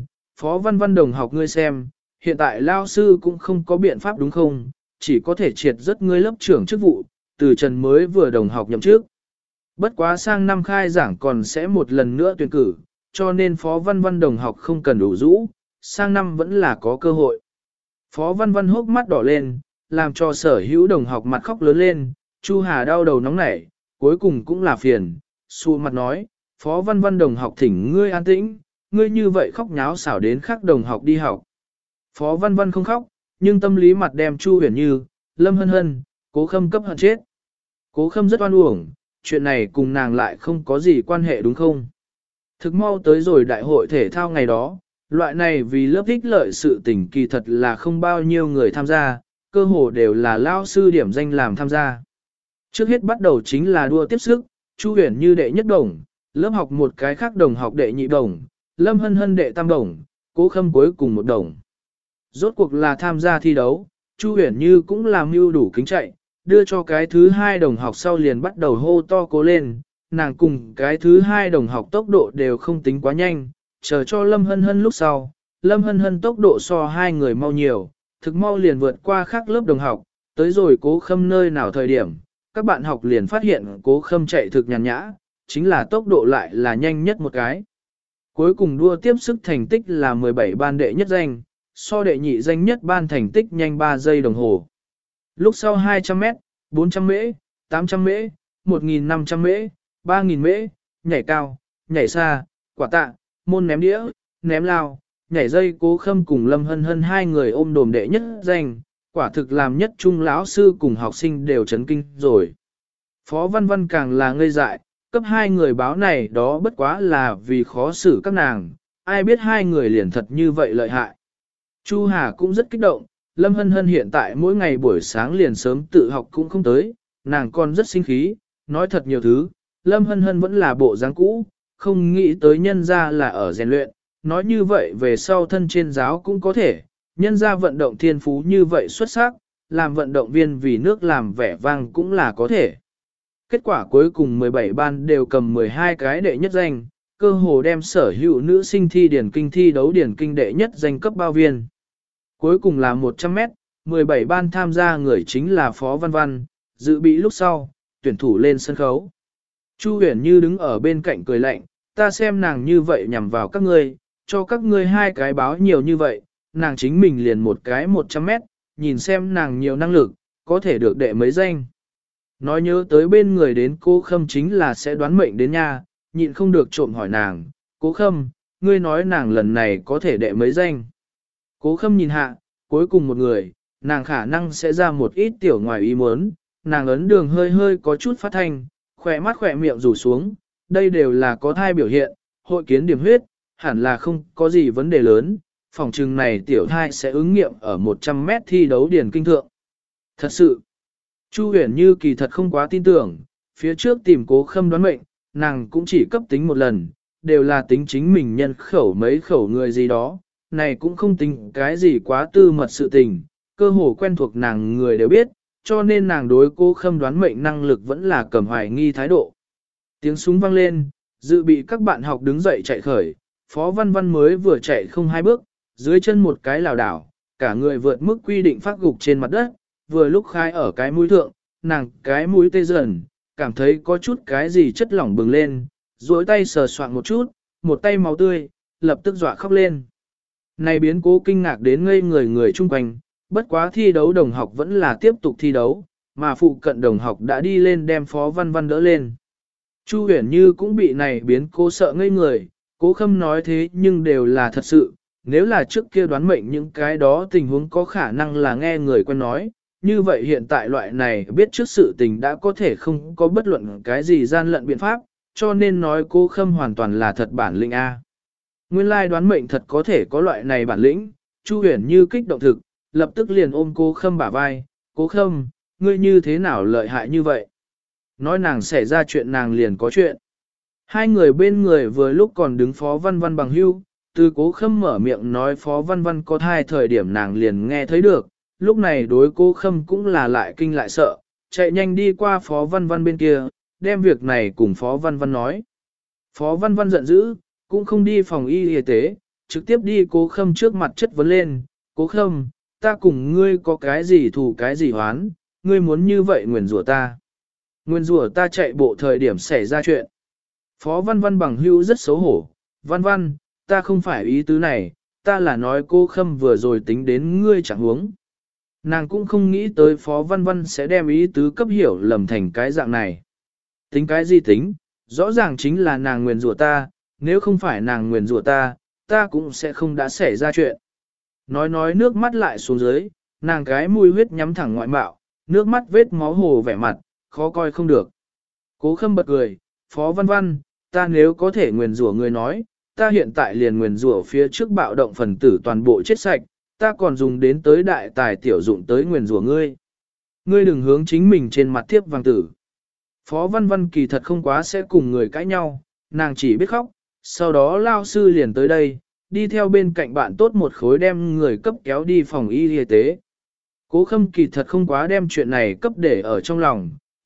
Văn Văn đồng học ngươi xem, hiện tại lao sư cũng không có biện pháp đúng không, chỉ có thể triệt rất ngươi lớp trưởng chức vụ, từ Trần mới vừa đồng học nhậm chức. Bất quá sang năm khai giảng còn sẽ một lần nữa tuyển cử, cho nên Phó Văn Văn đồng học không cần đủ rũ, sang năm vẫn là có cơ hội. Phó Văn Văn hốc mắt đỏ lên, làm cho sở hữu đồng học mặt khóc lớn lên, Chu Hà đau đầu nóng nảy, cuối cùng cũng là phiền, xù mặt nói, Phó Văn Văn đồng học thỉnh ngươi an tĩnh, ngươi như vậy khóc nháo xảo đến khác đồng học đi học. Phó Văn Văn không khóc, nhưng tâm lý mặt đem Chu Huyền Như, Lâm Hân Hân, Cố Khâm cấp hận chết. Cố Khâm rất oan uổng, chuyện này cùng nàng lại không có gì quan hệ đúng không? Thực mau tới rồi đại hội thể thao ngày đó, loại này vì lớp ích lợi sự tình kỳ thật là không bao nhiêu người tham gia, cơ hồ đều là lao sư điểm danh làm tham gia. Trước hết bắt đầu chính là đua tiếp sức, Chu Huyền Như đệ nhất đồng, lớp học một cái khác đồng học đệ nhị đồng, Lâm Hân Hân đệ tam đồng, Cố Khâm cuối cùng một đồng. Rốt cuộc là tham gia thi đấu, Chu Huyền Như cũng làm mưu đủ kính chạy, đưa cho cái thứ 2 đồng học sau liền bắt đầu hô to cố lên, nàng cùng cái thứ hai đồng học tốc độ đều không tính quá nhanh, chờ cho Lâm Hân Hân lúc sau, Lâm Hân Hân tốc độ so hai người mau nhiều, thực mau liền vượt qua khác lớp đồng học, tới rồi Cố Khâm nơi nào thời điểm, các bạn học liền phát hiện Cố Khâm chạy thực nhàn nhã, chính là tốc độ lại là nhanh nhất một cái. Cuối cùng đua tiếp sức thành tích là 17 ban đệ nhất danh, so đệ nhị danh nhất ban thành tích nhanh 3 giây đồng hồ. Lúc sau 200 m, 400 m, 800 m, 1.500 m, 3.000 m, nhảy cao, nhảy xa, quả tạ, môn ném đĩa, ném lao, nhảy dây. Cố Khâm cùng Lâm Hân Hân hai người ôm đồm đệ nhất danh, quả thực làm nhất trung lão sư cùng học sinh đều chấn kinh rồi. Phó Văn Văn càng là ngây dại, cấp hai người báo này đó bất quá là vì khó xử các nàng, ai biết hai người liền thật như vậy lợi hại. Chu Hà cũng rất kích động, Lâm Hân Hân hiện tại mỗi ngày buổi sáng liền sớm tự học cũng không tới, nàng còn rất sinh khí, nói thật nhiều thứ, Lâm Hân Hân vẫn là bộ dáng cũ, không nghĩ tới nhân ra là ở rèn luyện, nói như vậy về sau thân trên giáo cũng có thể, nhân ra vận động thiên phú như vậy xuất sắc, làm vận động viên vì nước làm vẻ vang cũng là có thể. Kết quả cuối cùng 17 ban đều cầm 12 cái đệ nhất danh, cơ hồ đem sở hữu nữ sinh thi điển kinh thi đấu điển kinh đệ nhất danh cấp bao viên. Cuối cùng là 100 mét, 17 ban tham gia người chính là Phó Văn Văn, dự bị lúc sau, tuyển thủ lên sân khấu. Chu Huyền Như đứng ở bên cạnh cười lạnh, ta xem nàng như vậy nhằm vào các ngươi, cho các ngươi hai cái báo nhiều như vậy, nàng chính mình liền một cái 100 mét, nhìn xem nàng nhiều năng lực, có thể được đệ mấy danh. Nói nhớ tới bên người đến Cố Khâm chính là sẽ đoán mệnh đến nha, nhịn không được trộm hỏi nàng, Cố Khâm, ngươi nói nàng lần này có thể đệ mấy danh. Cố Khâm nhìn hạ, cuối cùng một người, nàng khả năng sẽ ra một ít tiểu ngoài ý muốn, nàng ấn đường hơi hơi có chút phát thanh, khỏe mắt khỏe miệng rủ xuống, đây đều là có thai biểu hiện, hội kiến điểm huyết, hẳn là không có gì vấn đề lớn, phòng trừng này tiểu thai sẽ ứng nghiệm ở 100 mét thi đấu điển kinh thượng. Thật sự, Chu Huyền Như kỳ thật không quá tin tưởng, phía trước tìm Cố Khâm đoán mệnh, nàng cũng chỉ cấp tính một lần, đều là tính chính mình nhân khẩu mấy khẩu người gì đó, này cũng không tính cái gì quá tư mật sự tình, cơ hồ quen thuộc nàng người đều biết, cho nên nàng đối Cố Khâm đoán mệnh năng lực vẫn là cầm hoài nghi thái độ. Tiếng súng vang lên, dự bị các bạn học đứng dậy chạy khởi, Phó Văn Văn mới vừa chạy không hai bước, dưới chân một cái lảo đảo, cả người vượt mức quy định phát gục trên mặt đất, vừa lúc khai ở cái mũi thượng, nàng cái mũi tê dần, cảm thấy có chút cái gì chất lỏng bừng lên, duỗi tay sờ soạn một chút, một tay máu tươi, lập tức dọa khóc lên. Này biến cố kinh ngạc đến ngây người chung quanh, bất quá thi đấu đồng học vẫn là tiếp tục thi đấu, mà phụ cận đồng học đã đi lên đem Phó Văn Văn đỡ lên. Chu Huyền Như cũng bị này biến cố sợ ngây người, Cố Khâm nói thế nhưng đều là thật sự, nếu là trước kia đoán mệnh những cái đó tình huống có khả năng là nghe người quen nói, như vậy hiện tại loại này biết trước sự tình đã có thể không có bất luận cái gì gian lận biện pháp, cho nên nói Cố Khâm hoàn toàn là thật bản lĩnh A. Nguyên lai đoán mệnh thật có thể có loại này bản lĩnh, Chu Huyền Như kích động thực, lập tức liền ôm Cố Khâm bả vai, Cố Khâm, ngươi như thế nào lợi hại như vậy? Nói nàng xảy ra chuyện nàng liền có chuyện. Hai người bên người vừa lúc còn đứng Phó Văn Văn bằng hưu, từ Cố Khâm mở miệng nói Phó Văn Văn có thai thời điểm nàng liền nghe thấy được, lúc này đối Cố Khâm cũng là lại kinh lại sợ, chạy nhanh đi qua Phó Văn Văn bên kia, đem việc này cùng Phó Văn Văn nói. Phó Văn Văn giận dữ, cũng không đi phòng y tế, trực tiếp đi Cố Khâm trước mặt chất vấn lên, Cố Khâm, ta cùng ngươi có cái gì thù cái gì hoán, ngươi muốn như vậy nguyền rủa ta. Nguyền rủa ta chạy bộ thời điểm xảy ra chuyện. Phó Văn Văn bằng hữu rất xấu hổ, Văn Văn, ta không phải ý tứ này, ta là nói Cố Khâm vừa rồi tính đến ngươi chẳng huống. Nàng cũng không nghĩ tới Phó Văn Văn sẽ đem ý tứ cấp hiểu lầm thành cái dạng này. Tính cái gì tính, rõ ràng chính là nàng nguyền rủa ta, nếu không phải nàng nguyền rủa ta, ta cũng sẽ không đã xảy ra chuyện. Nói nước mắt lại xuống dưới, nàng cái mũi huyết nhắm thẳng ngoại mạo, nước mắt vết máu hồ vẻ mặt, khó coi không được. Cố Khâm bật cười, Phó Văn Văn, ta nếu có thể nguyền rủa người nói, ta hiện tại liền nguyền rủa phía trước bạo động phần tử toàn bộ chết sạch, ta còn dùng đến tới đại tài tiểu dụng tới nguyền rủa ngươi. Ngươi đừng hướng chính mình trên mặt thiếp vàng tử. Phó Văn Văn kỳ thật không quá sẽ cùng người cãi nhau, nàng chỉ biết khóc, sau đó lao sư liền tới đây, đi theo bên cạnh bạn tốt một khối đem người cấp kéo đi phòng y y tế. Cố Khâm kỳ thật không quá đem chuyện này cấp để ở trong lòng,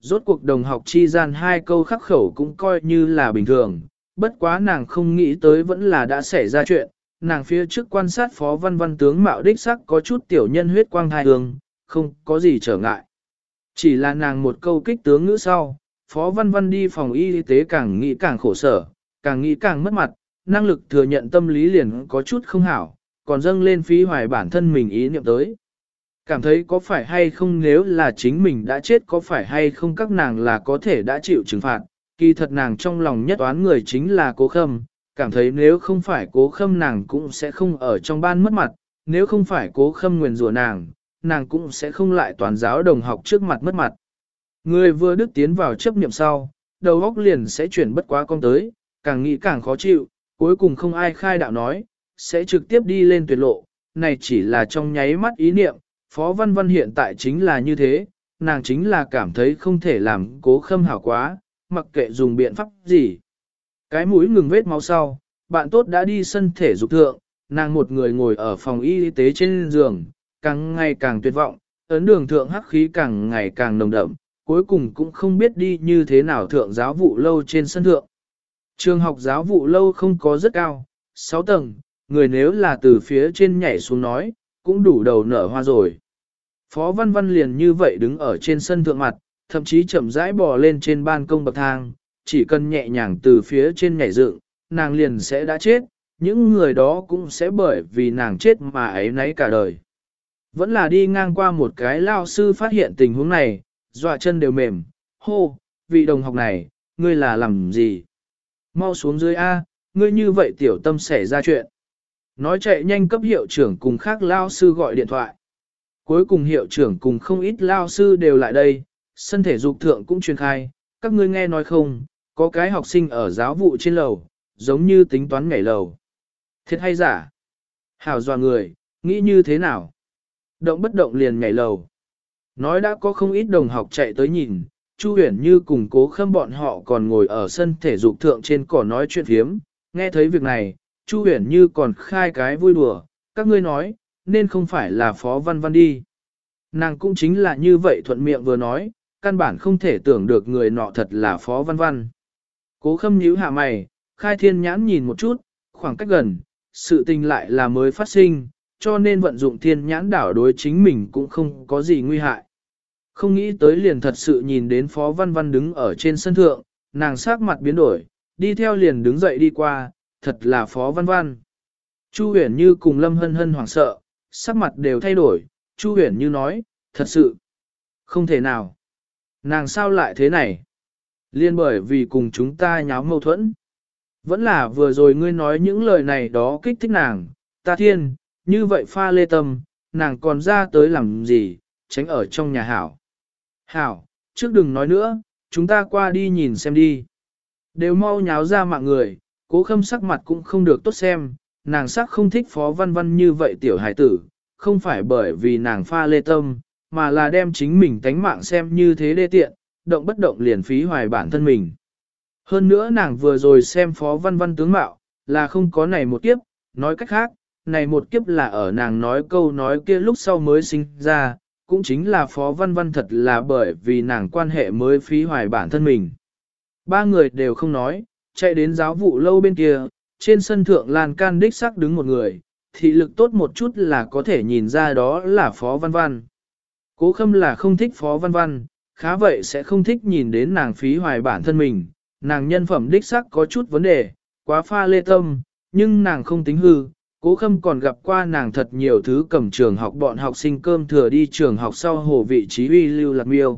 Rốt cuộc đồng học chi gian hai câu khắc khẩu cũng coi như là bình thường, bất quá nàng không nghĩ tới vẫn là đã xảy ra chuyện, nàng phía trước quan sát Phó Văn Văn tướng mạo đích sắc có chút tiểu nhân huyết quang thai hương, không có gì trở ngại. Chỉ là nàng một câu kích tướng ngữ sau, Phó Văn Văn đi phòng y tế càng nghĩ càng khổ sở, càng nghĩ càng mất mặt, năng lực thừa nhận tâm lý liền có chút không hảo, còn dâng lên phí hoài bản thân mình ý niệm tới. Cảm thấy có phải hay không nếu là chính mình đã chết có phải hay không các nàng là có thể đã chịu trừng phạt, kỳ thật nàng trong lòng nhất oán người chính là Cố Khâm, cảm thấy nếu không phải Cố Khâm nàng cũng sẽ không ở trong ban mất mặt, nếu không phải Cố Khâm nguyền rủa nàng cũng sẽ không lại toàn giáo đồng học trước mặt mất mặt. Người vừa đức tiến vào chấp niệm sau, đầu óc liền sẽ chuyển bất quá con tới, càng nghĩ càng khó chịu, cuối cùng không ai khai đạo nói, sẽ trực tiếp đi lên tuyệt lộ, này chỉ là trong nháy mắt ý niệm, Phó Văn Văn hiện tại chính là như thế, nàng chính là cảm thấy không thể làm Cố Khâm hảo quá, mặc kệ dùng biện pháp gì. Cái mũi ngừng vết máu sau, bạn tốt đã đi sân thể dục thượng, nàng một người ngồi ở phòng y tế trên giường, càng ngày càng tuyệt vọng, ấn đường thượng hắc khí càng ngày càng nồng đậm, cuối cùng cũng không biết đi như thế nào thượng giáo vụ lâu trên sân thượng. Trường học giáo vụ lâu không có rất cao, 6 tầng, người nếu là từ phía trên nhảy xuống nói, cũng đủ đầu nở hoa rồi. Phó Văn Văn liền như vậy đứng ở trên sân thượng mặt, thậm chí chậm rãi bò lên trên ban công bậc thang, chỉ cần nhẹ nhàng từ phía trên nhảy dựng, nàng liền sẽ đã chết, những người đó cũng sẽ bởi vì nàng chết mà ấy nấy cả đời. Vẫn là đi ngang qua một cái lao sư phát hiện tình huống này, dọa chân đều mềm, hô, vị đồng học này, ngươi là làm gì? Mau xuống dưới A, ngươi như vậy tiểu tâm xảy ra chuyện. Nói chạy nhanh cấp hiệu trưởng cùng khác lao sư gọi điện thoại. Cuối cùng hiệu trưởng cùng không ít lao sư đều lại đây, sân thể dục thượng cũng truyền khai, các ngươi nghe nói không, có cái học sinh ở giáo vụ trên lầu, giống như tính toán nhảy lầu. Thiệt hay giả? Hảo dọa người, nghĩ như thế nào? Động bất động liền nhảy lầu. Nói đã có không ít đồng học chạy tới nhìn, Chu Huyền Như cùng Cố Khâm bọn họ còn ngồi ở sân thể dục thượng trên cỏ nói chuyện phiếm, nghe thấy việc này, Chu Huyền Như còn khai cái vui đùa, các ngươi nói, nên không phải là Phó Văn Văn đi. Nàng cũng chính là như vậy thuận miệng vừa nói, căn bản không thể tưởng được người nọ thật là Phó Văn Văn. Cố Khâm nhíu hạ mày, khai thiên nhãn nhìn một chút, khoảng cách gần, sự tình lại là mới phát sinh, cho nên vận dụng thiên nhãn đảo đối chính mình cũng không có gì nguy hại. Không nghĩ tới liền thật sự nhìn đến Phó Văn Văn đứng ở trên sân thượng, nàng sắc mặt biến đổi, đi theo liền đứng dậy đi qua, thật là Phó Văn Văn. Chu Huyền Như cùng Lâm Hân Hân hoảng sợ, sắc mặt đều thay đổi, Chu Huyền Như nói, thật sự, không thể nào. Nàng sao lại thế này? Liên bởi vì cùng chúng ta nháo mâu thuẫn. Vẫn là vừa rồi ngươi nói những lời này đó kích thích nàng, ta thiên, như vậy pha lê tâm, nàng còn ra tới làm gì, tránh ở trong nhà hảo. Hảo, trước đừng nói nữa, chúng ta qua đi nhìn xem đi. Đều mau nháo ra mạng người, Cố Khâm sắc mặt cũng không được tốt xem, nàng sắc không thích Phó Văn Văn như vậy tiểu hải tử, không phải bởi vì nàng pha lê tâm, mà là đem chính mình tánh mạng xem như thế đê tiện, động bất động liền phí hoài bản thân mình. Hơn nữa nàng vừa rồi xem Phó Văn Văn tướng mạo, là không có này một kiếp, nói cách khác, này một kiếp là ở nàng nói câu nói kia lúc sau mới sinh ra, cũng chính là Phó Văn Văn thật là bởi vì nàng quan hệ mới phí hoài bản thân mình. Ba người đều không nói, chạy đến giáo vụ lâu bên kia, trên sân thượng lan can đích sắc đứng một người, thị lực tốt một chút là có thể nhìn ra đó là Phó Văn Văn. Cố Khâm là không thích Phó Văn Văn, khá vậy sẽ không thích nhìn đến nàng phí hoài bản thân mình, nàng nhân phẩm đích sắc có chút vấn đề, quá pha lê tâm, nhưng nàng không tính hư. Cố Khâm còn gặp qua nàng thật nhiều thứ cầm trường học bọn học sinh cơm thừa đi trường học sau hồ vị trí uy lưu lạc miêu.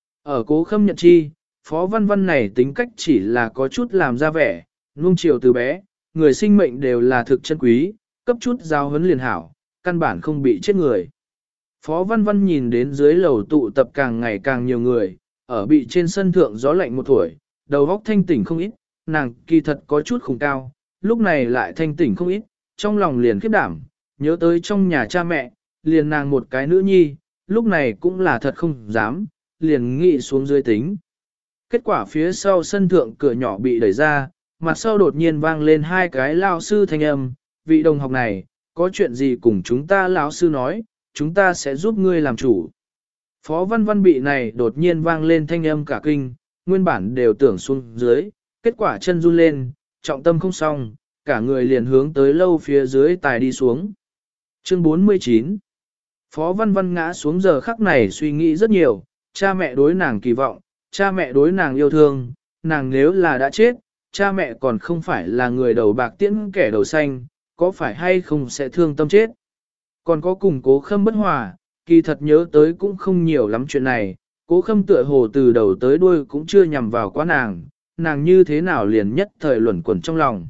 Ở Cố Khâm nhận chi, Phó Văn Văn này tính cách chỉ là có chút làm ra vẻ, nuông chiều từ bé, người sinh mệnh đều là thực chân quý, cấp chút giao huấn liền hảo, căn bản không bị chết người. Phó Văn Văn nhìn đến dưới lầu tụ tập càng ngày càng nhiều người, ở bị trên sân thượng gió lạnh một tuổi, đầu óc thanh tỉnh không ít, nàng kỳ thật có chút khủng cao, lúc này lại thanh tỉnh không ít, trong lòng liền khiếp đảm, nhớ tới trong nhà cha mẹ, liền nàng một cái nữ nhi, lúc này cũng là thật không dám, liền nghĩ xuống dưới tính. Kết quả phía sau sân thượng cửa nhỏ bị đẩy ra, mặt sau đột nhiên vang lên hai cái lao sư thanh âm, vị đồng học này, có chuyện gì cùng chúng ta lão sư nói, chúng ta sẽ giúp ngươi làm chủ. Phó Văn Văn bị này đột nhiên vang lên thanh âm cả kinh, nguyên bản đều tưởng xuống dưới, kết quả chân run lên, trọng tâm không xong, cả người liền hướng tới lâu phía dưới tài đi xuống. Chương 49 Phó Văn Văn ngã xuống giờ khắc này suy nghĩ rất nhiều, cha mẹ đối nàng kỳ vọng, cha mẹ đối nàng yêu thương, nàng nếu là đã chết, cha mẹ còn không phải là người đầu bạc tiễn kẻ đầu xanh, có phải hay không sẽ thương tâm chết. Còn có cùng Cố Khâm bất hòa, kỳ thật nhớ tới cũng không nhiều lắm chuyện này, Cố Khâm tựa hồ từ đầu tới đuôi cũng chưa nhằm vào quá nàng như thế nào liền nhất thời luẩn quẩn trong lòng.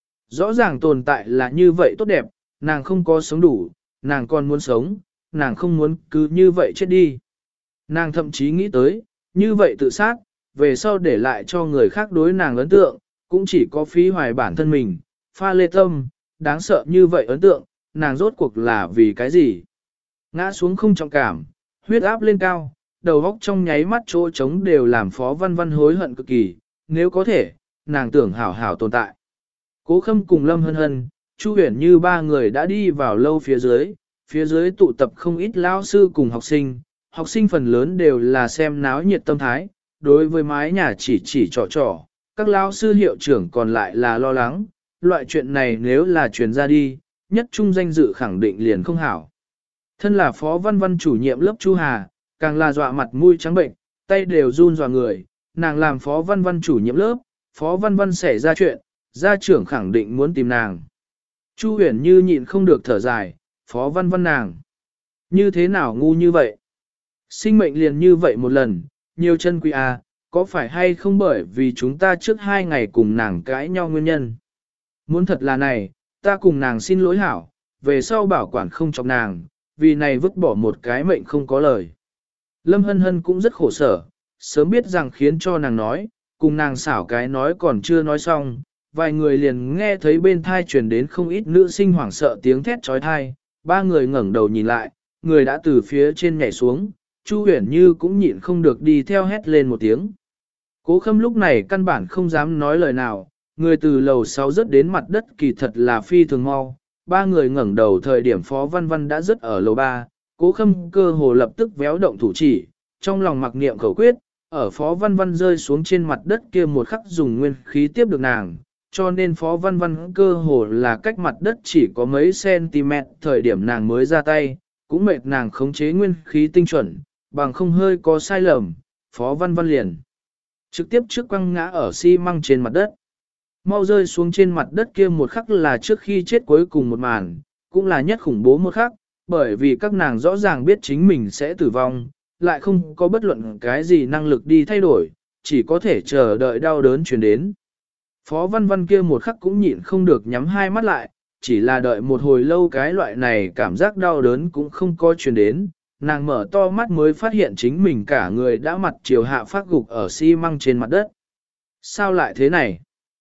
Rõ ràng tồn tại là như vậy tốt đẹp, nàng không có sống đủ, nàng còn muốn sống, nàng không muốn cứ như vậy chết đi. Nàng thậm chí nghĩ tới, như vậy tự sát, về sau để lại cho người khác đối nàng ấn tượng, cũng chỉ có phí hoài bản thân mình, pha lê tâm, đáng sợ như vậy ấn tượng, nàng rốt cuộc là vì cái gì? Ngã xuống không trọng cảm, huyết áp lên cao, đầu óc trong nháy mắt chỗ trống đều làm Phó Văn Văn hối hận cực kỳ, nếu có thể, nàng tưởng hảo hảo tồn tại. Cố Khâm cùng Lâm Hân Hân, Chu Huyền Như ba người đã đi vào lâu phía dưới tụ tập không ít lao sư cùng học sinh phần lớn đều là xem náo nhiệt tâm thái, đối với mái nhà chỉ trò, các lao sư hiệu trưởng còn lại là lo lắng, loại chuyện này nếu là truyền ra đi, nhất trung danh dự khẳng định liền không hảo. Thân là Phó Văn Văn chủ nhiệm lớp Chu Hà, càng là dọa mặt mũi trắng bệnh, tay đều run dọa người, nàng làm Phó Văn Văn chủ nhiệm lớp, Phó Văn Văn xảy ra chuyện, gia trưởng khẳng định muốn tìm nàng. Chu Huyền Như nhịn không được thở dài, Phó Văn Văn nàng. Như thế nào ngu như vậy? Sinh mệnh liền như vậy một lần, nhiều chân quý à, có phải hay không bởi vì chúng ta trước 2 ngày cùng nàng cãi nhau nguyên nhân? Muốn thật là này, ta cùng nàng xin lỗi hảo, về sau bảo quản không chọc nàng, vì này vứt bỏ một cái mệnh không có lời. Lâm Hân Hân cũng rất khổ sở, sớm biết rằng khiến cho nàng nói, cùng nàng xảo cái nói còn chưa nói xong, vài người liền nghe thấy bên thai truyền đến không ít nữ sinh hoảng sợ tiếng thét trói thai, ba người ngẩng đầu nhìn lại, người đã từ phía trên nhảy xuống, Chu Huyền Như cũng nhịn không được đi theo hét lên một tiếng. Cố Khâm lúc này căn bản không dám nói lời nào, người từ lầu 6 rớt đến mặt đất kỳ thật là phi thường mau, ba người ngẩng đầu thời điểm Phó Văn Văn đã rớt ở lầu 3, Cố Khâm cơ hồ lập tức véo động thủ chỉ, trong lòng mặc niệm khẩu quyết, ở Phó Văn Văn rơi xuống trên mặt đất kia một khắc dùng nguyên khí tiếp được nàng, cho nên Phó Văn Văn cơ hồ là cách mặt đất chỉ có mấy cm thời điểm nàng mới ra tay, cũng mệt nàng khống chế nguyên khí tinh chuẩn, bằng không hơi có sai lầm, Phó Văn Văn liền trực tiếp trước quăng ngã ở xi măng trên mặt đất. Mau rơi xuống trên mặt đất kia một khắc là trước khi chết cuối cùng một màn, cũng là nhất khủng bố một khắc, bởi vì các nàng rõ ràng biết chính mình sẽ tử vong, lại không có bất luận cái gì năng lực đi thay đổi, chỉ có thể chờ đợi đau đớn truyền đến. Phó Văn Văn kia một khắc cũng nhịn không được nhắm hai mắt lại, chỉ là đợi một hồi lâu cái loại này cảm giác đau đớn cũng không có truyền đến, nàng mở to mắt mới phát hiện chính mình cả người đã mặt chiều hạ phát gục ở xi măng trên mặt đất. Sao lại thế này?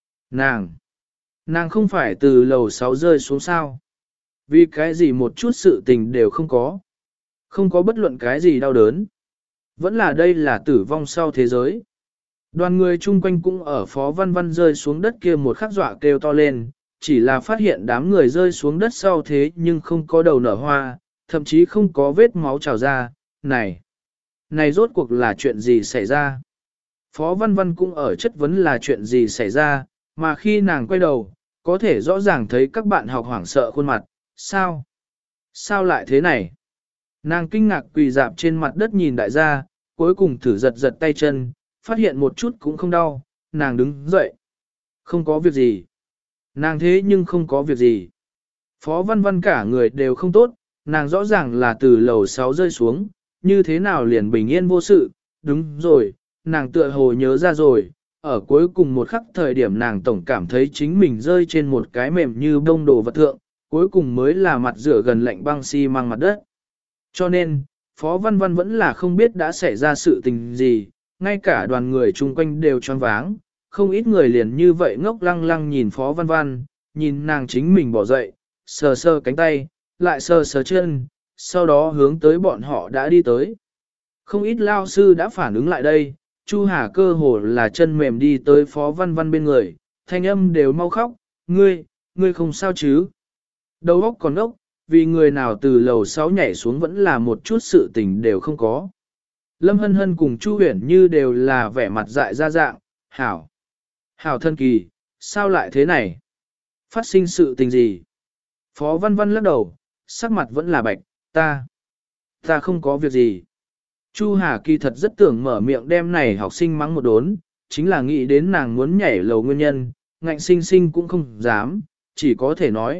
Nàng không phải từ lầu 6 rơi xuống sao? Vì cái gì một chút sự tình đều không có. Không có bất luận cái gì đau đớn. Vẫn là đây là tử vong sau thế giới. Đoàn người chung quanh cũng ở Phó Văn Văn rơi xuống đất kia một khắc dọa kêu to lên, chỉ là phát hiện đám người rơi xuống đất sau thế nhưng không có đầu nở hoa, thậm chí không có vết máu trào ra, này rốt cuộc là chuyện gì xảy ra? Phó Văn Văn cũng ở chất vấn là chuyện gì xảy ra, mà khi nàng quay đầu, có thể rõ ràng thấy các bạn học hoảng sợ khuôn mặt, sao? Sao lại thế này? Nàng kinh ngạc quỳ dạp trên mặt đất nhìn đại gia, cuối cùng thử giật giật tay chân, phát hiện một chút cũng không đau, nàng đứng dậy. Không có việc gì. Nàng thế nhưng không có việc gì. Phó Văn Văn cả người đều không tốt, nàng rõ ràng là từ lầu 6 rơi xuống, như thế nào liền bình yên vô sự, đúng rồi, nàng tựa hồ nhớ ra rồi, ở cuối cùng một khắc thời điểm nàng tổng cảm thấy chính mình rơi trên một cái mềm như bông đồ vật thượng, cuối cùng mới là mặt rửa gần lạnh băng xi măng mặt đất. Cho nên, Phó Văn Văn vẫn là không biết đã xảy ra sự tình gì, ngay cả đoàn người chung quanh đều choáng váng, không ít người liền như vậy ngốc lăng lăng nhìn Phó Văn Văn, nhìn nàng chính mình bỏ dậy, sờ sờ cánh tay, lại sờ sờ chân, sau đó hướng tới bọn họ đã đi tới. Không ít lao sư đã phản ứng lại đây, Chu Hà cơ hồ là chân mềm đi tới Phó Văn Văn bên người, thanh âm đều mau khóc, ngươi không sao chứ? Đầu óc còn ốc, vì người nào từ lầu 6 nhảy xuống vẫn là một chút sự tình đều không có. Lâm Hân Hân cùng Chu Huyền Như đều là vẻ mặt dại ra dạng, hảo. Hảo thân kỳ, sao lại thế này? Phát sinh sự tình gì? Phó Văn Văn lắc đầu, sắc mặt vẫn là bạch, ta không có việc gì. Chu Hà kỳ thật rất tưởng mở miệng đem này học sinh mắng một đốn, chính là nghĩ đến nàng muốn nhảy lầu nguyên nhân, ngạnh sinh sinh cũng không dám, chỉ có thể nói,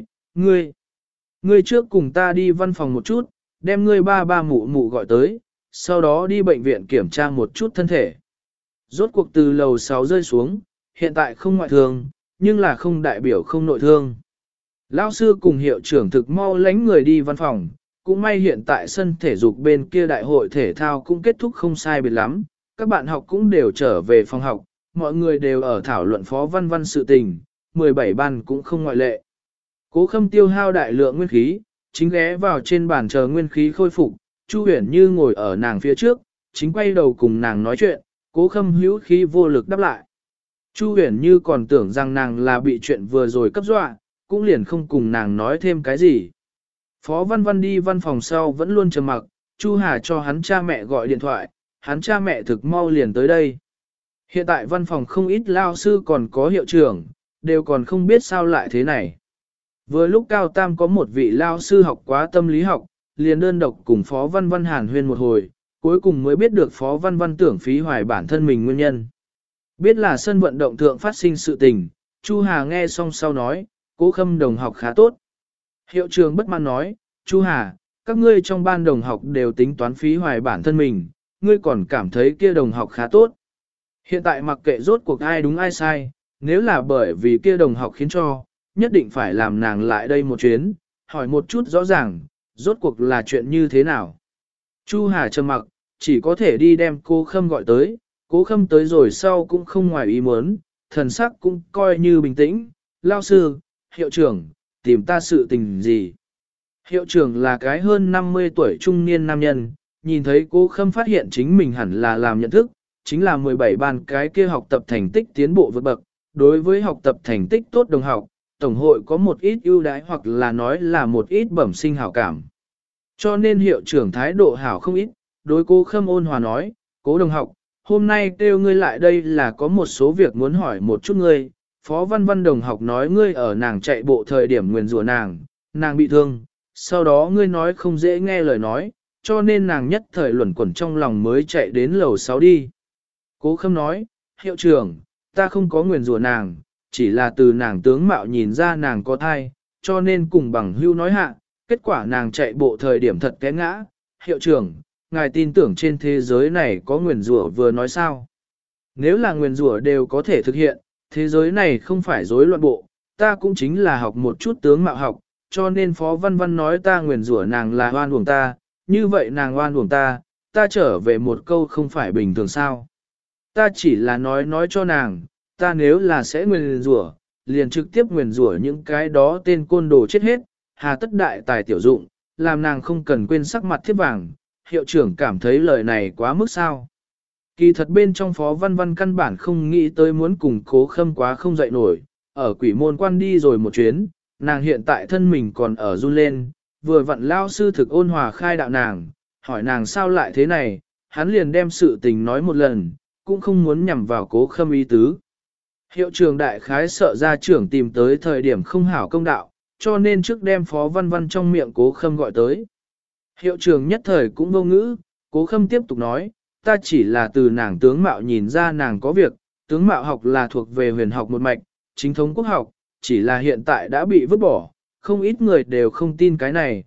ngươi trước cùng ta đi văn phòng một chút, đem ngươi ba ba mụ mụ gọi tới, sau đó đi bệnh viện kiểm tra một chút thân thể. Rốt cuộc từ lầu 6 rơi xuống, hiện tại không ngoại thương, nhưng là không đại biểu không nội thương. Lão sư cùng hiệu trưởng thực mau lánh người đi văn phòng, cũng may hiện tại sân thể dục bên kia đại hội thể thao cũng kết thúc không sai biệt lắm, các bạn học cũng đều trở về phòng học, mọi người đều ở thảo luận Phó Văn Văn sự tình, 17 ban cũng không ngoại lệ. Cố Khâm tiêu hao đại lượng nguyên khí, chính ghé vào trên bàn chờ nguyên khí khôi phục, Chu Huyền Như ngồi ở nàng phía trước, chính quay đầu cùng nàng nói chuyện, Cố Khâm hữu khí vô lực đáp lại. Chu Huyền Như còn tưởng rằng nàng là bị chuyện vừa rồi cấp dọa, cũng liền không cùng nàng nói thêm cái gì. Phó Văn Văn đi văn phòng sau vẫn luôn trầm mặc, Chu Hà cho hắn cha mẹ gọi điện thoại, hắn cha mẹ thực mau liền tới đây. Hiện tại văn phòng không ít lao sư còn có hiệu trưởng, đều còn không biết sao lại thế này. Vừa lúc Cao Tam có một vị lao sư học quá tâm lý học, liền đơn độc cùng Phó Văn Văn hàn huyên một hồi, cuối cùng mới biết được Phó Văn Văn tưởng phí hoài bản thân mình nguyên nhân. Biết là sân vận động thượng phát sinh sự tình, Chu Hà nghe xong sau nói, Cố Khâm đồng học khá tốt. Hiệu trưởng bất mãn nói, Chu Hà, các ngươi trong ban đồng học đều tính toán phí hoài bản thân mình, ngươi còn cảm thấy kia đồng học khá tốt. Hiện tại mặc kệ rốt cuộc ai đúng ai sai, nếu là bởi vì kia đồng học khiến cho, nhất định phải làm nàng lại đây một chuyến, hỏi một chút rõ ràng, rốt cuộc là chuyện như thế nào. Chu Hà trầm mặc, chỉ có thể đi đem Cố Khâm gọi tới, Cố Khâm tới rồi sau cũng không ngoài ý muốn, thần sắc cũng coi như bình tĩnh, lao sư, hiệu trưởng, tìm ta sự tình gì. Hiệu trưởng là cái hơn 50 tuổi trung niên nam nhân, nhìn thấy Cố Khâm phát hiện chính mình hẳn là làm nhận thức, chính là 17 ban cái kia học tập thành tích tiến bộ vượt bậc, đối với học tập thành tích tốt đồng học, Tổng hội có một ít ưu đãi hoặc là nói là một ít bẩm sinh hảo cảm. Cho nên hiệu trưởng thái độ hảo không ít, đối Cố Khâm ôn hòa nói, Cố đồng học, hôm nay kêu ngươi lại đây là có một số việc muốn hỏi một chút ngươi. Phó Văn Văn đồng học nói ngươi ở nàng chạy bộ thời điểm nguyền rủa nàng bị thương, sau đó ngươi nói không dễ nghe lời nói, cho nên nàng nhất thời luẩn quẩn trong lòng mới chạy đến lầu 6 đi. Cố Khâm nói, hiệu trưởng, ta không có nguyền rủa nàng, chỉ là từ nàng tướng mạo nhìn ra nàng có thai, cho nên cùng bằng hưu nói hạ, kết quả nàng chạy bộ thời điểm thật té ngã. Hiệu trưởng, ngài tin tưởng trên thế giới này có nguyền rủa vừa nói sao? Nếu là nguyền rủa đều có thể thực hiện, thế giới này không phải rối loạn bộ, ta cũng chính là học một chút tướng mạo học, cho nên Phó Văn Văn nói ta nguyền rủa nàng là oan uổng ta, như vậy nàng oan uổng ta trở về một câu không phải bình thường sao? Ta chỉ là nói cho nàng, ta nếu là sẽ nguyền rủa, liền trực tiếp nguyền rủa những cái đó tên côn đồ chết hết, hà tất đại tài tiểu dụng, làm nàng không cần quên sắc mặt thiếp vàng. Hiệu trưởng cảm thấy lời này quá mức sao? Kỳ thật bên trong Phó Văn Văn căn bản không nghĩ tới muốn cùng Cố Khâm quá không dậy nổi, ở quỷ môn quan đi rồi một chuyến, nàng hiện tại thân mình còn ở run lên, vừa vặn lao sư thực ôn hòa khai đạo nàng, hỏi nàng sao lại thế này, hắn liền đem sự tình nói một lần, cũng không muốn nhằm vào Cố Khâm ý tứ. Hiệu trưởng đại khái sợ ra trưởng tìm tới thời điểm không hảo công đạo, cho nên trước đem Phó Văn Văn trong miệng Cố Khâm gọi tới. Hiệu trưởng nhất thời cũng vô ngữ, Cố Khâm tiếp tục nói, ta chỉ là từ nàng tướng mạo nhìn ra nàng có việc, tướng mạo học là thuộc về huyền học một mạch, chính thống quốc học, chỉ là hiện tại đã bị vứt bỏ, không ít người đều không tin cái này.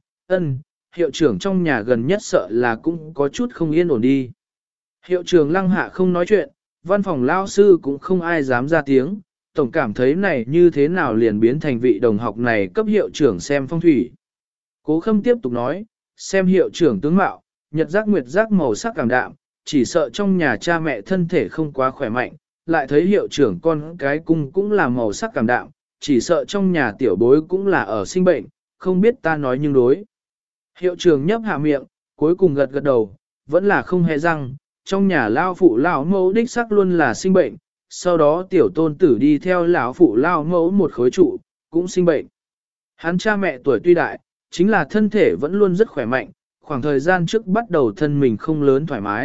Hiệu trưởng trong nhà gần nhất sợ là cũng có chút không yên ổn đi. Hiệu trưởng lăng hạ không nói chuyện, văn phòng lao sư cũng không ai dám ra tiếng, tổng cảm thấy này như thế nào liền biến thành vị đồng học này cấp hiệu trưởng xem phong thủy. Cố Khâm tiếp tục nói, xem hiệu trưởng tướng mạo, nhật giác nguyệt giác màu sắc cảm đạm, chỉ sợ trong nhà cha mẹ thân thể không quá khỏe mạnh, lại thấy hiệu trưởng con cái cung cũng là màu sắc cảm đạm, chỉ sợ trong nhà tiểu bối cũng là ở sinh bệnh, không biết ta nói nhưng đối. Hiệu trưởng nhấp hạ miệng, cuối cùng gật gật đầu, vẫn là không hề răng, trong nhà lao phụ lao mẫu đích sắc luôn là sinh bệnh, sau đó tiểu tôn tử đi theo lão phụ lao mẫu một khối trụ, cũng sinh bệnh. Hắn cha mẹ tuổi tuy đại, chính là thân thể vẫn luôn rất khỏe mạnh, khoảng thời gian trước bắt đầu thân mình không lớn thoải mái,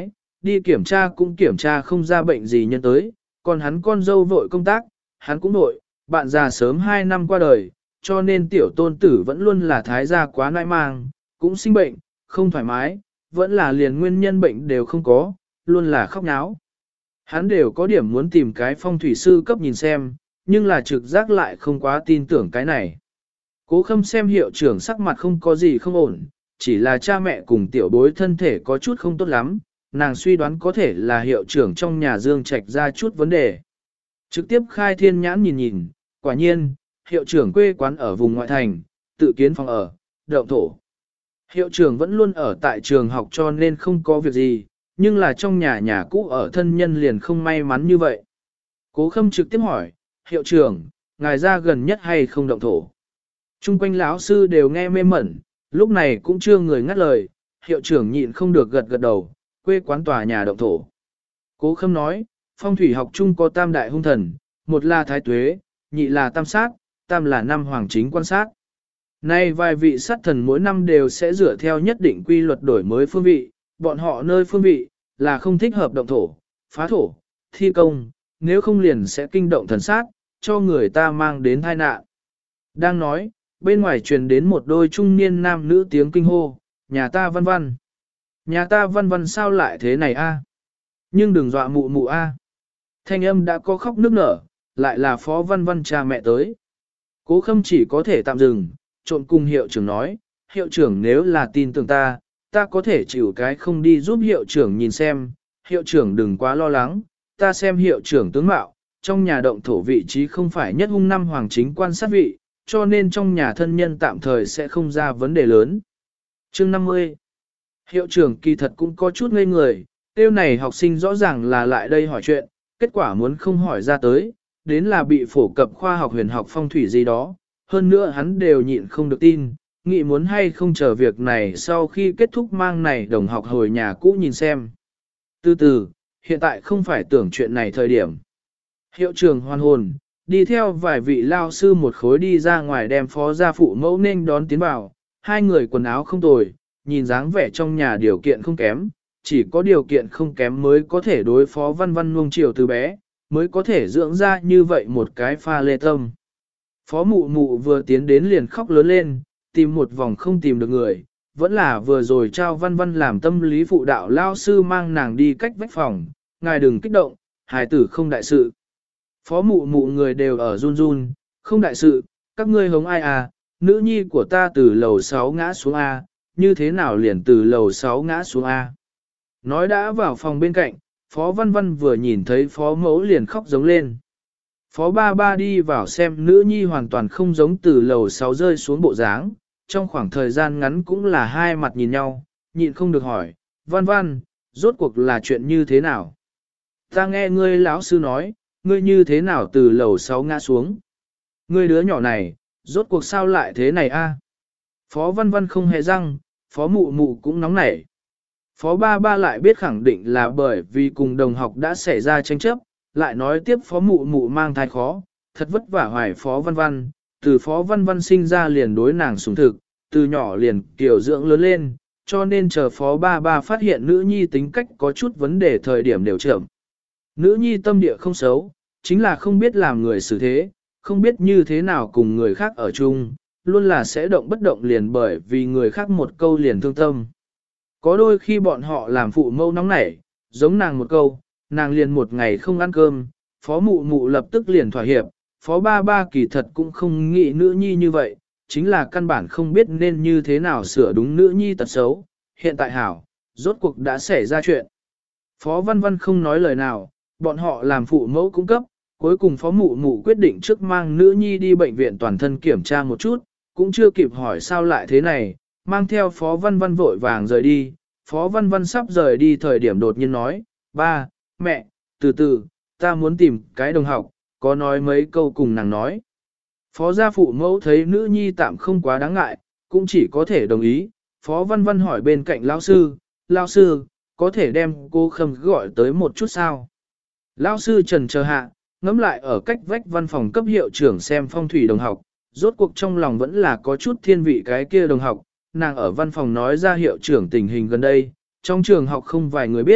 đi kiểm tra cũng kiểm tra không ra bệnh gì nhân tới, còn hắn con dâu vội công tác, hắn cũng vội, bạn già sớm 2 năm qua đời, cho nên tiểu tôn tử vẫn luôn là thái gia quá nãi mang, cũng sinh bệnh, không thoải mái, vẫn là liền nguyên nhân bệnh đều không có, luôn là khóc náo. Hắn đều có điểm muốn tìm cái phong thủy sư cấp nhìn xem, nhưng là trực giác lại không quá tin tưởng cái này. Cố Khâm xem hiệu trưởng sắc mặt không có gì không ổn, chỉ là cha mẹ cùng tiểu bối thân thể có chút không tốt lắm, nàng suy đoán có thể là hiệu trưởng trong nhà Dương Trạch ra chút vấn đề. Trực tiếp khai thiên nhãn nhìn nhìn, quả nhiên, hiệu trưởng quê quán ở vùng ngoại thành, tự kiến phòng ở, động thổ. Hiệu trưởng vẫn luôn ở tại trường học cho nên không có việc gì, nhưng là trong nhà cũ ở thân nhân liền không may mắn như vậy. Cố Khâm trực tiếp hỏi, hiệu trưởng, ngài ra gần nhất hay không động thổ? Trung quanh lão sư đều nghe mê mẩn, lúc này cũng chưa người ngắt lời, hiệu trưởng nhịn không được gật gật đầu, quê quán tòa nhà động thổ. Cố Khâm nói, phong thủy học chung có tam đại hung thần, một là thái tuế, nhị là tam sát, tam là năm hoàng chính quan sát. Nay vài vị sát thần mỗi năm đều sẽ dựa theo nhất định quy luật đổi mới phương vị, bọn họ nơi phương vị là không thích hợp động thổ, phá thổ, thi công, nếu không liền sẽ kinh động thần sát, cho người ta mang đến tai nạn. Đang nói, bên ngoài truyền đến một đôi trung niên nam nữ tiếng kinh hô, nhà ta Văn Văn. Nhà ta Văn Văn sao lại thế này a? Nhưng đừng dọa mụ mụ a. Thanh âm đã có khóc nức nở, lại là Phó Văn Văn cha mẹ tới. Cố Khâm chỉ có thể tạm dừng, trộn cùng hiệu trưởng nói, hiệu trưởng nếu là tin tưởng ta, ta có thể chịu cái không đi giúp hiệu trưởng nhìn xem, hiệu trưởng đừng quá lo lắng, ta xem hiệu trưởng tướng mạo, trong nhà động thổ vị trí không phải nhất hung năm hoàng chính quan sát vị, cho nên trong nhà thân nhân tạm thời sẽ không ra vấn đề lớn. Chương 50. Hiệu trưởng kỳ thật cũng có chút ngây người, tiêu này học sinh rõ ràng là lại đây hỏi chuyện, kết quả muốn không hỏi ra tới, đến là bị phổ cập khoa học huyền học phong thủy gì đó, hơn nữa hắn đều nhịn không được tin, nghĩ muốn hay không chờ việc này sau khi kết thúc mang này đồng học hồi nhà cũ nhìn xem. Từ từ, hiện tại không phải tưởng chuyện này thời điểm. Hiệu trưởng hoan hồn, đi theo vài vị lao sư một khối đi ra ngoài đem phó gia phụ mẫu nên đón tiến vào, hai người quần áo không tồi, nhìn dáng vẻ trong nhà điều kiện không kém, chỉ có điều kiện không kém mới có thể đối phó Văn Văn nuông chiều từ bé, mới có thể dưỡng ra như vậy một cái pha lê tâm. Phó mụ mụ vừa tiến đến liền khóc lớn lên, tìm một vòng không tìm được người, vẫn là vừa rồi trao Văn Văn làm tâm lý phụ đạo lao sư mang nàng đi cách vách phòng, ngài đừng kích động, hài tử không đại sự. Phó mụ mụ người đều ở run run, không đại sự, các ngươi hống ai à, nữ nhi của ta từ lầu 6 ngã xuống A, như thế nào liền từ lầu 6 ngã xuống A. Nói đã vào phòng bên cạnh, Phó Văn Văn vừa nhìn thấy Phó mẫu liền khóc giống lên. Phó ba ba đi vào xem nữ nhi hoàn toàn không giống từ lầu 6 rơi xuống bộ dáng, trong khoảng thời gian ngắn cũng là hai mặt nhìn nhau, nhịn không được hỏi, Văn Văn, rốt cuộc là chuyện như thế nào? Ta nghe ngươi lão sư nói, ngươi như thế nào từ lầu 6 ngã xuống? Ngươi đứa nhỏ này, rốt cuộc sao lại thế này a? Phó Văn Văn không hề răng, Phó mụ mụ cũng nóng nảy. Phó ba ba lại biết khẳng định là bởi vì cùng đồng học đã xảy ra tranh chấp, lại nói tiếp Phó mụ mụ mang thai khó, thật vất vả hoài Phó Văn Văn, từ Phó Văn Văn sinh ra liền đối nàng sủng thực, từ nhỏ liền kiểu dưỡng lớn lên, cho nên chờ Phó ba ba phát hiện nữ nhi tính cách có chút vấn đề thời điểm đều chậm. Nữ nhi tâm địa không xấu, chính là không biết làm người xử thế, không biết như thế nào cùng người khác ở chung, luôn là sẽ động bất động liền bởi vì người khác một câu liền thương tâm. Có đôi khi bọn họ làm phụ mâu nóng nảy, giống nàng một câu, nàng liền một ngày không ăn cơm, phó mụ mụ lập tức liền thỏa hiệp, phó ba ba kỳ thật cũng không nghĩ nữ nhi như vậy, chính là căn bản không biết nên như thế nào sửa đúng nữ nhi tật xấu, hiện tại hảo, rốt cuộc đã xảy ra chuyện. Phó Văn Văn không nói lời nào, bọn họ làm phụ mẫu cung cấp, cuối cùng phó mụ mụ quyết định trước mang nữ nhi đi bệnh viện toàn thân kiểm tra một chút, cũng chưa kịp hỏi sao lại thế này, mang theo Phó Văn Văn vội vàng rời đi. Phó Văn Văn sắp rời đi thời điểm đột nhiên nói, ba, mẹ, từ từ, ta muốn tìm cái đồng học, có nói mấy câu cùng nàng nói. Phó gia phụ mẫu thấy nữ nhi tạm không quá đáng ngại, cũng chỉ có thể đồng ý. Phó Văn Văn hỏi bên cạnh lão sư, có thể đem cô Khâm gọi tới một chút sao? Lão sư trần chờ hạ, ngẫm lại ở cách vách văn phòng cấp hiệu trưởng xem phong thủy đồng học, rốt cuộc trong lòng vẫn là có chút thiên vị cái kia đồng học, nàng ở văn phòng nói ra hiệu trưởng tình hình gần đây, trong trường học không vài người biết,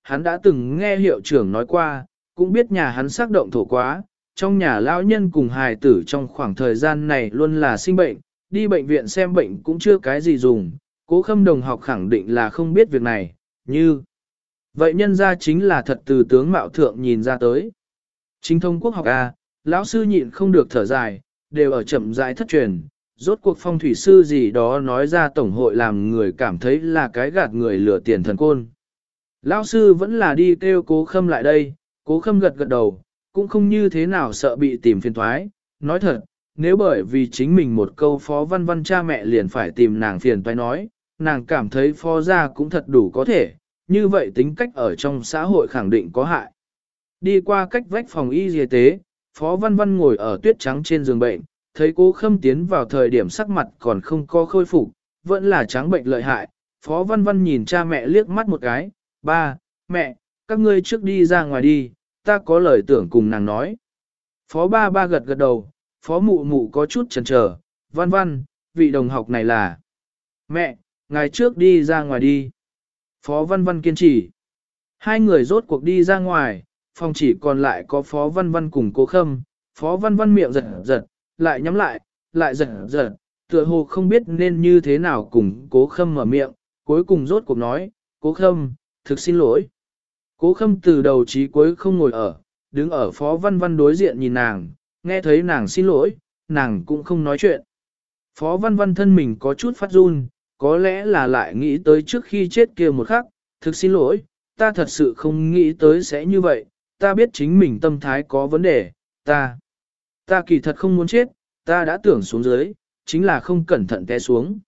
hắn đã từng nghe hiệu trưởng nói qua, cũng biết nhà hắn xác động thổ quá, trong nhà lão nhân cùng hài tử trong khoảng thời gian này luôn là sinh bệnh, đi bệnh viện xem bệnh cũng chưa cái gì dùng, Cố Khâm đồng học khẳng định là không biết việc này, như vậy nhân ra chính là thật từ tướng mạo thượng nhìn ra tới. Chính thông quốc học A, lão sư nhịn không được thở dài, đều ở chậm rãi thất truyền, rốt cuộc phong thủy sư gì đó nói ra tổng hội làm người cảm thấy là cái gạt người lừa tiền thần côn. Lão sư vẫn là đi kêu Cố Khâm lại đây, Cố Khâm gật gật đầu, cũng không như thế nào sợ bị tìm phiền toái. Nói thật, nếu bởi vì chính mình một câu Phó Văn Văn cha mẹ liền phải tìm nàng phiền toái nói, nàng cảm thấy Phó gia cũng thật đủ có thể, như vậy tính cách ở trong xã hội khẳng định có hại. Đi qua cách vách phòng y tế, Phó Văn Văn ngồi ở tuyết trắng trên giường bệnh, thấy Cố Khâm tiến vào thời điểm sắc mặt còn không có khôi phục, vẫn là trắng bệnh lợi hại. Phó Văn Văn nhìn cha mẹ liếc mắt một cái, ba, mẹ, các ngươi trước đi ra ngoài đi, ta có lời tưởng cùng nàng nói. Phó ba ba gật gật đầu, Phó mụ mụ có chút chần chờ, Văn Văn, vị đồng học này là mẹ, ngài trước đi ra ngoài đi. Phó Văn Văn kiên trì. Hai người rốt cuộc đi ra ngoài, phòng chỉ còn lại có Phó Văn Văn cùng Cố Khâm. Phó Văn Văn miệng giật giật, lại nhắm lại giật giật, tựa hồ không biết nên như thế nào cùng Cố Khâm mở miệng, cuối cùng rốt cuộc nói, Cố Khâm, thực xin lỗi. Cố Khâm từ đầu chí cuối không ngồi ở, đứng ở Phó Văn Văn đối diện nhìn nàng, nghe thấy nàng xin lỗi, nàng cũng không nói chuyện. Phó Văn Văn thân mình có chút phát run, có lẽ là lại nghĩ tới trước khi chết kia một khắc, thực xin lỗi, ta thật sự không nghĩ tới sẽ như vậy, ta biết chính mình tâm thái có vấn đề, ta kỳ thật không muốn chết, ta đã tưởng xuống dưới, chính là không cẩn thận té xuống,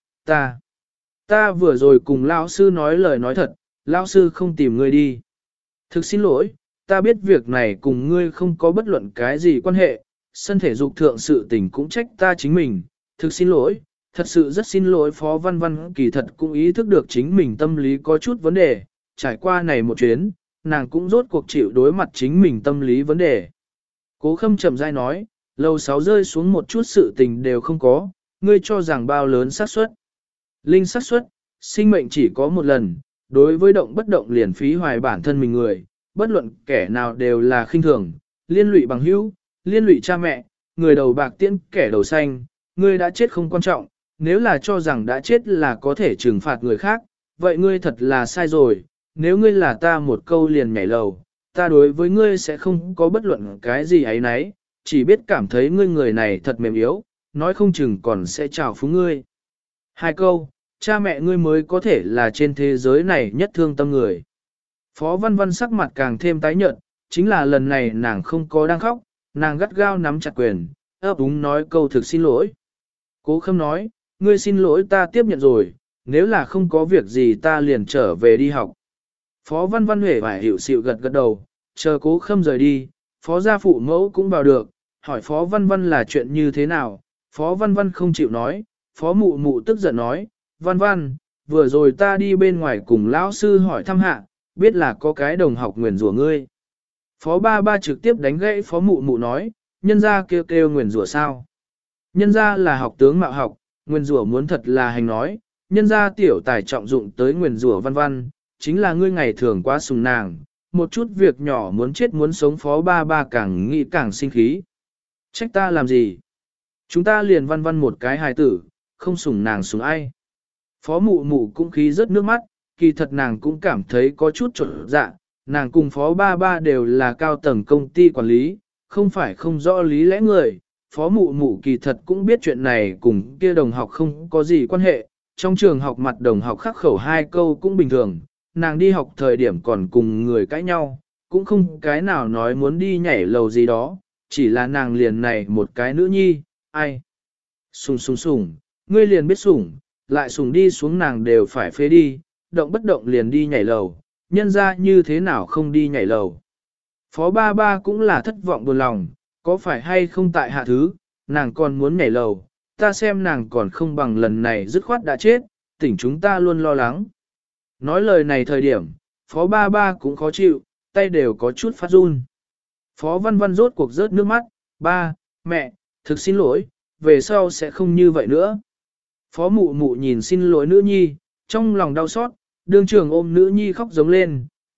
ta vừa rồi cùng lão sư nói lời nói thật, lão sư không tìm ngươi đi. Thực xin lỗi, ta biết việc này cùng ngươi không có bất luận cái gì quan hệ, sân thể dục thượng sự tình cũng trách ta chính mình, thực xin lỗi, thật sự rất xin lỗi. Phó Văn Văn kỳ thật cũng ý thức được chính mình tâm lý có chút vấn đề, trải qua này một chuyến, nàng cũng rốt cuộc chịu đối mặt chính mình tâm lý vấn đề. Cố Khâm chậm rãi nói, lầu 6 rơi xuống một chút sự tình đều không có, ngươi cho rằng bao lớn xác suất. Linh xác suất, sinh mệnh chỉ có một lần, đối với động bất động liền phí hoài bản thân mình người, bất luận kẻ nào đều là khinh thường, liên lụy bằng hữu, liên lụy cha mẹ, người đầu bạc tiễn kẻ đầu xanh, ngươi đã chết không quan trọng, nếu là cho rằng đã chết là có thể trừng phạt người khác, vậy ngươi thật là sai rồi, nếu ngươi là ta một câu liền nhảy lầu, ta đối với ngươi sẽ không có bất luận cái gì ấy nấy, chỉ biết cảm thấy ngươi người này thật mềm yếu, nói không chừng còn sẽ chào phúng ngươi. Hai câu, cha mẹ ngươi mới có thể là trên thế giới này nhất thương tâm người. Phó Văn Văn sắc mặt càng thêm tái nhợt, chính là lần này nàng không có đang khóc, nàng gắt gao nắm chặt quyền, ấp úng nói câu thực xin lỗi. Cố Khâm nói, ngươi xin lỗi ta tiếp nhận rồi, nếu là không có việc gì ta liền trở về đi học. Phó Văn Văn huệ phải hiểu xịu gật gật đầu, chờ Cố Khâm rời đi, Phó gia phụ mẫu cũng vào được, hỏi Phó Văn Văn là chuyện như thế nào, Phó Văn Văn không chịu nói, Phó mụ mụ tức giận nói, Văn Văn, vừa rồi ta đi bên ngoài cùng lão sư hỏi thăm hạ, biết là có cái đồng học nguyền rủa ngươi. Phó ba ba trực tiếp đánh gãy Phó mụ mụ nói, nhân gia kêu kêu nguyền rủa sao? Nhân gia là học tướng mạo học, nguyền rủa muốn thật là hành nói, nhân gia tiểu tài trọng dụng tới nguyền rủa Văn Văn, chính là ngươi ngày thường quá sùng nàng, một chút việc nhỏ muốn chết muốn sống. Phó ba ba càng nghĩ càng sinh khí. Trách ta làm gì? Chúng ta liền Văn Văn một cái hài tử, không sủng nàng sủng ai. Phó mụ mụ cũng khí rớt nước mắt, kỳ thật nàng cũng cảm thấy có chút trộn dạ, nàng cùng phó ba ba đều là cao tầng công ty quản lý, không phải không rõ lý lẽ người. Phó mụ mụ kỳ thật cũng biết chuyện này cùng kia đồng học không có gì quan hệ, trong trường học mặt đồng học khắc khẩu hai câu cũng bình thường, nàng đi học thời điểm còn cùng người cãi nhau, cũng không cái nào nói muốn đi nhảy lầu gì đó, chỉ là nàng liền này một cái nữ nhi, ai. Sùng sùng sùng, ngươi liền biết sùng, lại sùng đi xuống nàng đều phải phế đi, động bất động liền đi nhảy lầu, nhân ra như thế nào không đi nhảy lầu. Phó ba ba cũng là thất vọng buồn lòng, có phải hay không tại hạ thứ, nàng còn muốn nhảy lầu, ta xem nàng còn không bằng lần này dứt khoát đã chết, tỉnh chúng ta luôn lo lắng. Nói lời này thời điểm, phó ba ba cũng khó chịu, tay đều có chút phát run. Phó Văn Văn rốt cuộc rớt nước mắt, ba, mẹ, thực xin lỗi, về sau sẽ không như vậy nữa. Phó mụ mụ nhìn xin lỗi nữ nhi, trong lòng đau xót, đương trường ôm nữ nhi khóc giống lên,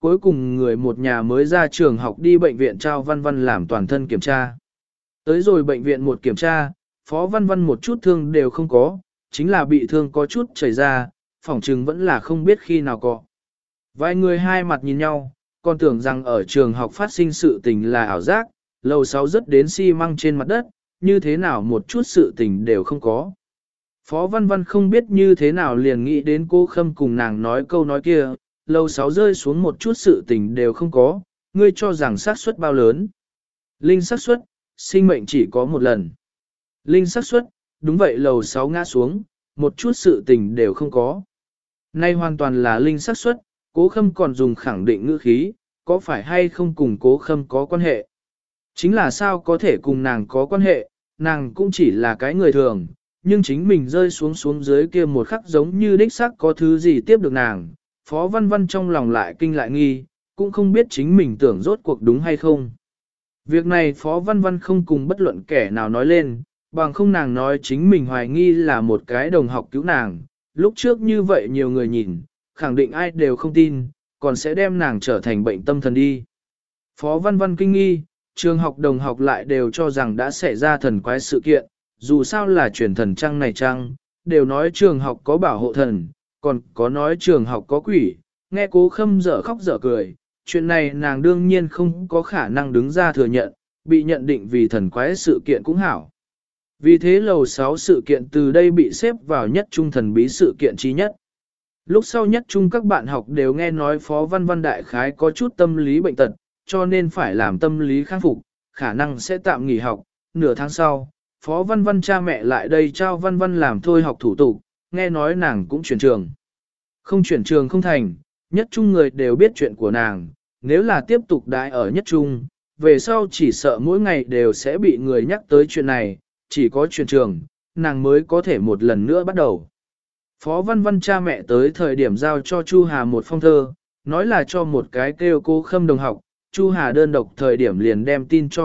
cuối cùng người một nhà mới ra trường học đi bệnh viện Trao Văn Văn làm toàn thân kiểm tra. Tới rồi bệnh viện một kiểm tra, Phó Văn Văn một chút thương đều không có, chính là bị thương có chút chảy ra, phỏng chừng vẫn là không biết khi nào có. Vài người hai mặt nhìn nhau, còn tưởng rằng ở trường học phát sinh sự tình là ảo giác, lầu 6 rớt đến xi măng trên mặt đất, như thế nào một chút sự tình đều không có. Phó Văn Văn không biết như thế nào liền nghĩ đến cô Khâm cùng nàng nói câu nói kia, lầu 6 rơi xuống một chút sự tình đều không có, ngươi cho rằng xác suất bao lớn. Linh xác suất, sinh mệnh chỉ có một lần. Linh xác suất, đúng vậy lầu 6 ngã xuống, một chút sự tình đều không có. Nay hoàn toàn là linh xác suất, Cố Khâm còn dùng khẳng định ngữ khí, có phải hay không cùng Cố Khâm có quan hệ. Chính là sao có thể cùng nàng có quan hệ, nàng cũng chỉ là cái người thường, nhưng chính mình rơi xuống dưới kia một khắc giống như đích xác có thứ gì tiếp được nàng. Phó Văn Văn trong lòng lại kinh lại nghi, cũng không biết chính mình tưởng rốt cuộc đúng hay không. Việc này Phó Văn Văn không cùng bất luận kẻ nào nói lên, bằng không nàng nói chính mình hoài nghi là một cái đồng học cứu nàng. Lúc trước như vậy nhiều người nhìn, khẳng định ai đều không tin, còn sẽ đem nàng trở thành bệnh tâm thần đi. Phó Văn Văn kinh nghi, trường học đồng học lại đều cho rằng đã xảy ra thần quái sự kiện, dù sao là truyền thần trăng này trăng, đều nói trường học có bảo hộ thần, còn có nói trường học có quỷ, nghe Cố Khâm dở khóc dở cười, chuyện này nàng đương nhiên không có khả năng đứng ra thừa nhận, bị nhận định vì thần quái sự kiện cũng hảo. Vì thế lầu 6 sự kiện từ đây bị xếp vào nhất trung thần bí sự kiện trí nhất. Lúc sau nhất trung các bạn học đều nghe nói Phó Văn Văn đại khái có chút tâm lý bệnh tật, cho nên phải làm tâm lý khắc phục, khả năng sẽ tạm nghỉ học. Nửa tháng sau, Phó Văn Văn cha mẹ lại đây Trao Văn Văn làm thôi học thủ tục, nghe nói nàng cũng chuyển trường. Không chuyển trường không thành, nhất trung người đều biết chuyện của nàng, nếu là tiếp tục đãi ở nhất trung, về sau chỉ sợ mỗi ngày đều sẽ bị người nhắc tới chuyện này, chỉ có chuyển trường, nàng mới có thể một lần nữa bắt đầu. Phó Văn Văn cha mẹ tới thời điểm giao cho Chu Hà một phong thơ, nói là cho một cái kêu Cố Khâm đồng học, Chu Hà đơn độc thời điểm liền đem tin cho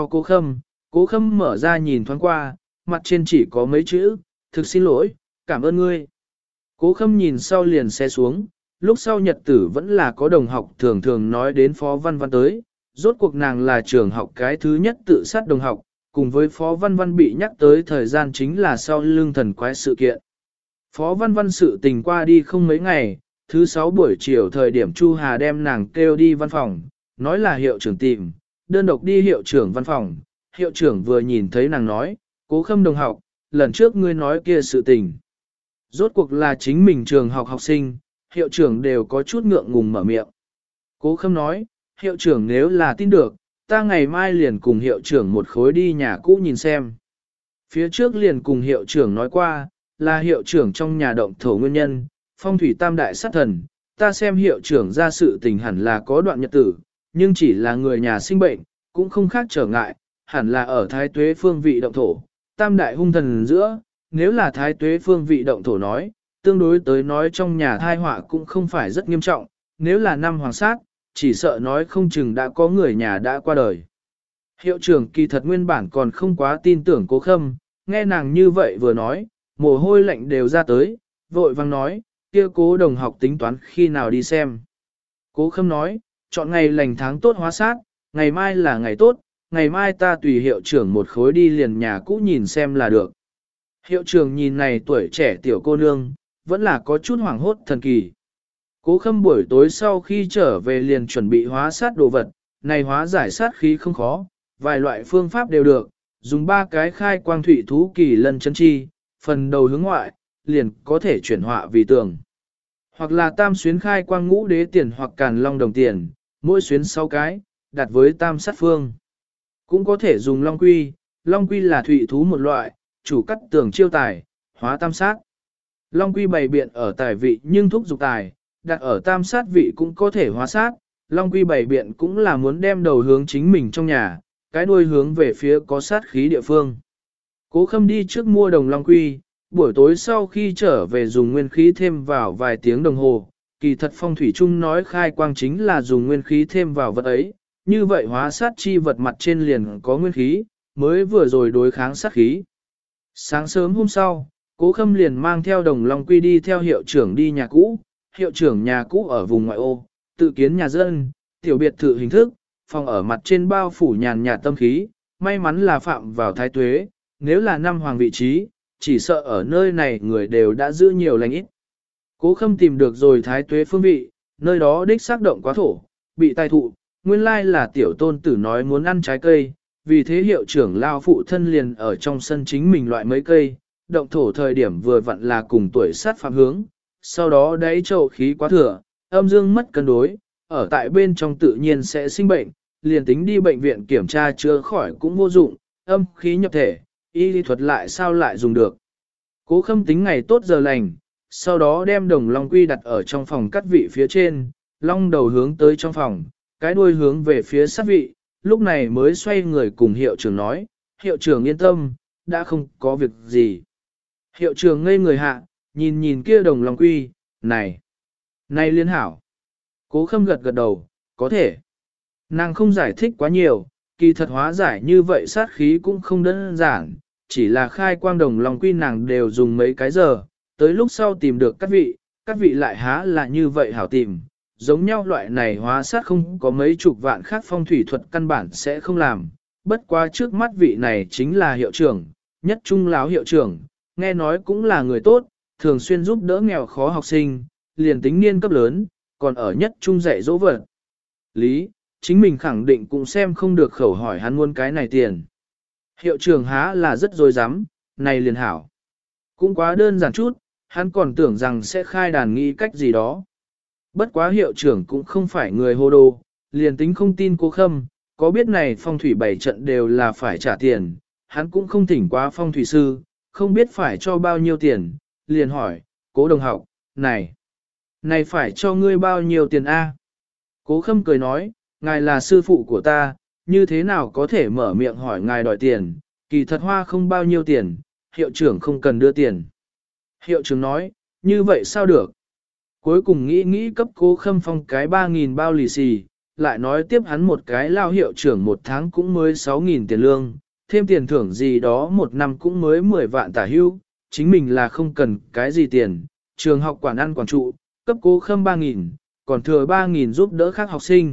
Cố Khâm mở ra nhìn thoáng qua, mặt trên chỉ có mấy chữ, thực xin lỗi, cảm ơn ngươi. Cố Khâm nhìn sau liền xe xuống, lúc sau nhật tử vẫn là có đồng học thường thường nói đến Phó Văn Văn tới, rốt cuộc nàng là trường học cái thứ nhất tự sát đồng học, cùng với Phó Văn Văn bị nhắc tới thời gian chính là sau lưng thần quái sự kiện. Phó Văn Văn sự tình qua đi không mấy ngày, thứ 6 buổi chiều thời điểm Chu Hà đem nàng kêu đi văn phòng, nói là hiệu trưởng tìm, đơn độc đi hiệu trưởng văn phòng, hiệu trưởng vừa nhìn thấy nàng nói, Cố Khâm đồng học, lần trước ngươi nói kia sự tình. Rốt cuộc là chính mình trường học học sinh, hiệu trưởng đều có chút ngượng ngùng mở miệng. Cố Khâm nói, hiệu trưởng nếu là tin được, ta ngày mai liền cùng hiệu trưởng một khối đi nhà cũ nhìn xem. Phía trước liền cùng hiệu trưởng nói qua, là hiệu trưởng trong nhà động thổ nguyên nhân, phong thủy tam đại sát thần, ta xem hiệu trưởng ra sự tình hẳn là có đoạn nhật tử, nhưng chỉ là người nhà sinh bệnh, cũng không khác trở ngại, hẳn là ở thái tuế phương vị động thổ, tam đại hung thần giữa, nếu là thái tuế phương vị động thổ nói, tương đối tới nói trong nhà thai họa cũng không phải rất nghiêm trọng, nếu là năm hoàng sát, chỉ sợ nói không chừng đã có người nhà đã qua đời. Hiệu trưởng kỳ thật nguyên bản còn không quá tin tưởng Cố Khâm, nghe nàng như vậy vừa nói, mồ hôi lạnh đều ra tới, vội vang nói, kia Cố đồng học tính toán khi nào đi xem. Cố Khâm nói, chọn ngày lành tháng tốt hóa sát, ngày mai là ngày tốt, ngày mai ta tùy hiệu trưởng một khối đi liền nhà cũ nhìn xem là được. Hiệu trưởng nhìn này tuổi trẻ tiểu cô nương, vẫn là có chút hoảng hốt thần kỳ. Cố Khâm buổi tối sau khi trở về liền chuẩn bị hóa sát đồ vật, này hóa giải sát khí không khó, vài loại phương pháp đều được, dùng 3 cái khai quang thủy thú kỳ lân chân chi, phần đầu hướng ngoại, liền có thể chuyển họa vì tường. Hoặc là tam xuyến khai quang ngũ đế tiền hoặc càn long đồng tiền, mỗi xuyến 6 cái, đặt với tam sát phương. Cũng có thể dùng long quy là thủy thú một loại, chủ cắt tường chiêu tài, hóa tam sát. Long quy bày biện ở tài vị nhưng thúc dục tài, đặt ở tam sát vị cũng có thể hóa sát. Long quy bày biện cũng là muốn đem đầu hướng chính mình trong nhà, cái đuôi hướng về phía có sát khí địa phương. Cố Khâm đi trước mua đồng long quy, buổi tối sau khi trở về dùng nguyên khí thêm vào vài tiếng đồng hồ. Kỳ thật phong thủy chung nói khai quang chính là dùng nguyên khí thêm vào vật ấy, như vậy hóa sát chi vật mặt trên liền có nguyên khí, mới vừa rồi đối kháng sát khí. Sáng sớm hôm sau, Cố Khâm liền mang theo đồng long quy đi theo hiệu trưởng đi nhà cũ, hiệu trưởng nhà cũ ở vùng ngoại ô, tự kiến nhà dân, tiểu biệt thự hình thức, phòng ở mặt trên bao phủ nhàn nhạt tâm khí, may mắn là phạm vào thái tuế, nếu là năm hoàng vị trí, chỉ sợ ở nơi này người đều đã giữ nhiều lành ít. Cố Khâm tìm được rồi thái tuế phương vị, nơi đó đích xác động quá thổ, bị tai thụ, nguyên lai là tiểu tôn tử nói muốn ăn trái cây, vì thế hiệu trưởng lao phụ thân liền ở trong sân chính mình loại mấy cây, động thổ thời điểm vừa vặn là cùng tuổi sát phạm hướng, sau đó đáy chậu khí quá thừa, âm dương mất cân đối, ở tại bên trong tự nhiên sẽ sinh bệnh, liền tính đi bệnh viện kiểm tra chữa khỏi cũng vô dụng, âm khí nhập thể, y lý thuật lại sao lại dùng được. Cố Khâm tính ngày tốt giờ lành, sau đó đem đồng long quy đặt ở trong phòng cắt vị phía trên, long đầu hướng tới trong phòng, cái đuôi hướng về phía sát vị, lúc này mới xoay người cùng hiệu trưởng nói, hiệu trưởng yên tâm, đã không có việc gì. Hiệu trưởng ngây người hạ, nhìn kia đồng long quy, này liên hảo. Cố Khâm gật gật đầu, có thể. Nàng không giải thích quá nhiều, kỳ thật hóa giải như vậy sát khí cũng không đơn giản, chỉ là khai quang đồng long quy nàng đều dùng mấy cái giờ, tới lúc sau tìm được các vị lại há là như vậy hảo tìm. Giống nhau loại này hóa sát không có mấy chục vạn khác phong thủy thuật căn bản sẽ không làm, bất quá trước mắt vị này chính là hiệu trưởng, nhất trung láo hiệu trưởng, nghe nói cũng là người tốt, thường xuyên giúp đỡ nghèo khó học sinh, liền tính niên cấp lớn, còn ở nhất trung dạy dỗ vật. Lý, chính mình khẳng định cũng xem không được khẩu hỏi hắn muốn cái này tiền. Hiệu trưởng há là rất dối dám, này liền hảo. Cũng quá đơn giản chút, hắn còn tưởng rằng sẽ khai đàn nghĩ cách gì đó. Bất quá hiệu trưởng cũng không phải người hồ đồ, liền tính không tin Cố Khâm, có biết này phong thủy bảy trận đều là phải trả tiền, hắn cũng không thỉnh quá phong thủy sư, không biết phải cho bao nhiêu tiền, liền hỏi, Cố đồng học, này phải cho ngươi bao nhiêu tiền a? Cố Khâm cười nói, ngài là sư phụ của ta, như thế nào có thể mở miệng hỏi ngài đòi tiền, kỳ thật hoa không bao nhiêu tiền, hiệu trưởng không cần đưa tiền. Hiệu trưởng nói, như vậy sao được? Cuối cùng nghĩ cấp Cố Khâm phong cái 3.000 bao lì xì, lại nói tiếp hắn một cái lao hiệu trưởng một tháng cũng mới 6.000 tiền lương, thêm tiền thưởng gì đó một năm cũng mới 10 vạn tả hưu, chính mình là không cần cái gì tiền, trường học quản ăn quản trụ, cấp Cố Khâm 3.000, còn thừa 3.000 giúp đỡ khác học sinh.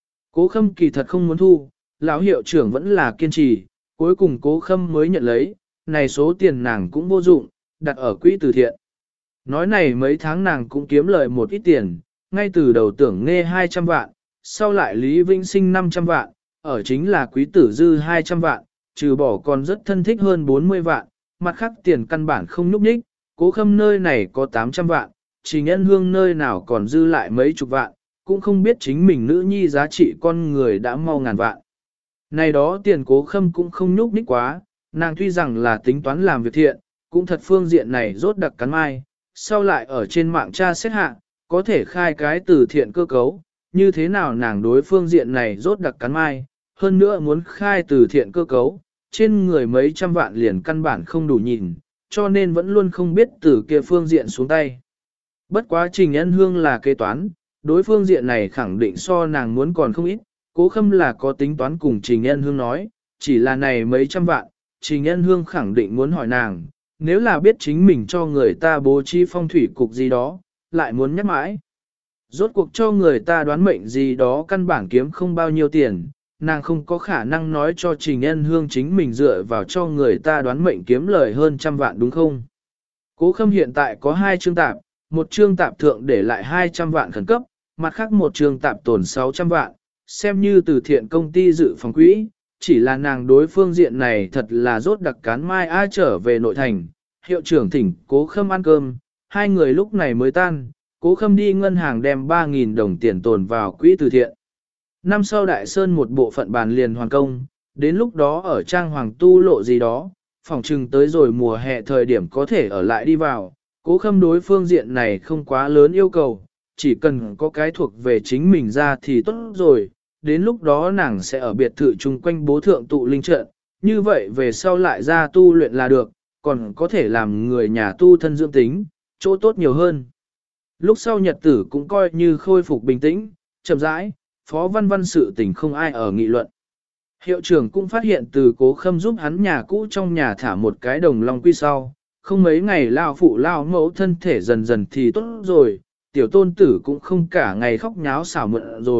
Cố Khâm kỳ thật không muốn thu, lão hiệu trưởng vẫn là kiên trì, cuối cùng Cố Khâm mới nhận lấy, này số tiền nàng cũng vô dụng, đặt ở quỹ từ thiện. Nói này mấy tháng nàng cũng kiếm lời một ít tiền, ngay từ đầu tưởng nghe 200 vạn, sau lại Lý Vĩnh Sinh 500 vạn, ở chính là quý tử dư 200 vạn, trừ bỏ còn rất thân thích hơn 40 vạn, mặt khác tiền căn bản không nhúc nhích, Cố Khâm nơi này có 800 vạn, Trình Nhân Hương nơi nào còn dư lại mấy chục vạn, cũng không biết chính mình nữ nhi giá trị con người đã mau ngàn vạn. Này đó tiền Cố Khâm cũng không nhúc nhích quá, nàng tuy rằng là tính toán làm việc thiện, cũng thật phương diện này rốt đặc cắn mai, sau lại ở trên mạng tra xét hạ, có thể khai cái từ thiện cơ cấu, như thế nào nàng đối phương diện này rốt đặc cắn mai, hơn nữa muốn khai từ thiện cơ cấu, trên người mấy trăm vạn liền căn bản không đủ nhìn, cho nên vẫn luôn không biết từ kia phương diện xuống tay. Bất quá Trình Ân Hương là kế toán, đối phương diện này khẳng định so nàng muốn còn không ít, Cố Khâm là có tính toán cùng Trình Ân Hương nói, chỉ là này mấy trăm vạn, Trình Ân Hương khẳng định muốn hỏi nàng, nếu là biết chính mình cho người ta bố trí phong thủy cục gì đó, lại muốn nhắc mãi. Rốt cuộc cho người ta đoán mệnh gì đó căn bản kiếm không bao nhiêu tiền, nàng không có khả năng nói cho Trình Ân Hương chính mình dựa vào cho người ta đoán mệnh kiếm lời hơn trăm vạn đúng không? Cố Khâm hiện tại có 2 chương tạp, một chương tạp thượng để lại 200 vạn khẩn cấp, mặt khác một chương tạp tồn 600 vạn, xem như từ thiện công ty dự phòng quỹ, chỉ là nàng đối phương diện này thật là rốt đặc cán mai ai trở về nội thành. Hiệu trưởng thỉnh Cố Khâm ăn cơm, hai người lúc này mới tan, Cố Khâm đi ngân hàng đem 3.000 đồng tiền tồn vào quỹ từ thiện. Năm sau Đại Sơn một bộ phận bàn liền hoàn công, đến lúc đó ở trang hoàng tu lộ gì đó, phòng trừng tới rồi mùa hè thời điểm có thể ở lại đi vào. Cố Khâm đối phương diện này không quá lớn yêu cầu, chỉ cần có cái thuộc về chính mình ra thì tốt rồi, đến lúc đó nàng sẽ ở biệt thự chung quanh bố thượng tụ linh trận, như vậy về sau lại ra tu luyện là được, còn có thể làm người nhà tu thân dưỡng tính, chỗ tốt nhiều hơn. Lúc sau nhật tử cũng coi như khôi phục bình tĩnh, chậm rãi, Phó Văn Văn sự tình không ai ở nghị luận. Hiệu trưởng cũng phát hiện từ Cố Khâm giúp hắn nhà cũ trong nhà thả một cái đồng long quy sau, không mấy ngày lao phụ lao mẫu thân thể dần dần thì tốt rồi, tiểu tôn tử cũng không cả ngày khóc nháo xảo mượn rồi,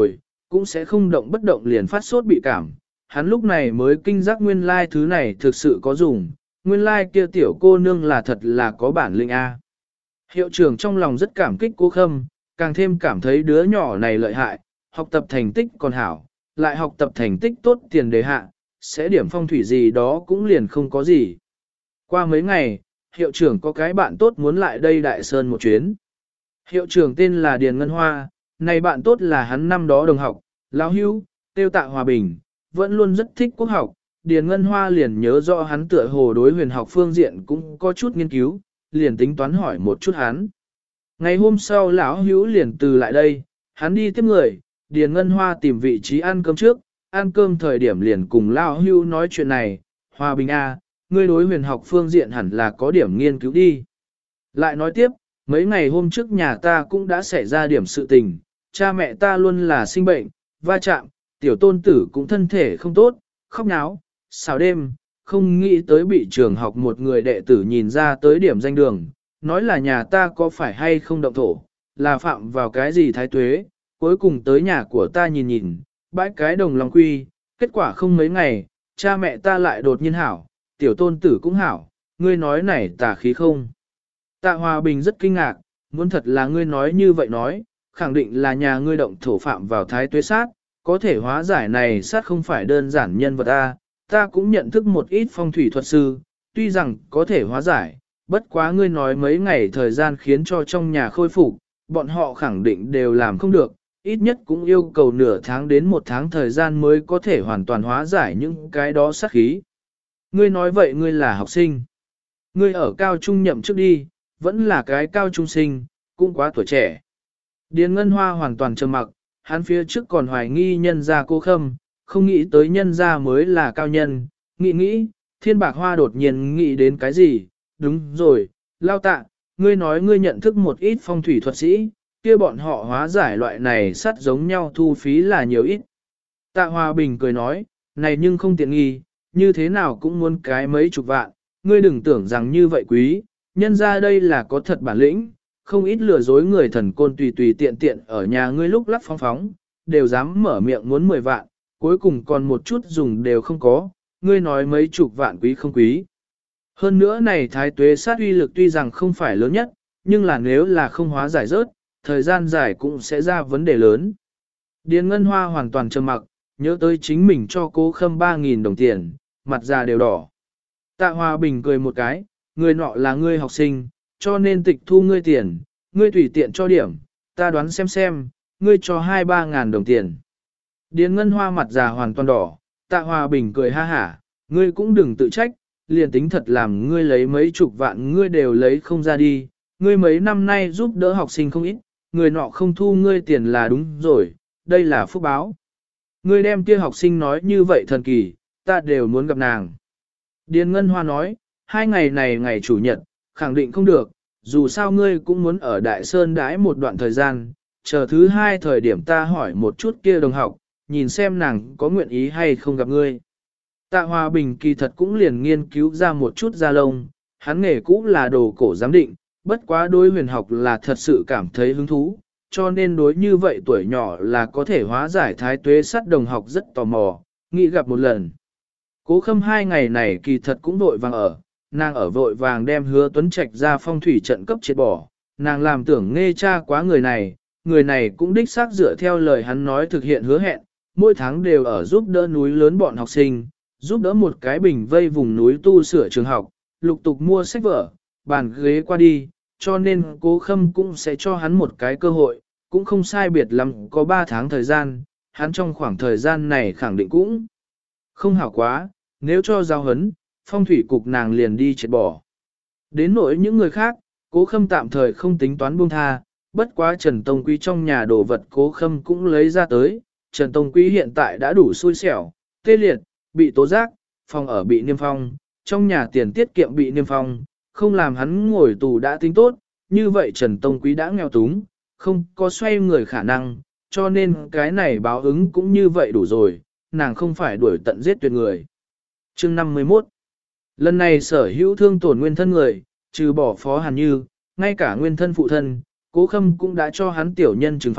cũng sẽ không động bất động liền phát sốt bị cảm. Hắn lúc này mới kinh giác nguyên lai thứ này thực sự có dùng, nguyên lai kia tiểu cô nương là thật là có bản lĩnh A. Hiệu trưởng trong lòng rất cảm kích Cố Khâm, càng thêm cảm thấy đứa nhỏ này lợi hại, học tập thành tích còn hảo, lại học tập thành tích tốt tiền đề hạ, sẽ điểm phong thủy gì đó cũng liền không có gì. Qua mấy ngày, hiệu trưởng có cái bạn tốt muốn lại đây Đại Sơn một chuyến. Hiệu trưởng tên là Điền Ngân Hoa, này bạn tốt là hắn năm đó đồng học, lão hữu, tiêu Tạ Hòa Bình, vẫn luôn rất thích quốc học. Điền Ngân Hoa liền nhớ rõ hắn tựa hồ đối huyền học phương diện cũng có chút nghiên cứu, liền tính toán hỏi một chút hắn. Ngày hôm sau lão hữu liền từ lại đây, hắn đi tiếp người, Điền Ngân Hoa tìm vị trí ăn cơm trước, ăn cơm thời điểm liền cùng lão hữu nói chuyện này, Hòa Bình A, ngươi đối huyền học phương diện hẳn là có điểm nghiên cứu đi. Lại nói tiếp, mấy ngày hôm trước nhà ta cũng đã xảy ra điểm sự tình, cha mẹ ta luôn là sinh bệnh, va chạm, tiểu tôn tử cũng thân thể không tốt, khóc náo, xào đêm, không nghĩ tới bị trường học một người đệ tử nhìn ra tới điểm danh đường, nói là nhà ta có phải hay không động thổ, là phạm vào cái gì thái tuế, cuối cùng tới nhà của ta nhìn nhìn, bãi cái đồng lòng quy, kết quả không mấy ngày, cha mẹ ta lại đột nhiên hảo, tiểu tôn tử cũng hảo, ngươi nói này tà khí không. Tạ Hòa Bình rất kinh ngạc, muốn thật là ngươi nói như vậy nói, khẳng định là nhà ngươi động thổ phạm vào thái tuế sát, có thể hóa giải này sát không phải đơn giản nhân vật ta cũng nhận thức một ít phong thủy thuật sư, tuy rằng có thể hóa giải, bất quá ngươi nói mấy ngày thời gian khiến cho trong nhà khôi phục, bọn họ khẳng định đều làm không được, ít nhất cũng yêu cầu nửa tháng đến một tháng thời gian mới có thể hoàn toàn hóa giải những cái đó sát khí. Ngươi nói vậy ngươi là học sinh. Ngươi ở cao trung nhậm trước đi, vẫn là cái cao trung sinh, cũng quá tuổi trẻ. Điền Ngân Hoa hoàn toàn trầm mặc, hắn phía trước còn hoài nghi nhân gia Cố Khâm, không nghĩ tới nhân gia mới là cao nhân, nghĩ, Thiên Bạc Hoa đột nhiên nghĩ đến cái gì, đúng rồi, Lao Tạ, ngươi nói ngươi nhận thức một ít phong thủy thuật sĩ, kia bọn họ hóa giải loại này sắt giống nhau thu phí là nhiều ít. Tạ Hòa Bình cười nói, này nhưng không tiện nghi, như thế nào cũng muốn cái mấy chục vạn, ngươi đừng tưởng rằng như vậy quý, nhân ra đây là có thật bản lĩnh, không ít lừa dối người thần côn tùy tùy tiện tiện ở nhà ngươi lúc lắc phóng phóng, đều dám mở miệng muốn 10 vạn, cuối cùng còn một chút dùng đều không có, ngươi nói mấy chục vạn quý không quý. Hơn nữa này thái tuế sát uy lực tuy rằng không phải lớn nhất, nhưng là nếu là không hóa giải rớt, thời gian dài cũng sẽ ra vấn đề lớn. Điền Ngân Hoa hoàn toàn trầm mặc, nhớ tới chính mình cho Cố Khâm 3.000 đồng tiền, mặt già đều đỏ. Tạ Hòa Bình cười một cái, người nọ là ngươi học sinh, cho nên tịch thu ngươi tiền, ngươi tùy tiện cho điểm, ta đoán xem, ngươi cho 2-3 ngàn đồng tiền. Điền Ngân Hoa mặt già hoàn toàn đỏ, Tạ Hòa Bình cười ha hả, ngươi cũng đừng tự trách, liền tính thật làm ngươi lấy mấy chục vạn ngươi đều lấy không ra đi, ngươi mấy năm nay giúp đỡ học sinh không ít, người nọ không thu ngươi tiền là đúng rồi, đây là phúc báo. Ngươi đem kia học sinh nói như vậy thần kỳ, ta đều muốn gặp nàng. Điền Ngân Hoa nói, 2 ngày này ngày chủ nhật, khẳng định không được, dù sao ngươi cũng muốn ở Đại Sơn đãi một đoạn thời gian, chờ thứ 2 thời điểm ta hỏi một chút kia đồng học, nhìn xem nàng có nguyện ý hay không gặp ngươi. Tạ Hòa Bình kỳ thật cũng liền nghiên cứu ra một chút da lông, hắn nghề cũ là đồ cổ giám định, bất quá đối huyền học là thật sự cảm thấy hứng thú, cho nên đối như vậy tuổi nhỏ là có thể hóa giải thái tuế sát đồng học rất tò mò, nghĩ gặp một lần. Cố Khâm 2 ngày này kỳ thật cũng vội vàng nàng ở vội vàng đem Hứa Tuấn Trạch ra phong thủy trận cấp triệt bỏ, nàng làm tưởng nghe cha quá người này cũng đích xác dựa theo lời hắn nói thực hiện hứa hẹn, mỗi tháng đều ở giúp đỡ núi lớn bọn học sinh, giúp đỡ một cái bình vây vùng núi tu sửa trường học, lục tục mua sách vở, bàn ghế qua đi, cho nên Cố Khâm cũng sẽ cho hắn một cái cơ hội, cũng không sai biệt lắm có 3 tháng thời gian, hắn trong khoảng thời gian này khẳng định cũng không hảo quá, nếu cho giao hấn, phong thủy cục nàng liền đi triệt bỏ. Đến nỗi những người khác, Cố Khâm tạm thời không tính toán buông tha, bất quá Trần Tông Quý trong nhà đồ vật Cố Khâm cũng lấy ra tới, Trần Tông Quý hiện tại đã đủ xui xẻo, tê liệt, bị tố giác, phòng ở bị niêm phong, trong nhà tiền tiết kiệm bị niêm phong, không làm hắn ngồi tù đã tính tốt, như vậy Trần Tông Quý đã nghèo túng, không có xoay người khả năng, cho nên cái này báo ứng cũng như vậy đủ rồi, nàng không phải đuổi tận giết tuyệt người. Chương 51 Lần này sở hữu thương tổn nguyên thân người, trừ bỏ Phó Hàn Như, ngay cả nguyên thân phụ thân, Cố Khâm cũng đã cho hắn tiểu nhân trừng phạt,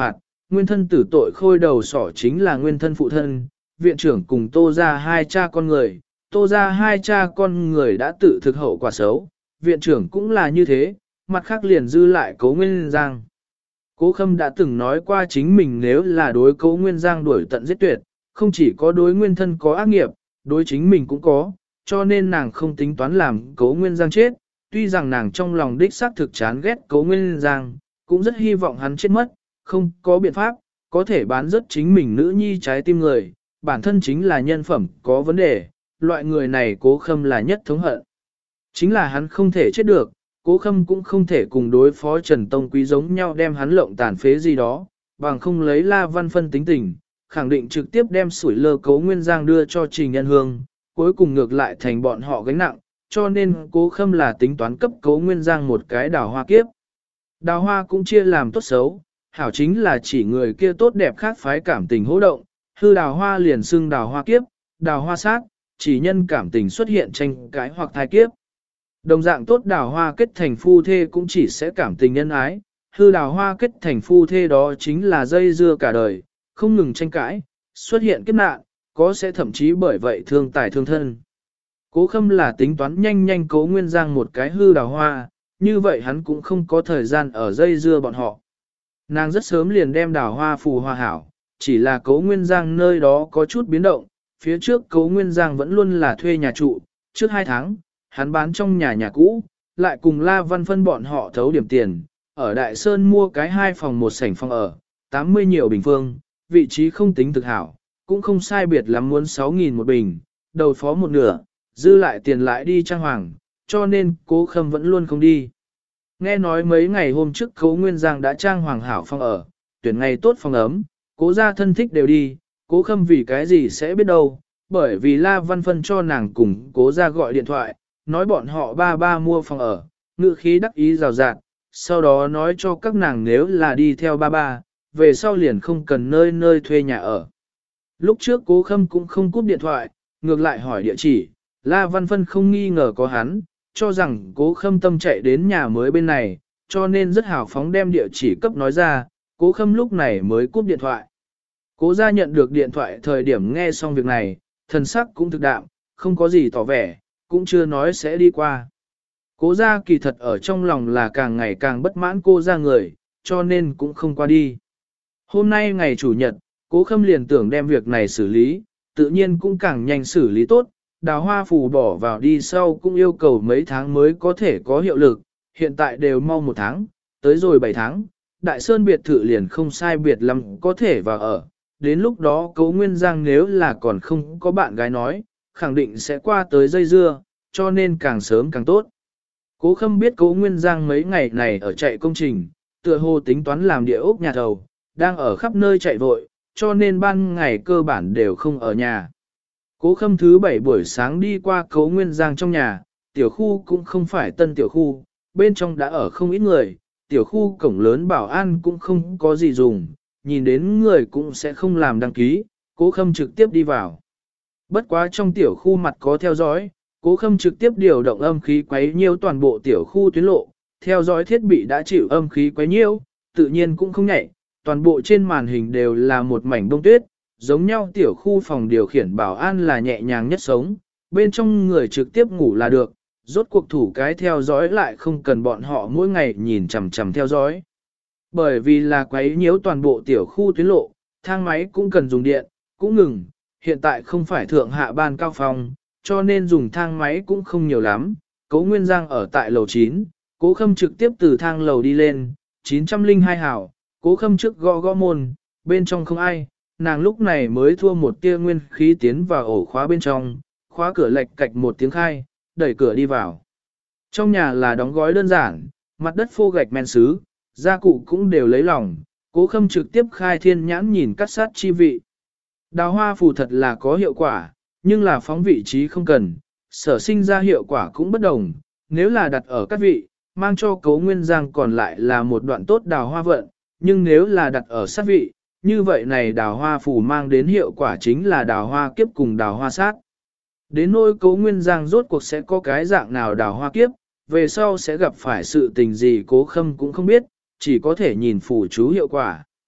nguyên thân tử tội khôi đầu sỏ chính là nguyên thân phụ thân, viện trưởng cùng Tô ra hai cha con người, Tô ra hai cha con người đã tự thực hậu quả xấu, viện trưởng cũng là như thế, mặt khác liền dư lại Cố Nguyên Giang. Cố Khâm đã từng nói qua chính mình nếu là đối Cố Nguyên Giang đuổi tận giết tuyệt, không chỉ có đối nguyên thân có ác nghiệp, đối chính mình cũng có, cho nên nàng không tính toán làm Cố Nguyên Giang chết, tuy rằng nàng trong lòng đích xác thực chán ghét Cố Nguyên Giang, cũng rất hy vọng hắn chết mất, không có biện pháp, có thể bán rớt chính mình nữ nhi trái tim người, bản thân chính là nhân phẩm có vấn đề, loại người này Cố Khâm là nhất thống hận. Chính là hắn không thể chết được, Cố Khâm cũng không thể cùng đối phó Trần Tông Quý giống nhau đem hắn lộng tàn phế gì đó, bằng không lấy La Văn Phân tính tình, khẳng định trực tiếp đem sủi lơ Cố Nguyên Giang đưa cho Trình Nhân Hương, cuối cùng ngược lại thành bọn họ gánh nặng, cho nên Cố Khâm là tính toán cấp Cố Nguyên Giang một cái đào hoa kiếp. Đào hoa cũng chia làm tốt xấu, hảo chính là chỉ người kia tốt đẹp khác phái cảm tình hỗ động, hư đào hoa liền xưng đào hoa kiếp, đào hoa sát, chỉ nhân cảm tình xuất hiện tranh cãi hoặc thai kiếp. Đồng dạng tốt đào hoa kết thành phu thê cũng chỉ sẽ cảm tình nhân ái, hư đào hoa kết thành phu thê đó chính là dây dưa cả đời, không ngừng tranh cãi, xuất hiện kiếp nạn, có sẽ thậm chí bởi vậy thương tài thương thân. Cố Khâm là tính toán nhanh nhanh Cố Nguyên Giang một cái hư đào hoa, như vậy hắn cũng không có thời gian ở dây dưa bọn họ. Nàng rất sớm liền đem đào hoa phù hoa hảo, chỉ là Cố Nguyên Giang nơi đó có chút biến động, phía trước Cố Nguyên Giang vẫn luôn là thuê nhà trụ, trước 2 tháng, hắn bán trong nhà cũ, lại cùng La Văn Phân bọn họ thấu điểm tiền, ở Đại Sơn mua cái 2 phòng 1 sảnh phòng ở, 80 nhiều bình phương, vị trí không tính thực hảo, cũng không sai biệt lắm muốn 6.000 một bình, đầu phó một nửa, dư lại tiền lại đi trang hoàng, cho nên Cố Khâm vẫn luôn không đi. Nghe nói mấy ngày hôm trước Cố Nguyên Giang đã trang hoàng hảo phòng ở, tuyển ngày tốt phòng ấm, Cố gia thân thích đều đi, Cố Khâm vì cái gì sẽ biết đâu, bởi vì La Văn Phân cho nàng cùng Cố gia gọi điện thoại, nói bọn họ ba mua phòng ở, ngự khí đắc ý rào rạt, sau đó nói cho các nàng nếu là đi theo ba, về sau liền không cần nơi nơi thuê nhà ở. Lúc trước Cố Khâm cũng không cúp điện thoại, ngược lại hỏi địa chỉ, La Văn Phân không nghi ngờ có hắn, cho rằng Cố Khâm tâm chạy đến nhà mới bên này, cho nên rất hào phóng đem địa chỉ cấp nói ra, Cố Khâm lúc này mới cúp điện thoại. Cố gia nhận được điện thoại thời điểm nghe xong việc này, thần sắc cũng thực đạm, không có gì tỏ vẻ, cũng chưa nói sẽ đi qua. Cố gia kỳ thật ở trong lòng là càng ngày càng bất mãn cô gia người, cho nên cũng không qua đi. Hôm nay ngày chủ nhật, Cố Khâm liền tưởng đem việc này xử lý, tự nhiên cũng càng nhanh xử lý tốt, đào hoa phù bỏ vào đi sau cũng yêu cầu mấy tháng mới có thể có hiệu lực, hiện tại đều mau 1 tháng, tới rồi 7 tháng, Đại Sơn biệt thự liền không sai biệt lắm có thể vào ở, đến lúc đó Cố Nguyên Giang nếu là còn không có bạn gái nói, khẳng định sẽ qua tới dây dưa, cho nên càng sớm càng tốt. Cố Khâm biết Cố Nguyên Giang mấy ngày này ở chạy công trình, tựa hồ tính toán làm địa ốc nhà thầu, đang ở khắp nơi chạy vội, cho nên ban ngày cơ bản đều không ở nhà. Cố Khâm thứ 7 buổi sáng đi qua Cố Nguyên Giang trong nhà, tiểu khu cũng không phải tân tiểu khu, bên trong đã ở không ít người, tiểu khu cổng lớn bảo an cũng không có gì dùng, nhìn đến người cũng sẽ không làm đăng ký, Cố Khâm trực tiếp đi vào. Bất quá trong tiểu khu mặt có theo dõi, Cố Khâm trực tiếp điều động âm khí quấy nhiễu toàn bộ tiểu khu tuyến lộ, theo dõi thiết bị đã chịu âm khí quấy nhiễu, tự nhiên cũng không nhạy, toàn bộ trên màn hình đều là một mảnh bông tuyết, giống nhau tiểu khu phòng điều khiển bảo an là nhẹ nhàng nhất sống, bên trong người trực tiếp ngủ là được, rốt cuộc thủ cái theo dõi lại không cần bọn họ mỗi ngày nhìn chằm chằm theo dõi. Bởi vì là quấy nhiễu toàn bộ tiểu khu tuyến lộ, thang máy cũng cần dùng điện, cũng ngừng, hiện tại không phải thượng hạ ban cao phòng, cho nên dùng thang máy cũng không nhiều lắm. Cố Nguyên Giang ở tại lầu 9, Cố Khâm trực tiếp từ thang lầu đi lên, 902 hảo, Cố Khâm trước gõ gõ môn, bên trong không ai, nàng lúc này mới thua một tia nguyên khí tiến vào ổ khóa bên trong, khóa cửa lệch cạch một tiếng khai, đẩy cửa đi vào. Trong nhà là đóng gói đơn giản, mặt đất phô gạch men sứ, gia cụ cũng đều lấy lòng, Cố Khâm trực tiếp khai thiên nhãn nhìn cắt sát chi vị. Đào hoa phù thật là có hiệu quả, nhưng là phóng vị trí không cần, sở sinh ra hiệu quả cũng bất đồng, nếu là đặt ở các vị, mang cho Cố Nguyên Giang còn lại là một đoạn tốt đào hoa vận, nhưng nếu là đặt ở sát vị, như vậy này đào hoa phù mang đến hiệu quả chính là đào hoa kiếp cùng đào hoa sát. Đến nỗi Cố Nguyên Giang rốt cuộc sẽ có cái dạng nào đào hoa kiếp, về sau sẽ gặp phải sự tình gì Cố Khâm cũng không biết, chỉ có thể nhìn phù chú hiệu quả.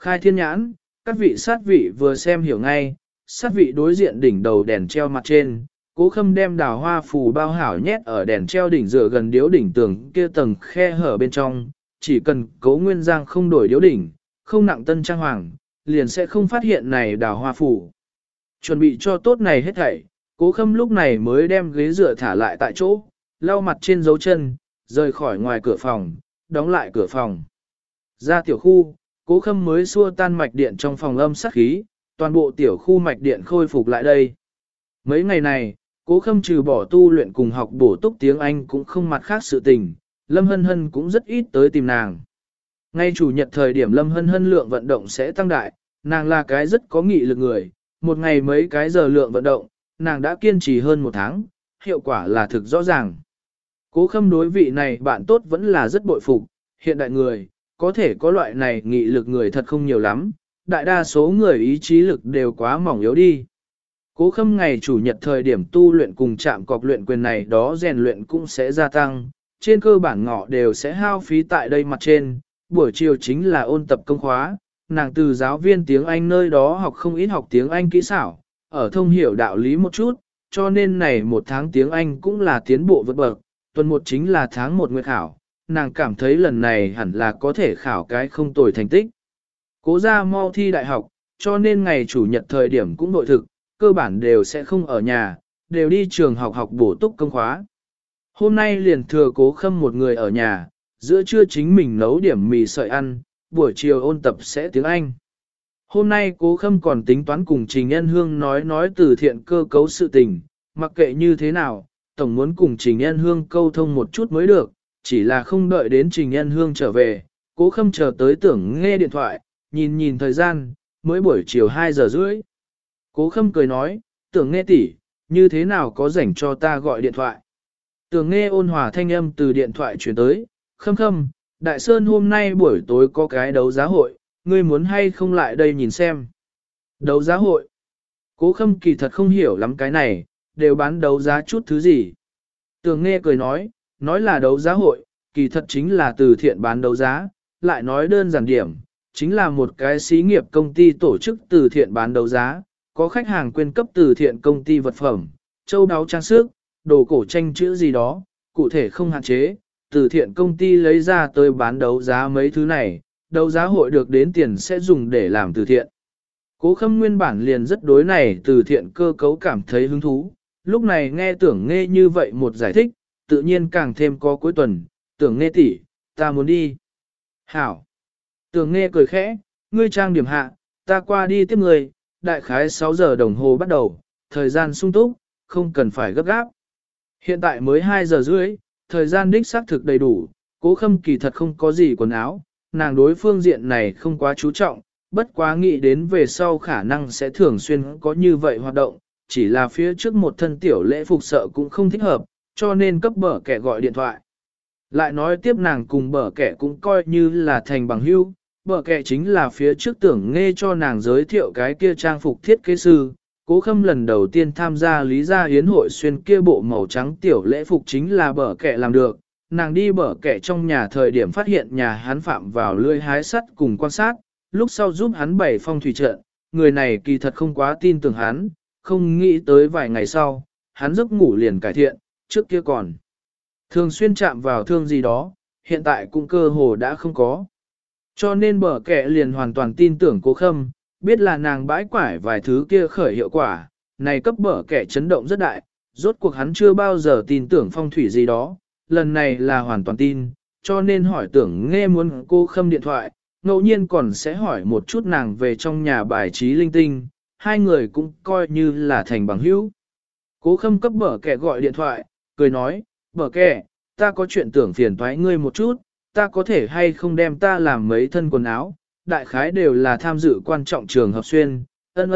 Khai thiên nhãn, các vị sát vị vừa xem hiểu ngay, sát vị đối diện đỉnh đầu đèn treo mặt trên, Cố Khâm đem đào hoa phù bao hảo nhét ở đèn treo đỉnh dựa gần điếu đỉnh tường kia tầng khe hở bên trong, chỉ cần Cố Nguyên Giang không đổi điếu đỉnh, không nặng tân trang hoàng, liền sẽ không phát hiện này đào hoa phù. Chuẩn bị cho tốt này hết thảy, Cố Khâm lúc này mới đem ghế dựa thả lại tại chỗ, lau mặt trên dấu chân, rời khỏi ngoài cửa phòng, đóng lại cửa phòng. Ra tiểu khu, Cố Khâm mới xua tan mạch điện trong phòng âm sát khí, toàn bộ tiểu khu mạch điện khôi phục lại đây. Mấy ngày này, Cố Khâm trừ bỏ tu luyện cùng học bổ túc tiếng Anh cũng không mặt khác sự tình, Lâm Hân Hân cũng rất ít tới tìm nàng. Ngay chủ nhật thời điểm Lâm Hân Hân lượng vận động sẽ tăng đại, nàng là cái rất có nghị lực người, một ngày mấy cái giờ lượng vận động, nàng đã kiên trì hơn một tháng, hiệu quả là thực rõ ràng. Cố Khâm đối vị này bạn tốt vẫn là rất bội phục, hiện đại người, có thể có loại này nghị lực người thật không nhiều lắm, đại đa số người ý chí lực đều quá mỏng yếu đi. Cố Khâm ngày chủ nhật thời điểm tu luyện cùng chạm cọc luyện quyền này đó rèn luyện cũng sẽ gia tăng, trên cơ bản ngọ đều sẽ hao phí tại đây mặt trên, buổi chiều chính là ôn tập công khóa, nàng từ giáo viên tiếng Anh nơi đó học không ít học tiếng Anh kỹ xảo, ở thông hiểu đạo lý một chút, cho nên này một tháng tiếng Anh cũng là tiến bộ vượt bậc, tuần một chính là tháng một nguyệt khảo, nàng cảm thấy lần này hẳn là có thể khảo cái không tồi thành tích. Cố ra mau thi đại học, cho nên ngày chủ nhật thời điểm cũng nội thực, cơ bản đều sẽ không ở nhà, đều đi trường học học bổ túc công khóa. Hôm nay liền thừa Cố Khâm một người ở nhà, giữa trưa chính mình nấu điểm mì sợi ăn, buổi chiều ôn tập sẽ tiếng Anh. Hôm nay Cố Khâm còn tính toán cùng Trình Nhân Hương nói từ thiện cơ cấu sự tình, mặc kệ như thế nào, tổng muốn cùng Trình Nhân Hương câu thông một chút mới được, chỉ là không đợi đến Trình Nhân Hương trở về, Cố Khâm chờ tới tưởng nghe điện thoại, nhìn thời gian, mới buổi chiều 2 giờ rưỡi. Cố Khâm cười nói, tưởng nghe tỷ, như thế nào có rảnh cho ta gọi điện thoại. Tưởng nghe ôn hòa thanh âm từ điện thoại chuyển tới, Khâm, Đại Sơn hôm nay buổi tối có cái đấu giá hội, ngươi muốn hay không lại đây nhìn xem. Đấu giá hội. Cố Khâm kỳ thật không hiểu lắm cái này, đều bán đấu giá chút thứ gì. Tưởng nghe cười nói là đấu giá hội, kỳ thật chính là từ thiện bán đấu giá, lại nói đơn giản điểm, chính là một cái xí nghiệp công ty tổ chức từ thiện bán đấu giá, có khách hàng quyên cấp từ thiện công ty vật phẩm, châu đáo trang sức, đồ cổ tranh chữ gì đó, cụ thể không hạn chế, từ thiện công ty lấy ra tới bán đấu giá mấy thứ này, đấu giá hội được đến tiền sẽ dùng để làm từ thiện. Cố Khâm nguyên bản liền rất đối này từ thiện cơ cấu cảm thấy hứng thú, lúc này nghe tưởng nghe như vậy một giải thích, tự nhiên càng thêm có cuối tuần, tưởng nghe tỷ, ta muốn đi. Hảo. Tưởng nghe cười khẽ, ngươi trang điểm hạ, ta qua đi tiếp người, đại khái 6 giờ đồng hồ bắt đầu, thời gian sung túc, không cần phải gấp gáp. Hiện tại mới 2 giờ rưỡi, thời gian đích xác thực đầy đủ, Cố Khâm kỳ thật không có gì quần áo, nàng đối phương diện này không quá chú trọng, bất quá nghĩ đến về sau khả năng sẽ thường xuyên có như vậy hoạt động, chỉ là phía trước một thân tiểu lễ phục sợ cũng không thích hợp, cho nên cấp bở kẻ gọi điện thoại. Lại nói tiếp nàng cùng bở kẻ cũng coi như là thành bằng hữu, bở kẻ chính là phía trước tưởng nghe cho nàng giới thiệu cái kia trang phục thiết kế sư. Cố Khâm lần đầu tiên tham gia Lý Gia Yến hội xuyên kia bộ màu trắng tiểu lễ phục chính là bở kẻ làm được. Nàng đi bở kẻ trong nhà thời điểm phát hiện nhà hắn phạm vào lưỡi hái sắt cùng quan sát, lúc sau giúp hắn bày phong thủy trận, người này kỳ thật không quá tin tưởng hắn, không nghĩ tới vài ngày sau, hắn giấc ngủ liền cải thiện, trước kia còn thường xuyên chạm vào thương gì đó, hiện tại cũng cơ hồ đã không có. Cho nên bở kẻ liền hoàn toàn tin tưởng Cố Khâm, biết là nàng bãi quải vài thứ kia khởi hiệu quả, này cấp bở kẻ chấn động rất đại, rốt cuộc hắn chưa bao giờ tin tưởng phong thủy gì đó, lần này là hoàn toàn tin, cho nên hỏi tưởng nghe muốn Cố Khâm điện thoại, ngẫu nhiên còn sẽ hỏi một chút nàng về trong nhà bài trí linh tinh, hai người cũng coi như là thành bằng hữu. Cố Khâm cấp bở kẻ gọi điện thoại, cười nói, bở kẻ, ta có chuyện tưởng phiền thoái ngươi một chút, ta có thể hay không đem ta làm mấy thân quần áo, đại khái đều là tham dự quan trọng trường hợp xuyên,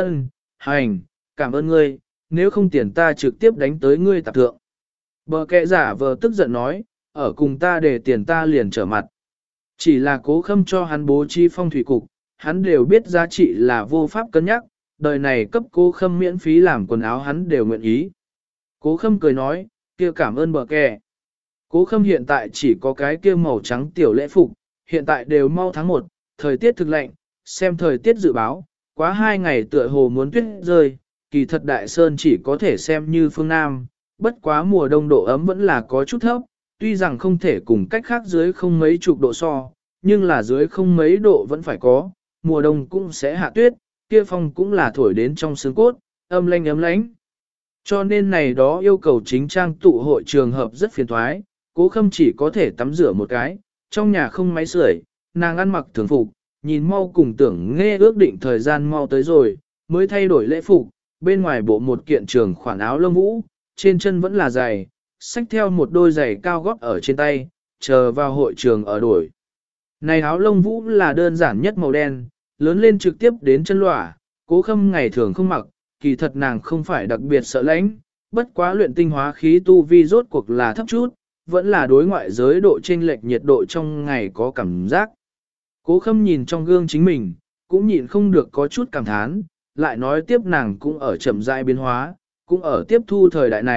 hành, cảm ơn ngươi, nếu không tiền ta trực tiếp đánh tới ngươi tạp thượng. Bở kẻ giả vờ tức giận nói, ở cùng ta để tiền ta liền trở mặt. Chỉ là Cố Khâm cho hắn bố trí phong thủy cục, hắn đều biết giá trị là vô pháp cân nhắc, đời này cấp Cố Khâm miễn phí làm quần áo hắn đều nguyện ý. Cố Khâm cười nói, kia cảm ơn bở kẻ. Cố Khâm hiện tại chỉ có cái kia màu trắng tiểu lễ phục, hiện tại đều mau tháng 1, thời tiết thực lạnh, xem thời tiết dự báo, quá 2 ngày tựa hồ muốn tuyết rơi, kỳ thật Đại Sơn chỉ có thể xem như phương Nam, bất quá mùa đông độ ấm vẫn là có chút thấp, tuy rằng không thể cùng cách khác dưới không mấy chục độ so, nhưng là dưới không mấy độ vẫn phải có, mùa đông cũng sẽ hạ tuyết, kia phong cũng là thổi đến trong xương cốt, âm lánh. Cho nên này đó yêu cầu chính trang tụ hội trường hợp rất phiền thoái, Cố Khâm chỉ có thể tắm rửa một cái, trong nhà không máy sưởi, nàng ăn mặc thường phục, nhìn mau cùng Tưởng Nghe ước định thời gian mau tới rồi, mới thay đổi lễ phục, bên ngoài bộ một kiện trường khoản áo lông vũ, trên chân vẫn là giày, xách theo một đôi giày cao gót ở trên tay, chờ vào hội trường ở đổi. Này áo lông vũ là đơn giản nhất màu đen, lớn lên trực tiếp đến chân lỏa, Cố Khâm ngày thường không mặc, kỳ thật nàng không phải đặc biệt sợ lãnh, bất quá luyện tinh hóa khí tu vi rốt cuộc là thấp chút, vẫn là đối ngoại giới độ chênh lệch nhiệt độ trong ngày có cảm giác. Cố Khâm nhìn trong gương chính mình, cũng nhịn không được có chút cảm thán, lại nói tiếp nàng cũng ở chậm rãi biến hóa, cũng ở tiếp thu thời đại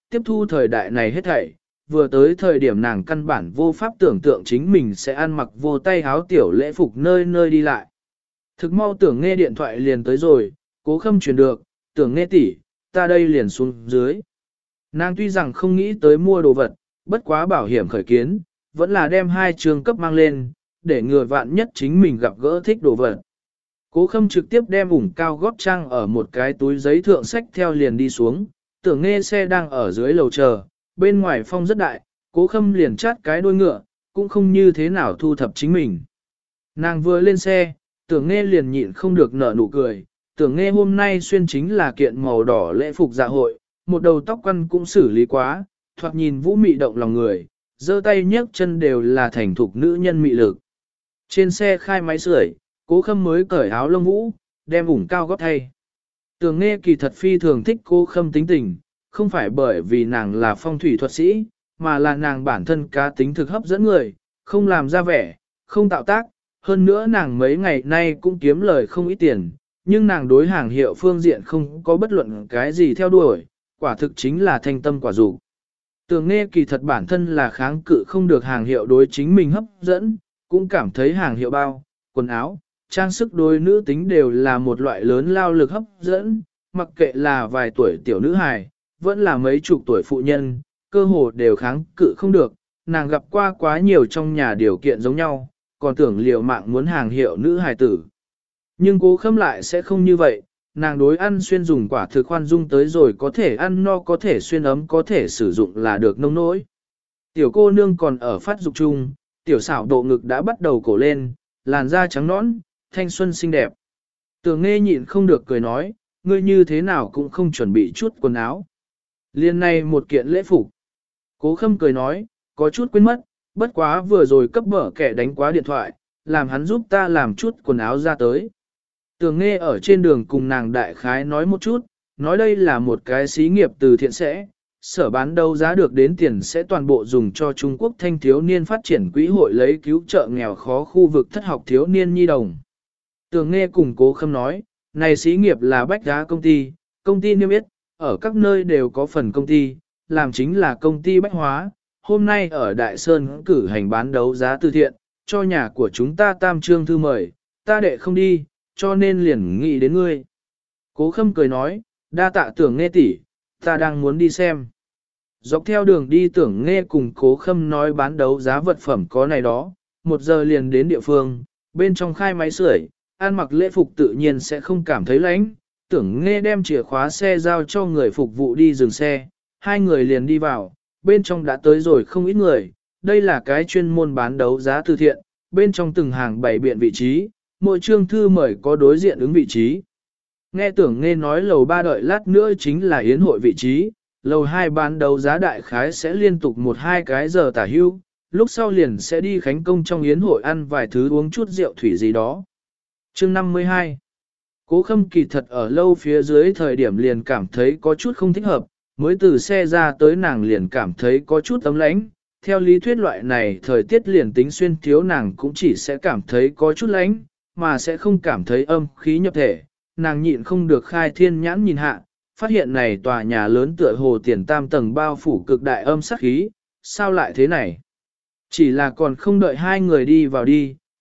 này hết thảy, vừa tới thời điểm nàng căn bản vô pháp tưởng tượng chính mình sẽ ăn mặc vô tay áo tiểu lễ phục nơi nơi đi lại. Thực mau Tưởng Nghe điện thoại liền tới rồi, Cố Khâm truyền được, Tưởng Nghe tỷ, ta đây liền xuống dưới. Nàng tuy rằng không nghĩ tới mua đồ vật, bất quá bảo hiểm khởi kiến, vẫn là đem 2 trường cấp mang lên, để ngừa vạn nhất chính mình gặp gỡ thích đồ vật. Cố Khâm trực tiếp đem ủng cao gót trang ở một cái túi giấy thượng sách theo liền đi xuống, Tưởng Nghe xe đang ở dưới lầu chờ, bên ngoài phong rất đại, Cố Khâm liền chát cái đuôi ngựa, cũng không như thế nào thu thập chính mình. Nàng vừa lên xe, Tưởng Nghe liền nhịn không được nở nụ cười, Tưởng Nghe hôm nay xuyên chính là kiện màu đỏ lễ phục dạ hội, một đầu tóc quăn cũng xử lý quá, thoạt nhìn vũ mị động lòng người, giơ tay nhấc chân đều là thành thục nữ nhân mị lực. Trên xe khai máy sưởi, Cố Khâm mới cởi áo lông vũ, đem ủng cao gót thay. Tưởng Nghe kỳ thật phi thường thích Cố Khâm tính tình, không phải bởi vì nàng là phong thủy thuật sĩ, mà là nàng bản thân cá tính thực hấp dẫn người, không làm ra vẻ, không tạo tác, hơn nữa nàng mấy ngày nay cũng kiếm lời không ít tiền, nhưng nàng đối hàng hiệu phương diện không có bất luận cái gì theo đuổi, quả thực chính là thanh tâm quả dục. Tưởng Nghe kỳ thật bản thân là kháng cự không được hàng hiệu đối chính mình hấp dẫn, cũng cảm thấy hàng hiệu bao, quần áo, trang sức đối nữ tính đều là một loại lớn lao lực hấp dẫn, mặc kệ là vài tuổi tiểu nữ hài, vẫn là mấy chục tuổi phụ nhân, cơ hồ đều kháng cự không được, nàng gặp qua quá nhiều trong nhà điều kiện giống nhau, còn tưởng liều mạng muốn hàng hiệu nữ hài tử. Nhưng Cố Khâm lại sẽ không như vậy, nàng đối ăn xuyên dùng quả thực khoan dung tới rồi có thể ăn no có thể xuyên ấm có thể sử dụng là được nông nỗi. Tiểu cô nương còn ở phát dục chung, tiểu xảo độ ngực đã bắt đầu cổ lên, làn da trắng nõn, thanh xuân xinh đẹp. Tưởng Nghe nhịn không được cười nói, ngươi như thế nào cũng không chuẩn bị chút quần áo. Liên này một kiện lễ phục. Cố Khâm cười nói, có chút quên mất, bất quá vừa rồi cấp bở kẻ đánh quá điện thoại, làm hắn giúp ta làm chút quần áo ra tới. Tưởng Nghe ở trên đường cùng nàng đại khái nói một chút, nói đây là một cái xí nghiệp từ thiện sẽ, sở bán đấu giá được đến tiền sẽ toàn bộ dùng cho Trung Quốc thanh thiếu niên phát triển quỹ hội lấy cứu trợ nghèo khó khu vực thất học thiếu niên nhi đồng. Tưởng Nghe cùng Cố Khâm nói, này xí nghiệp là bách giá công ty niêm yết, ở các nơi đều có phần công ty, làm chính là công ty bách hóa, hôm nay ở Đại Sơn cử hành bán đấu giá từ thiện, cho nhà của chúng ta tam trương thư mời, ta đệ không đi, cho nên liền nghĩ đến ngươi. Cố Khâm cười nói, đa tạ Tưởng Nghe tỷ, ta đang muốn đi xem. Dọc theo đường đi Tưởng Nghe cùng Cố Khâm nói bán đấu giá vật phẩm có này đó, 1 giờ liền đến địa phương, bên trong khai máy sưởi, ăn mặc lễ phục tự nhiên sẽ không cảm thấy lạnh. Tưởng Nghe đem chìa khóa xe giao cho người phục vụ đi dừng xe, 2 người liền đi vào, bên trong đã tới rồi không ít người, đây là cái chuyên môn bán đấu giá từ thiện, bên trong từng hàng bày biện vị trí, mỗi chương thư mời có đối diện ứng vị trí. Nghe Tưởng Nghe nói lầu 3 đợi lát nữa chính là yến hội vị trí, lầu 2 bán đấu giá đại khái sẽ liên tục 1-2 cái giờ tả hưu, lúc sau liền sẽ đi khánh công trong yến hội ăn vài thứ uống chút rượu thủy gì đó. Chương 52 Cố Khâm kỳ thật ở lâu phía dưới thời điểm liền cảm thấy có chút không thích hợp, mới từ xe ra tới nàng liền cảm thấy có chút ấm lánh. Theo lý thuyết loại này thời tiết liền tính xuyên thiếu nàng cũng chỉ sẽ cảm thấy có chút lánh, mà sẽ không cảm thấy âm khí nhập thể. Nàng nhịn không được khai thiên nhãn nhìn hạ, phát hiện này tòa nhà lớn tựa hồ tiền tam tầng bao phủ cực đại âm sát khí, sao lại thế này? Chỉ là còn không đợi 2 người đi vào đi,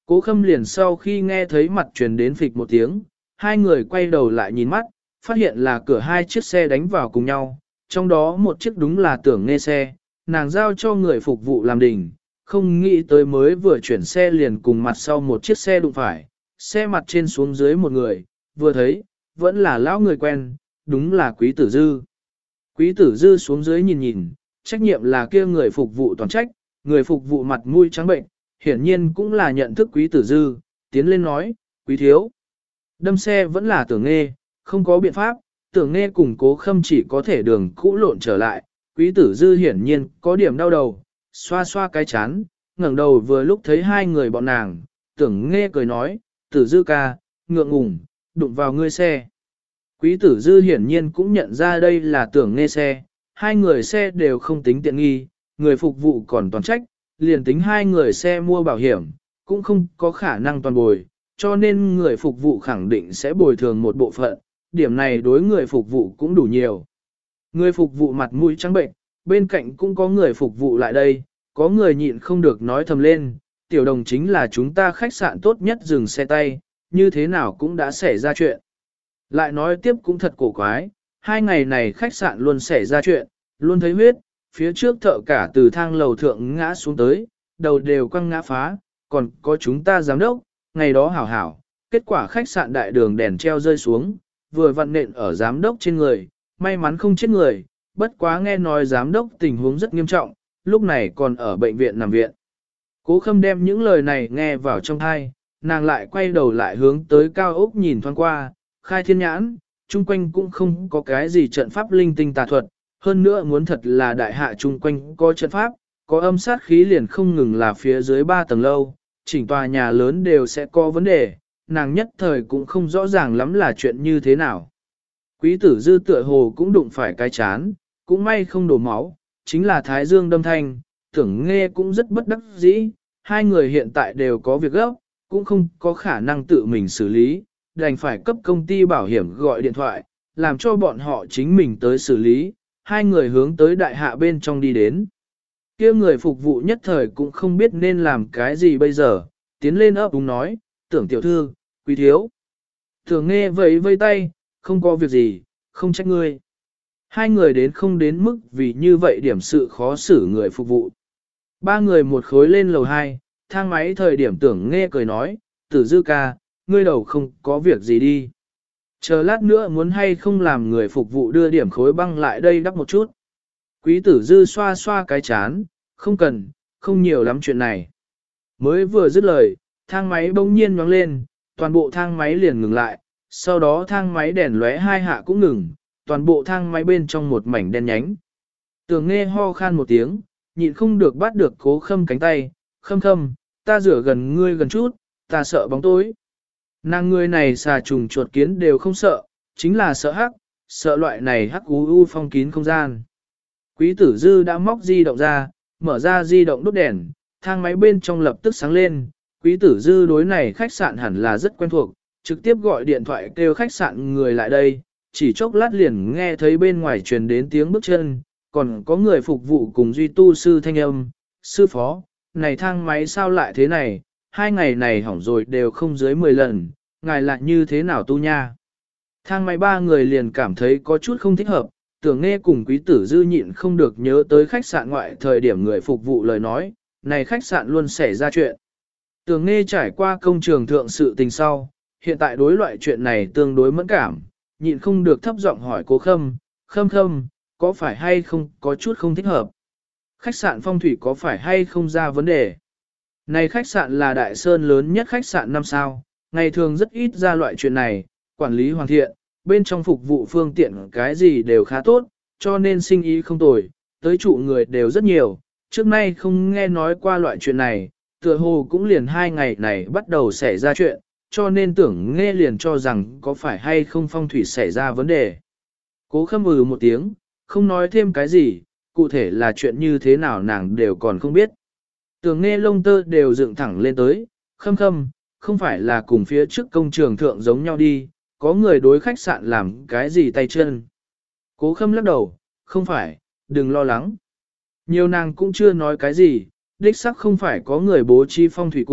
Cố Khâm liền sau khi nghe thấy mặt truyền đến phịch một tiếng, hai người quay đầu lại nhìn mắt, phát hiện là cửa hai chiếc xe đánh vào cùng nhau, trong đó một chiếc đúng là Tưởng Nghe xe, nàng giao cho người phục vụ làm đình, không nghĩ tới mới vừa chuyển xe liền cùng mặt sau một chiếc xe đụng phải, xe mặt trên xuống dưới một người, vừa thấy, vẫn là lão người quen, đúng là Quý Tử Dư. Quý Tử Dư xuống dưới nhìn nhìn, trách nhiệm là kia người phục vụ toàn trách, người phục vụ mặt mũi trắng bệnh, hiển nhiên cũng là nhận thức Quý Tử Dư, tiến lên nói, Quý thiếu. Đâm xe vẫn là Tưởng Nghe, không có biện pháp, Tưởng Nghe cùng Cố Khâm chỉ có thể đường cũ lộn trở lại, Quý Tử Dư hiển nhiên có điểm đau đầu, xoa xoa cái chán, ngẩng đầu vừa lúc thấy hai người bọn nàng, Tưởng Nghe cười nói, Tử Dư ca, ngượng ngùng, đụng vào ngươi xe. Quý Tử Dư hiển nhiên cũng nhận ra đây là Tưởng Nghe xe, hai người xe đều không tính tiện nghi, người phục vụ còn toàn trách, liền tính hai người xe mua bảo hiểm, cũng không có khả năng toàn bồi, cho nên người phục vụ khẳng định sẽ bồi thường một bộ phận, điểm này đối người phục vụ cũng đủ nhiều. Người phục vụ mặt mũi trắng bệnh, bên cạnh cũng có người phục vụ lại đây, có người nhịn không được nói thầm lên, tiểu đồng chính là chúng ta khách sạn tốt nhất dừng xe tay, như thế nào cũng đã xảy ra chuyện. Lại nói tiếp cũng thật cổ quái, hai ngày này khách sạn luôn xảy ra chuyện, luôn thấy huyết, phía trước thợ cả từ thang lầu thượng ngã xuống tới, đầu đều quăng ngã phá, còn có chúng ta giám đốc, ngày đó hảo hảo, kết quả khách sạn đại đường đèn treo rơi xuống, vừa vặn nện ở giám đốc trên người, may mắn không chết người, bất quá nghe nói giám đốc tình huống rất nghiêm trọng, lúc này còn ở bệnh viện nằm viện. Cố Khâm đem những lời này nghe vào trong tai, nàng lại quay đầu lại hướng tới cao ốc nhìn thoáng qua, khai thiên nhãn, chung quanh cũng không có cái gì trận pháp linh tinh tà thuật, hơn nữa muốn thật là đại hạ chung quanh có trận pháp, có âm sát khí liền không ngừng là phía dưới 3 tầng lâu, chỉnh tòa nhà lớn đều sẽ có vấn đề, nàng nhất thời cũng không rõ ràng lắm là chuyện như thế nào. Quý Tử Dư tựa hồ cũng đụng phải cái chán, cũng may không đổ máu, chính là Thái Dương đâm thanh, Tưởng Nghe cũng rất bất đắc dĩ, hai người hiện tại đều có việc gấp, cũng không có khả năng tự mình xử lý, đành phải cấp công ty bảo hiểm gọi điện thoại, làm cho bọn họ chính mình tới xử lý, hai người hướng tới đại hạ bên trong đi đến. Kia người phục vụ nhất thời cũng không biết nên làm cái gì bây giờ, tiến lên ấp úng nói, Tưởng tiểu thư, Quý thiếu. Tưởng Nghe vẫy vây tay, không có việc gì, không trách ngươi. Hai người đến không đến mức vì như vậy điểm sự khó xử người phục vụ. Ba người một khối lên lầu 2, thang máy thời điểm Tưởng Nghe cười nói, Tử Dư ca, ngươi đầu không có việc gì đi. Chờ lát nữa muốn hay không làm người phục vụ đưa điểm khối băng lại đây đắp một chút. Quý Tử Dư xoa xoa cái chán, không cần, không nhiều lắm chuyện này. Mới vừa dứt lời, thang máy bỗng nhiên nhoáng lên, toàn bộ thang máy liền ngừng lại, sau đó thang máy đèn lóe hai hạ cũng ngừng, toàn bộ thang máy bên trong một mảnh đen nhánh. Tưởng Nghe ho khan một tiếng, nhịn không được bắt được Cố Khâm cánh tay, Khâm Khâm, ta rửa gần ngươi gần chút, ta sợ bóng tối. Nàng người này xà trùng chuột kiến đều không sợ, chính là sợ hắc, sợ loại này hắc phong kín không gian. Quý Tử Dư đã móc di động ra, mở ra di động đốt đèn, thang máy bên trong lập tức sáng lên, Quý Tử Dư đối này khách sạn hẳn là rất quen thuộc, trực tiếp gọi điện thoại kêu khách sạn người lại đây, chỉ chốc lát liền nghe thấy bên ngoài truyền đến tiếng bước chân, còn có người phục vụ cùng duy tu sư thanh âm, sư phó, này thang máy sao lại thế này, 2 ngày này hỏng rồi đều không dưới 10 lần, ngài lại như thế nào tu nha. Thang máy 3 người liền cảm thấy có chút không thích hợp, Tưởng Nghe cùng Quý Tử Dư nhịn không được nhớ tới khách sạn ngoại thời điểm người phục vụ lời nói, này khách sạn luôn xảy ra chuyện. Tưởng Nghe trải qua công trường thượng sự tình sau, hiện tại đối loại chuyện này tương đối mẫn cảm, nhịn không được thấp giọng hỏi Cố Khâm, Khâm Khâm, có phải hay không có chút không thích hợp? Khách sạn phong thủy có phải hay không ra vấn đề? Này khách sạn là Đại Sơn lớn nhất khách sạn 5 sao, ngày thường rất ít ra loại chuyện này, quản lý hoàn thiện, bên trong phục vụ phương tiện cái gì đều khá tốt, cho nên sinh ý không tồi, tới trụ người đều rất nhiều, trước nay không nghe nói qua loại chuyện này, tựa hồ cũng liền 2 ngày này bắt đầu xảy ra chuyện, cho nên Tưởng Nghe liền cho rằng có phải hay không phong thủy xảy ra vấn đề. Cố Khâm một tiếng, không nói thêm cái gì, cụ thể là chuyện như thế nào nàng đều còn không biết. Tưởng Nghe lông tơ đều dựng thẳng lên tới, Khâm Khâm, không phải là cùng phía trước công trường thượng giống nhau đi, có người đối khách sạn làm cái gì tay chân. Cố Khâm lắc đầu, không phải, đừng lo lắng. Nhiều nàng cũng chưa nói cái gì, đích sắc không phải có người bố trí phong thủy cục,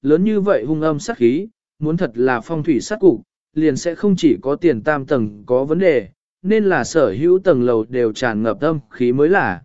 lớn như vậy hung âm sát khí, muốn thật là phong thủy sát cục, liền sẽ không chỉ có tiền tam tầng có vấn đề, nên là sở hữu tầng lầu đều tràn ngập âm khí mới là.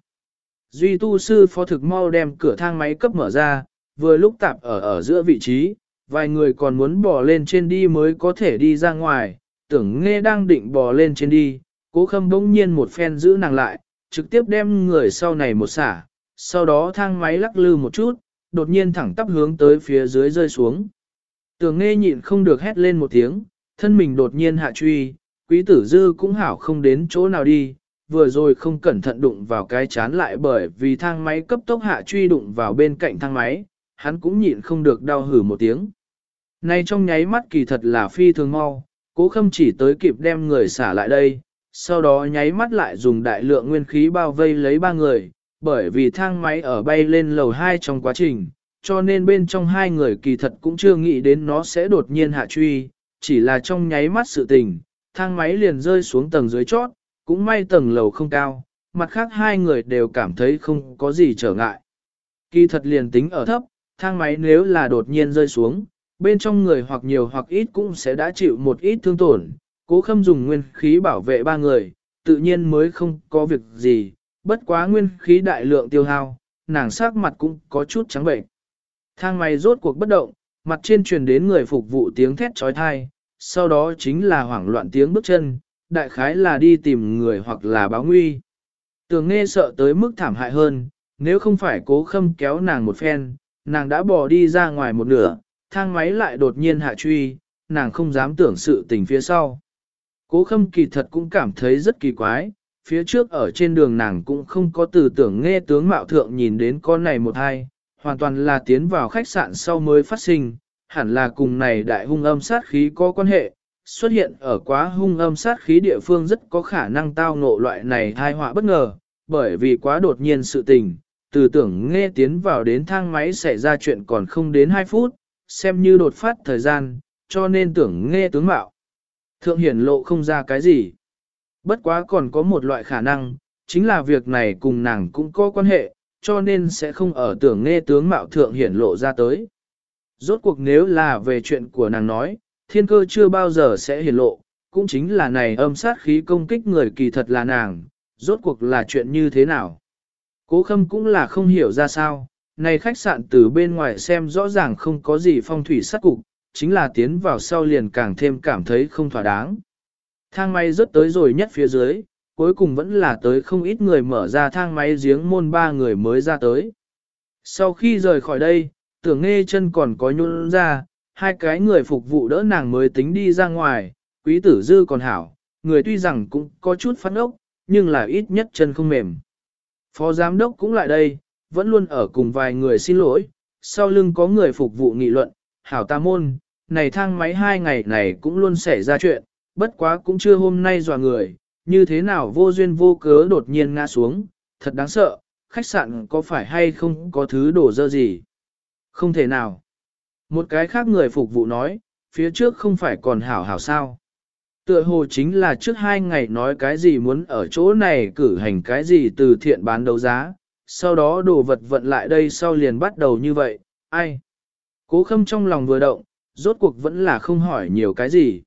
Duy tu sư phó thực mau đem cửa thang máy cấp mở ra, vừa lúc tạp ở giữa vị trí, vài người còn muốn bò lên trên đi mới có thể đi ra ngoài, Tưởng Nghe đang định bò lên trên đi, Cố Khâm bỗng nhiên một phen giữ nàng lại, trực tiếp đem người sau này một xả, sau đó thang máy lắc lư một chút, đột nhiên thẳng tắp hướng tới phía dưới rơi xuống. Tưởng Nghe nhịn không được hét lên một tiếng, thân mình đột nhiên hạ truy, Quý Tử Dư cũng hảo không đến chỗ nào đi, vừa rồi không cẩn thận đụng vào cái chán lại bởi vì thang máy cấp tốc hạ truy đụng vào bên cạnh thang máy, hắn cũng nhịn không được đau hử một tiếng. Này trong nháy mắt kỳ thật là phi thường mau, Cố Khâm chỉ tới kịp đem người xả lại đây, sau đó nháy mắt lại dùng đại lượng nguyên khí bao vây lấy ba người, bởi vì thang máy ở bay lên lầu 2 trong quá trình, cho nên bên trong hai người kỳ thật cũng chưa nghĩ đến nó sẽ đột nhiên hạ truy, chỉ là trong nháy mắt sự tình, thang máy liền rơi xuống tầng dưới chót, cũng may tầng lầu không cao, mặt khác hai người đều cảm thấy không có gì trở ngại. Kỳ thật liền tính ở thấp, thang máy nếu là đột nhiên rơi xuống, bên trong người hoặc nhiều hoặc ít cũng sẽ đã chịu một ít thương tổn. Cố Khâm dùng nguyên khí bảo vệ ba người, tự nhiên mới không có việc gì, bất quá nguyên khí đại lượng tiêu hao, nàng sắc mặt cũng có chút trắng bệnh. Thang máy rốt cuộc bất động, mặt trên truyền đến người phục vụ tiếng thét trói thai, sau đó chính là hoảng loạn tiếng bước chân, đại khái là đi tìm người hoặc là báo nguy. Tưởng Nghe sợ tới mức thảm hại hơn, nếu không phải Cố Khâm kéo nàng một phen, nàng đã bỏ đi ra ngoài một nửa, thang máy lại đột nhiên hạ truy, nàng không dám tưởng sự tình phía sau. Cố Khâm kỳ thật cũng cảm thấy rất kỳ quái, phía trước ở trên đường nàng cũng không có từ Tưởng Nghe tướng mạo thượng nhìn đến con này một hai, hoàn toàn là tiến vào khách sạn sau mới phát sinh, hẳn là cùng này đại hung âm sát khí có quan hệ, xuất hiện ở quá hung âm sát khí địa phương rất có khả năng tao ngộ loại này tai họa bất ngờ, bởi vì quá đột nhiên sự tình, từ Tưởng Nghe tiến vào đến thang máy xảy ra chuyện còn không đến 2 phút, xem như đột phát thời gian, cho nên Tưởng Nghe tướng mạo. Thượng hiển lộ không ra cái gì. Bất quá còn có một loại khả năng, chính là việc này cùng nàng cũng có quan hệ, cho nên sẽ không ở Tưởng Nghe tướng mạo thượng hiển lộ ra tới. Rốt cuộc nếu là về chuyện của nàng nói, thiên cơ chưa bao giờ sẽ hiển lộ, cũng chính là này âm sát khí công kích người kỳ thật là nàng, rốt cuộc là chuyện như thế nào. Cố Khâm cũng là không hiểu ra sao, này khách sạn từ bên ngoài xem rõ ràng không có gì phong thủy sát cục, chính là tiến vào sau liền càng thêm cảm thấy không thỏa đáng. Thang máy rớt tới rồi nhất phía dưới, cuối cùng vẫn là tới không ít người mở ra thang máy giếng môn 3 người mới ra tới. Sau khi rời khỏi đây, Tưởng Nghe chân còn có nhún ra, hai cái người phục vụ đỡ nàng mới tính đi ra ngoài, Quý Tử Dư còn hảo, người tuy rằng cũng có chút phát ốc, nhưng là ít nhất chân không mềm. Phó giám đốc cũng lại đây, vẫn luôn ở cùng vài người xin lỗi, sau lưng có người phục vụ nghị luận, hảo ta môn, này thang máy 2 ngày này cũng luôn xảy ra chuyện, bất quá cũng chưa hôm nay dọa người, như thế nào vô duyên vô cớ đột nhiên ngã xuống, thật đáng sợ, khách sạn có phải hay không có thứ đổ dơ gì? Không thể nào. Một cái khác người phục vụ nói, phía trước không phải còn hảo hảo sao. Tựa hồ chính là trước 2 ngày nói cái gì muốn ở chỗ này cử hành cái gì từ thiện bán đấu giá, sau đó đồ vật vận lại đây sau liền bắt đầu như vậy, ai? Cố Khâm trong lòng vừa động, rốt cuộc vẫn là không hỏi nhiều cái gì.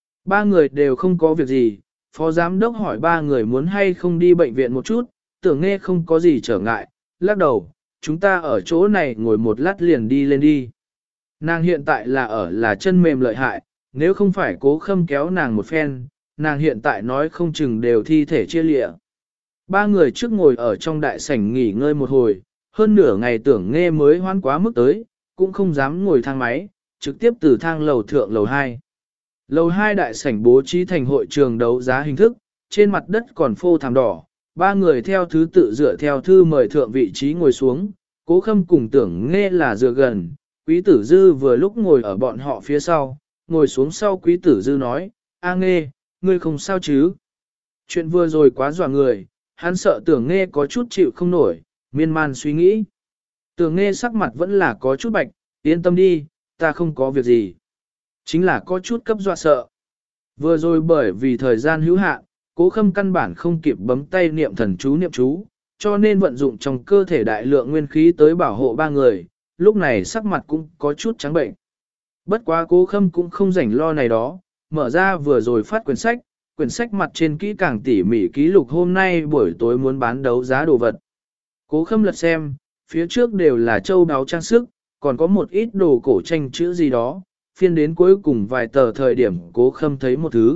3 người đều không có việc gì, phó giám đốc hỏi 3 người muốn hay không đi bệnh viện một chút, Tưởng Nghe không có gì trở ngại, lắc đầu, chúng ta ở chỗ này ngồi một lát liền đi lên đi. Nàng hiện tại là chân mềm lợi hại, nếu không phải Cố Khâm kéo nàng một phen, nàng hiện tại nói không chừng đều thi thể chia lịa. 3 người trước ngồi ở trong đại sảnh nghỉ ngơi một hồi, hơn nửa ngày Tưởng Nghe mới hoán quá mức tới, cũng không dám ngồi thang máy, trực tiếp từ thang lầu thượng lầu 2. Lầu 2 đại sảnh bố trí thành hội trường đấu giá hình thức, trên mặt đất còn phô thảm đỏ, 3 người theo thứ tự dựa theo thư mời thượng vị trí ngồi xuống, Cố Khâm cùng Tưởng Nghe là dựa gần, Quý Tử Dư vừa lúc ngồi ở bọn họ phía sau, ngồi xuống sau Quý Tử Dư nói, A Nghe, ngươi không sao chứ? Chuyện vừa rồi quá dọa người, hắn sợ Tưởng Nghe có chút chịu không nổi, miên man suy nghĩ. Tưởng Nghe sắc mặt vẫn là có chút bạch, yên tâm đi, ta không có việc gì. Chính là có chút cấp dọa sợ. Vừa rồi bởi vì thời gian hữu hạn, Cố Khâm căn bản không kịp bấm tay niệm thần chú, cho nên vận dụng trong cơ thể đại lượng nguyên khí tới bảo hộ 3 người, lúc này sắc mặt cũng có chút trắng bệnh. Bất quá Cố Khâm cũng không rảnh lo này đó, mở ra vừa rồi phát quyển sách mặt trên kỹ càng tỉ mỉ ký lục hôm nay buổi tối muốn bán đấu giá đồ vật. Cố Khâm lật xem, phía trước đều là châu báu trang sức, còn có một ít đồ cổ tranh chữ gì đó, phiên đến cuối cùng vài tờ thời điểm Cố Khâm thấy một thứ.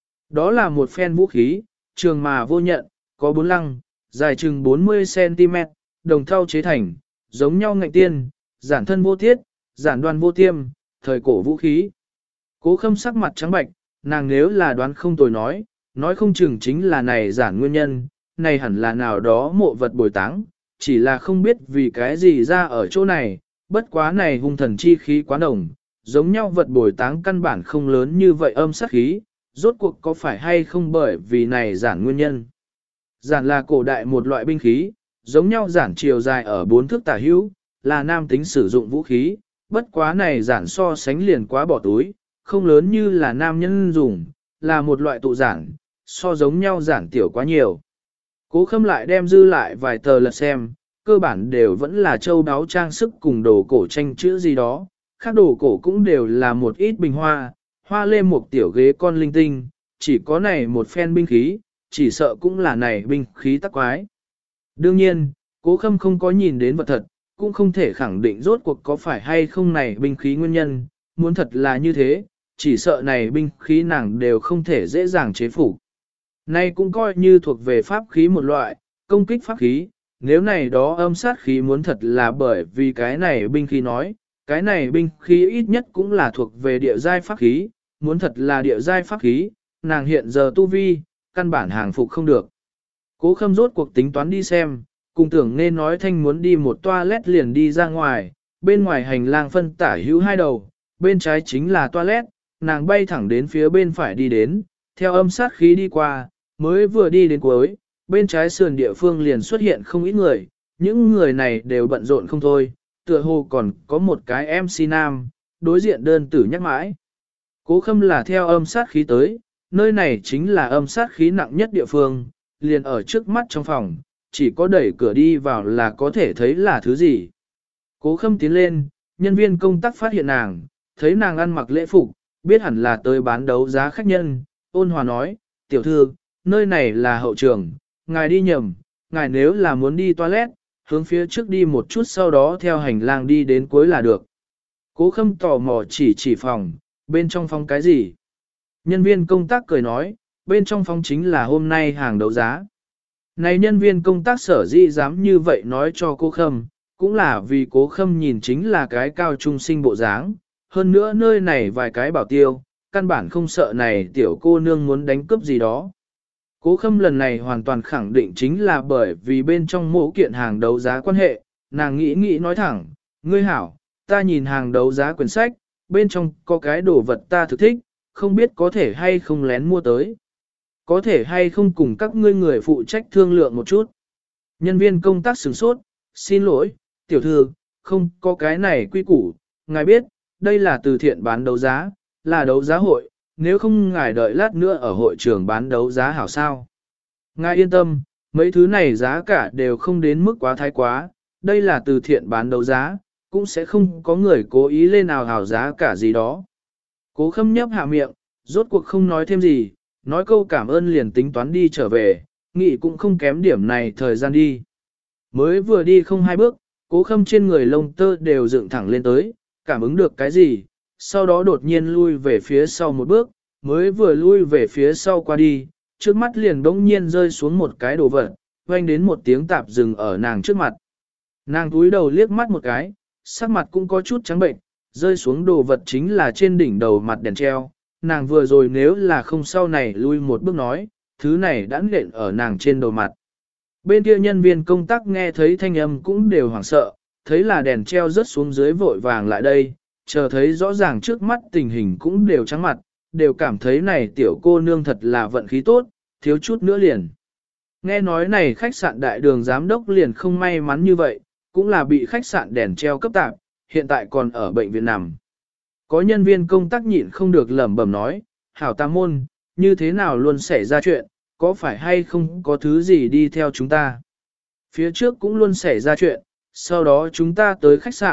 Đó là một phen vũ khí, trường mà vô nhận, có 4 lăng, dài chừng 40cm, đồng thau chế thành, giống nhau ngạnh tiên, giản thân vô thiết, giản đoan vô tiêm, thời cổ vũ khí. Cố Khâm sắc mặt trắng bệch, nàng nếu là đoán không tồi nói không chừng chính là này giản nguyên nhân, này hẳn là nào đó mộ vật bồi táng, chỉ là không biết vì cái gì ra ở chỗ này, bất quá này hung thần chi khí quá đồng, giống nhau vật bồi táng căn bản không lớn như vậy âm sát khí, rốt cuộc có phải hay không bởi vì này giản nguyên nhân. Giản là cổ đại một loại binh khí, giống nhau giản chiều dài ở 4 thước tả hữu, là nam tính sử dụng vũ khí, bất quá này giản so sánh liền quá bỏ túi, không lớn như là nam nhân dùng, là một loại tụ giản, so giống nhau giản tiểu quá nhiều. Cố Khâm lại đem dư lại vài tờ lật xem, cơ bản đều vẫn là châu đáo trang sức cùng đồ cổ tranh chữ gì đó, khác đồ cổ cũng đều là một ít bình hoa, hoa lê một tiểu ghế con linh tinh, chỉ có này một phen binh khí, chỉ sợ cũng là này binh khí tắc quái. Đương nhiên, Cố Khâm không có nhìn đến vật thật, cũng không thể khẳng định rốt cuộc có phải hay không này binh khí nguyên nhân, muốn thật là như thế, chỉ sợ này binh khí nàng đều không thể dễ dàng chế phục. Này cũng coi như thuộc về pháp khí một loại, công kích pháp khí, nếu này đó âm sát khí muốn thật là bởi vì cái này binh khí nói, cái này binh khí ít nhất cũng là thuộc về địa giai pháp khí, muốn thật là địa giai pháp khí, nàng hiện giờ tu vi, căn bản hàng phục không được. Cố Khâm rốt cuộc tính toán đi xem, cùng tưởng nên nói thanh muốn đi một toilet liền đi ra ngoài, bên ngoài hành lang phân tả hữu 2 đầu, bên trái chính là toilet, nàng bay thẳng đến phía bên phải đi đến, theo âm sát khí đi qua, mới vừa đi đến cuối, bên trái sườn địa phương liền xuất hiện không ít người, những người này đều bận rộn không thôi, tựa hồ còn có một cái MC nam, đối diện đơn tử nhắc mãi. Cố Khâm là theo âm sát khí tới, nơi này chính là âm sát khí nặng nhất địa phương, liền ở trước mắt trong phòng, chỉ có đẩy cửa đi vào là có thể thấy là thứ gì. Cố Khâm tiến lên, nhân viên công tác phát hiện nàng, thấy nàng ăn mặc lễ phục, biết hẳn là tới bán đấu giá khách nhân, ôn hòa nói, tiểu thư, nơi này là hậu trường, ngài đi nhầm, ngài nếu là muốn đi toilet, hướng phía trước đi một chút sau đó theo hành lang đi đến cuối là được. Cố Khâm tò mò chỉ phòng, bên trong phòng cái gì? Nhân viên công tác cười nói, bên trong phòng chính là hôm nay hàng đấu giá. Này nhân viên công tác sở dĩ dám như vậy nói cho Cố Khâm, cũng là vì Cố Khâm nhìn chính là cái cao trung sinh bộ dáng, hơn nữa nơi này vài cái bảo tiêu, căn bản không sợ này tiểu cô nương muốn đánh cướp gì đó. Cố Khâm lần này hoàn toàn khẳng định chính là bởi vì bên trong mỗi kiện hàng đấu giá quan hệ, nàng nghĩ nói thẳng, ngươi hảo, ta nhìn hàng đấu giá quyển sách, bên trong có cái đồ vật ta thực thích, không biết có thể hay không lén mua tới. Có thể hay không cùng các ngươi người phụ trách thương lượng một chút. Nhân viên công tác sửng sốt, xin lỗi, tiểu thư, không có cái này quy củ, ngài biết, đây là từ thiện bán đấu giá, là đấu giá hội, nếu không ngài đợi lát nữa ở hội trường bán đấu giá hảo sao. Ngài yên tâm, mấy thứ này giá cả đều không đến mức quá thái quá, đây là từ thiện bán đấu giá, cũng sẽ không có người cố ý lên nào hảo giá cả gì đó. Cố Khâm nhấp hạ miệng, rốt cuộc không nói thêm gì, nói câu cảm ơn liền tính toán đi trở về, nghĩ cũng không kém điểm này thời gian đi. Mới vừa đi không 2 bước, Cố Khâm trên người lông tơ đều dựng thẳng lên tới, cảm ứng được cái gì, sau đó đột nhiên lui về phía sau một bước, mới vừa lui về phía sau qua đi, trước mắt liền bỗng nhiên rơi xuống một cái đồ vật, vang đến một tiếng tạp dừng ở nàng trước mặt. Nàng cúi đầu liếc mắt một cái, sắc mặt cũng có chút trắng bệnh, rơi xuống đồ vật chính là trên đỉnh đầu mặt đèn treo, nàng vừa rồi nếu là không sau này lui một bước nói, thứ này đã nện ở nàng trên đầu mặt. Bên kia nhân viên công tác nghe thấy thanh âm cũng đều hoảng sợ, thấy là đèn treo rớt xuống dưới vội vàng lại đây, chờ thấy rõ ràng trước mắt tình hình cũng đều trắng mặt, đều cảm thấy này tiểu cô nương thật là vận khí tốt, thiếu chút nữa liền. Nghe nói này khách sạn đại đường giám đốc liền không may mắn như vậy, cũng là bị khách sạn đèn treo cấp tạp, hiện tại còn ở bệnh viện nằm. Có nhân viên công tác nhịn không được lẩm bẩm nói, hảo tam môn, như thế nào luôn xảy ra chuyện, có phải hay không có thứ gì đi theo chúng ta. Phía trước cũng luôn xảy ra chuyện, sau đó chúng ta tới khách sạn,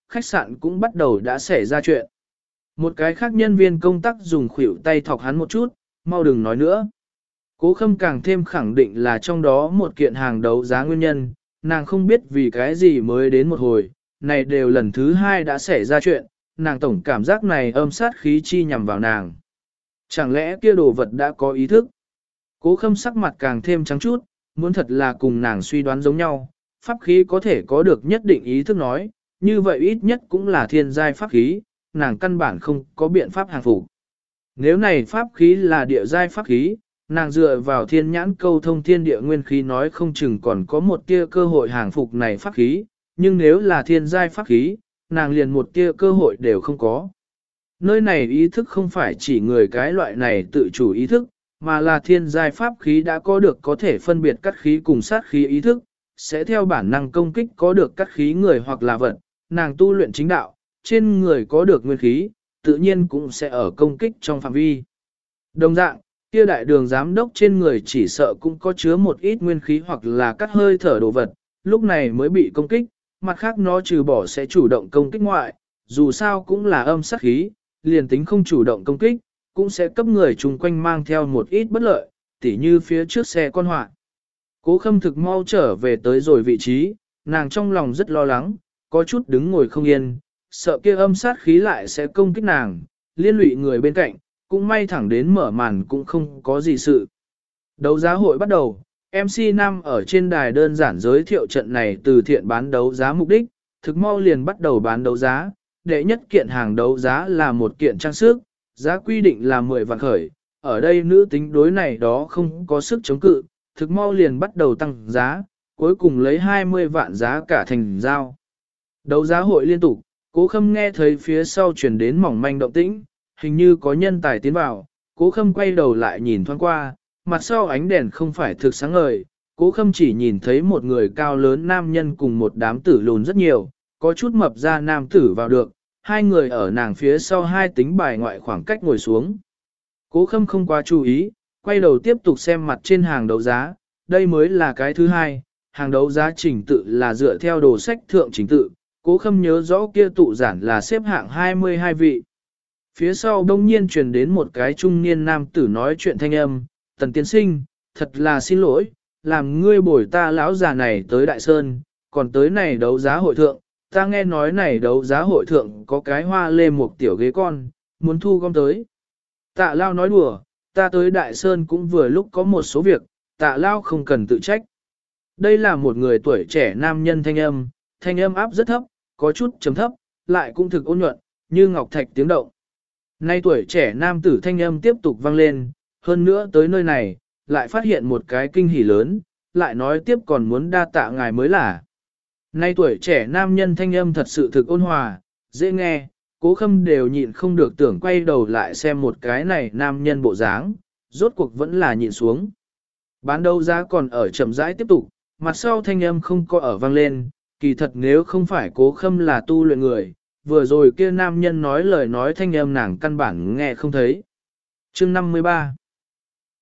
khách sạn cũng bắt đầu đã xảy ra chuyện. Một cái khác nhân viên công tác dùng khuỷu tay thọc hắn một chút, mau đừng nói nữa. Cố Khâm càng thêm khẳng định là trong đó một kiện hàng đấu giá nguyên nhân, nàng không biết vì cái gì mới đến một hồi, này đều lần thứ hai đã xảy ra chuyện, nàng tổng cảm giác này âm sát khí chi nhằm vào nàng. Chẳng lẽ kia đồ vật đã có ý thức? Cố Khâm sắc mặt càng thêm trắng chút, muốn thật là cùng nàng suy đoán giống nhau, pháp khí có thể có được nhất định ý thức nói, như vậy ít nhất cũng là thiên giai pháp khí, nàng căn bản không có biện pháp hàng phục. Nếu này pháp khí là địa giai pháp khí, nàng dựa vào thiên nhãn câu thông thiên địa nguyên khí nói không chừng còn có một tia cơ hội hàng phục này pháp khí, nhưng nếu là thiên giai pháp khí, nàng liền một tia cơ hội đều không có. Nơi này ý thức không phải chỉ người cái loại này tự chủ ý thức, mà là thiên giai pháp khí đã có được có thể phân biệt cắt khí cùng sát khí ý thức, sẽ theo bản năng công kích có được cắt khí người hoặc là vật, nàng tu luyện chính đạo, trên người có được nguyên khí, tự nhiên cũng sẽ ở công kích trong phạm vi. Đồng dạng, kia đại đường giám đốc trên người chỉ sợ cũng có chứa một ít nguyên khí hoặc là cắt hơi thở đồ vật, lúc này mới bị công kích, mặt khác nó trừ bỏ sẽ chủ động công kích ngoại, dù sao cũng là âm sát khí, liền tính không chủ động công kích, cũng sẽ cấp người chung quanh mang theo một ít bất lợi, tỉ như phía trước xe con họa. Cố Khâm thực mau trở về tới rồi vị trí, nàng trong lòng rất lo lắng, có chút đứng ngồi không yên, sợ kia âm sát khí lại sẽ công kích nàng, liên lụy người bên cạnh, cũng may thẳng đến mở màn cũng không có gì sự. Đấu giá hội bắt đầu, MC Nam ở trên đài đơn giản giới thiệu trận này từ thiện bán đấu giá mục đích, thực mau liền bắt đầu bán đấu giá, đệ nhất kiện hàng đấu giá là một kiện trang sức, giá quy định là 10 vạn khởi, ở đây nữ tính đối này đó không có sức chống cự, thực mau liền bắt đầu tăng giá, cuối cùng lấy 20 vạn giá cả thành giao. Đấu giá hội liên tục, Cố Khâm nghe thấy phía sau truyền đến mỏng manh động tĩnh, hình như có nhân tài tiến vào, Cố Khâm quay đầu lại nhìn thoáng qua, mặt sau ánh đèn không phải thực sáng ngời, Cố Khâm chỉ nhìn thấy một người cao lớn nam nhân cùng một đám tử lùn rất nhiều, có chút mập ra nam tử vào được, hai người ở nàng phía sau hai tính bài ngoại khoảng cách ngồi xuống. Cố Khâm không quá chú ý, quay đầu tiếp tục xem mặt trên hàng đấu giá, đây mới là cái thứ hai, hàng đấu giá trình tự là dựa theo đồ sách thượng trình tự, Cố Khâm nhớ rõ kia tụ giản là xếp hạng 22 vị. Phía sau đông nhiên truyền đến một cái trung niên nam tử nói chuyện thanh âm, Tần tiên sinh, thật là xin lỗi, làm ngươi bồi ta lão già này tới Đại Sơn, còn tới này đấu giá hội thượng, ta nghe nói này đấu giá hội thượng có cái hoa lê một tiểu ghế con, muốn thu gom tới. Tạ Lao nói đùa, ta tới Đại Sơn cũng vừa lúc có một số việc, Tạ Lao không cần tự trách. Đây là một người tuổi trẻ nam nhân thanh âm áp rất thấp, có chút chấm thấp, lại cũng thực ôn nhuận, như ngọc thạch tiếng động. Nay tuổi trẻ nam tử thanh âm tiếp tục vang lên, hơn nữa tới nơi này, lại phát hiện một cái kinh hỉ lớn, lại nói tiếp còn muốn đa tạ ngài mới là. Nay tuổi trẻ nam nhân thanh âm thật sự thực ôn hòa, dễ nghe, Cố Khâm đều nhịn không được tưởng quay đầu lại xem một cái này nam nhân bộ dáng, rốt cuộc vẫn là nhịn xuống. Bán đấu giá còn ở chậm rãi tiếp tục, mặt sau thanh âm không có ở vang lên, kỳ thật nếu không phải Cố Khâm là tu luyện người, vừa rồi kia nam nhân nói lời nói thanh âm nàng căn bản nghe không thấy. Chương 53